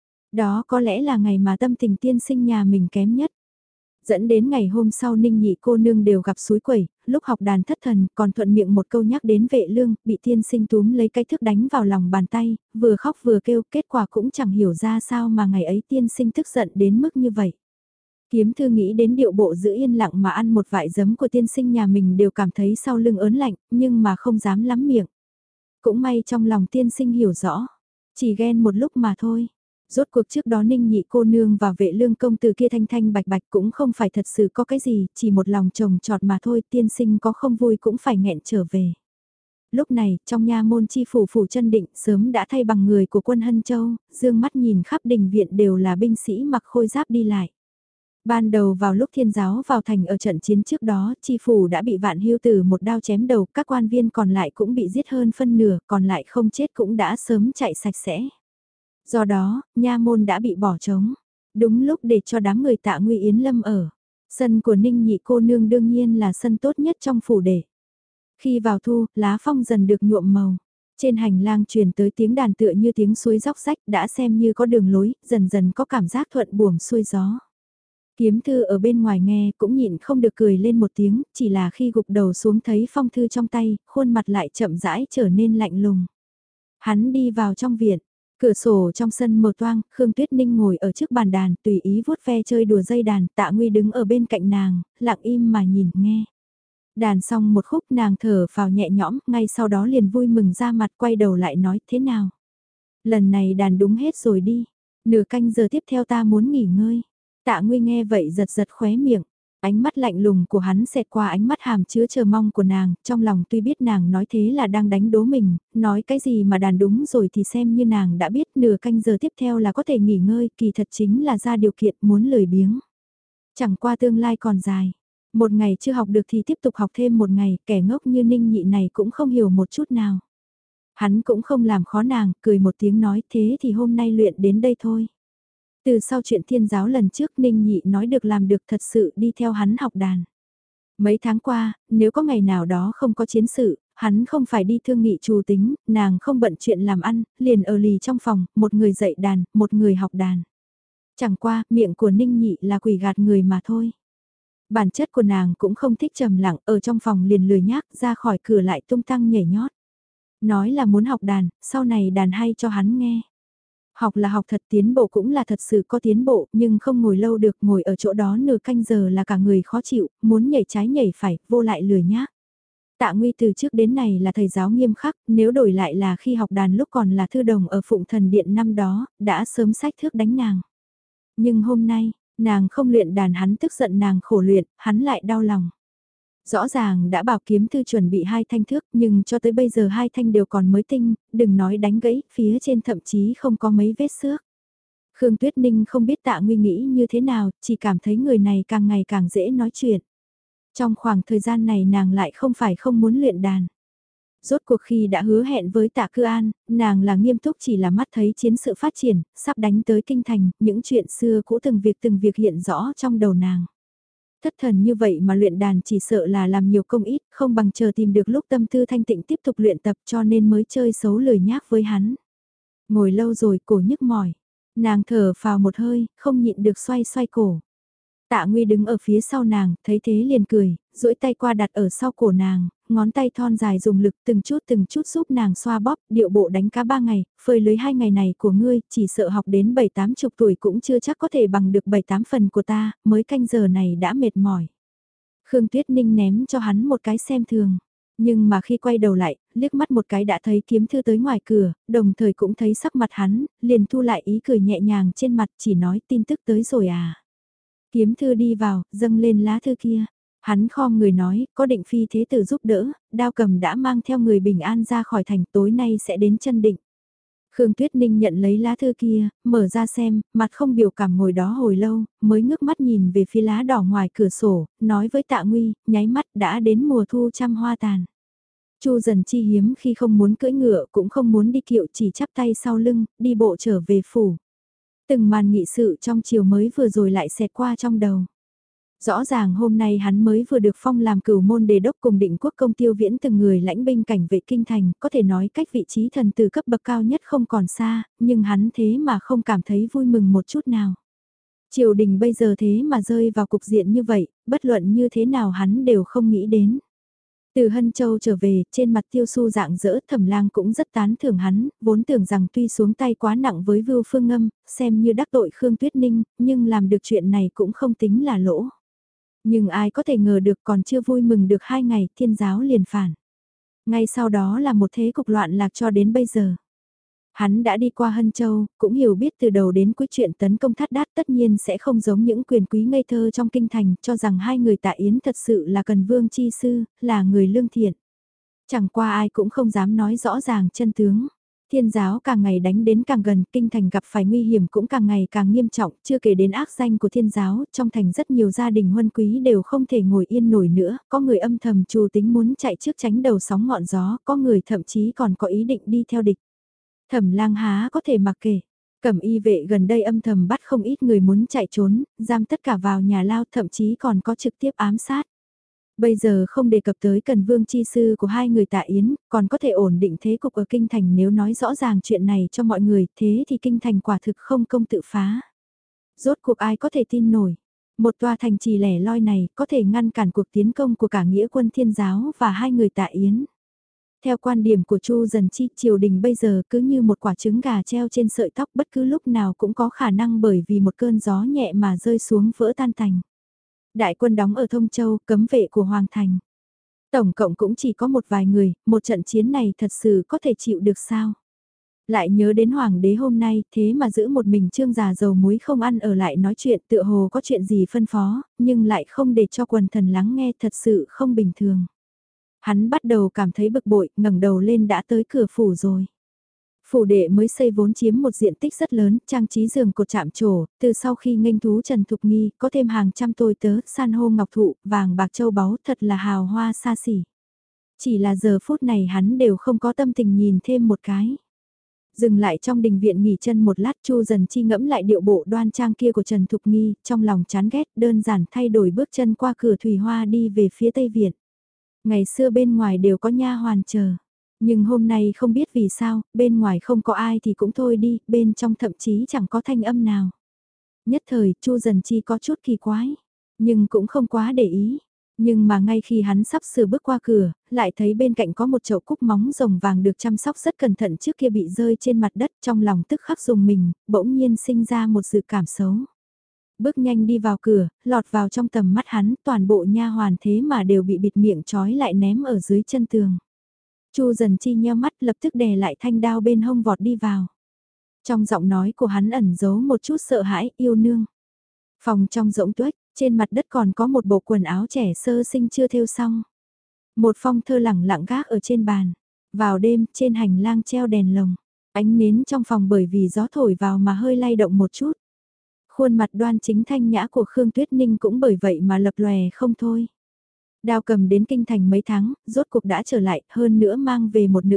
Đó có lẽ là ngày mà tâm tình tiên sinh nhà mình kém nhất. Dẫn đến ngày hôm sau Ninh Nhị cô nương đều gặp suối quẩy, lúc học đàn thất thần còn thuận miệng một câu nhắc đến vệ lương, bị tiên sinh túm lấy cái thước đánh vào lòng bàn tay, vừa khóc vừa kêu, kết quả cũng chẳng hiểu ra sao mà ngày ấy tiên sinh tức giận đến mức như vậy. Kiếm thư nghĩ đến điệu bộ giữ yên lặng mà ăn một vại giấm của tiên sinh nhà mình đều cảm thấy sau lưng ớn lạnh, nhưng mà không dám lắm miệng. Cũng may trong lòng tiên sinh hiểu rõ, chỉ ghen một lúc mà thôi. Rốt cuộc trước đó Ninh Nhị cô nương và vệ lương công tử kia thanh thanh bạch bạch cũng không phải thật sự có cái gì, chỉ một lòng trồng trọt mà thôi, tiên sinh có không vui cũng phải nghẹn trở về. Lúc này, trong nha môn chi phủ phủ chân định sớm đã thay bằng người của quân Hân Châu, dương mắt nhìn khắp đình viện đều là binh sĩ mặc khôi giáp đi lại. Ban đầu vào lúc thiên giáo vào thành ở trận chiến trước đó, chi phủ đã bị Vạn Hưu Tử một đao chém đầu, các quan viên còn lại cũng bị giết hơn phân nửa, còn lại không chết cũng đã sớm chạy sạch sẽ. Do đó, nha môn đã bị bỏ trống. Đúng lúc để cho đám người Tạ Nguy Yến Lâm ở. Sân của Ninh Nhị cô nương đương nhiên là sân tốt nhất trong phủ để. Khi vào thu, lá phong dần được nhuộm màu. Trên hành lang truyền tới tiếng đàn tựa như tiếng suối róc rách đã xem như có đường lối, dần dần có cảm giác thuận buồm xuôi gió. Kiếm thư ở bên ngoài nghe cũng nhịn không được cười lên một tiếng, chỉ là khi gục đầu xuống thấy phong thư trong tay, khuôn mặt lại chậm rãi trở nên lạnh lùng. Hắn đi vào trong viện. Cửa sổ trong sân mờ toang, Khương Tuyết Ninh ngồi ở trước bàn đàn, tùy ý vuốt ve chơi đùa dây đàn, Tạ Nguy đứng ở bên cạnh nàng, lặng im mà nhìn nghe. Đàn xong một khúc nàng thở phào nhẹ nhõm, ngay sau đó liền vui mừng ra mặt quay đầu lại nói thế nào. Lần này đàn đúng hết rồi đi, nửa canh giờ tiếp theo ta muốn nghỉ ngơi. Tạ Nguy nghe vậy giật giật khóe miệng. Ánh mắt lạnh lùng của hắn xẹt qua ánh mắt hàm chứa chờ mong của nàng, trong lòng tuy biết nàng nói thế là đang đánh đố mình, nói cái gì mà đàn đúng rồi thì xem như nàng đã biết nửa canh giờ tiếp theo là có thể nghỉ ngơi, kỳ thật chính là ra điều kiện muốn lười biếng. Chẳng qua tương lai còn dài, một ngày chưa học được thì tiếp tục học thêm một ngày, kẻ ngốc như Ninh Nhị này cũng không hiểu một chút nào. Hắn cũng không làm khó nàng, cười một tiếng nói thế thì hôm nay luyện đến đây thôi. Từ sau chuyện thiên giáo lần trước Ninh Nhị nói được làm được thật sự đi theo hắn học đàn. Mấy tháng qua, nếu có ngày nào đó không có chiến sự, hắn không phải đi thương nghị trù tính, nàng không bận chuyện làm ăn, liền ở lì trong phòng, một người dạy đàn, một người học đàn. Chẳng qua, miệng của Ninh Nhị là quỷ gạt người mà thôi. Bản chất của nàng cũng không thích trầm lặng, ở trong phòng liền lười nhác, ra khỏi cửa lại tung tăng nhảy nhót. Nói là muốn học đàn, sau này đàn hay cho hắn nghe. Học là học thật tiến bộ cũng là thật sự có tiến bộ, nhưng không ngồi lâu được, ngồi ở chỗ đó nửa canh giờ là cả người khó chịu, muốn nhảy trái nhảy phải, vô lại lười nhác. Tạ Nguy từ trước đến này là thầy giáo nghiêm khắc, nếu đổi lại là khi học đàn lúc còn là thư đồng ở Phụng Thần Điện năm đó, đã sớm sách thước đánh nàng. Nhưng hôm nay, nàng không luyện đàn hắn tức giận nàng khổ luyện, hắn lại đau lòng. Rõ ràng đã bảo kiếm thư chuẩn bị 2 thanh thước nhưng cho tới bây giờ 2 thanh đều còn mới tinh, đừng nói đánh gãy, phía trên thậm chí không có mấy vết xước. Khương Tuyết Ninh không biết Tạ Nguy nghĩ như thế nào, chỉ cảm thấy người này càng ngày càng dễ nói chuyện. Trong khoảng thời gian này nàng lại không phải không muốn luyện đàn. Rốt cuộc khi đã hứa hẹn với Tạ Cư An, nàng là nghiêm túc chỉ là mắt thấy chiến sự phát triển, sắp đánh tới kinh thành, những chuyện xưa cũ từng việc hiện rõ trong đầu nàng. Thất thần như vậy mà luyện đàn chỉ sợ là làm nhiều công ít, không bằng chờ tìm được lúc tâm tư thanh tịnh tiếp tục luyện tập cho nên mới chơi xấu lười nhác với hắn. Ngồi lâu rồi cổ nhức mỏi, nàng thở phào một hơi, không nhịn được xoay xoay cổ. Tạ Nguy đứng ở phía sau nàng, thấy thế liền cười, duỗi tay qua đặt ở sau cổ nàng, ngón tay thon dài dùng lực từng chút giúp nàng xoa bóp, điệu bộ đánh cá 3 ngày, phơi lưới 2 ngày này của ngươi, chỉ sợ học đến 7-8 chục tuổi cũng chưa chắc có thể bằng được 7-8 phần của ta, mới canh giờ này đã mệt mỏi. Khương Tuyết Ninh ném cho hắn một cái xem thường. Nhưng mà khi quay đầu lại, liếc mắt một cái đã thấy kiếm thư tới ngoài cửa, đồng thời cũng thấy sắc mặt hắn, liền thu lại ý cười nhẹ nhàng trên mặt chỉ nói tin tức tới rồi à. Kiếm thư đi vào, dâng lên lá thư kia. Hắn khom người nói, có định phi thế tử giúp đỡ, đao cầm đã mang theo người bình an ra khỏi thành tối nay sẽ đến chân định. Khương Tuyết Ninh nhận lấy lá thư kia, mở ra xem, mặt không biểu cảm ngồi đó hồi lâu, mới ngước mắt nhìn về phía lá đỏ ngoài cửa sổ, nói với Tạ Nguy, nháy mắt đã đến mùa thu trăm hoa tàn. Chu Dần Chi hiếm khi không muốn cưỡi ngựa cũng không muốn đi kiệu chỉ chắp tay sau lưng, đi bộ trở về phủ. Từng màn nghị sự trong chiều mới vừa rồi lại xẹt qua trong đầu. Rõ ràng hôm nay hắn mới vừa được phong làm cửu môn đề đốc cùng định quốc công Tiêu Viễn từng người lãnh binh cảnh vệ kinh thành, có thể nói cách vị trí thần từ cấp bậc cao nhất không còn xa, nhưng hắn thế mà không cảm thấy vui mừng một chút nào. Triều đình bây giờ thế mà rơi vào cục diện như vậy, bất luận như thế nào hắn đều không nghĩ đến. Từ Hân Châu trở về, trên mặt Tiêu Su dạng dỡ, Thẩm Lang cũng rất tán thưởng hắn, vốn tưởng rằng tuy xuống tay quá nặng với Vưu Phương Ngâm, xem như đắc tội Khương Tuyết Ninh, nhưng làm được chuyện này cũng không tính là lỗ. Nhưng ai có thể ngờ được còn chưa vui mừng được 2 ngày, Thiên giáo liền phản. Ngay sau đó là một thế cục loạn lạc cho đến bây giờ. Hắn đã đi qua Hân Châu, cũng hiểu biết từ đầu đến cuối chuyện tấn công Thát Đát tất nhiên sẽ không giống những quyền quý ngây thơ trong kinh thành, cho rằng 2 người Tạ Yến thật sự là Cần Vương chi sư, là người lương thiện. Chẳng qua ai cũng không dám nói rõ ràng chân tướng. Thiên giáo càng ngày đánh đến càng gần, kinh thành gặp phải nguy hiểm cũng càng ngày càng nghiêm trọng, chưa kể đến ác danh của thiên giáo, trong thành rất nhiều gia đình huân quý đều không thể ngồi yên nổi nữa, có người âm thầm trù tính muốn chạy trước tránh đầu sóng ngọn gió, có người thậm chí còn có ý định đi theo địch. Thẩm Lang há có thể mặc kệ. Cẩm y vệ gần đây âm thầm bắt không ít người muốn chạy trốn, giam tất cả vào nhà lao, thậm chí còn có trực tiếp ám sát. Bây giờ không đề cập tới Cần Vương chi sư của 2 người Tạ Yến, còn có thể ổn định thế cục ở kinh thành nếu nói rõ ràng chuyện này cho mọi người, thế thì kinh thành quả thực không công tự phá. Rốt cuộc ai có thể tin nổi. Một tòa thành trì lẻ loi này có thể ngăn cản cuộc tiến công của cả nghĩa quân thiên giáo và 2 người Tạ Yến. Theo quan điểm của Chu Dần Chi, triều đình bây giờ cứ như một quả trứng gà treo trên sợi tóc, bất cứ lúc nào cũng có khả năng bởi vì một cơn gió nhẹ mà rơi xuống vỡ tan tành. Đại quân đóng ở Thông Châu, cấm vệ của Hoàng Thành. Tổng cộng cũng chỉ có một vài người, một trận chiến này thật sự có thể chịu được sao? Lại nhớ đến Hoàng đế hôm nay, thế mà giữ một mình Trương già dầu muối không ăn ở lại nói chuyện tựa hồ có chuyện gì phân phó, nhưng lại không để cho quần thần lắng nghe, thật sự không bình thường. Hắn bắt đầu cảm thấy bực bội, ngẩng đầu lên đã tới cửa phủ rồi. Phủ đệ mới xây vốn chiếm một diện tích rất lớn, trang trí giường cột chạm trổ, từ sau khi nghênh thú Trần Thục Nghi, có thêm hàng trăm tôi tớ, san hô ngọc thụ, vàng bạc châu báu, thật là hào hoa xa xỉ. Chỉ là giờ phút này hắn đều không có tâm tình nhìn thêm một cái. Dừng lại trong đình viện nghỉ chân một lát, Chu Dần Chi ngẫm lại điệu bộ đoan trang kia của Trần Thục Nghi, trong lòng chán ghét, đơn giản thay đổi bước chân qua cửa thủy hoa đi về phía Tây Viện. Ngày xưa bên ngoài đều có nha hoàn chờ. Nhưng hôm nay không biết vì sao, bên ngoài không có ai thì cũng thôi đi, bên trong thậm chí chẳng có thanh âm nào. Nhất thời, Chu Dần Chi có chút kỳ quái, nhưng cũng không quá để ý. Nhưng mà ngay khi hắn sắp sửa bước qua cửa, lại thấy bên cạnh có một chậu cúc móng rồng vàng được chăm sóc rất cẩn thận trước kia bị rơi trên mặt đất, trong lòng tức khắc dùng mình, bỗng nhiên sinh ra một dự cảm xấu. Bước nhanh đi vào cửa, lọt vào trong tầm mắt hắn, toàn bộ nha hoàn thế mà đều bị bịt miệng trói lại ném ở dưới chân tường. Chu Dần Chi nheo mắt lập tức đè lại thanh đao bên hông vọt đi vào. Trong giọng nói của hắn ẩn giấu một chút sợ hãi, yêu nương. Phòng trong rỗng tuếch, trên mặt đất còn có một bộ quần áo trẻ sơ sinh chưa thêu xong. Một phong thơ lẳng lặng gác ở trên bàn. Vào đêm, trên hành lang treo đèn lồng. Ánh nến trong phòng bởi vì gió thổi vào mà hơi lay động một chút. Khuôn mặt đoan chính thanh nhã của Khương Tuyết Ninh cũng bởi vậy mà lập lòe không thôi. Đao Cầm đến kinh thành mấy tháng, rốt cuộc đã trở lại, hơn nữa mang về một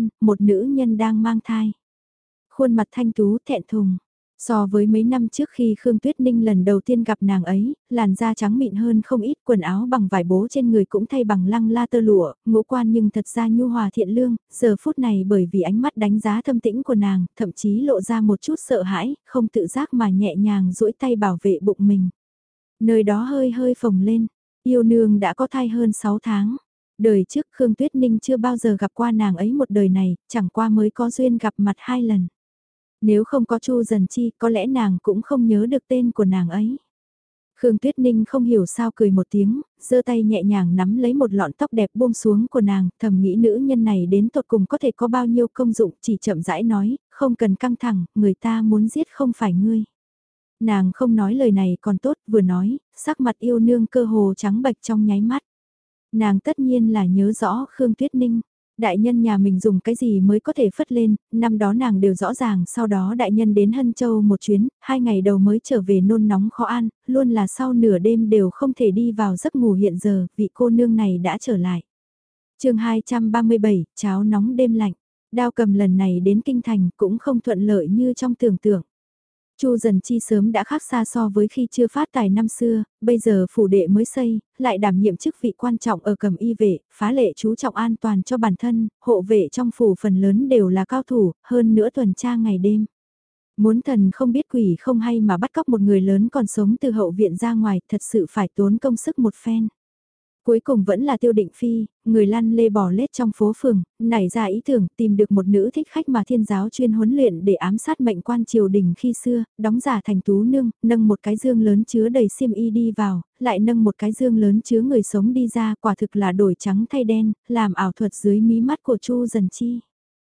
nữ nhân đang mang thai. Khuôn mặt thanh tú thẹn thùng. So với mấy năm trước khi Khương Tuyết Ninh lần đầu tiên gặp nàng ấy, làn da trắng mịn hơn không ít, quần áo bằng vải bố trên người cũng thay bằng lăng la tơ lụa, ngũ quan nhưng thật ra nhu hòa thiện lương, giờ phút này bởi vì ánh mắt đánh giá thâm tĩnh của nàng, thậm chí lộ ra một chút sợ hãi, không tự giác mà nhẹ nhàng duỗi tay bảo vệ bụng mình. Nơi đó hơi hơi phồng lên, yêu nương đã có thai hơn 6 tháng. Đời trước Khương Tuyết Ninh chưa bao giờ gặp qua nàng ấy một đời này, chẳng qua mới có duyên gặp mặt 2 lần. Nếu không có Chu Dần Chi, có lẽ nàng cũng không nhớ được tên của nàng ấy. Khương Tuyết Ninh không hiểu sao cười một tiếng, giơ tay nhẹ nhàng nắm lấy một lọn tóc đẹp buông xuống của nàng, thầm nghĩ nữ nhân này đến tột cùng có thể có bao nhiêu công dụng, chỉ chậm rãi nói, không cần căng thẳng, người ta muốn giết không phải ngươi. Nàng không nói lời này còn tốt, vừa nói, sắc mặt yêu nương cơ hồ trắng bệch trong nháy mắt. Nàng tất nhiên là nhớ rõ Khương Tuyết Ninh. Đại nhân nhà mình dùng cái gì mới có thể phất lên, năm đó nàng đều rõ ràng, sau đó đại nhân đến Hân Châu một chuyến, 2 ngày đầu mới trở về nôn nóng khó ăn, luôn là sau nửa đêm đều không thể đi vào giấc ngủ hiện giờ, vị cô nương này đã trở lại. Chương 237, cháo nóng đêm lạnh. Đao Cầm lần này đến kinh thành cũng không thuận lợi như trong tưởng tượng. Chu Dần Chi sớm đã khác xa so với khi chưa phát tài năm xưa, bây giờ phủ đệ mới xây, lại đảm nhiệm chức vị quan trọng ở Cẩm Y vệ, phá lệ chú trọng an toàn cho bản thân, hộ vệ trong phủ phần lớn đều là cao thủ, hơn nữa tuần tra ngày đêm. Muốn thần không biết quỷ không hay mà bắt cóc một người lớn còn sống từ hậu viện ra ngoài, thật sự phải tốn công sức một phen. Cuối cùng vẫn là Tiêu Định Phi, người lăn lê bò lết trong phố phường, nảy ra ý tưởng tìm được một nữ thích khách mà thiên giáo chuyên huấn luyện để ám sát mệnh quan triều đình khi xưa, đóng giả thành tú nương, nâng một cái dương lớn chứa đầy xiêm y đi vào, lại nâng một cái dương lớn chứa người sống đi ra, quả thực là đổi trắng thay đen, làm ảo thuật dưới mí mắt của Chu Dần Chi.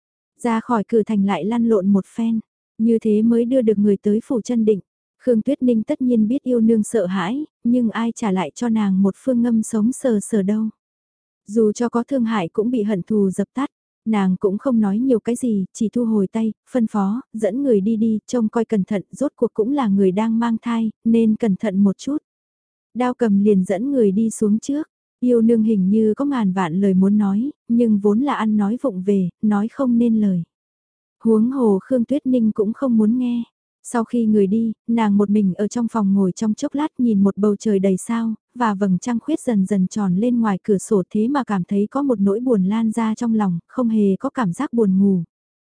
Ra khỏi cửa thành lại lăn lộn một phen, như thế mới đưa được người tới phủ chân định. Khương Tuyết Ninh tất nhiên biết yêu nương sợ hãi, nhưng ai trả lại cho nàng một phương ngâm sống sờ sờ đâu. Dù cho có thương hại cũng bị hận thù dập tắt, nàng cũng không nói nhiều cái gì, chỉ thu hồi tay, phân phó, dẫn người đi đi, trông coi cẩn thận, rốt cuộc cũng là người đang mang thai, nên cẩn thận một chút. Đao Cầm liền dẫn người đi xuống trước, yêu nương hình như có ngàn vạn lời muốn nói, nhưng vốn là ăn nói vụng về, nói không nên lời. Huống hồ Khương Tuyết Ninh cũng không muốn nghe. Sau khi người đi, nàng một mình ở trong phòng ngồi trong chốc lát nhìn một bầu trời đầy sao, và vầng trăng khuyết dần dần tròn lên ngoài cửa sổ thế mà cảm thấy có một nỗi buồn lan ra trong lòng, không hề có cảm giác buồn ngủ.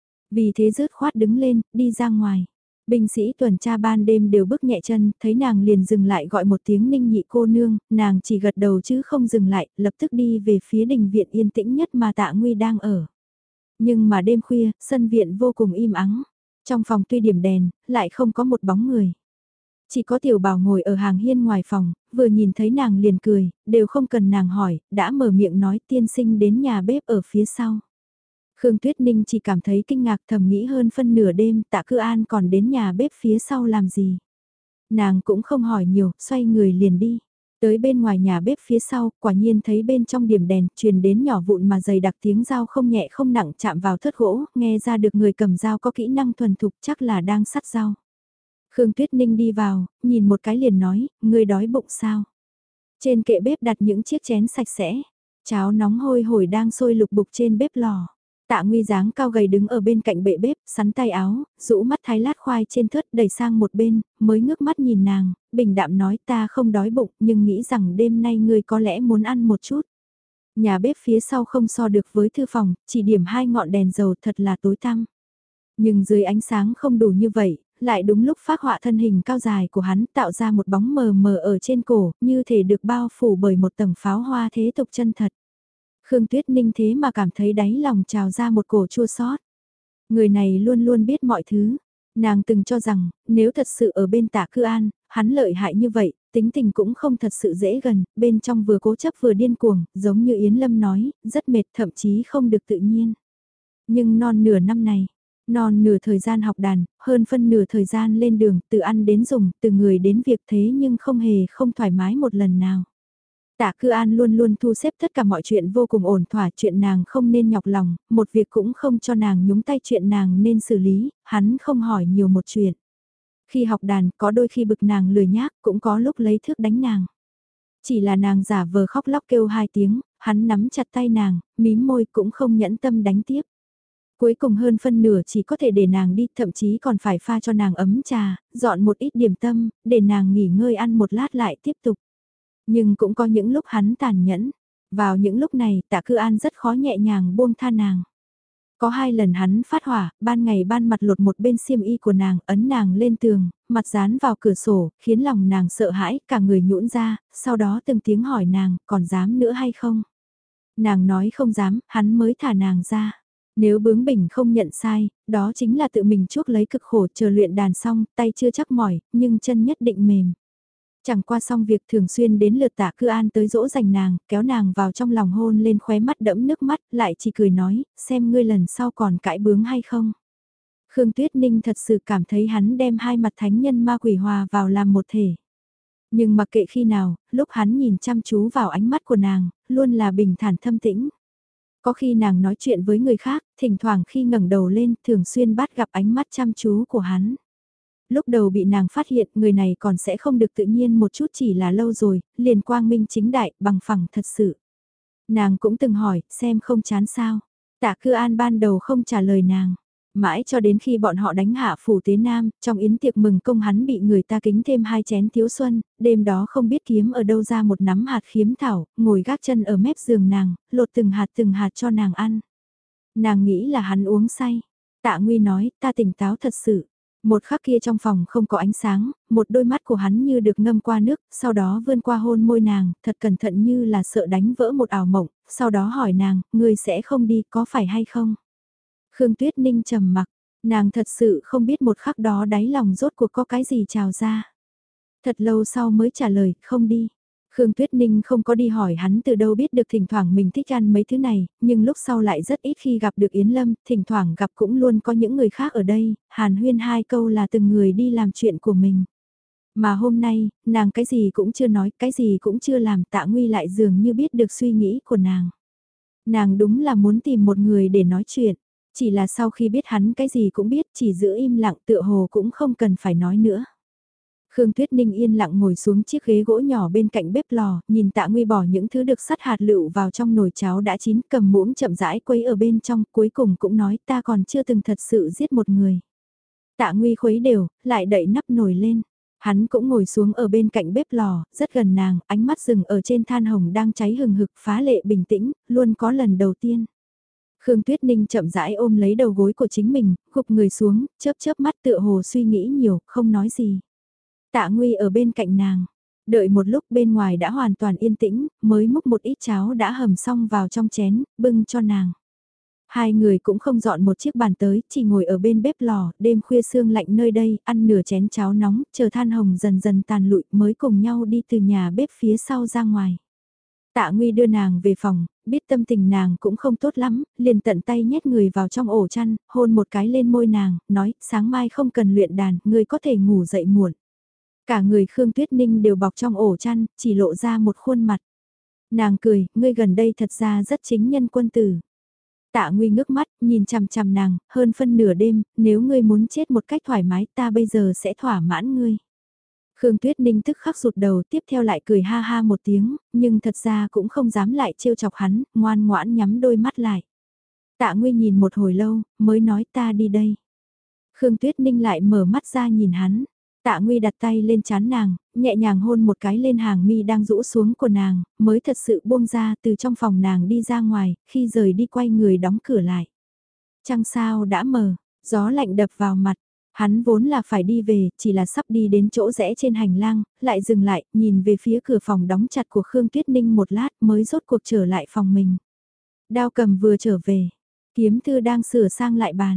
Vì thế rớt khoát đứng lên, đi ra ngoài. Binh sĩ tuần tra ban đêm đều bước nhẹ chân, thấy nàng liền dừng lại gọi một tiếng Ninh nhị cô nương, nàng chỉ gật đầu chứ không dừng lại, lập tức đi về phía đình viện yên tĩnh nhất mà Tạ Nguy đang ở. Nhưng mà đêm khuya, sân viện vô cùng im ắng. Trong phòng tuy điểm đèn, lại không có một bóng người. Chỉ có Tiểu Bảo ngồi ở hàng hiên ngoài phòng, vừa nhìn thấy nàng liền cười, đều không cần nàng hỏi, đã mở miệng nói tiên sinh đến nhà bếp ở phía sau. Khương Tuyết Ninh chỉ cảm thấy kinh ngạc thầm nghĩ hơn phân nửa đêm Tạ Cư An còn đến nhà bếp phía sau làm gì. Nàng cũng không hỏi nhiều, xoay người liền đi. Tới bên ngoài nhà bếp phía sau, quả nhiên thấy bên trong điểm đèn, truyền đến nhỏ vụn mà dày đặc tiếng dao không nhẹ không nặng chạm vào thớt gỗ, nghe ra được người cầm dao có kỹ năng thuần thục chắc là đang sắt dao. Khương Tuyết Ninh đi vào, nhìn một cái liền nói, người đói bụng sao? Trên kệ bếp đặt những chiếc chén sạch sẽ, cháo nóng hôi hổi đang sôi lục bục trên bếp lò. Tạ Nguy dáng cao gầy đứng ở bên cạnh bệ bếp, sắn tay áo, rũ mắt thái lát khoai trên thớt đẩy sang một bên, mới ngước mắt nhìn nàng, bình đạm nói ta không đói bụng nhưng nghĩ rằng đêm nay ngươi có lẽ muốn ăn một chút. Nhà bếp phía sau không so được với thư phòng, chỉ điểm 2 ngọn đèn dầu thật là tối tăm. Nhưng dưới ánh sáng không đủ như vậy, lại đúng lúc phác họa thân hình cao dài của hắn tạo ra một bóng mờ mờ ở trên cổ, như thể được bao phủ bởi một tầng pháo hoa thế tục chân thật. Khương Tuyết Ninh thế mà cảm thấy đáy lòng trào ra một cổ chua xót. Người này luôn luôn biết mọi thứ. Nàng từng cho rằng, nếu thật sự ở bên Tạ Cư An, hắn lợi hại như vậy, tính tình cũng không thật sự dễ gần, bên trong vừa cố chấp vừa điên cuồng, giống như Yến Lâm nói, rất mệt thậm chí không được tự nhiên. Nhưng non nửa năm này, non nửa thời gian học đàn, hơn phân nửa thời gian lên đường, từ ăn đến dùng, từ người đến việc thế nhưng không hề không thoải mái một lần nào. Tạ Cư An luôn luôn thu xếp tất cả mọi chuyện vô cùng ổn thỏa, chuyện nàng không nên nhọc lòng, một việc cũng không cho nàng nhúng tay chuyện nàng nên xử lý, hắn không hỏi nhiều một chuyện. Khi học đàn có đôi khi bực nàng lười nhác, cũng có lúc lấy thước đánh nàng. Chỉ là nàng giả vờ khóc lóc kêu 2 tiếng, hắn nắm chặt tay nàng, mím môi cũng không nhẫn tâm đánh tiếp. Cuối cùng hơn phân nửa chỉ có thể để nàng đi, thậm chí còn phải pha cho nàng ấm trà, dọn một ít điểm tâm, để nàng nghỉ ngơi ăn một lát lại tiếp tục. Nhưng cũng có những lúc hắn tàn nhẫn. Vào những lúc này Tạ Cư An rất khó nhẹ nhàng buông tha nàng. Có 2 lần hắn phát hỏa, ban ngày ban mặt lột một bên xiêm y của nàng, ấn nàng lên tường, mặt dán vào cửa sổ, khiến lòng nàng sợ hãi, cả người nhũn ra, sau đó từng tiếng hỏi nàng, còn dám nữa hay không? Nàng nói không dám, hắn mới thả nàng ra. Nếu bướng bỉnh không nhận sai, đó chính là tự mình chuốc lấy cực khổ chờ luyện đàn xong, tay chưa chắc mỏi, nhưng chân nhất định mềm. Chẳng qua xong việc thường xuyên đến lượt Tạ Cư An tới dỗ dành nàng, kéo nàng vào trong lòng hôn lên khóe mắt đẫm nước mắt, lại chỉ cười nói, xem ngươi lần sau còn cãi bướng hay không. Khương Tuyết Ninh thật sự cảm thấy hắn đem 2 mặt thánh nhân ma quỷ hòa vào làm một thể. Nhưng mặc kệ khi nào, lúc hắn nhìn chăm chú vào ánh mắt của nàng, luôn là bình thản thâm tĩnh. Có khi nàng nói chuyện với người khác, thỉnh thoảng khi ngẩng đầu lên, thường xuyên bắt gặp ánh mắt chăm chú của hắn. Lúc đầu bị nàng phát hiện người này còn sẽ không được tự nhiên một chút, chỉ là lâu rồi, liền quang minh chính đại, bằng phẳng thật sự. Nàng cũng từng hỏi, xem không chán sao. Tạ Cư An ban đầu không trả lời nàng. Mãi cho đến khi bọn họ đánh hạ phủ Tế Nam, trong yến tiệc mừng công hắn bị người ta kính thêm 2 chén thiếu xuân, đêm đó không biết kiếm ở đâu ra một nắm hạt khiếm thảo, ngồi gác chân ở mép giường nàng, lột từng hạt cho nàng ăn. Nàng nghĩ là hắn uống say. Tạ Nguy nói, ta tỉnh táo thật sự. Một khắc kia trong phòng không có ánh sáng, một đôi mắt của hắn như được ngâm qua nước, sau đó vươn qua hôn môi nàng, thật cẩn thận như là sợ đánh vỡ một ảo mộng, sau đó hỏi nàng, ngươi sẽ không đi, có phải hay không? Khương Tuyết Ninh trầm mặc, nàng thật sự không biết một khắc đó đáy lòng rốt cuộc có cái gì trào ra. Thật lâu sau mới trả lời, không đi. Khương Tuyết Ninh không có đi hỏi hắn từ đâu biết được thỉnh thoảng mình thích ăn mấy thứ này, nhưng lúc sau lại rất ít khi gặp được Yến Lâm, thỉnh thoảng gặp cũng luôn có những người khác ở đây, hàn huyên 2 câu là từng người đi làm chuyện của mình. Mà hôm nay, nàng cái gì cũng chưa nói, cái gì cũng chưa làm, Tạ Nguy lại dường như biết được suy nghĩ của nàng. Nàng đúng là muốn tìm một người để nói chuyện, chỉ là sau khi biết hắn cái gì cũng biết, chỉ giữ im lặng tựa hồ cũng không cần phải nói nữa. Khương Tuyết Ninh yên lặng ngồi xuống chiếc ghế gỗ nhỏ bên cạnh bếp lò, nhìn Tạ Nguy bỏ những thứ được sắt hạt lựu vào trong nồi cháo đã chín, cầm muỗng chậm rãi quấy ở bên trong, cuối cùng cũng nói ta còn chưa từng thật sự giết một người. Tạ Nguy khuấy đều, lại đậy nắp nồi lên. Hắn cũng ngồi xuống ở bên cạnh bếp lò, rất gần nàng, ánh mắt dừng ở trên than hồng đang cháy hừng hực, phá lệ bình tĩnh, luôn có lần đầu tiên. Khương Tuyết Ninh chậm rãi ôm lấy đầu gối của chính mình, gục người xuống, chớp chớp mắt tựa hồ suy nghĩ nhiều, không nói gì. Tạ Nguy ở bên cạnh nàng, đợi một lúc bên ngoài đã hoàn toàn yên tĩnh, mới múc một ít cháo đã hầm xong vào trong chén, bưng cho nàng. 2 người cũng không dọn một chiếc bàn tới, chỉ ngồi ở bên bếp lò, đêm khuya sương lạnh nơi đây, ăn nửa chén cháo nóng, chờ than hồng dần dần tàn lụi mới cùng nhau đi từ nhà bếp phía sau ra ngoài. Tạ Nguy đưa nàng về phòng, biết tâm tình nàng cũng không tốt lắm, liền tận tay nhét người vào trong ổ chăn, hôn một cái lên môi nàng, nói, sáng mai không cần luyện đàn, ngươi có thể ngủ dậy muộn. Cả người Khương Tuyết Ninh đều bọc trong ổ chăn, chỉ lộ ra một khuôn mặt. Nàng cười, ngươi gần đây thật ra rất chính nhân quân tử. Tạ Nguy ngước mắt, nhìn chằm chằm nàng, hơn phân nửa đêm, nếu ngươi muốn chết một cách thoải mái ta bây giờ sẽ thỏa mãn ngươi. Khương Tuyết Ninh tức khắc rụt đầu, tiếp theo lại cười ha ha một tiếng, nhưng thật ra cũng không dám lại trêu chọc hắn, ngoan ngoãn nhắm đôi mắt lại. Tạ Nguy nhìn một hồi lâu, mới nói ta đi đây. Khương Tuyết Ninh lại mở mắt ra nhìn hắn. Tạ Nguy đặt tay lên trán nàng, nhẹ nhàng hôn một cái lên hàng mi đang rũ xuống của nàng, mới thật sự buông ra từ trong phòng nàng đi ra ngoài, khi rời đi quay người đóng cửa lại. Trăng sao đã mờ, gió lạnh đập vào mặt, hắn vốn là phải đi về, chỉ là sắp đi đến chỗ rẽ trên hành lang, lại dừng lại, nhìn về phía cửa phòng đóng chặt của Khương Tuyết Ninh một lát mới rốt cuộc trở lại phòng mình. Đao cầm vừa trở về, kiếm thư đang sửa sang lại bàn.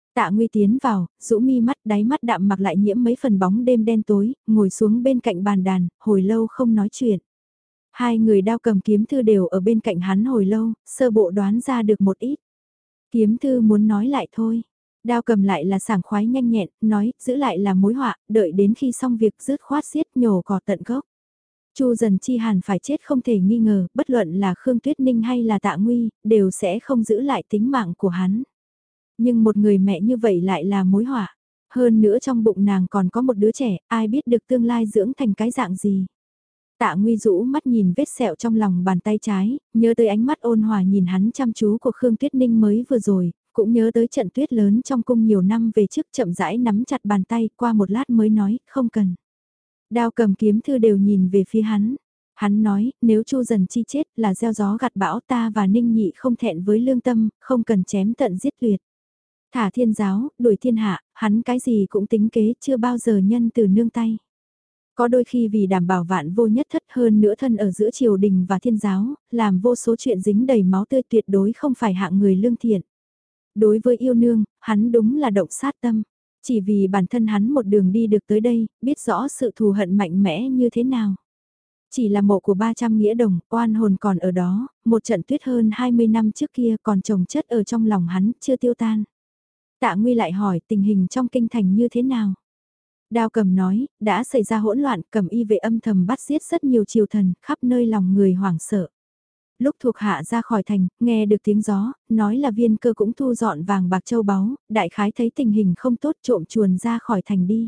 Tạ Nguy tiến vào, rũ mi mắt, đáy mắt đạm mặc lại nhiễm mấy phần bóng đêm đen tối, ngồi xuống bên cạnh bàn đàn, hồi lâu không nói chuyện. Hai người Đao Cầm Kiếm Thư đều ở bên cạnh hắn hồi lâu, sơ bộ đoán ra được một ít. Kiếm Thư muốn nói lại thôi. Đao Cầm lại là sảng khoái nhanh nhẹn, nói, giữ lại là mối họa, đợi đến khi xong việc dứt khoát xiết nhổ cỏ tận gốc. Chu Dần Chi hẳn phải chết không thể nghi ngờ, bất luận là Khương Tuyết Ninh hay là Tạ Nguy, đều sẽ không giữ lại tính mạng của hắn. Nhưng một người mẹ như vậy lại là mối họa. Hơn nữa trong bụng nàng còn có một đứa trẻ, ai biết được tương lai dưỡng thành cái dạng gì. Tạ Nguy rũ mắt nhìn vết sẹo trong lòng bàn tay trái, nhớ tới ánh mắt ôn hòa nhìn hắn chăm chú của Khương Tuyết Ninh mới vừa rồi, cũng nhớ tới trận tuyết lớn trong cung nhiều năm về trước, chậm rãi nắm chặt bàn tay, qua một lát mới nói, không cần. Đao Cầm Kiếm Thư đều nhìn về phía hắn. Hắn nói, nếu Chu Dần Chi chết là gieo gió gặt bão, ta và Ninh Nhị không thẹn với lương tâm, không cần chém tận giết tuyệt. Thả thiên giáo, đuổi thiên hạ, hắn cái gì cũng tính kế, chưa bao giờ nhân từ nương tay. Có đôi khi vì đảm bảo vạn vô nhất thất hơn nữa thân ở giữa triều đình và thiên giáo, làm vô số chuyện dính đầy máu tươi, tuyệt đối không phải hạng người lương thiện. Đối với yêu nương, hắn đúng là động sát tâm. Chỉ vì bản thân hắn một đường đi được tới đây, biết rõ sự thù hận mạnh mẽ như thế nào. Chỉ là mộ của 300 nghĩa đồng, oan hồn còn ở đó, một trận tuyết hơn 20 năm trước kia còn chồng chất ở trong lòng hắn, chưa tiêu tan. Tạ Nguy lại hỏi tình hình trong kinh thành như thế nào? Đao Cầm nói, đã xảy ra hỗn loạn, Cầm y vệ âm thầm bắt giết rất nhiều triều thần, khắp nơi lòng người hoảng sợ. Lúc thuộc hạ ra khỏi thành, nghe được tiếng gió, nói là Viên Cơ cũng thu dọn vàng bạc châu báu, đại khái thấy tình hình không tốt trộm chuồn ra khỏi thành đi.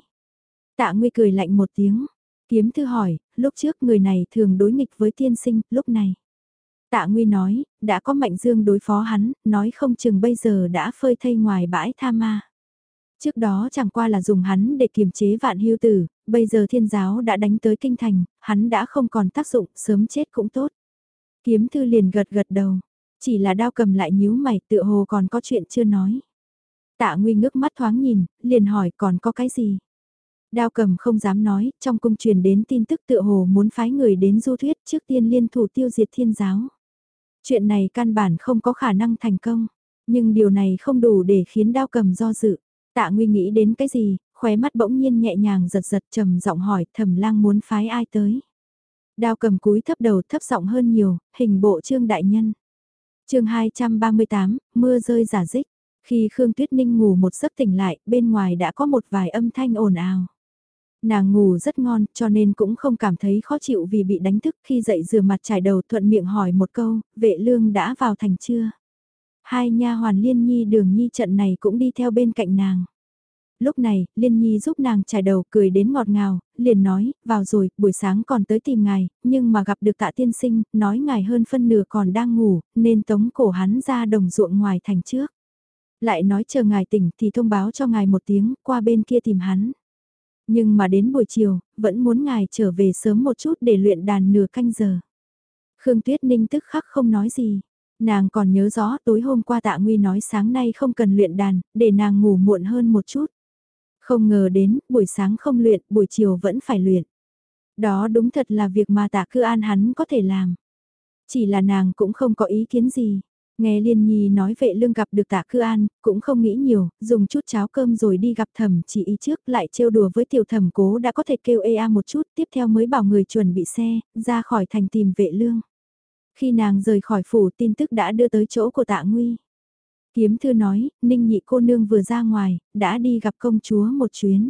Tạ Nguy cười lạnh một tiếng. Kiếm Thư hỏi, lúc trước người này thường đối nghịch với tiên sinh, lúc này. Tạ Nguy nói, đã có Mạnh Dương đối phó hắn, nói không chừng bây giờ đã phơi thây ngoài bãi tha ma. Trước đó chẳng qua là dùng hắn để kiềm chế Vạn Hưu Tử, bây giờ thiên giáo đã đánh tới kinh thành, hắn đã không còn tác dụng, sớm chết cũng tốt. Kiếm Thư liền gật gật đầu, chỉ là Đao Cầm lại nhíu mày, tựa hồ còn có chuyện chưa nói. Tạ Nguy ngước mắt thoáng nhìn, liền hỏi còn có cái gì. Đao Cầm không dám nói, trong cung truyền đến tin tức tựa hồ muốn phái người đến du thuyết trước tiên liên thủ tiêu diệt thiên giáo. Chuyện này căn bản không có khả năng thành công, nhưng điều này không đủ để khiến Đao Cầm do dự. Tạ Nguy nghĩ đến cái gì, khóe mắt bỗng nhiên nhẹ nhàng giật giật, trầm giọng hỏi Thẩm Lang muốn phái ai tới. Đao Cầm cúi thấp đầu, thấp giọng hơn nhiều, hình bộ Trương đại nhân. Chương 238, mưa rơi rả rích. Khi Khương Tuyết Ninh ngủ một giấc tỉnh lại, bên ngoài đã có một vài âm thanh ồn ào. Nàng ngủ rất ngon, cho nên cũng không cảm thấy khó chịu vì bị đánh thức. Khi dậy rửa mặt trải đầu, thuận miệng hỏi một câu, vệ lương đã vào thành chưa? Hai nha hoàn Liên Nhi Đường Nhi trận này cũng đi theo bên cạnh nàng. Lúc này, Liên Nhi giúp nàng trải đầu, cười đến ngọt ngào, liền nói, vào rồi, buổi sáng còn tới tìm ngài, nhưng mà gặp được Tạ tiên sinh, nói ngài hơn phân nửa còn đang ngủ, nên tống cổ hắn ra đồng ruộng ngoài thành trước. Lại nói chờ ngài tỉnh thì thông báo cho ngài một tiếng, qua bên kia tìm hắn. Nhưng mà đến buổi chiều, vẫn muốn ngài trở về sớm một chút để luyện đàn nửa canh giờ. Khương Tuyết Ninh tức khắc không nói gì. Nàng còn nhớ rõ tối hôm qua Tạ Nguy nói sáng nay không cần luyện đàn, để nàng ngủ muộn hơn một chút. Không ngờ đến, buổi sáng không luyện, buổi chiều vẫn phải luyện. Đó đúng thật là việc mà Tạ Cư An hắn có thể làm. Chỉ là nàng cũng không có ý kiến gì. Nghe Liên Nhi nói vệ lương gặp được Tạ Cư An, cũng không nghĩ nhiều, dùng chút cháo cơm rồi đi gặp Thẩm Chỉ Y trước, lại trêu đùa với tiểu Thẩm Cố đã có thể kêu ea một chút, tiếp theo mới bảo người chuẩn bị xe, ra khỏi thành tìm vệ lương. Khi nàng rời khỏi phủ, tin tức đã đưa tới chỗ của Tạ Nguy. Kiếm Thư nói, Ninh Nhị cô nương vừa ra ngoài, đã đi gặp công chúa một chuyến.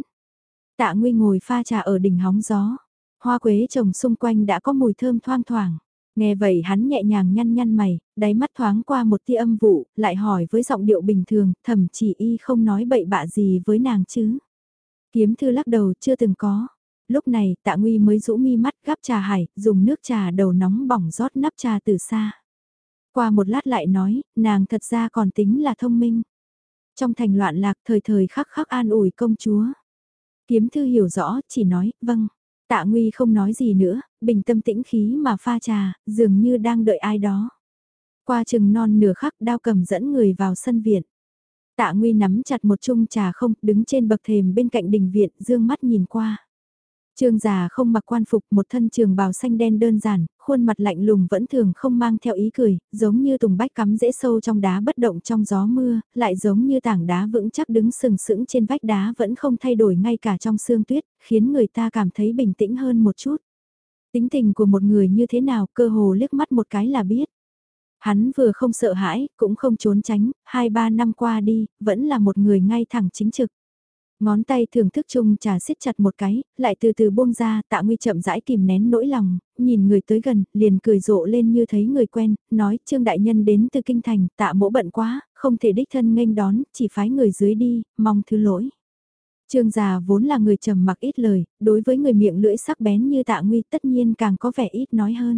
Tạ Nguy ngồi pha trà ở đỉnh hóng gió. Hoa quế trồng xung quanh đã có mùi thơm thoang thoảng. Nghe vậy hắn nhẹ nhàng nhăn nhăn mày, đáy mắt thoáng qua một tia âm vụ, lại hỏi với giọng điệu bình thường, Thẩm Chỉ Y không nói bậy bạ gì với nàng chứ. Kiếm Thư lắc đầu chưa từng có. Lúc này Tạ Nguy mới rũ mi mắt gắp trà hải, dùng nước trà đầu nóng bỏng rót nắp trà từ xa. Qua một lát lại nói, nàng thật ra còn tính là thông minh. Trong thành loạn lạc thời thời khắc khắc an ủi công chúa. Kiếm Thư hiểu rõ, chỉ nói, vâng. Tạ Nguy không nói gì nữa, bình tâm tĩnh khí mà pha trà, dường như đang đợi ai đó. Qua chừng non nửa khắc Đao Cầm dẫn người vào sân viện. Tạ Nguy nắm chặt một chung trà không, đứng trên bậc thềm bên cạnh đình viện, dương mắt nhìn qua. Trương già không mặc quan phục, một thân trường bào xanh đen đơn giản, khuôn mặt lạnh lùng vẫn thường không mang theo ý cười, giống như tùng bách cắm rễ sâu trong đá bất động trong gió mưa, lại giống như tảng đá vững chắc đứng sừng sững trên vách đá vẫn không thay đổi ngay cả trong sương tuyết, khiến người ta cảm thấy bình tĩnh hơn một chút. Tính tình của một người như thế nào, cơ hồ liếc mắt một cái là biết. Hắn vừa không sợ hãi, cũng không trốn tránh, 2-3 năm qua đi, vẫn là một người ngay thẳng chính trực. Ngón tay thưởng thức chung trà siết chặt một cái, lại từ từ buông ra, Tạ Nguy chậm rãi kìm nén nỗi lòng, nhìn người tới gần, liền cười rộ lên như thấy người quen, nói Trương đại nhân đến từ kinh thành, Tạ mỗ bận quá, không thể đích thân nghênh đón, chỉ phái người dưới đi, mong thứ lỗi. Trương già vốn là người trầm mặc ít lời, đối với người miệng lưỡi sắc bén như Tạ Nguy tất nhiên càng có vẻ ít nói hơn.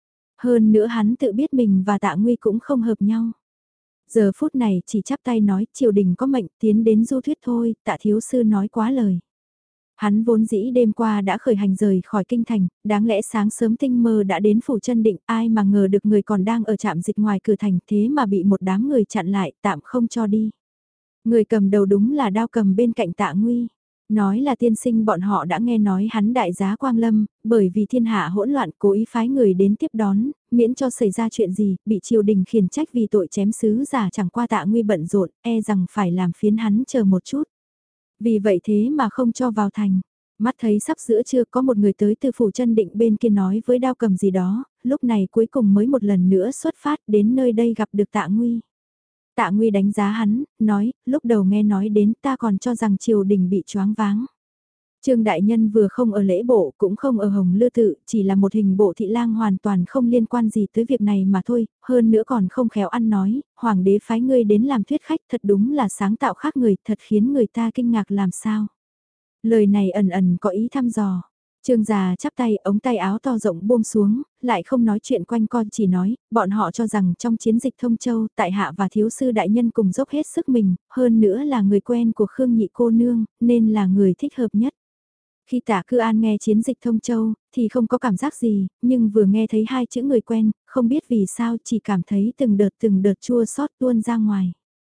Hơn nữa hắn tự biết mình và Tạ Nguy cũng không hợp nhau. Giờ phút này chỉ chắp tay nói triều đình có mệnh tiến đến du thuyết thôi, Tạ thiếu sư nói quá lời. Hắn vốn dĩ đêm qua đã khởi hành rời khỏi kinh thành, đáng lẽ sáng sớm tinh mơ đã đến phủ chân định, ai mà ngờ được người còn đang ở trạm dịch ngoài cửa thành thế mà bị một đám người chặn lại tạm không cho đi. Người cầm đầu đúng là Đao Cầm bên cạnh Tạ Nguy. Nói là tiên sinh bọn họ đã nghe nói hắn đại giá Quang Lâm, bởi vì thiên hạ hỗn loạn cố ý phái người đến tiếp đón, miễn cho xảy ra chuyện gì, bị triều đình khiển trách vì tội chém sứ giả chẳng qua Tạ Nguy bận rộn, e rằng phải làm phiến hắn chờ một chút. Vì vậy thế mà không cho vào thành. Mắt thấy sắp giữa trưa có một người tới từ phủ chân định bên kia nói với Đao Cầm gì đó, lúc này cuối cùng mới một lần nữa xuất phát đến nơi đây gặp được Tạ Nguy. Tạ Nguy đánh giá hắn, nói, lúc đầu nghe nói đến ta còn cho rằng triều đình bị choáng váng. Trương đại nhân vừa không ở lễ bộ cũng không ở Hồng Lư Tự, chỉ là một hình bộ thị lang hoàn toàn không liên quan gì tới việc này mà thôi, hơn nữa còn không khéo ăn nói, hoàng đế phái ngươi đến làm thuyết khách thật đúng là sáng tạo khác người, thật khiến người ta kinh ngạc làm sao. Lời này ẩn ẩn có ý thăm dò. Trương già chắp tay, ống tay áo to rộng buông xuống, lại không nói chuyện quanh co chỉ nói, bọn họ cho rằng trong chiến dịch Thông Châu, tại hạ và thiếu sư đại nhân cùng dốc hết sức mình, hơn nữa là người quen của Khương Nhị cô nương, nên là người thích hợp nhất. Khi Tạ Cư An nghe chiến dịch Thông Châu, thì không có cảm giác gì, nhưng vừa nghe thấy hai chữ người quen, không biết vì sao chỉ cảm thấy từng đợt chua xót tuôn ra ngoài.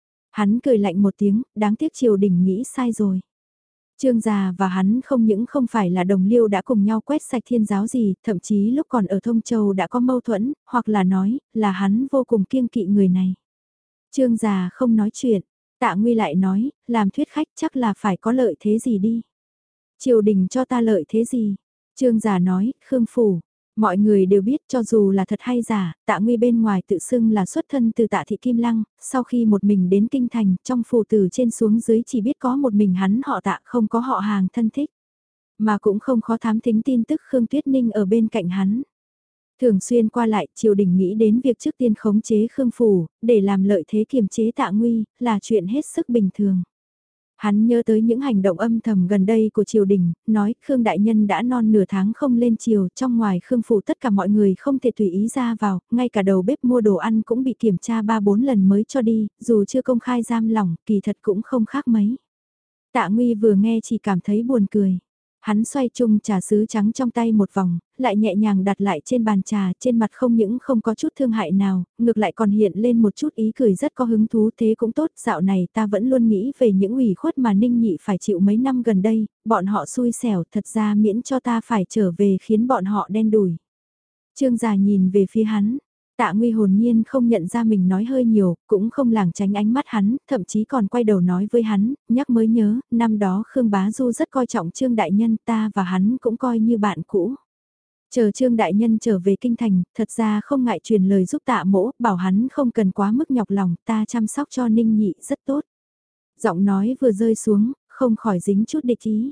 Hắn cười lạnh một tiếng, đáng tiếc triều đình nghĩ sai rồi. Trương già và hắn không những không phải là đồng liêu đã cùng nhau quét sạch thiên giáo gì, thậm chí lúc còn ở Thông Châu đã có mâu thuẫn, hoặc là nói, là hắn vô cùng kiêng kỵ người này. Trương già không nói chuyện, Tạ Nguy lại nói, làm thuyết khách chắc là phải có lợi thế gì đi. Triều đình cho ta lợi thế gì? Trương già nói, Khương Phủ. Mọi người đều biết cho dù là thật hay giả, Tạ Nguy bên ngoài tự xưng là xuất thân từ Tạ Thị Kim Lăng, sau khi một mình đến kinh thành, trong phủ từ trên xuống dưới chỉ biết có một mình hắn họ Tạ không có họ hàng thân thích. Mà cũng không khó thám thính tin tức Khương Tuyết Ninh ở bên cạnh hắn. Thường xuyên qua lại, triều đình nghĩ đến việc trước tiên khống chế Khương Phủ, để làm lợi thế kiềm chế Tạ Nguy, là chuyện hết sức bình thường. Hắn nhớ tới những hành động âm thầm gần đây của triều đình, nói Khương Đại Nhân đã non nửa tháng không lên triều, trong ngoài Khương Phủ tất cả mọi người không thể tùy ý ra vào, ngay cả đầu bếp mua đồ ăn cũng bị kiểm tra 3-4 lần mới cho đi, dù chưa công khai giam lỏng, kỳ thật cũng không khác mấy. Tạ Nguy vừa nghe chỉ cảm thấy buồn cười. Hắn xoay chung trà sứ trắng trong tay một vòng, lại nhẹ nhàng đặt lại trên bàn trà, trên mặt không những không có chút thương hại nào, ngược lại còn hiện lên một chút ý cười rất có hứng thú, thế cũng tốt, dạo này ta vẫn luôn nghĩ về những ủy khuất mà Ninh Nhị phải chịu mấy năm gần đây, bọn họ xui xẻo, thật ra miễn cho ta phải trở về khiến bọn họ đen đủi. Trương già nhìn về phía hắn. Tạ Nguy hồn nhiên không nhận ra mình nói hơi nhiều, cũng không lảng tránh ánh mắt hắn, thậm chí còn quay đầu nói với hắn, nhắc mới nhớ, năm đó Khương Bá Du rất coi trọng Trương Đại Nhân, ta và hắn cũng coi như bạn cũ. Chờ Trương Đại Nhân trở về kinh thành, thật ra không ngại truyền lời giúp Tạ mỗ, bảo hắn không cần quá mức nhọc lòng, ta chăm sóc cho Ninh Nhị rất tốt. Giọng nói vừa rơi xuống, không khỏi dính chút địch ý.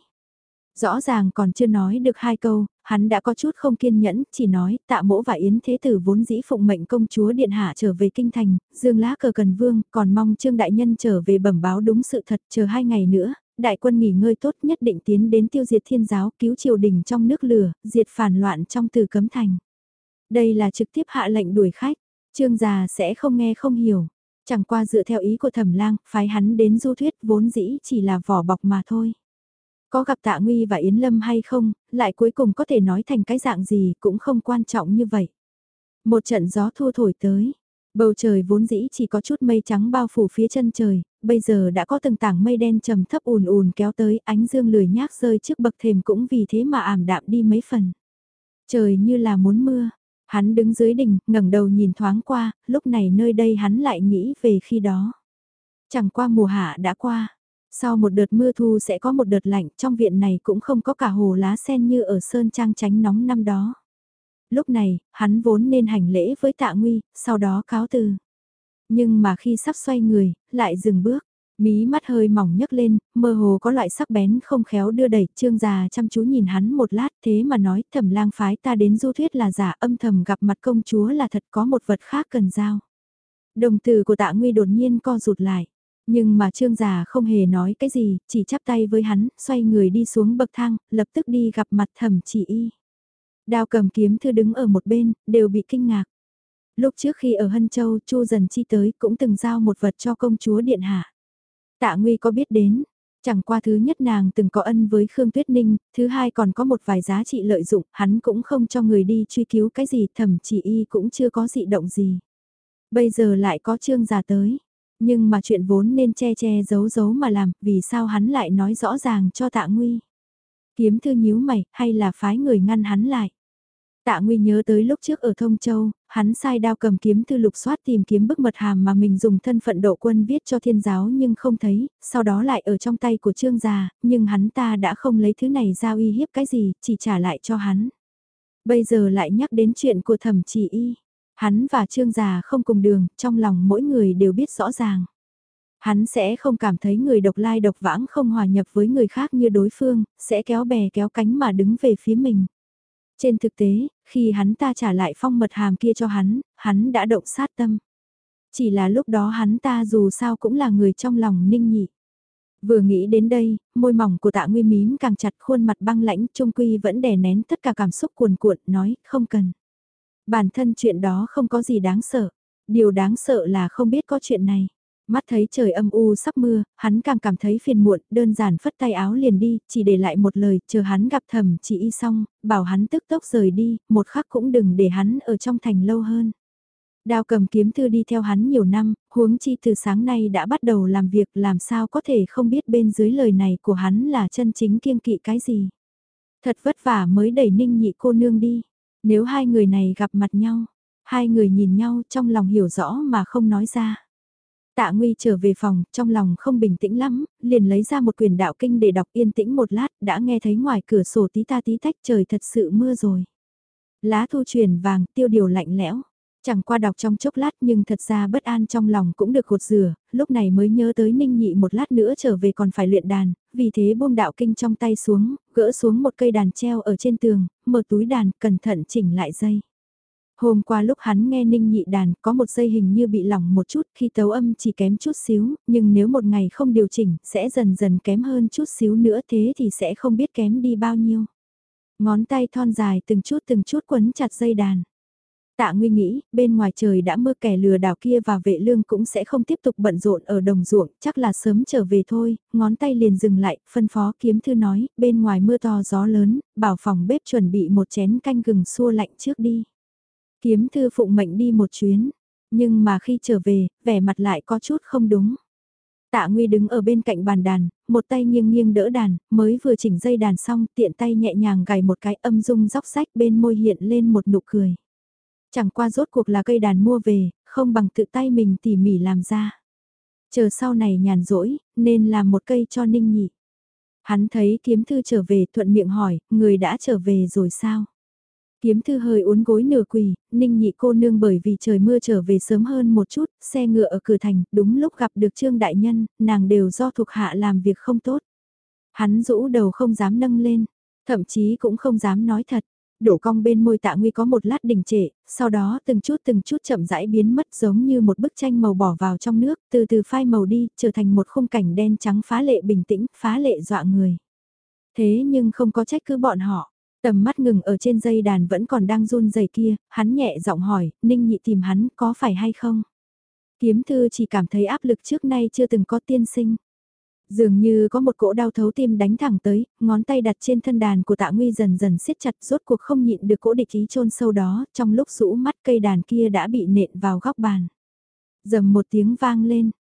Rõ ràng còn chưa nói được hai câu, hắn đã có chút không kiên nhẫn, chỉ nói Tạ mỗ và Yến Thế Tử vốn dĩ phụng mệnh công chúa Điện Hạ trở về kinh thành, dương lá cờ cần vương, còn mong Trương Đại Nhân trở về bẩm báo đúng sự thật, chờ 2 ngày nữa, đại quân nghỉ ngơi tốt nhất định tiến đến tiêu diệt thiên giáo, cứu triều đình trong nước lửa, diệt phản loạn trong Từ Cấm Thành. Đây là trực tiếp hạ lệnh đuổi khách, Trương già sẽ không nghe không hiểu, chẳng qua dựa theo ý của Thẩm Lang, phái hắn đến du thuyết vốn dĩ chỉ là vỏ bọc mà thôi. Có gặp Tạ Nguy và Yến Lâm hay không, lại cuối cùng có thể nói thành cái dạng gì cũng không quan trọng như vậy. Một trận gió thu thổi tới, bầu trời vốn dĩ chỉ có chút mây trắng bao phủ phía chân trời, bây giờ đã có từng tảng mây đen trầm thấp ùn ùn kéo tới, ánh dương lười nhác rơi trước bậc thềm cũng vì thế mà ảm đạm đi mấy phần. Trời như là muốn mưa, hắn đứng dưới đỉnh, ngẩng đầu nhìn thoáng qua, lúc này nơi đây hắn lại nghĩ về khi đó. Chẳng qua mùa hạ đã qua, sau một đợt mưa thu sẽ có một đợt lạnh, trong viện này cũng không có cả hồ lá sen như ở Sơn Trang tránh nóng năm đó. Lúc này, hắn vốn nên hành lễ với Tạ Nguy, sau đó cáo từ. Nhưng mà khi sắp xoay người, lại dừng bước. Mí mắt hơi mỏng nhấc lên, mơ hồ có loại sắc bén không khéo đưa đẩy, Trương già chăm chú nhìn hắn một lát thế mà nói Thẩm Lang phái ta đến du thuyết là giả, âm thầm gặp mặt công chúa là thật, có một vật khác cần giao. Đồng tử của Tạ Nguy đột nhiên co rụt lại, nhưng mà Trương già không hề nói cái gì, chỉ chắp tay với hắn, xoay người đi xuống bậc thang, lập tức đi gặp mặt Thẩm Chỉ Y. Đao Cầm Kiếm Thư đứng ở một bên, đều bị kinh ngạc. Lúc trước khi ở Hân Châu, Chu Dần Chi tới cũng từng giao một vật cho công chúa điện hạ. Tạ Nguy có biết đến, chẳng qua thứ nhất nàng từng có ân với Khương Tuyết Ninh, thứ hai còn có một vài giá trị lợi dụng, hắn cũng không cho người đi truy cứu cái gì, Thẩm Chỉ Y cũng chưa có dị động gì. Bây giờ lại có Trương già tới, nhưng mà chuyện vốn nên che che giấu giấu mà làm, vì sao hắn lại nói rõ ràng cho Tạ Nguy. Kiếm Thư nhíu mày, hay là phái người ngăn hắn lại. Tạ Nguy nhớ tới lúc trước ở Thông Châu, hắn sai Đao Cầm Kiếm Thư lục soát tìm kiếm bức mật hàm mà mình dùng thân phận độ quân viết cho thiên giáo nhưng không thấy, sau đó lại ở trong tay của Trương già, nhưng hắn ta đã không lấy thứ này ra uy hiếp cái gì, chỉ trả lại cho hắn. Bây giờ lại nhắc đến chuyện của Thẩm Chỉ Y. Hắn và Trương già không cùng đường, trong lòng mỗi người đều biết rõ ràng. Hắn sẽ không cảm thấy người độc lai độc vãng không hòa nhập với người khác như đối phương, sẽ kéo bè kéo cánh mà đứng về phía mình. Trên thực tế, khi hắn ta trả lại phong mật hàm kia cho hắn đã động sát tâm. Chỉ là lúc đó hắn ta dù sao cũng là người trong lòng Ninh Nhị. Vừa nghĩ đến đây, môi mỏng của Tạ Nguy mím càng chặt, khuôn mặt băng lãnh, trung quy vẫn đè nén tất cả cảm xúc cuồn cuộn, nói, không cần. Bản thân chuyện đó không có gì đáng sợ, điều đáng sợ là không biết có chuyện này. Mắt thấy trời âm u sắp mưa, hắn càng cảm thấy phiền muộn, đơn giản phất tay áo liền đi, chỉ để lại một lời, chờ hắn gặp Thẩm Chỉ Y xong, bảo hắn tức tốc rời đi, một khắc cũng đừng để hắn ở trong thành lâu hơn. Đao Cầm Kiếm Thư đi theo hắn nhiều năm, huống chi từ sáng nay đã bắt đầu làm việc, làm sao có thể không biết bên dưới lời này của hắn là chân chính kiêng kỵ cái gì. Thật vất vả mới đẩy Ninh Nhị cô nương đi, nếu hai người này gặp mặt nhau, hai người nhìn nhau trong lòng hiểu rõ mà không nói ra. Tạ Nguy trở về phòng, trong lòng không bình tĩnh lắm, liền lấy ra một quyển đạo kinh để đọc, yên tĩnh một lát, đã nghe thấy ngoài cửa sổ tí ta tí tách, trời thật sự mưa rồi. Lá thu chuyển vàng, tiêu điều lạnh lẽo. Chẳng qua đọc trong chốc lát nhưng thật ra bất an trong lòng cũng được gột rửa, lúc này mới nhớ tới Ninh Nhị một lát nữa trở về còn phải luyện đàn, vì thế buông đạo kinh trong tay xuống, gỡ xuống một cây đàn treo ở trên tường, mở túi đàn, cẩn thận chỉnh lại dây. Hôm qua lúc hắn nghe Ninh Nhị đàn có một dây hình như bị lỏng một chút, khi tấu âm chỉ kém chút xíu, nhưng nếu một ngày không điều chỉnh sẽ dần dần kém hơn chút xíu nữa, thế thì sẽ không biết kém đi bao nhiêu. Ngón tay thon dài từng chút quấn chặt dây đàn. Tạ Nguy nghĩ, bên ngoài trời đã mưa, kẻ lừa đảo kia và vệ lương cũng sẽ không tiếp tục bận rộn ở đồng ruộng, chắc là sớm trở về thôi, ngón tay liền dừng lại, phân phó Kiếm Thư nói, bên ngoài mưa to gió lớn, bảo phòng bếp chuẩn bị một chén canh gừng xua lạnh trước đi. Kiếm Thư phụng mệnh đi một chuyến, nhưng mà khi trở về, vẻ mặt lại có chút không đúng. Tạ Nguy đứng ở bên cạnh bàn đàn, một tay nghiêng nghiêng đỡ đàn, mới vừa chỉnh dây đàn xong, tiện tay nhẹ nhàng gảy một cái, âm dung róc rách, bên môi hiện lên một nụ cười. Chẳng qua rốt cuộc là cây đàn mua về, không bằng tự tay mình tỉ mỉ làm ra. Chờ sau này nhàn rỗi, nên làm một cây cho Ninh Nhị. Hắn thấy Kiếm Thư trở về, thuận miệng hỏi, người đã trở về rồi sao? Kiếm Thư hơi uốn gối nửa quỳ, Ninh Nhị cô nương bởi vì trời mưa trở về sớm hơn một chút, xe ngựa ở cửa thành, đúng lúc gặp được Trương đại nhân, nàng đều do thuộc hạ làm việc không tốt. Hắn rũ đầu không dám nâng lên, thậm chí cũng không dám nói thật. Đổ cong bên môi Tạ Nguy có một lát đình trệ, sau đó từng chút chậm rãi biến mất, giống như một bức tranh màu bỏ vào trong nước, từ từ phai màu đi, trở thành một khung cảnh đen trắng phá lệ bình tĩnh, phá lệ dọa người. Thế nhưng không có trách cứ bọn họ, tầm mắt ngừng ở trên dây đàn vẫn còn đang run rẩy kia, hắn nhẹ giọng hỏi, Ninh Nhị tìm hắn có phải hay không? Kiếm Thư chỉ cảm thấy áp lực trước nay chưa từng có, tiên sinh. Dường như có một cỗ đau thấu tim đánh thẳng tới, ngón tay đặt trên thân đàn của Tạ Nguy dần dần siết chặt, rốt cuộc không nhịn được cỗ địch ý chôn sâu đó, trong lúc rũ mắt cây đàn kia đã bị nện vào góc bàn. Dầm một tiếng vang lên,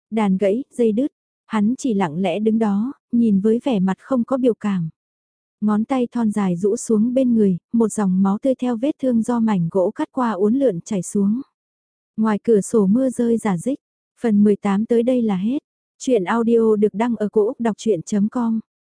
Đàn gãy, dây đứt, hắn chỉ lặng lẽ đứng đó, nhìn với vẻ mặt không có biểu cảm. Ngón tay thon dài rũ xuống bên người, một dòng máu tươi theo vết thương do mảnh gỗ cắt qua uốn lượn chảy xuống. Ngoài cửa sổ mưa rơi rả rích, phần 18 tới đây là hết. Chuyện audio được đăng ở cổ Úc đọc chuyện.com